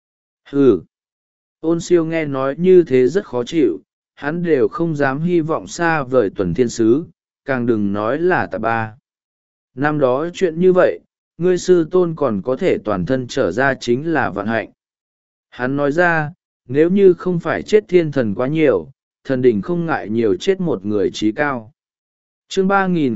Ôn siêu nghe nói như thế rất khó chịu, hắn đều không dám hy vọng xa vời tuần thiên sứ, càng đừng nói là Tạp ba. Năm đó chuyện như vậy, ngươi sư tôn còn có thể toàn thân trở ra chính là vạn hạnh. Hắn nói ra, nếu như không phải chết thiên thần quá nhiều, thần đình không ngại nhiều chết một người trí cao. Chương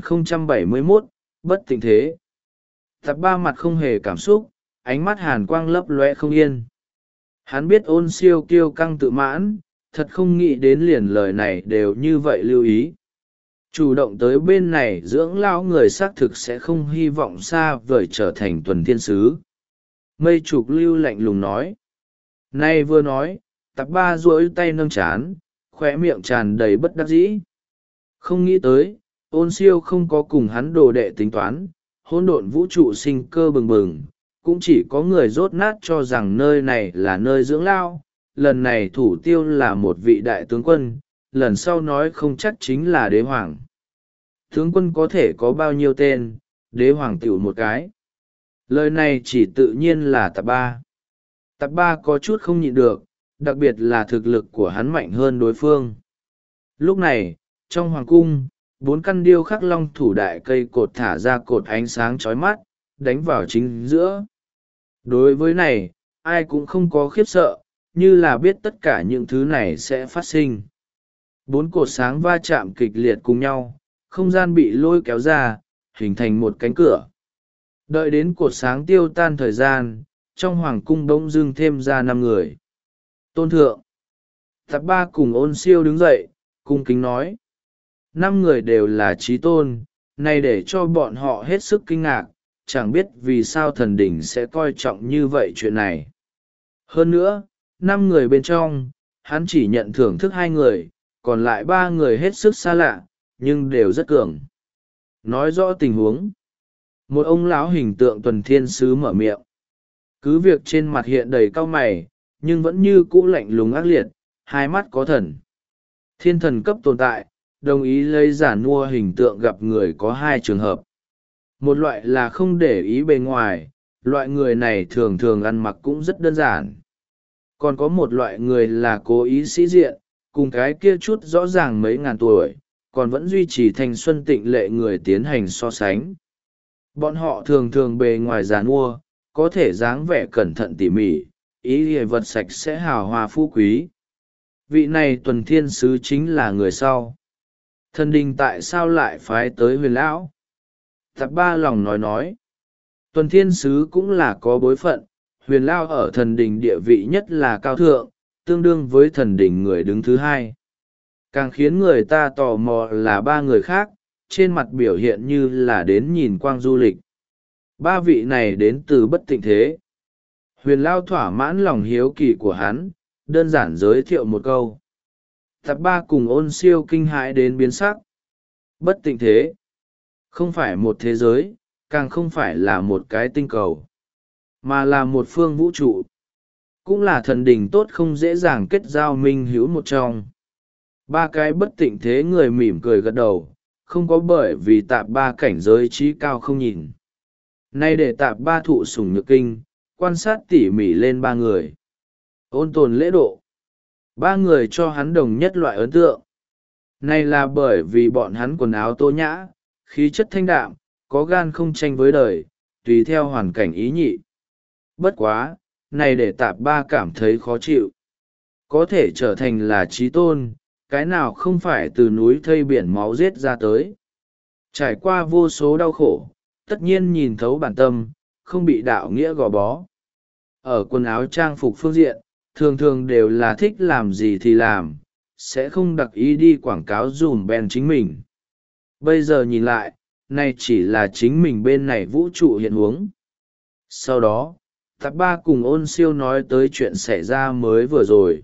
3071, bất tịnh thế. Tạp ba mặt không hề cảm xúc, ánh mắt hàn quang lấp loe không yên. Hắn biết ôn siêu kiêu căng tự mãn, thật không nghĩ đến liền lời này đều như vậy lưu ý. Chủ động tới bên này dưỡng lão người xác thực sẽ không hy vọng xa vời trở thành tuần thiên sứ. Mây trục lưu lạnh lùng nói. Nay vừa nói, Tạp ba duỗi tay nâng chán, khóe miệng tràn đầy bất đắc dĩ. Không nghĩ tới, ôn siêu không có cùng hắn đồ đệ tính toán, hỗn độn vũ trụ sinh cơ bừng bừng, cũng chỉ có người dốt nát cho rằng nơi này là nơi dưỡng lao. Lần này thủ tiêu là một vị đại tướng quân, lần sau nói không chắc chính là đế hoàng. Tướng quân có thể có bao nhiêu tên, đế hoàng tiểu một cái. Lời này chỉ tự nhiên là Tạp ba. Tạp ba có chút không nhịn được, đặc biệt là thực lực của hắn mạnh hơn đối phương. Lúc này, trong hoàng cung, 4 căn điêu khắc long thủ đại cây cột thả ra cột ánh sáng chói mắt, đánh vào chính giữa. Đối với này, ai cũng không có khiếp sợ, như là biết tất cả những thứ này sẽ phát sinh. 4 cột sáng va chạm kịch liệt cùng nhau, không gian bị lôi kéo ra, hình thành một cánh cửa. Đợi đến cột sáng tiêu tan thời gian, trong hoàng cung bỗng dưng thêm ra 5 người. Tôn thượng. Tạp ba cùng ôn siêu đứng dậy, cung kính nói. 5 người đều là trí tôn, này để cho bọn họ hết sức kinh ngạc, chẳng biết vì sao thần đỉnh sẽ coi trọng như vậy chuyện này. Hơn nữa, 5 người bên trong, hắn chỉ nhận thưởng thức 2 người, còn lại 3 người hết sức xa lạ, nhưng đều rất cường. Nói rõ tình huống. Một ông lão hình tượng tuần thiên sứ mở miệng. Cứ việc trên mặt hiện đầy cau mày, nhưng vẫn như cũ lạnh lùng ác liệt, hai mắt có thần. Thiên thần cấp tồn tại, đồng ý lấy giả nua hình tượng gặp người có 2 trường hợp. Một loại là không để ý bề ngoài, loại người này thường thường ăn mặc cũng rất đơn giản. Còn có một loại người là cố ý sĩ diện, cùng cái kia chút rõ ràng mấy ngàn tuổi, còn vẫn duy trì thanh xuân tịnh lệ người tiến hành so sánh. Bọn họ thường thường bề ngoài giàn mua, có thể dáng vẻ cẩn thận tỉ mỉ, ý hề vật sạch sẽ hào hoa phú quý. Vị này tuần thiên sứ chính là người sau. Thần đình tại sao lại phái tới Huyền lão? Tạp Ba lòng nói. Tuần thiên sứ cũng là có bối phận, Huyền lão ở thần đình địa vị nhất là cao thượng, tương đương với thần đình người đứng thứ hai. Càng khiến người ta tò mò là ba người khác, trên mặt biểu hiện như là đến nhìn quang du lịch. Ba vị này đến từ Bất Tịnh Thế. Huyền lão thỏa mãn lòng hiếu kỳ của hắn, đơn giản giới thiệu một câu. Tạp Ba cùng Ôn Siêu kinh hãi đến biến sắc. Bất Tịnh Thế không phải một thế giới, càng không phải là một cái tinh cầu, mà là một phương vũ trụ, cũng là thần đình tốt không dễ dàng kết giao minh hữu một trong. Ba cái Bất Tịnh Thế người mỉm cười gật đầu, không có bởi vì Tạp Ba cảnh giới trí cao không nhìn. Nay để Tạp Ba thụ sủng nhược kinh, quan sát tỉ mỉ lên ba người. Ôn tồn lễ độ. Ba người cho hắn đồng nhất loại ấn tượng. Này là bởi vì bọn hắn quần áo tô nhã, khí chất thanh đạm, có gan không tranh với đời, tùy theo hoàn cảnh ý nhị. Bất quá, này để Tạp Ba cảm thấy khó chịu. Có thể trở thành là trí tôn, cái nào không phải từ núi thây biển máu giết ra tới. Trải qua vô số đau khổ, tất nhiên nhìn thấu bản tâm, không bị đạo nghĩa gò bó. Ở quần áo trang phục phương diện, thường thường đều là thích làm gì thì làm, sẽ không đặc ý đi quảng cáo dùm bèn chính mình. Bây giờ nhìn lại, này chỉ là chính mình bên này vũ trụ hiện huống. Sau đó, Tạp Ba cùng Ôn Siêu nói tới chuyện xảy ra mới vừa rồi.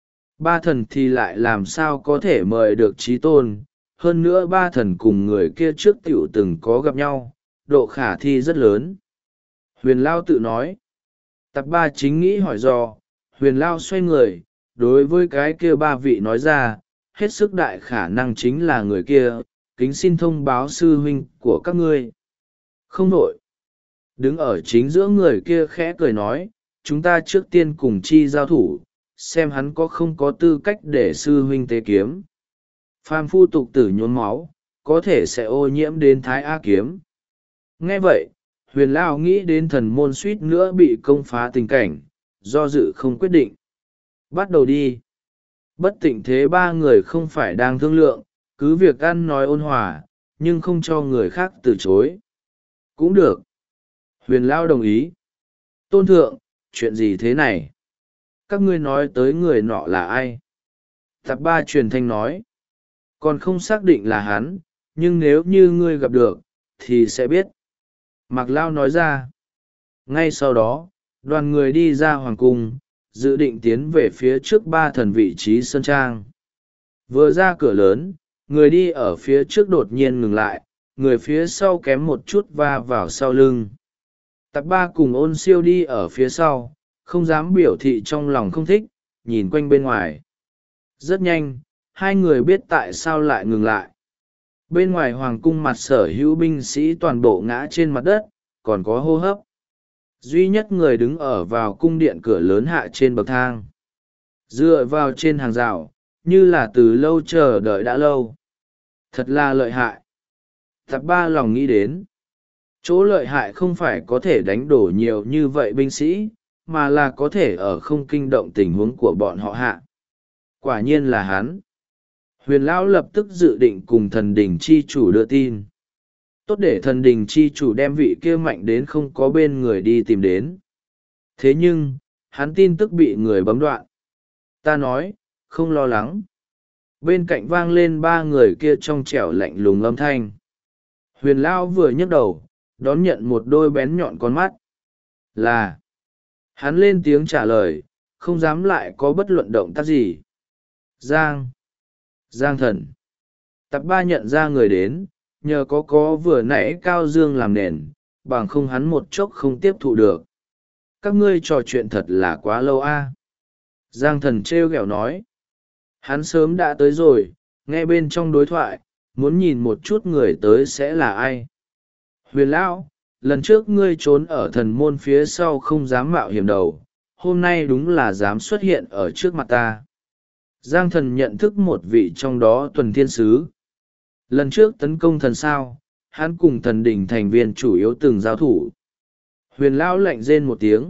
Ba thần thì lại làm sao có thể mời được trí tôn, hơn nữa ba thần cùng người kia trước tiểu từng có gặp nhau, độ khả thi rất lớn. Huyền Lao tự nói. Tạp Ba chính nghĩ hỏi dò, Huyền Lao xoay người, đối với cái kia ba vị nói ra, hết sức đại khả năng chính là người kia, kính xin thông báo sư huynh của các ngươi. Không nổi. Đứng ở chính giữa người kia khẽ cười nói, chúng ta trước tiên cùng chi giao thủ, xem hắn có không có tư cách để sư huynh tế kiếm. Phàm phu tục tử nhuốm máu, có thể sẽ ô nhiễm đến Thái A kiếm. Nghe vậy, Huyền Lao nghĩ đến thần môn suýt nữa bị công phá tình cảnh, do dự không quyết định. Bắt đầu đi. Bất Tịnh Thế ba người không phải đang thương lượng, cứ việc ăn nói ôn hòa, nhưng không cho người khác từ chối. Cũng được. Huyền Lao đồng ý. Tôn thượng, chuyện gì thế này? Các ngươi nói tới người nọ là ai? Tạp Ba truyền thanh nói. Còn không xác định là hắn, nhưng nếu như ngươi gặp được, thì sẽ biết. Mạc Lao nói ra. Ngay sau đó, đoàn người đi ra hoàng cung, dự định tiến về phía trước ba thần vị trí sơn trang. Vừa ra cửa lớn, người đi ở phía trước đột nhiên ngừng lại, người phía sau kém một chút va vào sau lưng. Tạp Ba cùng Ôn Siêu đi ở phía sau, không dám biểu thị trong lòng không thích, nhìn quanh bên ngoài. Rất nhanh, hai người biết tại sao lại ngừng lại. Bên ngoài hoàng cung mặt sở hữu binh sĩ toàn bộ ngã trên mặt đất, còn có hô hấp. Duy nhất người đứng ở vào cung điện cửa lớn hạ trên bậc thang. Dựa vào trên hàng rào, như là từ lâu chờ đợi đã lâu. Thật là lợi hại. Tạp Ba lòng nghĩ đến. Chỗ lợi hại không phải có thể đánh đổ nhiều như vậy binh sĩ, mà là có thể ở không kinh động tình huống của bọn họ hạ. Quả nhiên là hắn. Huyền Lão lập tức dự định cùng thần đình chi chủ đưa tin. Tốt để thần đình chi chủ đem vị kia mạnh đến không có bên người đi tìm đến. Thế nhưng, hắn tin tức bị người bấm đoạn. Ta nói, không lo lắng. Bên cạnh vang lên ba người kia trong trẻo lạnh lùng âm thanh. Huyền Lão vừa nhấc đầu, đón nhận một đôi bén nhọn con mắt. Là. Hắn lên tiếng trả lời, không dám lại có bất luận động tác gì. Giang thần. Tạp Ba nhận ra người đến, nhờ có vừa nãy Cao Dương làm nền, bằng không hắn một chốc không tiếp thụ được. Các ngươi trò chuyện thật là quá lâu a. Giang thần trêu ghẹo nói. Hắn sớm đã tới rồi, nghe bên trong đối thoại, muốn nhìn một chút người tới sẽ là ai. Huyền Lão, lần trước ngươi trốn ở thần môn phía sau không dám mạo hiểm đầu, hôm nay đúng là dám xuất hiện ở trước mặt ta. Giang thần nhận thức một vị trong đó tuần thiên sứ. Lần trước tấn công thần sao, hắn cùng thần đình thành viên chủ yếu từng giao thủ. Huyền Lão lạnh rên một tiếng,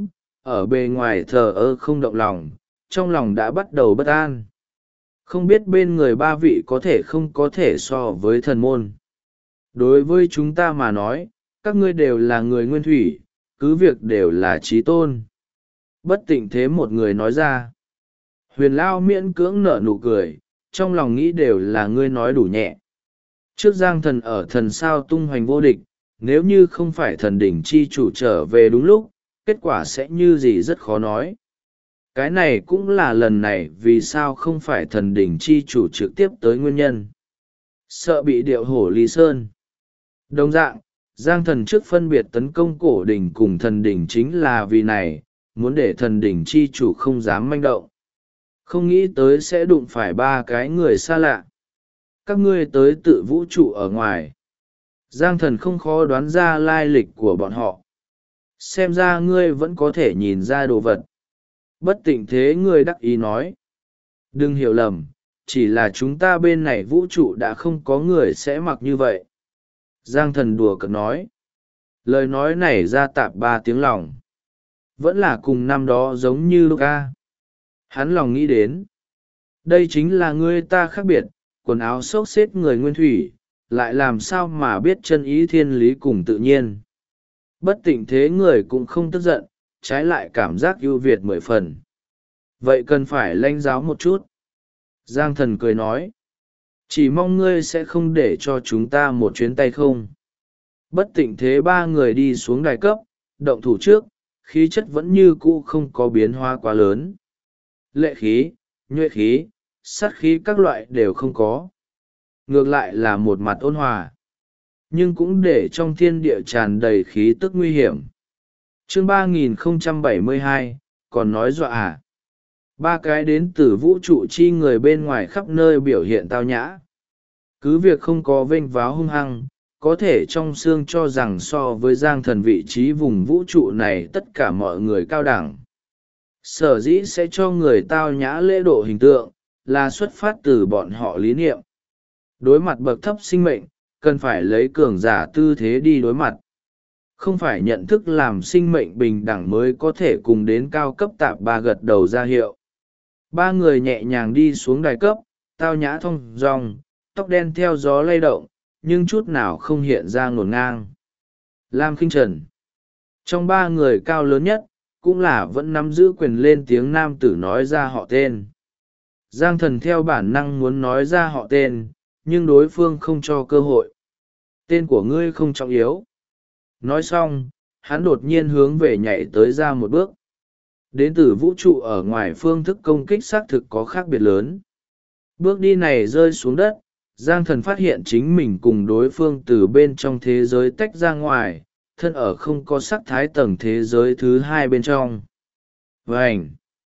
ở bề ngoài thờ ơ không động lòng, trong lòng đã bắt đầu bất an. Không biết bên người ba vị có thể không có thể so với thần môn. Đối với chúng ta mà nói, các ngươi đều là người nguyên thủy, cứ việc đều là trí tôn. Bất tịnh thế một người nói ra. Huyền Lao miễn cưỡng nở nụ cười, trong lòng nghĩ đều là ngươi nói đủ nhẹ. Trước Giang Thần ở thần sao tung hoành vô địch, nếu như không phải thần đỉnh chi chủ trở về đúng lúc, kết quả sẽ như gì rất khó nói. Cái này cũng là lần này vì sao không phải thần đỉnh chi chủ trực tiếp tới nguyên nhân. Sợ bị điệu hổ Lý Sơn. Đồng dạng, Giang Thần trước phân biệt tấn công cổ đỉnh cùng thần đỉnh chính là vì này, muốn để thần đỉnh chi chủ không dám manh động. Không nghĩ tới sẽ đụng phải ba cái người xa lạ. Các ngươi tới tự vũ trụ ở ngoài. Giang Thần không khó đoán ra lai lịch của bọn họ. Xem ra ngươi vẫn có thể nhìn ra đồ vật. Bất tịnh thế ngươi đắc ý nói. Đừng hiểu lầm, chỉ là chúng ta bên này vũ trụ đã không có người sẽ mặc như vậy. Giang Thần đùa cợt nói. Lời nói này ra tạp ba tiếng lòng. Vẫn là cùng năm đó giống như Luca. Hắn lòng nghĩ đến. Đây chính là ngươi ta khác biệt, quần áo xốc xếp người nguyên thủy, lại làm sao mà biết chân ý thiên lý cùng tự nhiên. Bất tịnh thế người cũng không tức giận, trái lại cảm giác ưu việt 10 phần. Vậy cần phải lãnh giáo một chút. Giang Thần cười nói. Chỉ mong ngươi sẽ không để cho chúng ta một chuyến tay không. Bất tịnh thế ba người đi xuống đài cấp, động thủ trước, khí chất vẫn như cũ không có biến hóa quá lớn. Lệ khí, nhuệ khí, sát khí các loại đều không có. Ngược lại là một mặt ôn hòa. Nhưng cũng để trong thiên địa tràn đầy khí tức nguy hiểm. Chương 3072, còn nói dọa à? Ba cái đến từ vũ trụ chi người bên ngoài khắp nơi biểu hiện tao nhã. Cứ việc không có vênh váo hung hăng, có thể trong xương cho rằng so với Giang Thần vị trí vùng vũ trụ này tất cả mọi người cao đẳng. Sở dĩ sẽ cho người tao nhã lễ độ hình tượng, là xuất phát từ bọn họ lý niệm. Đối mặt bậc thấp sinh mệnh, cần phải lấy cường giả tư thế đi đối mặt. Không phải nhận thức làm sinh mệnh bình đẳng mới có thể cùng đến cao cấp tạp ba gật đầu ra hiệu. Ba người nhẹ nhàng đi xuống đài cấp, tao nhã thong dong, tóc đen theo gió lay động, nhưng chút nào không hiện ra ngổn ngang. Lam Khinh Trần. Trong ba người cao lớn nhất, cũng là vẫn nắm giữ quyền lên tiếng nam tử nói ra họ tên. Giang Thần theo bản năng muốn nói ra họ tên, nhưng đối phương không cho cơ hội. Tên của ngươi không trọng yếu. Nói xong, hắn đột nhiên hướng về nhảy tới ra một bước. Đến từ vũ trụ ở ngoài phương thức công kích xác thực có khác biệt lớn. Bước đi này rơi xuống đất, Giang Thần phát hiện chính mình cùng đối phương từ bên trong thế giới tách ra ngoài, thân ở không có sắc thái tầng thế giới thứ hai bên trong. Vành!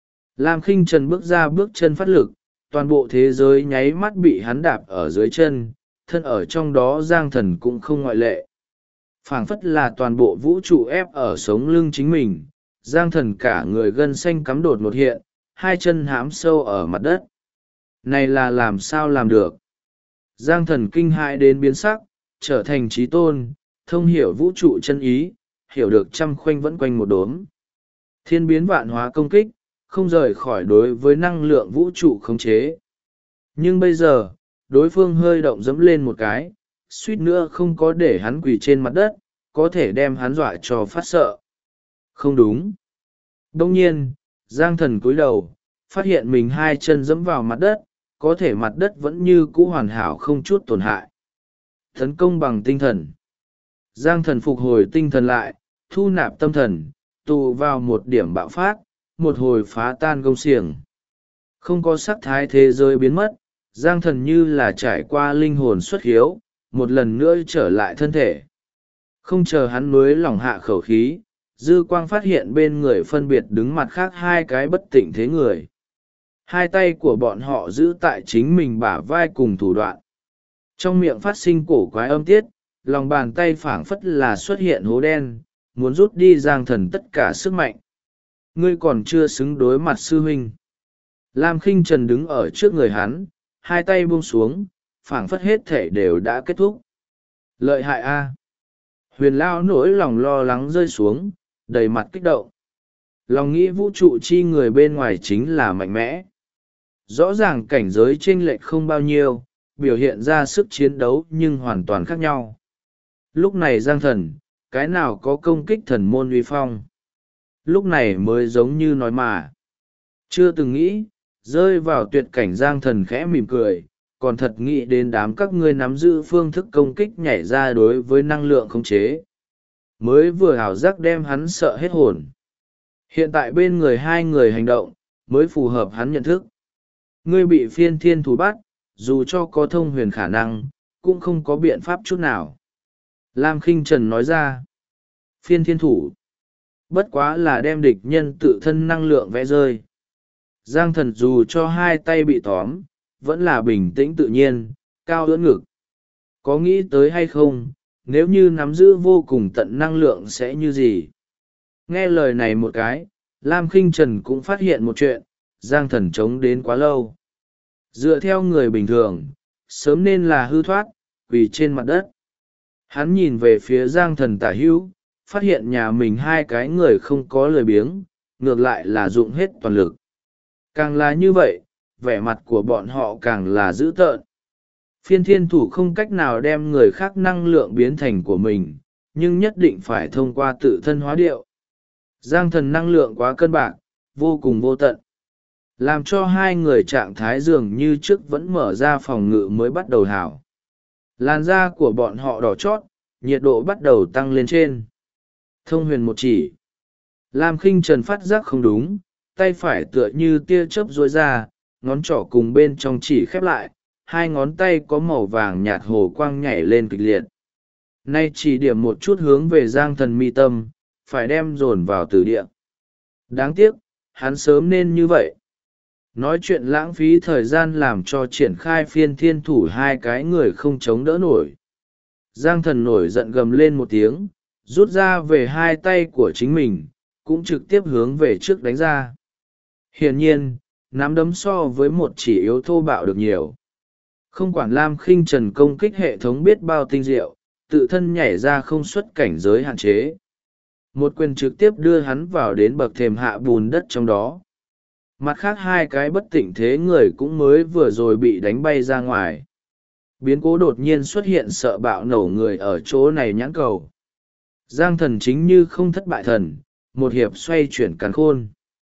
Lam Khinh Trần bước ra bước chân phát lực, toàn bộ thế giới nháy mắt bị hắn đạp ở dưới chân, thân ở trong đó Giang Thần cũng không ngoại lệ. Phảng phất là toàn bộ vũ trụ ép ở sống lưng chính mình, Giang Thần cả người gân xanh cắm đột một hiện, hai chân hãm sâu ở mặt đất. Này là làm sao làm được? Giang Thần kinh hãi đến biến sắc, trở thành trí tôn, thông hiểu vũ trụ chân ý, hiểu được trăm khoanh vẫn quanh một đốm. Thiên biến vạn hóa công kích, không rời khỏi đối với năng lượng vũ trụ khống chế. Nhưng bây giờ, đối phương hơi động dẫm lên một cái, suýt nữa không có để hắn quỳ trên mặt đất, có thể đem hắn dọa cho phát sợ. Không đúng. Đông nhiên, Giang Thần cúi đầu, phát hiện mình hai chân dẫm vào mặt đất, có thể mặt đất vẫn như cũ hoàn hảo không chút tổn hại. Tấn công bằng tinh thần. Giang Thần phục hồi tinh thần lại, thu nạp tâm thần, tụ vào một điểm bạo phát, một hồi phá tan gông xiềng. Không có sắc thái thế giới biến mất, Giang Thần như là trải qua linh hồn xuất hiếu, một lần nữa trở lại thân thể. Không chờ hắn nối lỏng hạ khẩu khí, dư quang phát hiện bên người phân biệt đứng mặt khác hai cái bất tỉnh thế người. Hai tay của bọn họ giữ tại chính mình bả vai cùng thủ đoạn. Trong miệng phát sinh cổ quái âm tiết, lòng bàn tay phảng phất là xuất hiện hố đen, muốn rút đi Giang Thần tất cả sức mạnh. Ngươi còn chưa xứng đối mặt sư huynh. Lam Khinh Trần đứng ở trước người hắn, hai tay buông xuống, phảng phất hết thể đều đã kết thúc. Lợi hại a! Huyền Lao nỗi lòng lo lắng rơi xuống, đầy mặt kích động. Lòng nghĩ vũ trụ chi người bên ngoài chính là mạnh mẽ. Rõ ràng cảnh giới chênh lệch không bao nhiêu, biểu hiện ra sức chiến đấu nhưng hoàn toàn khác nhau. Lúc này Giang Thần, cái nào có công kích thần môn uy phong. Lúc này mới giống như nói mà. Chưa từng nghĩ, rơi vào tuyệt cảnh Giang Thần khẽ mỉm cười, còn thật nghĩ đến đám các ngươi nắm giữ phương thức công kích nhảy ra đối với năng lượng khống chế. Mới vừa hảo giác đem hắn sợ hết hồn. Hiện tại bên người hai người hành động, mới phù hợp hắn nhận thức. Ngươi bị phiên thiên thủ bắt, dù cho có thông huyền khả năng, cũng không có biện pháp chút nào. Lam Khinh Trần nói ra. Phiên thiên thủ. Bất quá là đem địch nhân tự thân năng lượng vẽ rơi. Giang Thần dù cho hai tay bị tóm, vẫn là bình tĩnh tự nhiên, cao ưỡn ngực. Có nghĩ tới hay không, nếu như nắm giữ vô cùng tận năng lượng sẽ như gì? Nghe lời này một cái, Lam Khinh Trần cũng phát hiện một chuyện, Giang Thần chống đến quá lâu. Dựa theo người bình thường, sớm nên là hư thoát, quỳ trên mặt đất. Hắn nhìn về phía Giang Thần tả hữu, phát hiện nhà mình hai cái người không có lười biếng, ngược lại là dụng hết toàn lực. Càng là như vậy, vẻ mặt của bọn họ càng là dữ tợn. Phiên thiên thủ không cách nào đem người khác năng lượng biến thành của mình, nhưng nhất định phải thông qua tự thân hóa điệu. Giang Thần năng lượng quá cân bạc, vô cùng vô tận. Làm cho hai người trạng thái dường như trước vẫn mở ra phòng ngự mới bắt đầu hảo. Làn da của bọn họ đỏ chót, nhiệt độ bắt đầu tăng lên trên. Thông huyền một chỉ. Lam Khinh Trần phát giác không đúng, tay phải tựa như tia chớp duỗi ra, ngón trỏ cùng bên trong chỉ khép lại, hai ngón tay có màu vàng nhạt hồ quang nhảy lên kịch liệt. Nay chỉ điểm một chút hướng về Giang Thần mi tâm, phải đem dồn vào tử địa. Đáng tiếc, hắn sớm nên như vậy. Nói chuyện lãng phí thời gian làm cho triển khai phiên thiên thủ hai cái người không chống đỡ nổi. Giang Thần nổi giận gầm lên một tiếng, rút ra về hai tay của chính mình, cũng trực tiếp hướng về trước đánh ra. Hiển nhiên, nắm đấm so với một chỉ yếu thô bạo được nhiều. Không quản Lam Khinh Trần công kích hệ thống biết bao tinh diệu, tự thân nhảy ra không xuất cảnh giới hạn chế. Một quyền trực tiếp đưa hắn vào đến bậc thềm hạ bùn đất trong đó. Mặt khác hai cái bất tỉnh thế người cũng mới vừa rồi bị đánh bay ra ngoài. Biến cố đột nhiên xuất hiện sợ bạo nổ người ở chỗ này nhãn cầu. Giang Thần chính như không thất bại thần, một hiệp xoay chuyển càn khôn.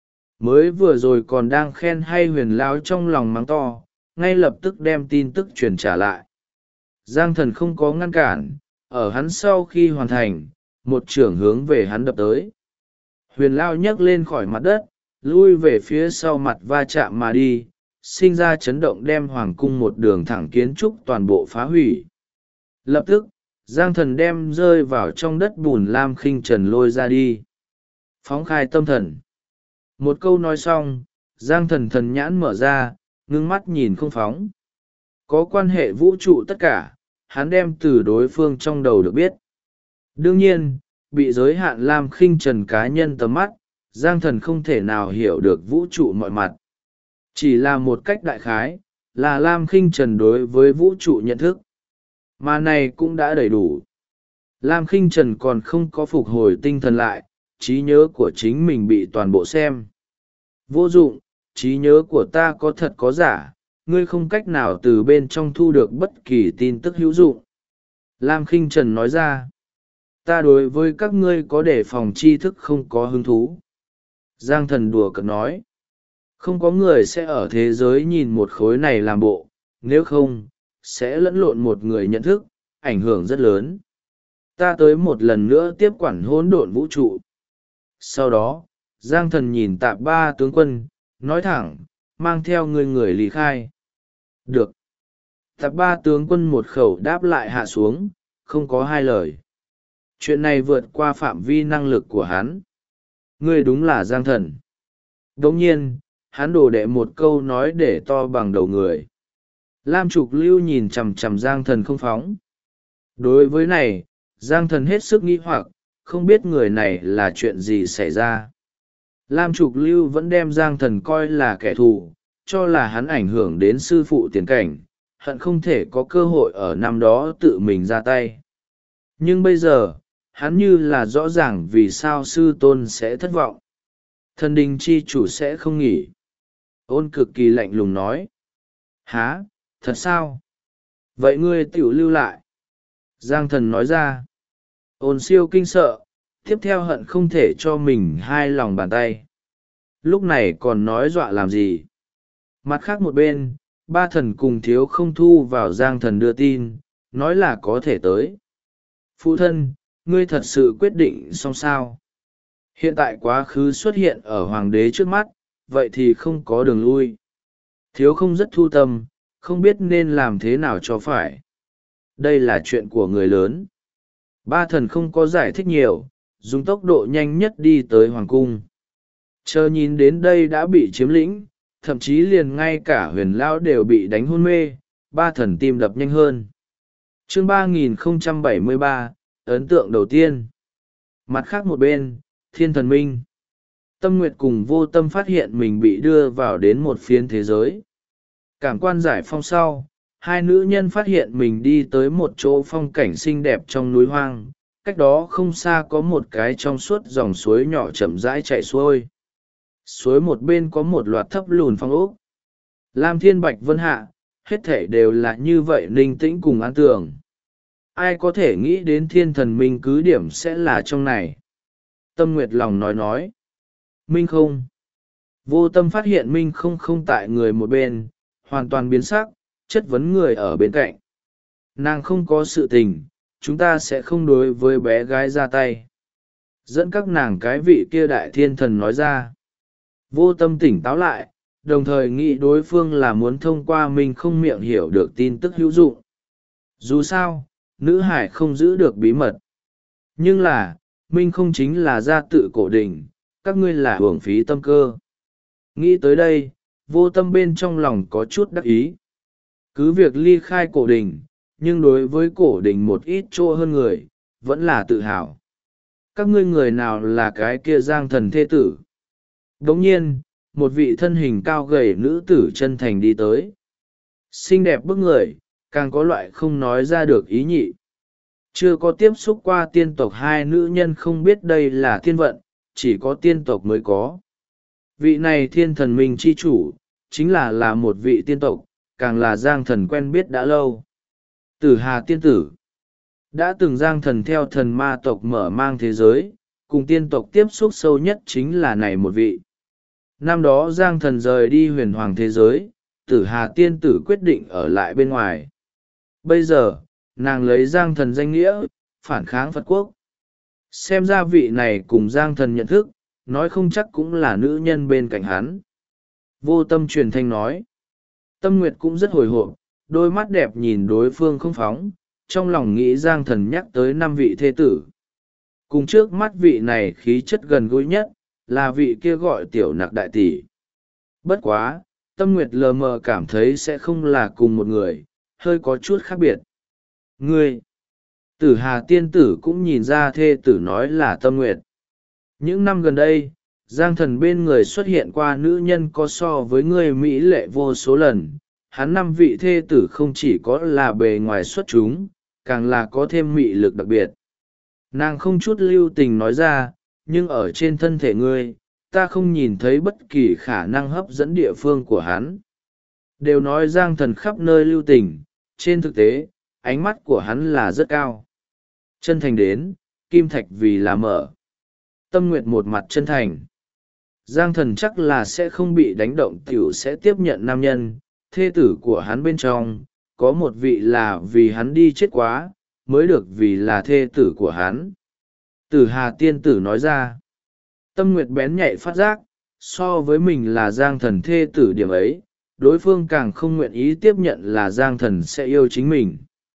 Mới vừa rồi còn đang khen hay huyền lão trong lòng mắng to, ngay lập tức đem tin tức truyền trả lại. Giang Thần không có ngăn cản, ở hắn sau khi hoàn thành, một chưởng hướng về hắn đập tới. Huyền lão nhấc lên khỏi mặt đất, lui về phía sau mặt va chạm mà đi, sinh ra chấn động đem hoàng cung một đường thẳng kiến trúc toàn bộ phá hủy. Lập tức, Giang Thần đem rơi vào trong đất bùn Lam Khinh Trần lôi ra đi. Phóng khai tâm thần. Một câu nói xong, Giang Thần thần nhãn mở ra, ngưng mắt nhìn không phóng. Có quan hệ vũ trụ tất cả, hắn đem từ đối phương trong đầu được biết. Đương nhiên, bị giới hạn Lam Khinh Trần cá nhân tầm mắt, Giang Thần không thể nào hiểu được vũ trụ mọi mặt. Chỉ là một cách đại khái, là Lam Khinh Trần đối với vũ trụ nhận thức. Mà này cũng đã đầy đủ. Lam Khinh Trần còn không có phục hồi tinh thần lại, trí nhớ của chính mình bị toàn bộ xem. Vô dụng, trí nhớ của ta có thật có giả, ngươi không cách nào từ bên trong thu được bất kỳ tin tức hữu dụng. Lam Khinh Trần nói ra, ta đối với các ngươi có đề phòng tri thức không có hứng thú. Giang Thần đùa cợt nói, không có người sẽ ở thế giới nhìn một khối này làm bộ, nếu không, sẽ lẫn lộn một người nhận thức, ảnh hưởng rất lớn. Ta tới một lần nữa tiếp quản hỗn độn vũ trụ. Sau đó, Giang Thần nhìn Tạp Ba tướng quân, nói thẳng, mang theo người lý khai. Được. Tạp Ba tướng quân một khẩu đáp lại hạ xuống, không có hai lời. Chuyện này vượt qua phạm vi năng lực của hắn. Ngươi đúng là Giang Thần. Đồng nhiên, hắn đổ đệ một câu nói để to bằng đầu người. Lam Trục Lưu nhìn chằm chằm Giang Thần không phóng. Đối với này, Giang Thần hết sức nghi hoặc, không biết người này là chuyện gì xảy ra. Lam Trục Lưu vẫn đem Giang Thần coi là kẻ thù, cho là hắn ảnh hưởng đến sư phụ tiền cảnh, hận không thể có cơ hội ở năm đó tự mình ra tay. Nhưng bây giờ, hắn như là rõ ràng vì sao sư tôn sẽ thất vọng. Thần đình chi chủ sẽ không nghỉ. Ôn cực kỳ lạnh lùng nói. Há, thật sao? Vậy ngươi tiểu lưu lại. Giang thần nói ra. Ôn siêu kinh sợ, tiếp theo hận không thể cho mình hai lòng bàn tay. Lúc này còn nói dọa làm gì? Mặt khác một bên, ba thần cùng thiếu không thu vào giang thần đưa tin, nói là có thể tới. Phụ thân, ngươi thật sự quyết định xong sao? Hiện tại quá khứ xuất hiện ở hoàng đế trước mắt, vậy thì không có đường lui. Thiếu không rất thu tâm, không biết nên làm thế nào cho phải. Đây là chuyện của người lớn. Ba thần không có giải thích nhiều, dùng tốc độ nhanh nhất đi tới hoàng cung. Chờ nhìn đến đây đã bị chiếm lĩnh, thậm chí liền ngay cả huyền lao đều bị đánh hôn mê, ba thần tim đập nhanh hơn. Chương 3073, ấn tượng đầu tiên. Mặt khác một bên, thiên thần minh. Tâm Nguyệt cùng vô tâm phát hiện mình bị đưa vào đến một phiến thế giới. Cảm quan giải phong sau, hai nữ nhân phát hiện mình đi tới một chỗ phong cảnh xinh đẹp trong núi hoang, cách đó không xa có một cái trong suốt dòng suối nhỏ chậm rãi chạy xuôi. Suối một bên có một loạt thấp lùn phong ốc. Lam thiên bạch vân hạ, hết thể đều là như vậy ninh tĩnh cùng an tường. Ai có thể nghĩ đến thiên thần minh cứ điểm sẽ là trong này? Tâm Nguyệt lòng nói. Minh không. Vô tâm phát hiện Minh không tại người một bên, hoàn toàn biến sắc, chất vấn người ở bên cạnh. Nàng không có sự tình, chúng ta sẽ không đối với bé gái ra tay. Dẫn các nàng cái vị kia đại thiên thần nói ra. Vô tâm tỉnh táo lại, đồng thời nghĩ đối phương là muốn thông qua Minh không miệng hiểu được tin tức hữu dụng. Dù sao, nữ hải không giữ được bí mật. Nhưng là, Minh không chính là gia tự cổ đình, các ngươi là hưởng phí tâm cơ. Nghĩ tới đây, vô tâm bên trong lòng có chút đắc ý. Cứ việc ly khai cổ đình, nhưng đối với cổ đình một ít chỗ hơn người, vẫn là tự hào. Các ngươi người nào là cái kia giang thần thê tử? Đồng nhiên, một vị thân hình cao gầy nữ tử chân thành đi tới. Xinh đẹp bức người, càng có loại không nói ra được ý nhị. Chưa có tiếp xúc qua tiên tộc hai nữ nhân không biết đây là tiên vận, chỉ có tiên tộc mới có. Vị này thiên thần minh chi chủ, chính là một vị tiên tộc, càng là giang thần quen biết đã lâu. Tử Hà tiên tử, đã từng giang thần theo thần ma tộc mở mang thế giới, cùng tiên tộc tiếp xúc sâu nhất chính là này một vị. Năm đó giang thần rời đi huyền hoàng thế giới, Tử Hà tiên tử quyết định ở lại bên ngoài. Bây giờ, nàng lấy giang thần danh nghĩa, phản kháng Phật quốc. Xem ra vị này cùng giang thần nhận thức, nói không chắc cũng là nữ nhân bên cạnh hắn. Vô tâm truyền thanh nói. Tâm Nguyệt cũng rất hồi hộp, đôi mắt đẹp nhìn đối phương không phóng, trong lòng nghĩ giang thần nhắc tới 5 vị thê tử. Cùng trước mắt vị này khí chất gần gũi nhất, là vị kia gọi tiểu nặc đại tỷ. Bất quá, Tâm Nguyệt lờ mờ cảm thấy sẽ không là cùng một người, hơi có chút khác biệt. Ngươi! Tử Hà tiên tử cũng nhìn ra thê tử nói là Tâm Nguyệt. Những năm gần đây, giang thần bên người xuất hiện qua nữ nhân có so với ngươi mỹ lệ vô số lần. Hắn 5 vị thê tử không chỉ có là bề ngoài xuất chúng, càng là có thêm mị lực đặc biệt. Nàng không chút lưu tình nói ra, nhưng ở trên thân thể ngươi, ta không nhìn thấy bất kỳ khả năng hấp dẫn địa phương của hắn. Đều nói giang thần khắp nơi lưu tình, trên thực tế, ánh mắt của hắn là rất cao. Chân thành đến, kim thạch vì là mở. Tâm Nguyệt một mặt chân thành. Giang thần chắc là sẽ không bị đánh động tiểu sẽ tiếp nhận nam nhân, thê tử của hắn bên trong, có một vị là vì hắn đi chết quá, mới được vì là thê tử của hắn. Tử Hà tiên tử nói ra. Tâm Nguyệt bén nhạy phát giác, so với mình là giang thần thê tử điểm ấy, đối phương càng không nguyện ý tiếp nhận là giang thần sẽ yêu chính mình.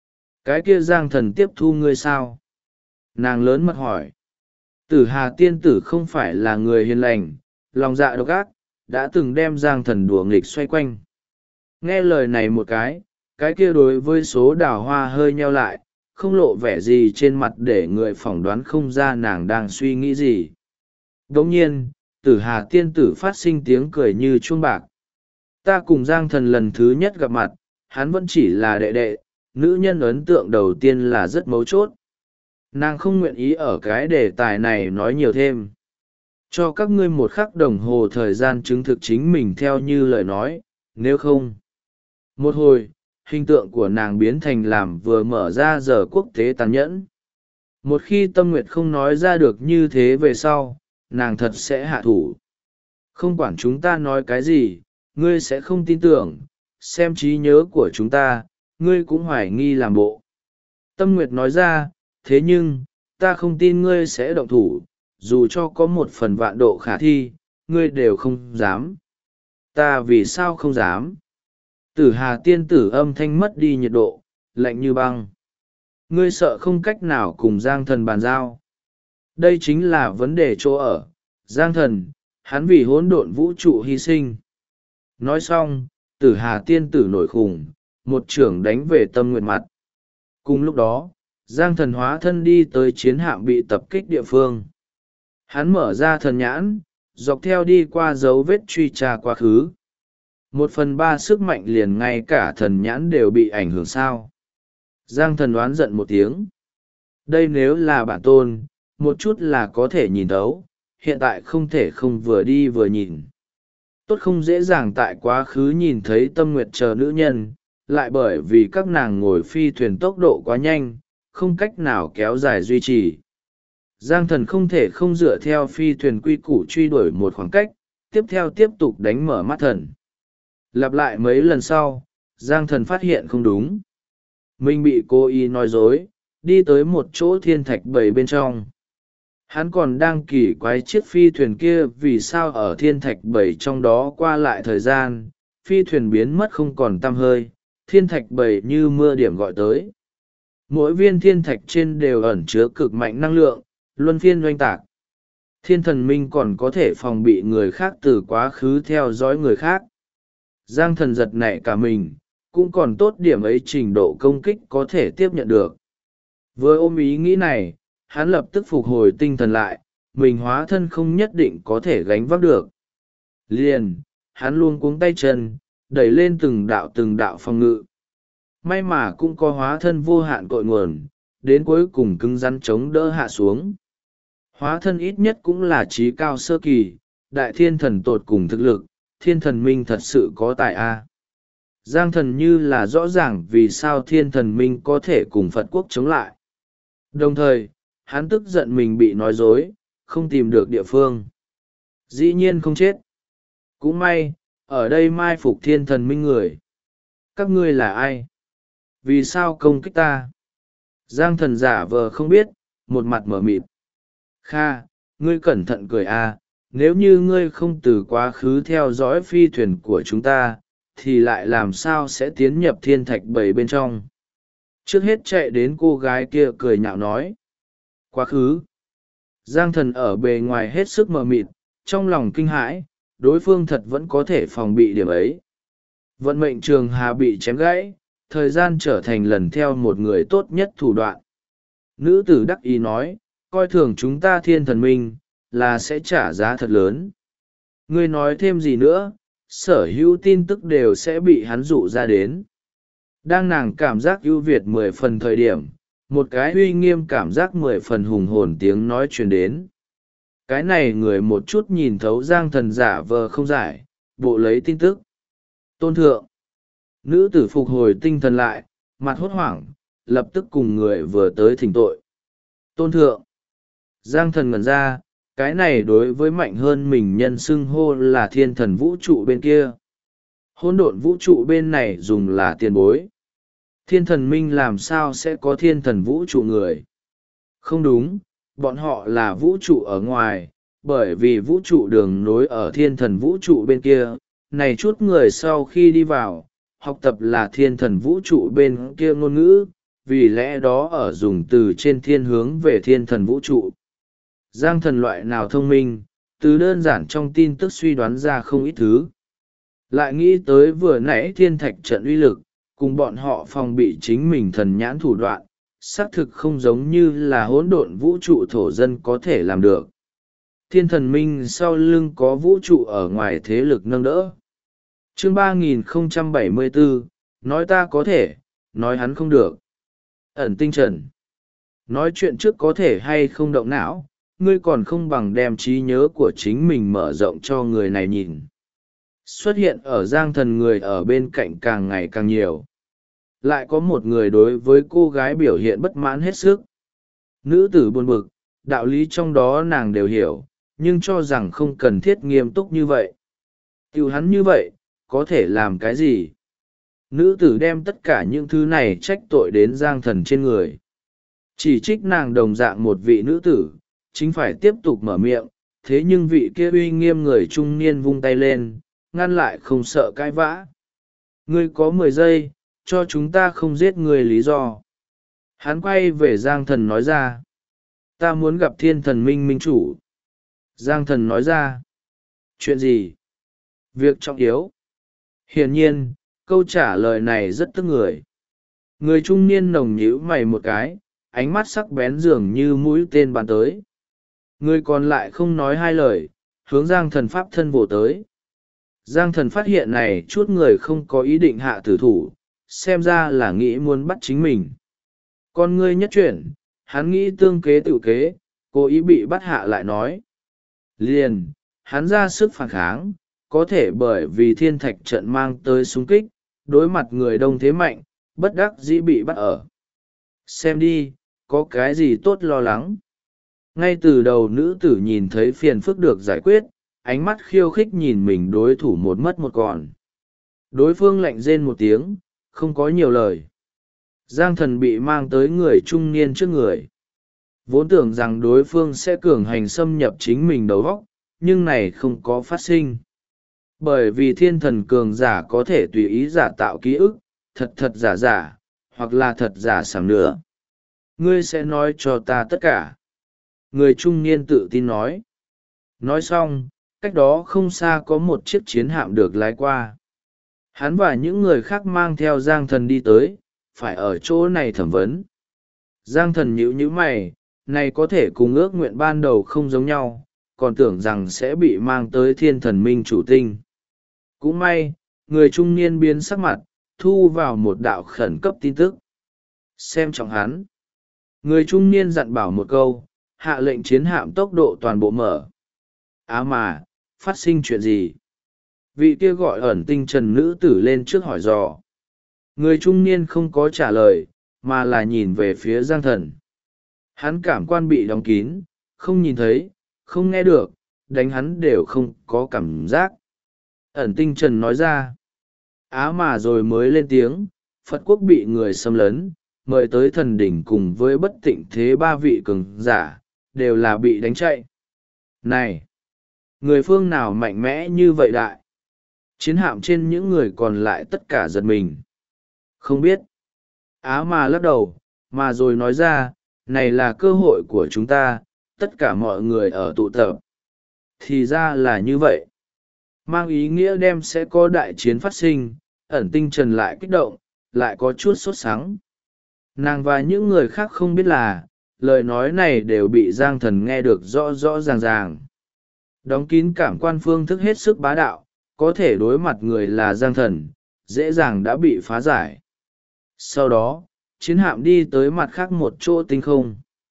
Cái kia giang thần tiếp thu ngươi sao? Nàng lớn mật hỏi. Tử Hà tiên tử không phải là người hiền lành, lòng dạ độc ác, đã từng đem giang thần đùa nghịch xoay quanh. Nghe lời này một cái kia đối với số đào hoa hơi nheo lại, không lộ vẻ gì trên mặt để người phỏng đoán không ra nàng đang suy nghĩ gì. Đồng nhiên, Tử Hà tiên tử phát sinh tiếng cười như chuông bạc. Ta cùng giang thần lần thứ nhất gặp mặt, hắn vẫn chỉ là đệ đệ, nữ nhân ấn tượng đầu tiên là rất mấu chốt. Nàng không nguyện ý ở cái đề tài này nói nhiều thêm. cho các ngươi một khắc đồng hồ thời gian chứng thực chính mình theo như lời nói, nếu không. Một hồi, hình tượng của nàng biến thành làm vừa mở ra giờ quốc tế tàn nhẫn. Một khi Tâm Nguyệt không nói ra được như thế về sau, nàng thật sẽ hạ thủ. Không quản chúng ta nói cái gì, ngươi sẽ không tin tưởng, xem trí nhớ của chúng ta, ngươi cũng hoài nghi làm bộ. Tâm Nguyệt nói ra, thế nhưng, ta không tin ngươi sẽ động thủ, dù cho có một phần vạn độ khả thi, ngươi đều không dám. Ta vì sao không dám? Tử Hà tiên tử âm thanh mất đi nhiệt độ, lạnh như băng. Ngươi sợ không cách nào cùng Giang Thần bàn giao. Đây chính là vấn đề chỗ ở. Giang Thần, hắn vì hỗn độn vũ trụ hy sinh. Nói xong, Tử Hà tiên tử nổi khủng, một chưởng đánh về Tâm Nguyệt mặt. Cùng lúc đó, Giang Thần hóa thân đi tới chiến hạm bị tập kích địa phương. Hắn mở ra thần nhãn, dọc theo đi qua dấu vết truy tra quá khứ. 1/3 sức mạnh liền ngay cả thần nhãn đều bị ảnh hưởng sao. Giang Thần đoán giận một tiếng. Đây nếu là bản tôn, một chút là có thể nhìn thấu, hiện tại không thể không vừa đi vừa nhìn. Tốt không dễ dàng tại quá khứ nhìn thấy Tâm Nguyệt chờ nữ nhân, lại bởi vì các nàng ngồi phi thuyền tốc độ quá nhanh, không cách nào kéo dài duy trì. Giang Thần không thể không dựa theo phi thuyền quy củ truy đuổi một khoảng cách, tiếp theo tiếp tục đánh mở mắt thần. Lặp lại mấy lần sau, Giang Thần phát hiện không đúng. Mình bị cô y nói dối, đi tới một chỗ thiên thạch bầy bên trong. Hắn còn đang kỳ quái chiếc phi thuyền kia vì sao ở thiên thạch bầy trong đó qua lại thời gian, phi thuyền biến mất không còn tăm hơi, thiên thạch bầy như mưa điểm gọi tới. Mỗi viên thiên thạch trên đều ẩn chứa cực mạnh năng lượng, luân phiên oanh tạc. Thiên thần minh còn có thể phòng bị người khác từ quá khứ theo dõi người khác. Giang Thần giật nảy cả mình, cũng còn tốt điểm ấy trình độ công kích có thể tiếp nhận được. Với ôm ý nghĩ này, hắn lập tức phục hồi tinh thần lại, mình hóa thân không nhất định có thể gánh vác được. Liền, hắn luôn cuống tay chân, đẩy lên từng đạo phòng ngự. May mà cũng có hóa thân vô hạn cội nguồn, đến cuối cùng cứng rắn chống đỡ hạ xuống. Hóa thân ít nhất cũng là trí cao sơ kỳ, đại thiên thần tột cùng thực lực, thiên thần minh thật sự có tài a. Giang Thần như là rõ ràng vì sao thiên thần minh có thể cùng Phật quốc chống lại. Đồng thời, hắn tức giận mình bị nói dối, không tìm được địa phương. Dĩ nhiên không chết. Cũng may, ở đây mai phục thiên thần minh người. Các ngươi là ai? Vì sao công kích ta? Giang Thần giả vờ không biết, một mặt mở mịt. Kha, ngươi cẩn thận cười a, nếu như ngươi không từ quá khứ theo dõi phi thuyền của chúng ta, thì lại làm sao sẽ tiến nhập thiên thạch bầy bên trong. Trước hết chạy đến cô gái kia cười nhạo nói. Quá khứ. Giang Thần ở bề ngoài hết sức mờ mịt, trong lòng kinh hãi, đối phương thật vẫn có thể phòng bị điểm ấy. Vận mệnh trường hà bị chém gãy, thời gian trở thành lần theo một người tốt nhất thủ đoạn. Nữ tử đắc ý nói, coi thường chúng ta thiên thần minh, là sẽ trả giá thật lớn. Ngươi nói thêm gì nữa, sở hữu tin tức đều sẽ bị hắn dụ ra đến. Đang nàng cảm giác ưu việt 10 phần thời điểm, một cái uy nghiêm cảm giác 10 phần hùng hồn tiếng nói truyền đến. Cái này người một chút nhìn thấu Giang Thần giả vờ không giải, bộ lấy tin tức. Tôn thượng. Nữ tử phục hồi tinh thần lại, mặt hốt hoảng, lập tức cùng người vừa tới thỉnh tội. Tôn thượng. Giang Thần ngẩn ra, cái này đối với mạnh hơn mình nhân xưng hô là thiên thần vũ trụ bên kia. Hỗn độn vũ trụ bên này dùng là tiền bối. Thiên thần minh làm sao sẽ có thiên thần vũ trụ người? Không đúng, bọn họ là vũ trụ ở ngoài, bởi vì vũ trụ đường nối ở thiên thần vũ trụ bên kia. Này chút người sau khi đi vào, học tập là thiên thần vũ trụ bên kia ngôn ngữ, vì lẽ đó ở dùng từ trên thiên hướng về thiên thần vũ trụ. Giang Thần loại nào thông minh, từ đơn giản trong tin tức suy đoán ra không ít thứ. Lại nghĩ tới vừa nãy thiên thạch trận uy lực, cùng bọn họ phòng bị chính mình thần nhãn thủ đoạn, xác thực không giống như là hỗn độn vũ trụ thổ dân có thể làm được. Thiên thần minh sau lưng có vũ trụ ở ngoài thế lực nâng đỡ. Chương 3074, nói ta có thể, nói hắn không được. Ẩn tinh trần. Nói chuyện trước có thể hay không động não, ngươi còn không bằng đem trí nhớ của chính mình mở rộng cho người này nhìn. Xuất hiện ở Giang Thần người ở bên cạnh càng ngày càng nhiều. Lại có một người đối với cô gái biểu hiện bất mãn hết sức. Nữ tử buồn bực, đạo lý trong đó nàng đều hiểu, nhưng cho rằng không cần thiết nghiêm túc như vậy. Tiểu hắn như vậy, có thể làm cái gì? Nữ tử đem tất cả những thứ này trách tội đến Giang Thần trên người. Chỉ trích nàng đồng dạng một vị nữ tử, chính phải tiếp tục mở miệng, thế nhưng vị kia uy nghiêm người trung niên vung tay lên, ngăn lại không sợ cãi vã. Ngươi có 10 giây, cho chúng ta không giết người lý do. Hắn quay về Giang Thần nói ra. Ta muốn gặp Thiên Thần Minh Minh chủ. Giang Thần nói ra. Chuyện gì? Việc trọng yếu. Hiển nhiên, câu trả lời này rất tức người. Người trung niên nồng nhíu mày một cái, ánh mắt sắc bén dường như mũi tên bắn tới. Người còn lại không nói hai lời, hướng Giang Thần pháp thân vồ tới. Giang Thần phát hiện này chút người không có ý định hạ tử thủ, xem ra là nghĩ muốn bắt chính mình. Con ngươi nhất chuyển, hắn nghĩ tương kế tự kế, cố ý bị bắt hạ lại nói. Liền, hắn ra sức phản kháng, có thể bởi vì thiên thạch trận mang tới xung kích, đối mặt người đông thế mạnh, bất đắc dĩ bị bắt ở. Xem đi, có cái gì tốt lo lắng. Ngay từ đầu nữ tử nhìn thấy phiền phức được giải quyết, ánh mắt khiêu khích nhìn mình đối thủ một mất một còn. Đối phương lạnh rên một tiếng, không có nhiều lời. Giang Thần bị mang tới người trung niên trước người. Vốn tưởng rằng đối phương sẽ cường hành xâm nhập chính mình đầu óc, nhưng này không có phát sinh. Bởi vì thiên thần cường giả có thể tùy ý giả tạo ký ức, thật thật giả giả, hoặc là thật giả sảm nữa. Ngươi sẽ nói cho ta tất cả. Người trung niên tự tin nói. Nói xong, cách đó không xa có một chiếc chiến hạm được lái qua. Hắn và những người khác mang theo Giang Thần đi tới, phải ở chỗ này thẩm vấn. Giang Thần nhíu nhíu mày, này có thể cùng ước nguyện ban đầu không giống nhau, còn tưởng rằng sẽ bị mang tới Thiên Thần Minh chủ tinh. Cũng may, người trung niên biến sắc mặt, thu vào một đạo khẩn cấp tin tức. Xem trọng hắn. Người trung niên dặn bảo một câu, hạ lệnh chiến hạm tốc độ toàn bộ mở. Mà, phát sinh chuyện gì? Vị kia gọi ẩn tinh trần nữ tử lên trước hỏi dò. Người trung niên không có trả lời, mà là nhìn về phía Giang Thần. Hắn cảm quan bị đóng kín, không nhìn thấy, không nghe được, đánh hắn đều không có cảm giác. Ẩn tinh trần nói ra. Mà rồi mới lên tiếng, Phật quốc bị người xâm lấn, mời tới thần đỉnh cùng với bất tịnh thế 3 vị cường giả, đều là bị đánh chạy. Này! Người phương nào mạnh mẽ như vậy đại? Chiến hạm trên những người còn lại tất cả giật mình. Không biết. Mà lắc đầu, mà rồi nói ra, này là cơ hội của chúng ta, tất cả mọi người ở tụ tập. Thì ra là như vậy. Mang ý nghĩa đem sẽ có đại chiến phát sinh, ẩn tinh trần lại kích động, lại có chút sốt sắng. Nàng và những người khác không biết là, lời nói này đều bị Giang Thần nghe được rõ rõ ràng ràng. Đóng kín cảm quan phương thức hết sức bá đạo, có thể đối mặt người là Giang Thần, dễ dàng đã bị phá giải. Sau đó, chiến hạm đi tới mặt khác một chỗ tinh không.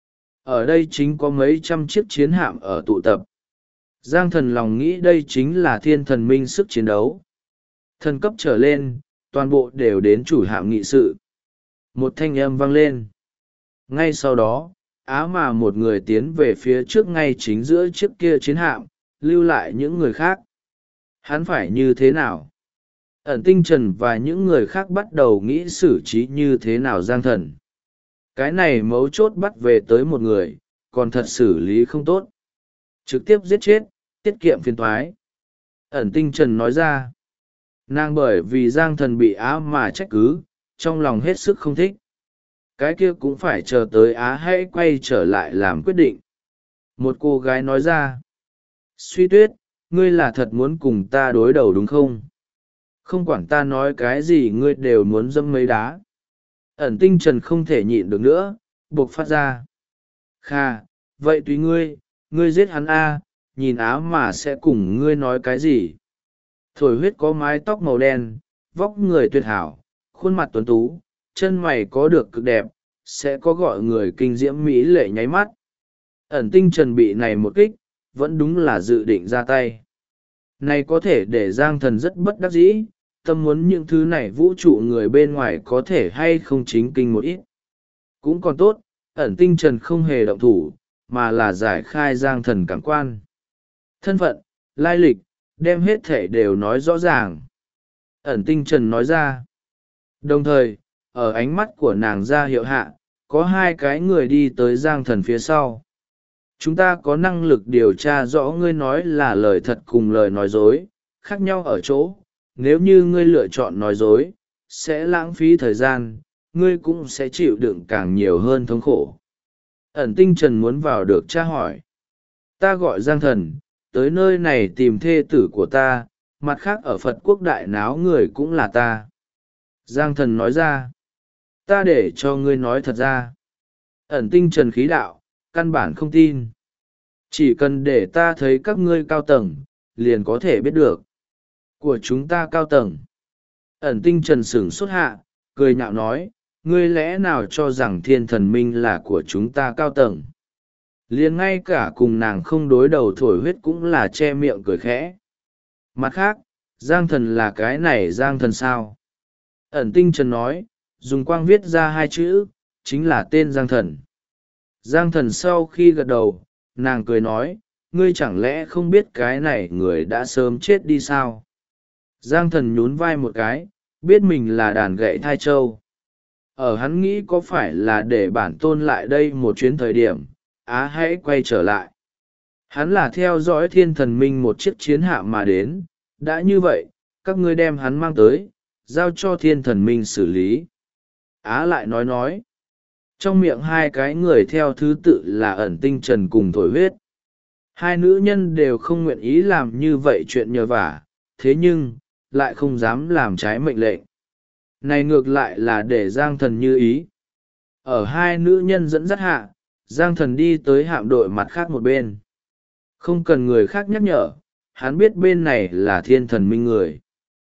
Ở đây chính có mấy trăm chiếc chiến hạm ở tụ tập. Giang Thần lòng nghĩ đây chính là Thiên Thần Minh sức chiến đấu. Thần cấp trở lên, toàn bộ đều đến chủ hạm nghị sự. Một thanh âm vang lên. Ngay sau đó, mà một người tiến về phía trước ngay chính giữa chiếc kia chiến hạm, lưu lại những người khác. Hắn phải như thế nào? Ẩn tinh trần và những người khác bắt đầu nghĩ xử trí như thế nào Giang Thần. Cái này mấu chốt bắt về tới một người, còn thật xử lý không tốt. Trực tiếp giết chết, tiết kiệm phiền toái. Ẩn tinh trần nói ra. Nàng bởi vì Giang Thần bị mà trách cứ, trong lòng hết sức không thích. Cái kia cũng phải chờ tới hãy quay trở lại làm quyết định. Một cô gái nói ra. Suy Tuyết, ngươi là thật muốn cùng ta đối đầu đúng không? Không quản ta nói cái gì ngươi đều muốn dâm mấy đá. Ẩn tinh trần không thể nhịn được nữa, buộc phát ra. Kha, vậy tùy ngươi, ngươi giết hắn nhìn mà sẽ cùng ngươi nói cái gì? Thổi huyết có mái tóc màu đen, vóc người tuyệt hảo, khuôn mặt tuấn tú, chân mày có được cực đẹp, sẽ có gọi người kinh diễm mỹ lệ nháy mắt. Ẩn tinh trần bị này một kích, vẫn đúng là dự định ra tay. Này có thể để Giang Thần rất bất đắc dĩ, tâm muốn những thứ này vũ trụ người bên ngoài có thể hay không chính kinh một ít. Cũng còn tốt, ẩn tinh trần không hề động thủ, mà là giải khai Giang Thần cảm quan. Thân phận, lai lịch, đem hết thể đều nói rõ ràng. Ẩn tinh trần nói ra. Đồng thời, ở ánh mắt của nàng ra hiệu hạ, có hai cái người đi tới Giang Thần phía sau. Chúng ta có năng lực điều tra rõ ngươi nói là lời thật cùng lời nói dối, khác nhau ở chỗ, nếu như ngươi lựa chọn nói dối, sẽ lãng phí thời gian, ngươi cũng sẽ chịu đựng càng nhiều hơn thống khổ. Ẩn tinh trần muốn vào được tra hỏi. Ta gọi Giang Thần, tới nơi này tìm thê tử của ta, mặt khác ở Phật quốc đại náo người cũng là ta. Giang Thần nói ra. Ta để cho ngươi nói thật ra. Ẩn tinh trần khí đạo, căn bản không tin. Chỉ cần để ta thấy các ngươi cao tầng, liền có thể biết được. Của chúng ta cao tầng. Ẩn tinh trần sửng sốt hạ, cười nhạo nói, ngươi lẽ nào cho rằng thiên thần minh là của chúng ta cao tầng. Liền ngay cả cùng nàng không đối đầu thổi huyết cũng là che miệng cười khẽ. Mặt khác, Giang Thần là cái này Giang Thần sao? Ẩn tinh trần nói, dùng quang viết ra hai chữ, chính là tên Giang Thần. Giang Thần sau khi gật đầu, nàng cười nói, ngươi chẳng lẽ không biết cái này người đã sớm chết đi sao? Giang Thần nhún vai một cái, biết mình là đàn gậy thai châu. Ở hắn nghĩ có phải là để bản tôn lại đây một chuyến thời điểm, Á hãy quay trở lại. Hắn là theo dõi thiên thần minh một chiếc chiến hạm mà đến, đã như vậy, các ngươi đem hắn mang tới, giao cho thiên thần minh xử lý. Á lại nói. Trong miệng hai cái người theo thứ tự là ẩn tinh trần cùng thổi huyết. Hai nữ nhân đều không nguyện ý làm như vậy chuyện nhờ vả, thế nhưng, lại không dám làm trái mệnh lệnh. Này ngược lại là để Giang Thần như ý. Ở hai nữ nhân dẫn dắt hạ, Giang Thần đi tới hạm đội mặt khác một bên. Không cần người khác nhắc nhở, hắn biết bên này là thiên thần minh người.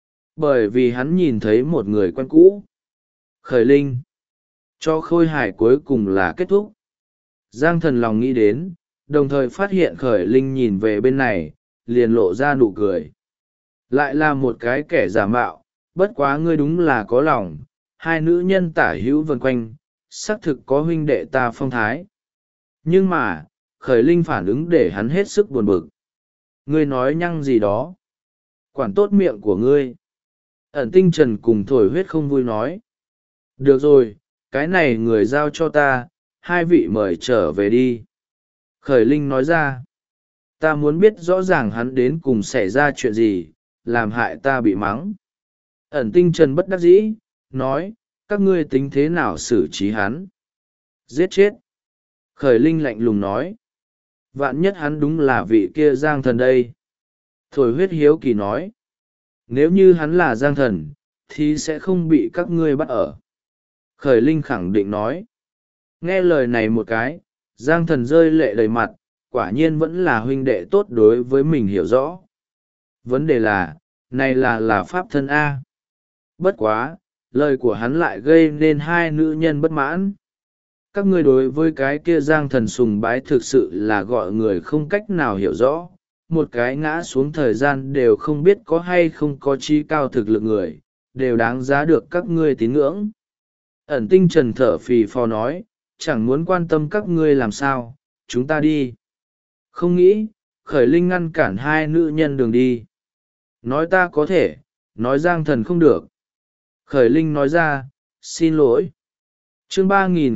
Bởi vì hắn nhìn thấy một người quen cũ. Khởi Linh. Cho khôi hài cuối cùng là kết thúc. Giang Thần lòng nghĩ đến, đồng thời phát hiện Khởi Linh nhìn về bên này, liền lộ ra nụ cười. Lại là một cái kẻ giả mạo, bất quá ngươi đúng là có lòng, hai nữ nhân tả hữu vần quanh, xác thực có huynh đệ ta phong thái. Nhưng mà, Khởi Linh phản ứng để hắn hết sức buồn bực. Ngươi nói nhăng gì đó? Quản tốt miệng của ngươi. Ẩn tinh trần cùng thổi huyết không vui nói. Được rồi, cái này người giao cho ta, hai vị mời trở về đi. Khởi Linh nói ra. Ta muốn biết rõ ràng hắn đến cùng xảy ra chuyện gì, làm hại ta bị mắng. Ẩn tinh trần bất đắc dĩ, nói, các ngươi tính thế nào xử trí hắn? Giết chết. Khởi Linh lạnh lùng nói. Vạn nhất hắn đúng là vị kia Giang Thần đây. Thổi huyết hiếu kỳ nói. Nếu như hắn là Giang Thần, thì sẽ không bị các ngươi bắt ở. Khởi Linh khẳng định nói. Nghe lời này một cái, Giang Thần rơi lệ đầy mặt, quả nhiên vẫn là huynh đệ tốt đối với mình hiểu rõ. Vấn đề là, này là pháp thân A. Bất quá, lời của hắn lại gây nên hai nữ nhân bất mãn. Các ngươi đối với cái kia Giang Thần sùng bái thực sự là gọi người không cách nào hiểu rõ. Một cái ngã xuống thời gian đều không biết có hay không có trí cao thực lực người, đều đáng giá được các ngươi tín ngưỡng. Ẩn tinh trần thở phì phò nói, chẳng muốn quan tâm các ngươi làm sao, chúng ta đi. Không nghĩ, Khởi Linh ngăn cản hai nữ nhân đường đi. Nói ta có thể, nói Giang Thần không được. Khởi Linh nói ra, xin lỗi. Chương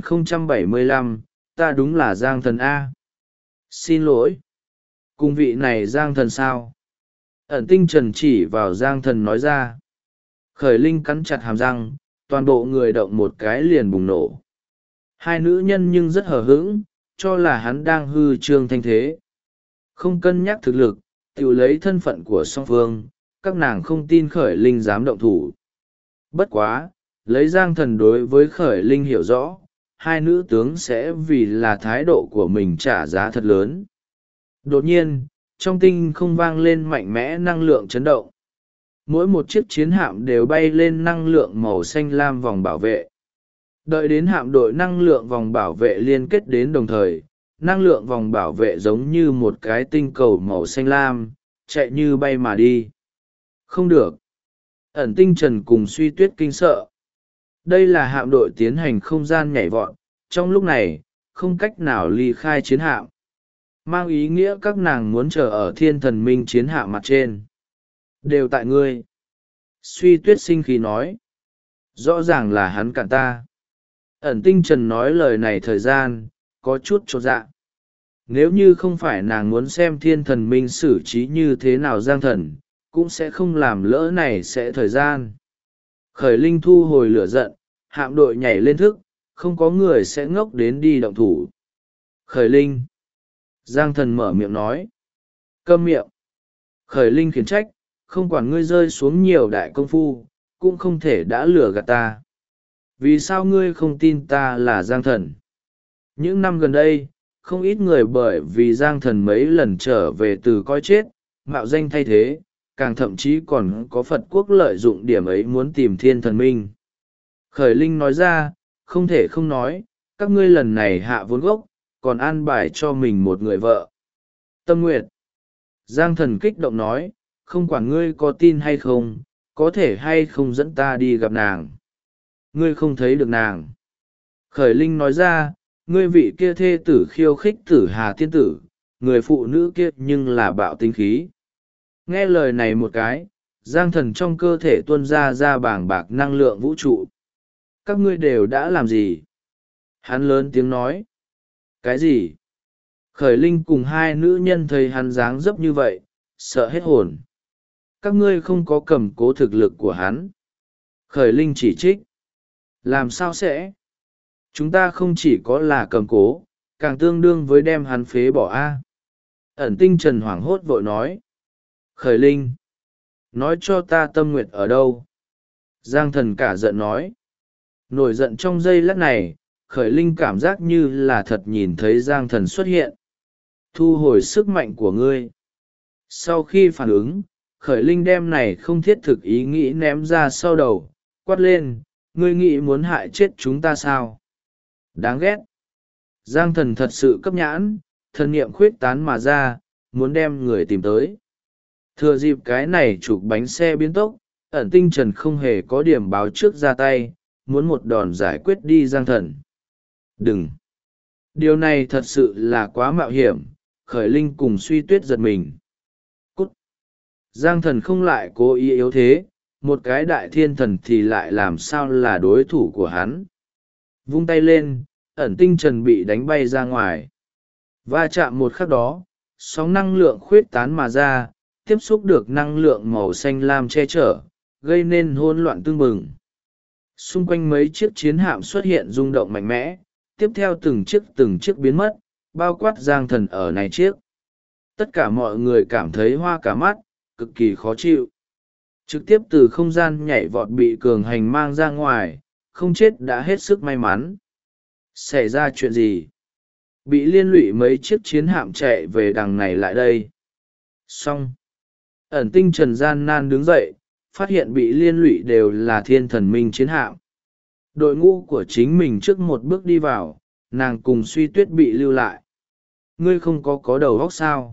3075, ta đúng là Giang Thần A. Xin lỗi. Cùng vị này Giang Thần sao? Ẩn tinh trần chỉ vào Giang Thần nói ra. Khởi Linh cắn chặt hàm răng, toàn bộ người động một cái liền bùng nổ. Hai nữ nhân nhưng rất hờ hững, cho là hắn đang hư trương thanh thế. Không cân nhắc thực lực, tự lấy thân phận của song phương, các nàng không tin Khởi Linh dám động thủ. Bất quá, lấy Giang Thần đối với Khởi Linh hiểu rõ, hai nữ tướng sẽ vì là thái độ của mình trả giá thật lớn. Đột nhiên, trong tinh không vang lên mạnh mẽ năng lượng chấn động. Mỗi một chiếc chiến hạm đều bay lên năng lượng màu xanh lam vòng bảo vệ. Đợi đến hạm đội năng lượng vòng bảo vệ liên kết đến đồng thời, năng lượng vòng bảo vệ giống như một cái tinh cầu màu xanh lam, chạy như bay mà đi. Không được. Ẩn Tinh Trần cùng Suy Tuyết kinh sợ. Đây là hạm đội tiến hành không gian nhảy vọt, trong lúc này, không cách nào ly khai chiến hạm. Mang ý nghĩa các nàng muốn chờ ở Thiên Thần Minh chiến hạm mặt trên. Đều tại ngươi. Suy Tuyết sinh khí nói. Rõ ràng là hắn cản ta. Ẩn Tinh Trần nói lời này thời gian, có chút chột dạ. Nếu như không phải nàng muốn xem Thiên Thần Minh xử trí như thế nào Giang Thần, cũng sẽ không làm lỡ này sẽ thời gian. Khởi Linh thu hồi lửa giận, hạm đội nhảy lên thức, không có người sẽ ngốc đến đi động thủ. Khởi Linh. Giang Thần mở miệng nói. Câm miệng. Khởi Linh khiển trách, không quản ngươi rơi xuống nhiều đại công phu, cũng không thể đã lừa gạt ta. Vì sao ngươi không tin ta là Giang Thần? Những năm gần đây, không ít người bởi vì Giang Thần mấy lần trở về từ coi chết, mạo danh thay thế, càng thậm chí còn có Phật quốc lợi dụng điểm ấy muốn tìm Thiên Thần Minh. Khởi Linh nói ra, không thể không nói, các ngươi lần này hạ vốn gốc, còn an bài cho mình một người vợ. Tâm Nguyệt. Giang Thần kích động nói, không quản ngươi có tin hay không, có thể hay không dẫn ta đi gặp nàng. Ngươi không thấy được nàng. Khởi Linh nói ra, ngươi vị kia thê tử khiêu khích Tử Hà tiên tử, người phụ nữ kia nhưng là bạo tính khí. Nghe lời này một cái, Giang Thần trong cơ thể tuôn ra bảng bạc năng lượng vũ trụ. Các ngươi đều đã làm gì? Hắn lớn tiếng nói. Cái gì? Khởi Linh cùng hai nữ nhân thấy hắn dáng dấp như vậy, sợ hết hồn. Các ngươi không có cầm cố thực lực của hắn. Khởi Linh chỉ trích. Làm sao sẽ? Chúng ta không chỉ có là cầm cố, càng tương đương với đem hắn phế bỏ a. Ẩn Tinh Trần hoảng hốt vội nói. Khởi Linh. Nói cho ta Tâm Nguyệt ở đâu? Giang Thần cả giận nói. Nổi giận trong giây lát này, Khởi Linh cảm giác như là thật nhìn thấy Giang Thần xuất hiện. Thu hồi sức mạnh của ngươi. Sau khi phản ứng, Khởi Linh đem này không thiết thực ý nghĩ ném ra sau đầu, quát lên, ngươi nghĩ muốn hại chết chúng ta sao? Đáng ghét. Giang Thần thật sự cấp nhãn, thần niệm khuyết tán mà ra, muốn đem người tìm tới. Thừa dịp cái này chụp bánh xe biến tốc, Ẩn Tinh Trần không hề có điểm báo trước ra tay, muốn một đòn giải quyết đi Giang Thần. Đừng! Điều này thật sự là quá mạo hiểm, Khởi Linh cùng Suy Tuyết giật mình. Cút! Giang Thần không lại cố ý yếu thế, một cái đại thiên thần thì lại làm sao là đối thủ của hắn. Vung tay lên, Ẩn Tinh Trần bị đánh bay ra ngoài. Va chạm một khắc đó, sóng năng lượng khuyết tán mà ra, tiếp xúc được năng lượng màu xanh lam che chở, gây nên hỗn loạn tưng bừng. Xung quanh mấy chiếc chiến hạm xuất hiện rung động mạnh mẽ, tiếp theo từng chiếc biến mất, bao quát Giang Thần ở này chiếc. Tất cả mọi người cảm thấy hoa cả mắt, cực kỳ khó chịu. Trực tiếp từ không gian nhảy vọt bị cường hành mang ra ngoài, không chết đã hết sức may mắn. Xảy ra chuyện gì? Bị liên lụy mấy chiếc chiến hạm chạy về đằng này lại đây. Xong. Ẩn Tinh Trần gian nan đứng dậy, phát hiện bị liên lụy đều là Thiên Thần Minh chiến hạm. Đội ngũ của chính mình trước một bước đi vào, nàng cùng Suy Tuyết bị lưu lại. Ngươi không có đầu óc sao?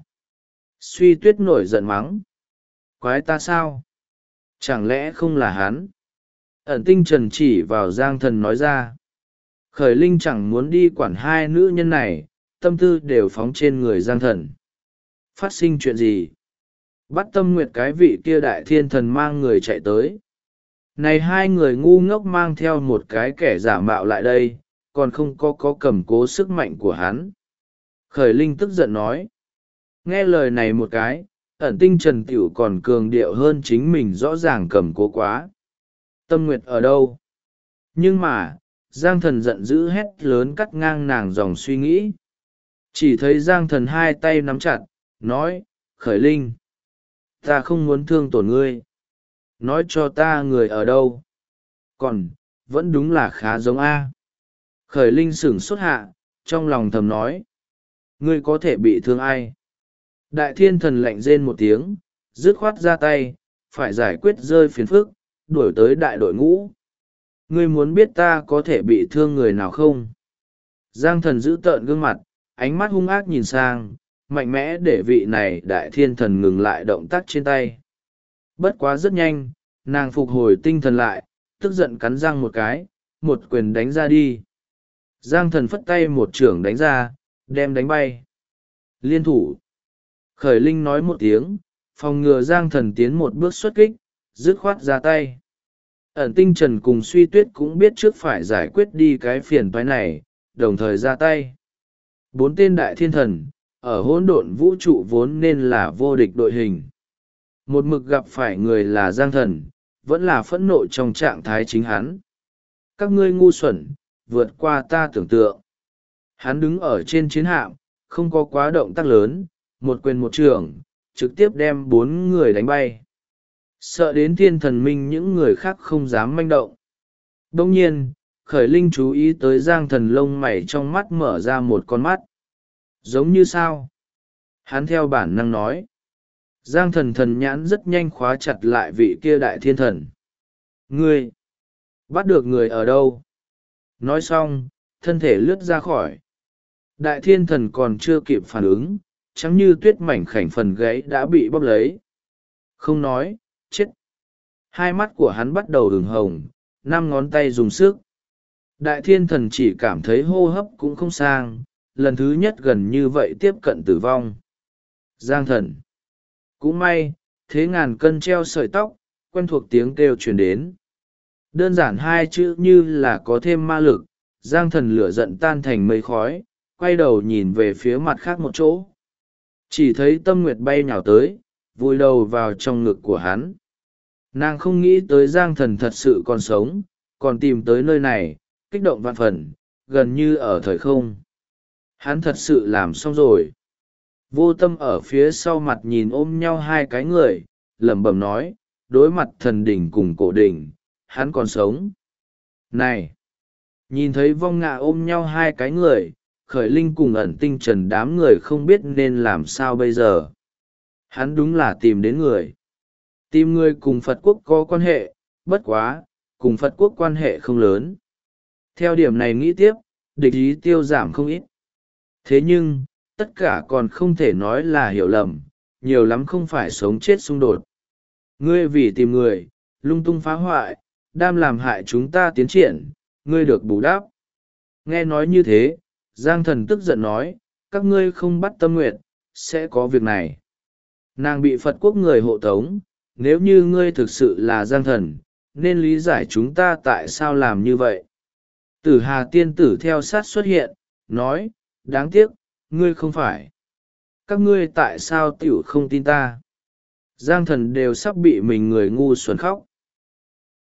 Suy Tuyết nổi giận mắng. Quái ta sao? Chẳng lẽ không là hắn? Ẩn Tinh Trần chỉ vào Giang Thần nói ra. Khởi Linh chẳng muốn đi quản hai nữ nhân này, tâm tư đều phóng trên người Giang Thần. Phát sinh chuyện gì? Bắt Tâm Nguyệt cái vị kia đại thiên thần mang người chạy tới. Này hai người ngu ngốc mang theo một cái kẻ giả mạo lại đây, còn không có cầm cố sức mạnh của hắn. Khởi Linh tức giận nói. Nghe lời này một cái, Ẩn Tinh Trần tiểu còn cường điệu hơn chính mình rõ ràng cầm cố quá. Tâm Nguyệt ở đâu? Nhưng mà, Giang Thần giận dữ hét lớn cắt ngang nàng dòng suy nghĩ. Chỉ thấy Giang Thần hai tay nắm chặt, nói, Khởi Linh. Ta không muốn thương tổn ngươi. Nói cho ta người ở đâu. Còn, vẫn đúng là khá giống A. Khởi Linh sửng sốt hạ, trong lòng thầm nói. Ngươi có thể bị thương ai? Đại thiên thần lạnh rên một tiếng, dứt khoát ra tay, phải giải quyết rơi phiền phức, đuổi tới đại đội ngũ. Ngươi muốn biết ta có thể bị thương người nào không? Giang Thần giữ tợn gương mặt, ánh mắt hung ác nhìn sang, mạnh mẽ để vị này đại thiên thần ngừng lại động tác trên tay. Bất quá rất nhanh, nàng phục hồi tinh thần lại, tức giận cắn răng một cái, một quyền đánh ra đi. Giang thần phất tay một chưởng đánh ra, đem đánh bay. Liên thủ. Khởi linh nói một tiếng, phòng ngừa Giang thần tiến một bước xuất kích, dứt khoát ra tay. Ẩn tinh trần cùng suy tuyết cũng biết trước phải giải quyết đi cái phiền toái này, đồng thời ra tay. 4 tên đại thiên thần, ở hỗn độn vũ trụ vốn nên là vô địch đội hình. Một mực gặp phải người là Giang thần, vẫn là phẫn nộ trong trạng thái chính hắn. Các ngươi ngu xuẩn, vượt qua ta tưởng tượng. Hắn đứng ở trên chiến hạm, không có quá động tác lớn, một quyền một trường, trực tiếp đem 4 người đánh bay. Sợ đến thiên thần minh những người khác không dám manh động. Đông nhiên, khởi linh chú ý tới Giang thần lông mày trong mắt mở ra một con mắt. Giống như sao? Hắn theo bản năng nói. Giang thần thần nhãn rất nhanh khóa chặt lại vị kia đại thiên thần. Ngươi! Bắt được người ở đâu? Nói xong, thân thể lướt ra khỏi. Đại thiên thần còn chưa kịp phản ứng, chẳng như tuyết mảnh khảnh phần gáy đã bị bóp lấy. Không nói, chết. Hai mắt của hắn bắt đầu ửng hồng, 5 ngón tay dùng sức. Đại thiên thần chỉ cảm thấy hô hấp cũng không sang, lần thứ nhất gần như vậy tiếp cận tử vong. Giang thần. Cũng may, thế ngàn cân treo sợi tóc, quen thuộc tiếng kêu truyền đến. Đơn giản 2 chữ như là có thêm ma lực, Giang thần lửa giận tan thành mây khói, quay đầu nhìn về phía mặt khác một chỗ. Chỉ thấy Tâm Nguyệt bay nhào tới, vùi đầu vào trong ngực của hắn. Nàng không nghĩ tới Giang thần thật sự còn sống, còn tìm tới nơi này, kích động vạn phần, gần như ở thời không. Hắn thật sự làm xong rồi. Vô Tâm ở phía sau mặt nhìn ôm nhau 2 cái người, lẩm bẩm nói, đối mặt thần đỉnh cùng cổ đỉnh, hắn còn sống. Này! Nhìn thấy vong ngạ ôm nhau 2 cái người, khởi linh cùng ẩn tinh trần đám người không biết nên làm sao bây giờ. Hắn đúng là tìm đến người. Tìm người cùng Phật quốc có quan hệ, bất quá, cùng Phật quốc quan hệ không lớn. Theo điểm này nghĩ tiếp, địch ý tiêu giảm không ít. Thế nhưng, tất cả còn không thể nói là hiểu lầm, nhiều lắm không phải sống chết xung đột. Ngươi vì tìm người, lung tung phá hoại, đam làm hại chúng ta tiến triển, ngươi được bù đắp. Nghe nói như thế, Giang thần tức giận nói, các ngươi không bắt Tâm Nguyệt, sẽ có việc này. Nàng bị Phật quốc người hộ tống, nếu như ngươi thực sự là Giang thần, nên lý giải chúng ta tại sao làm như vậy. Tử Hà tiên tử theo sát xuất hiện, nói, đáng tiếc, ngươi không phải. Các ngươi tại sao tiểu không tin ta? Giang thần đều sắp bị mình người ngu xuẩn khóc.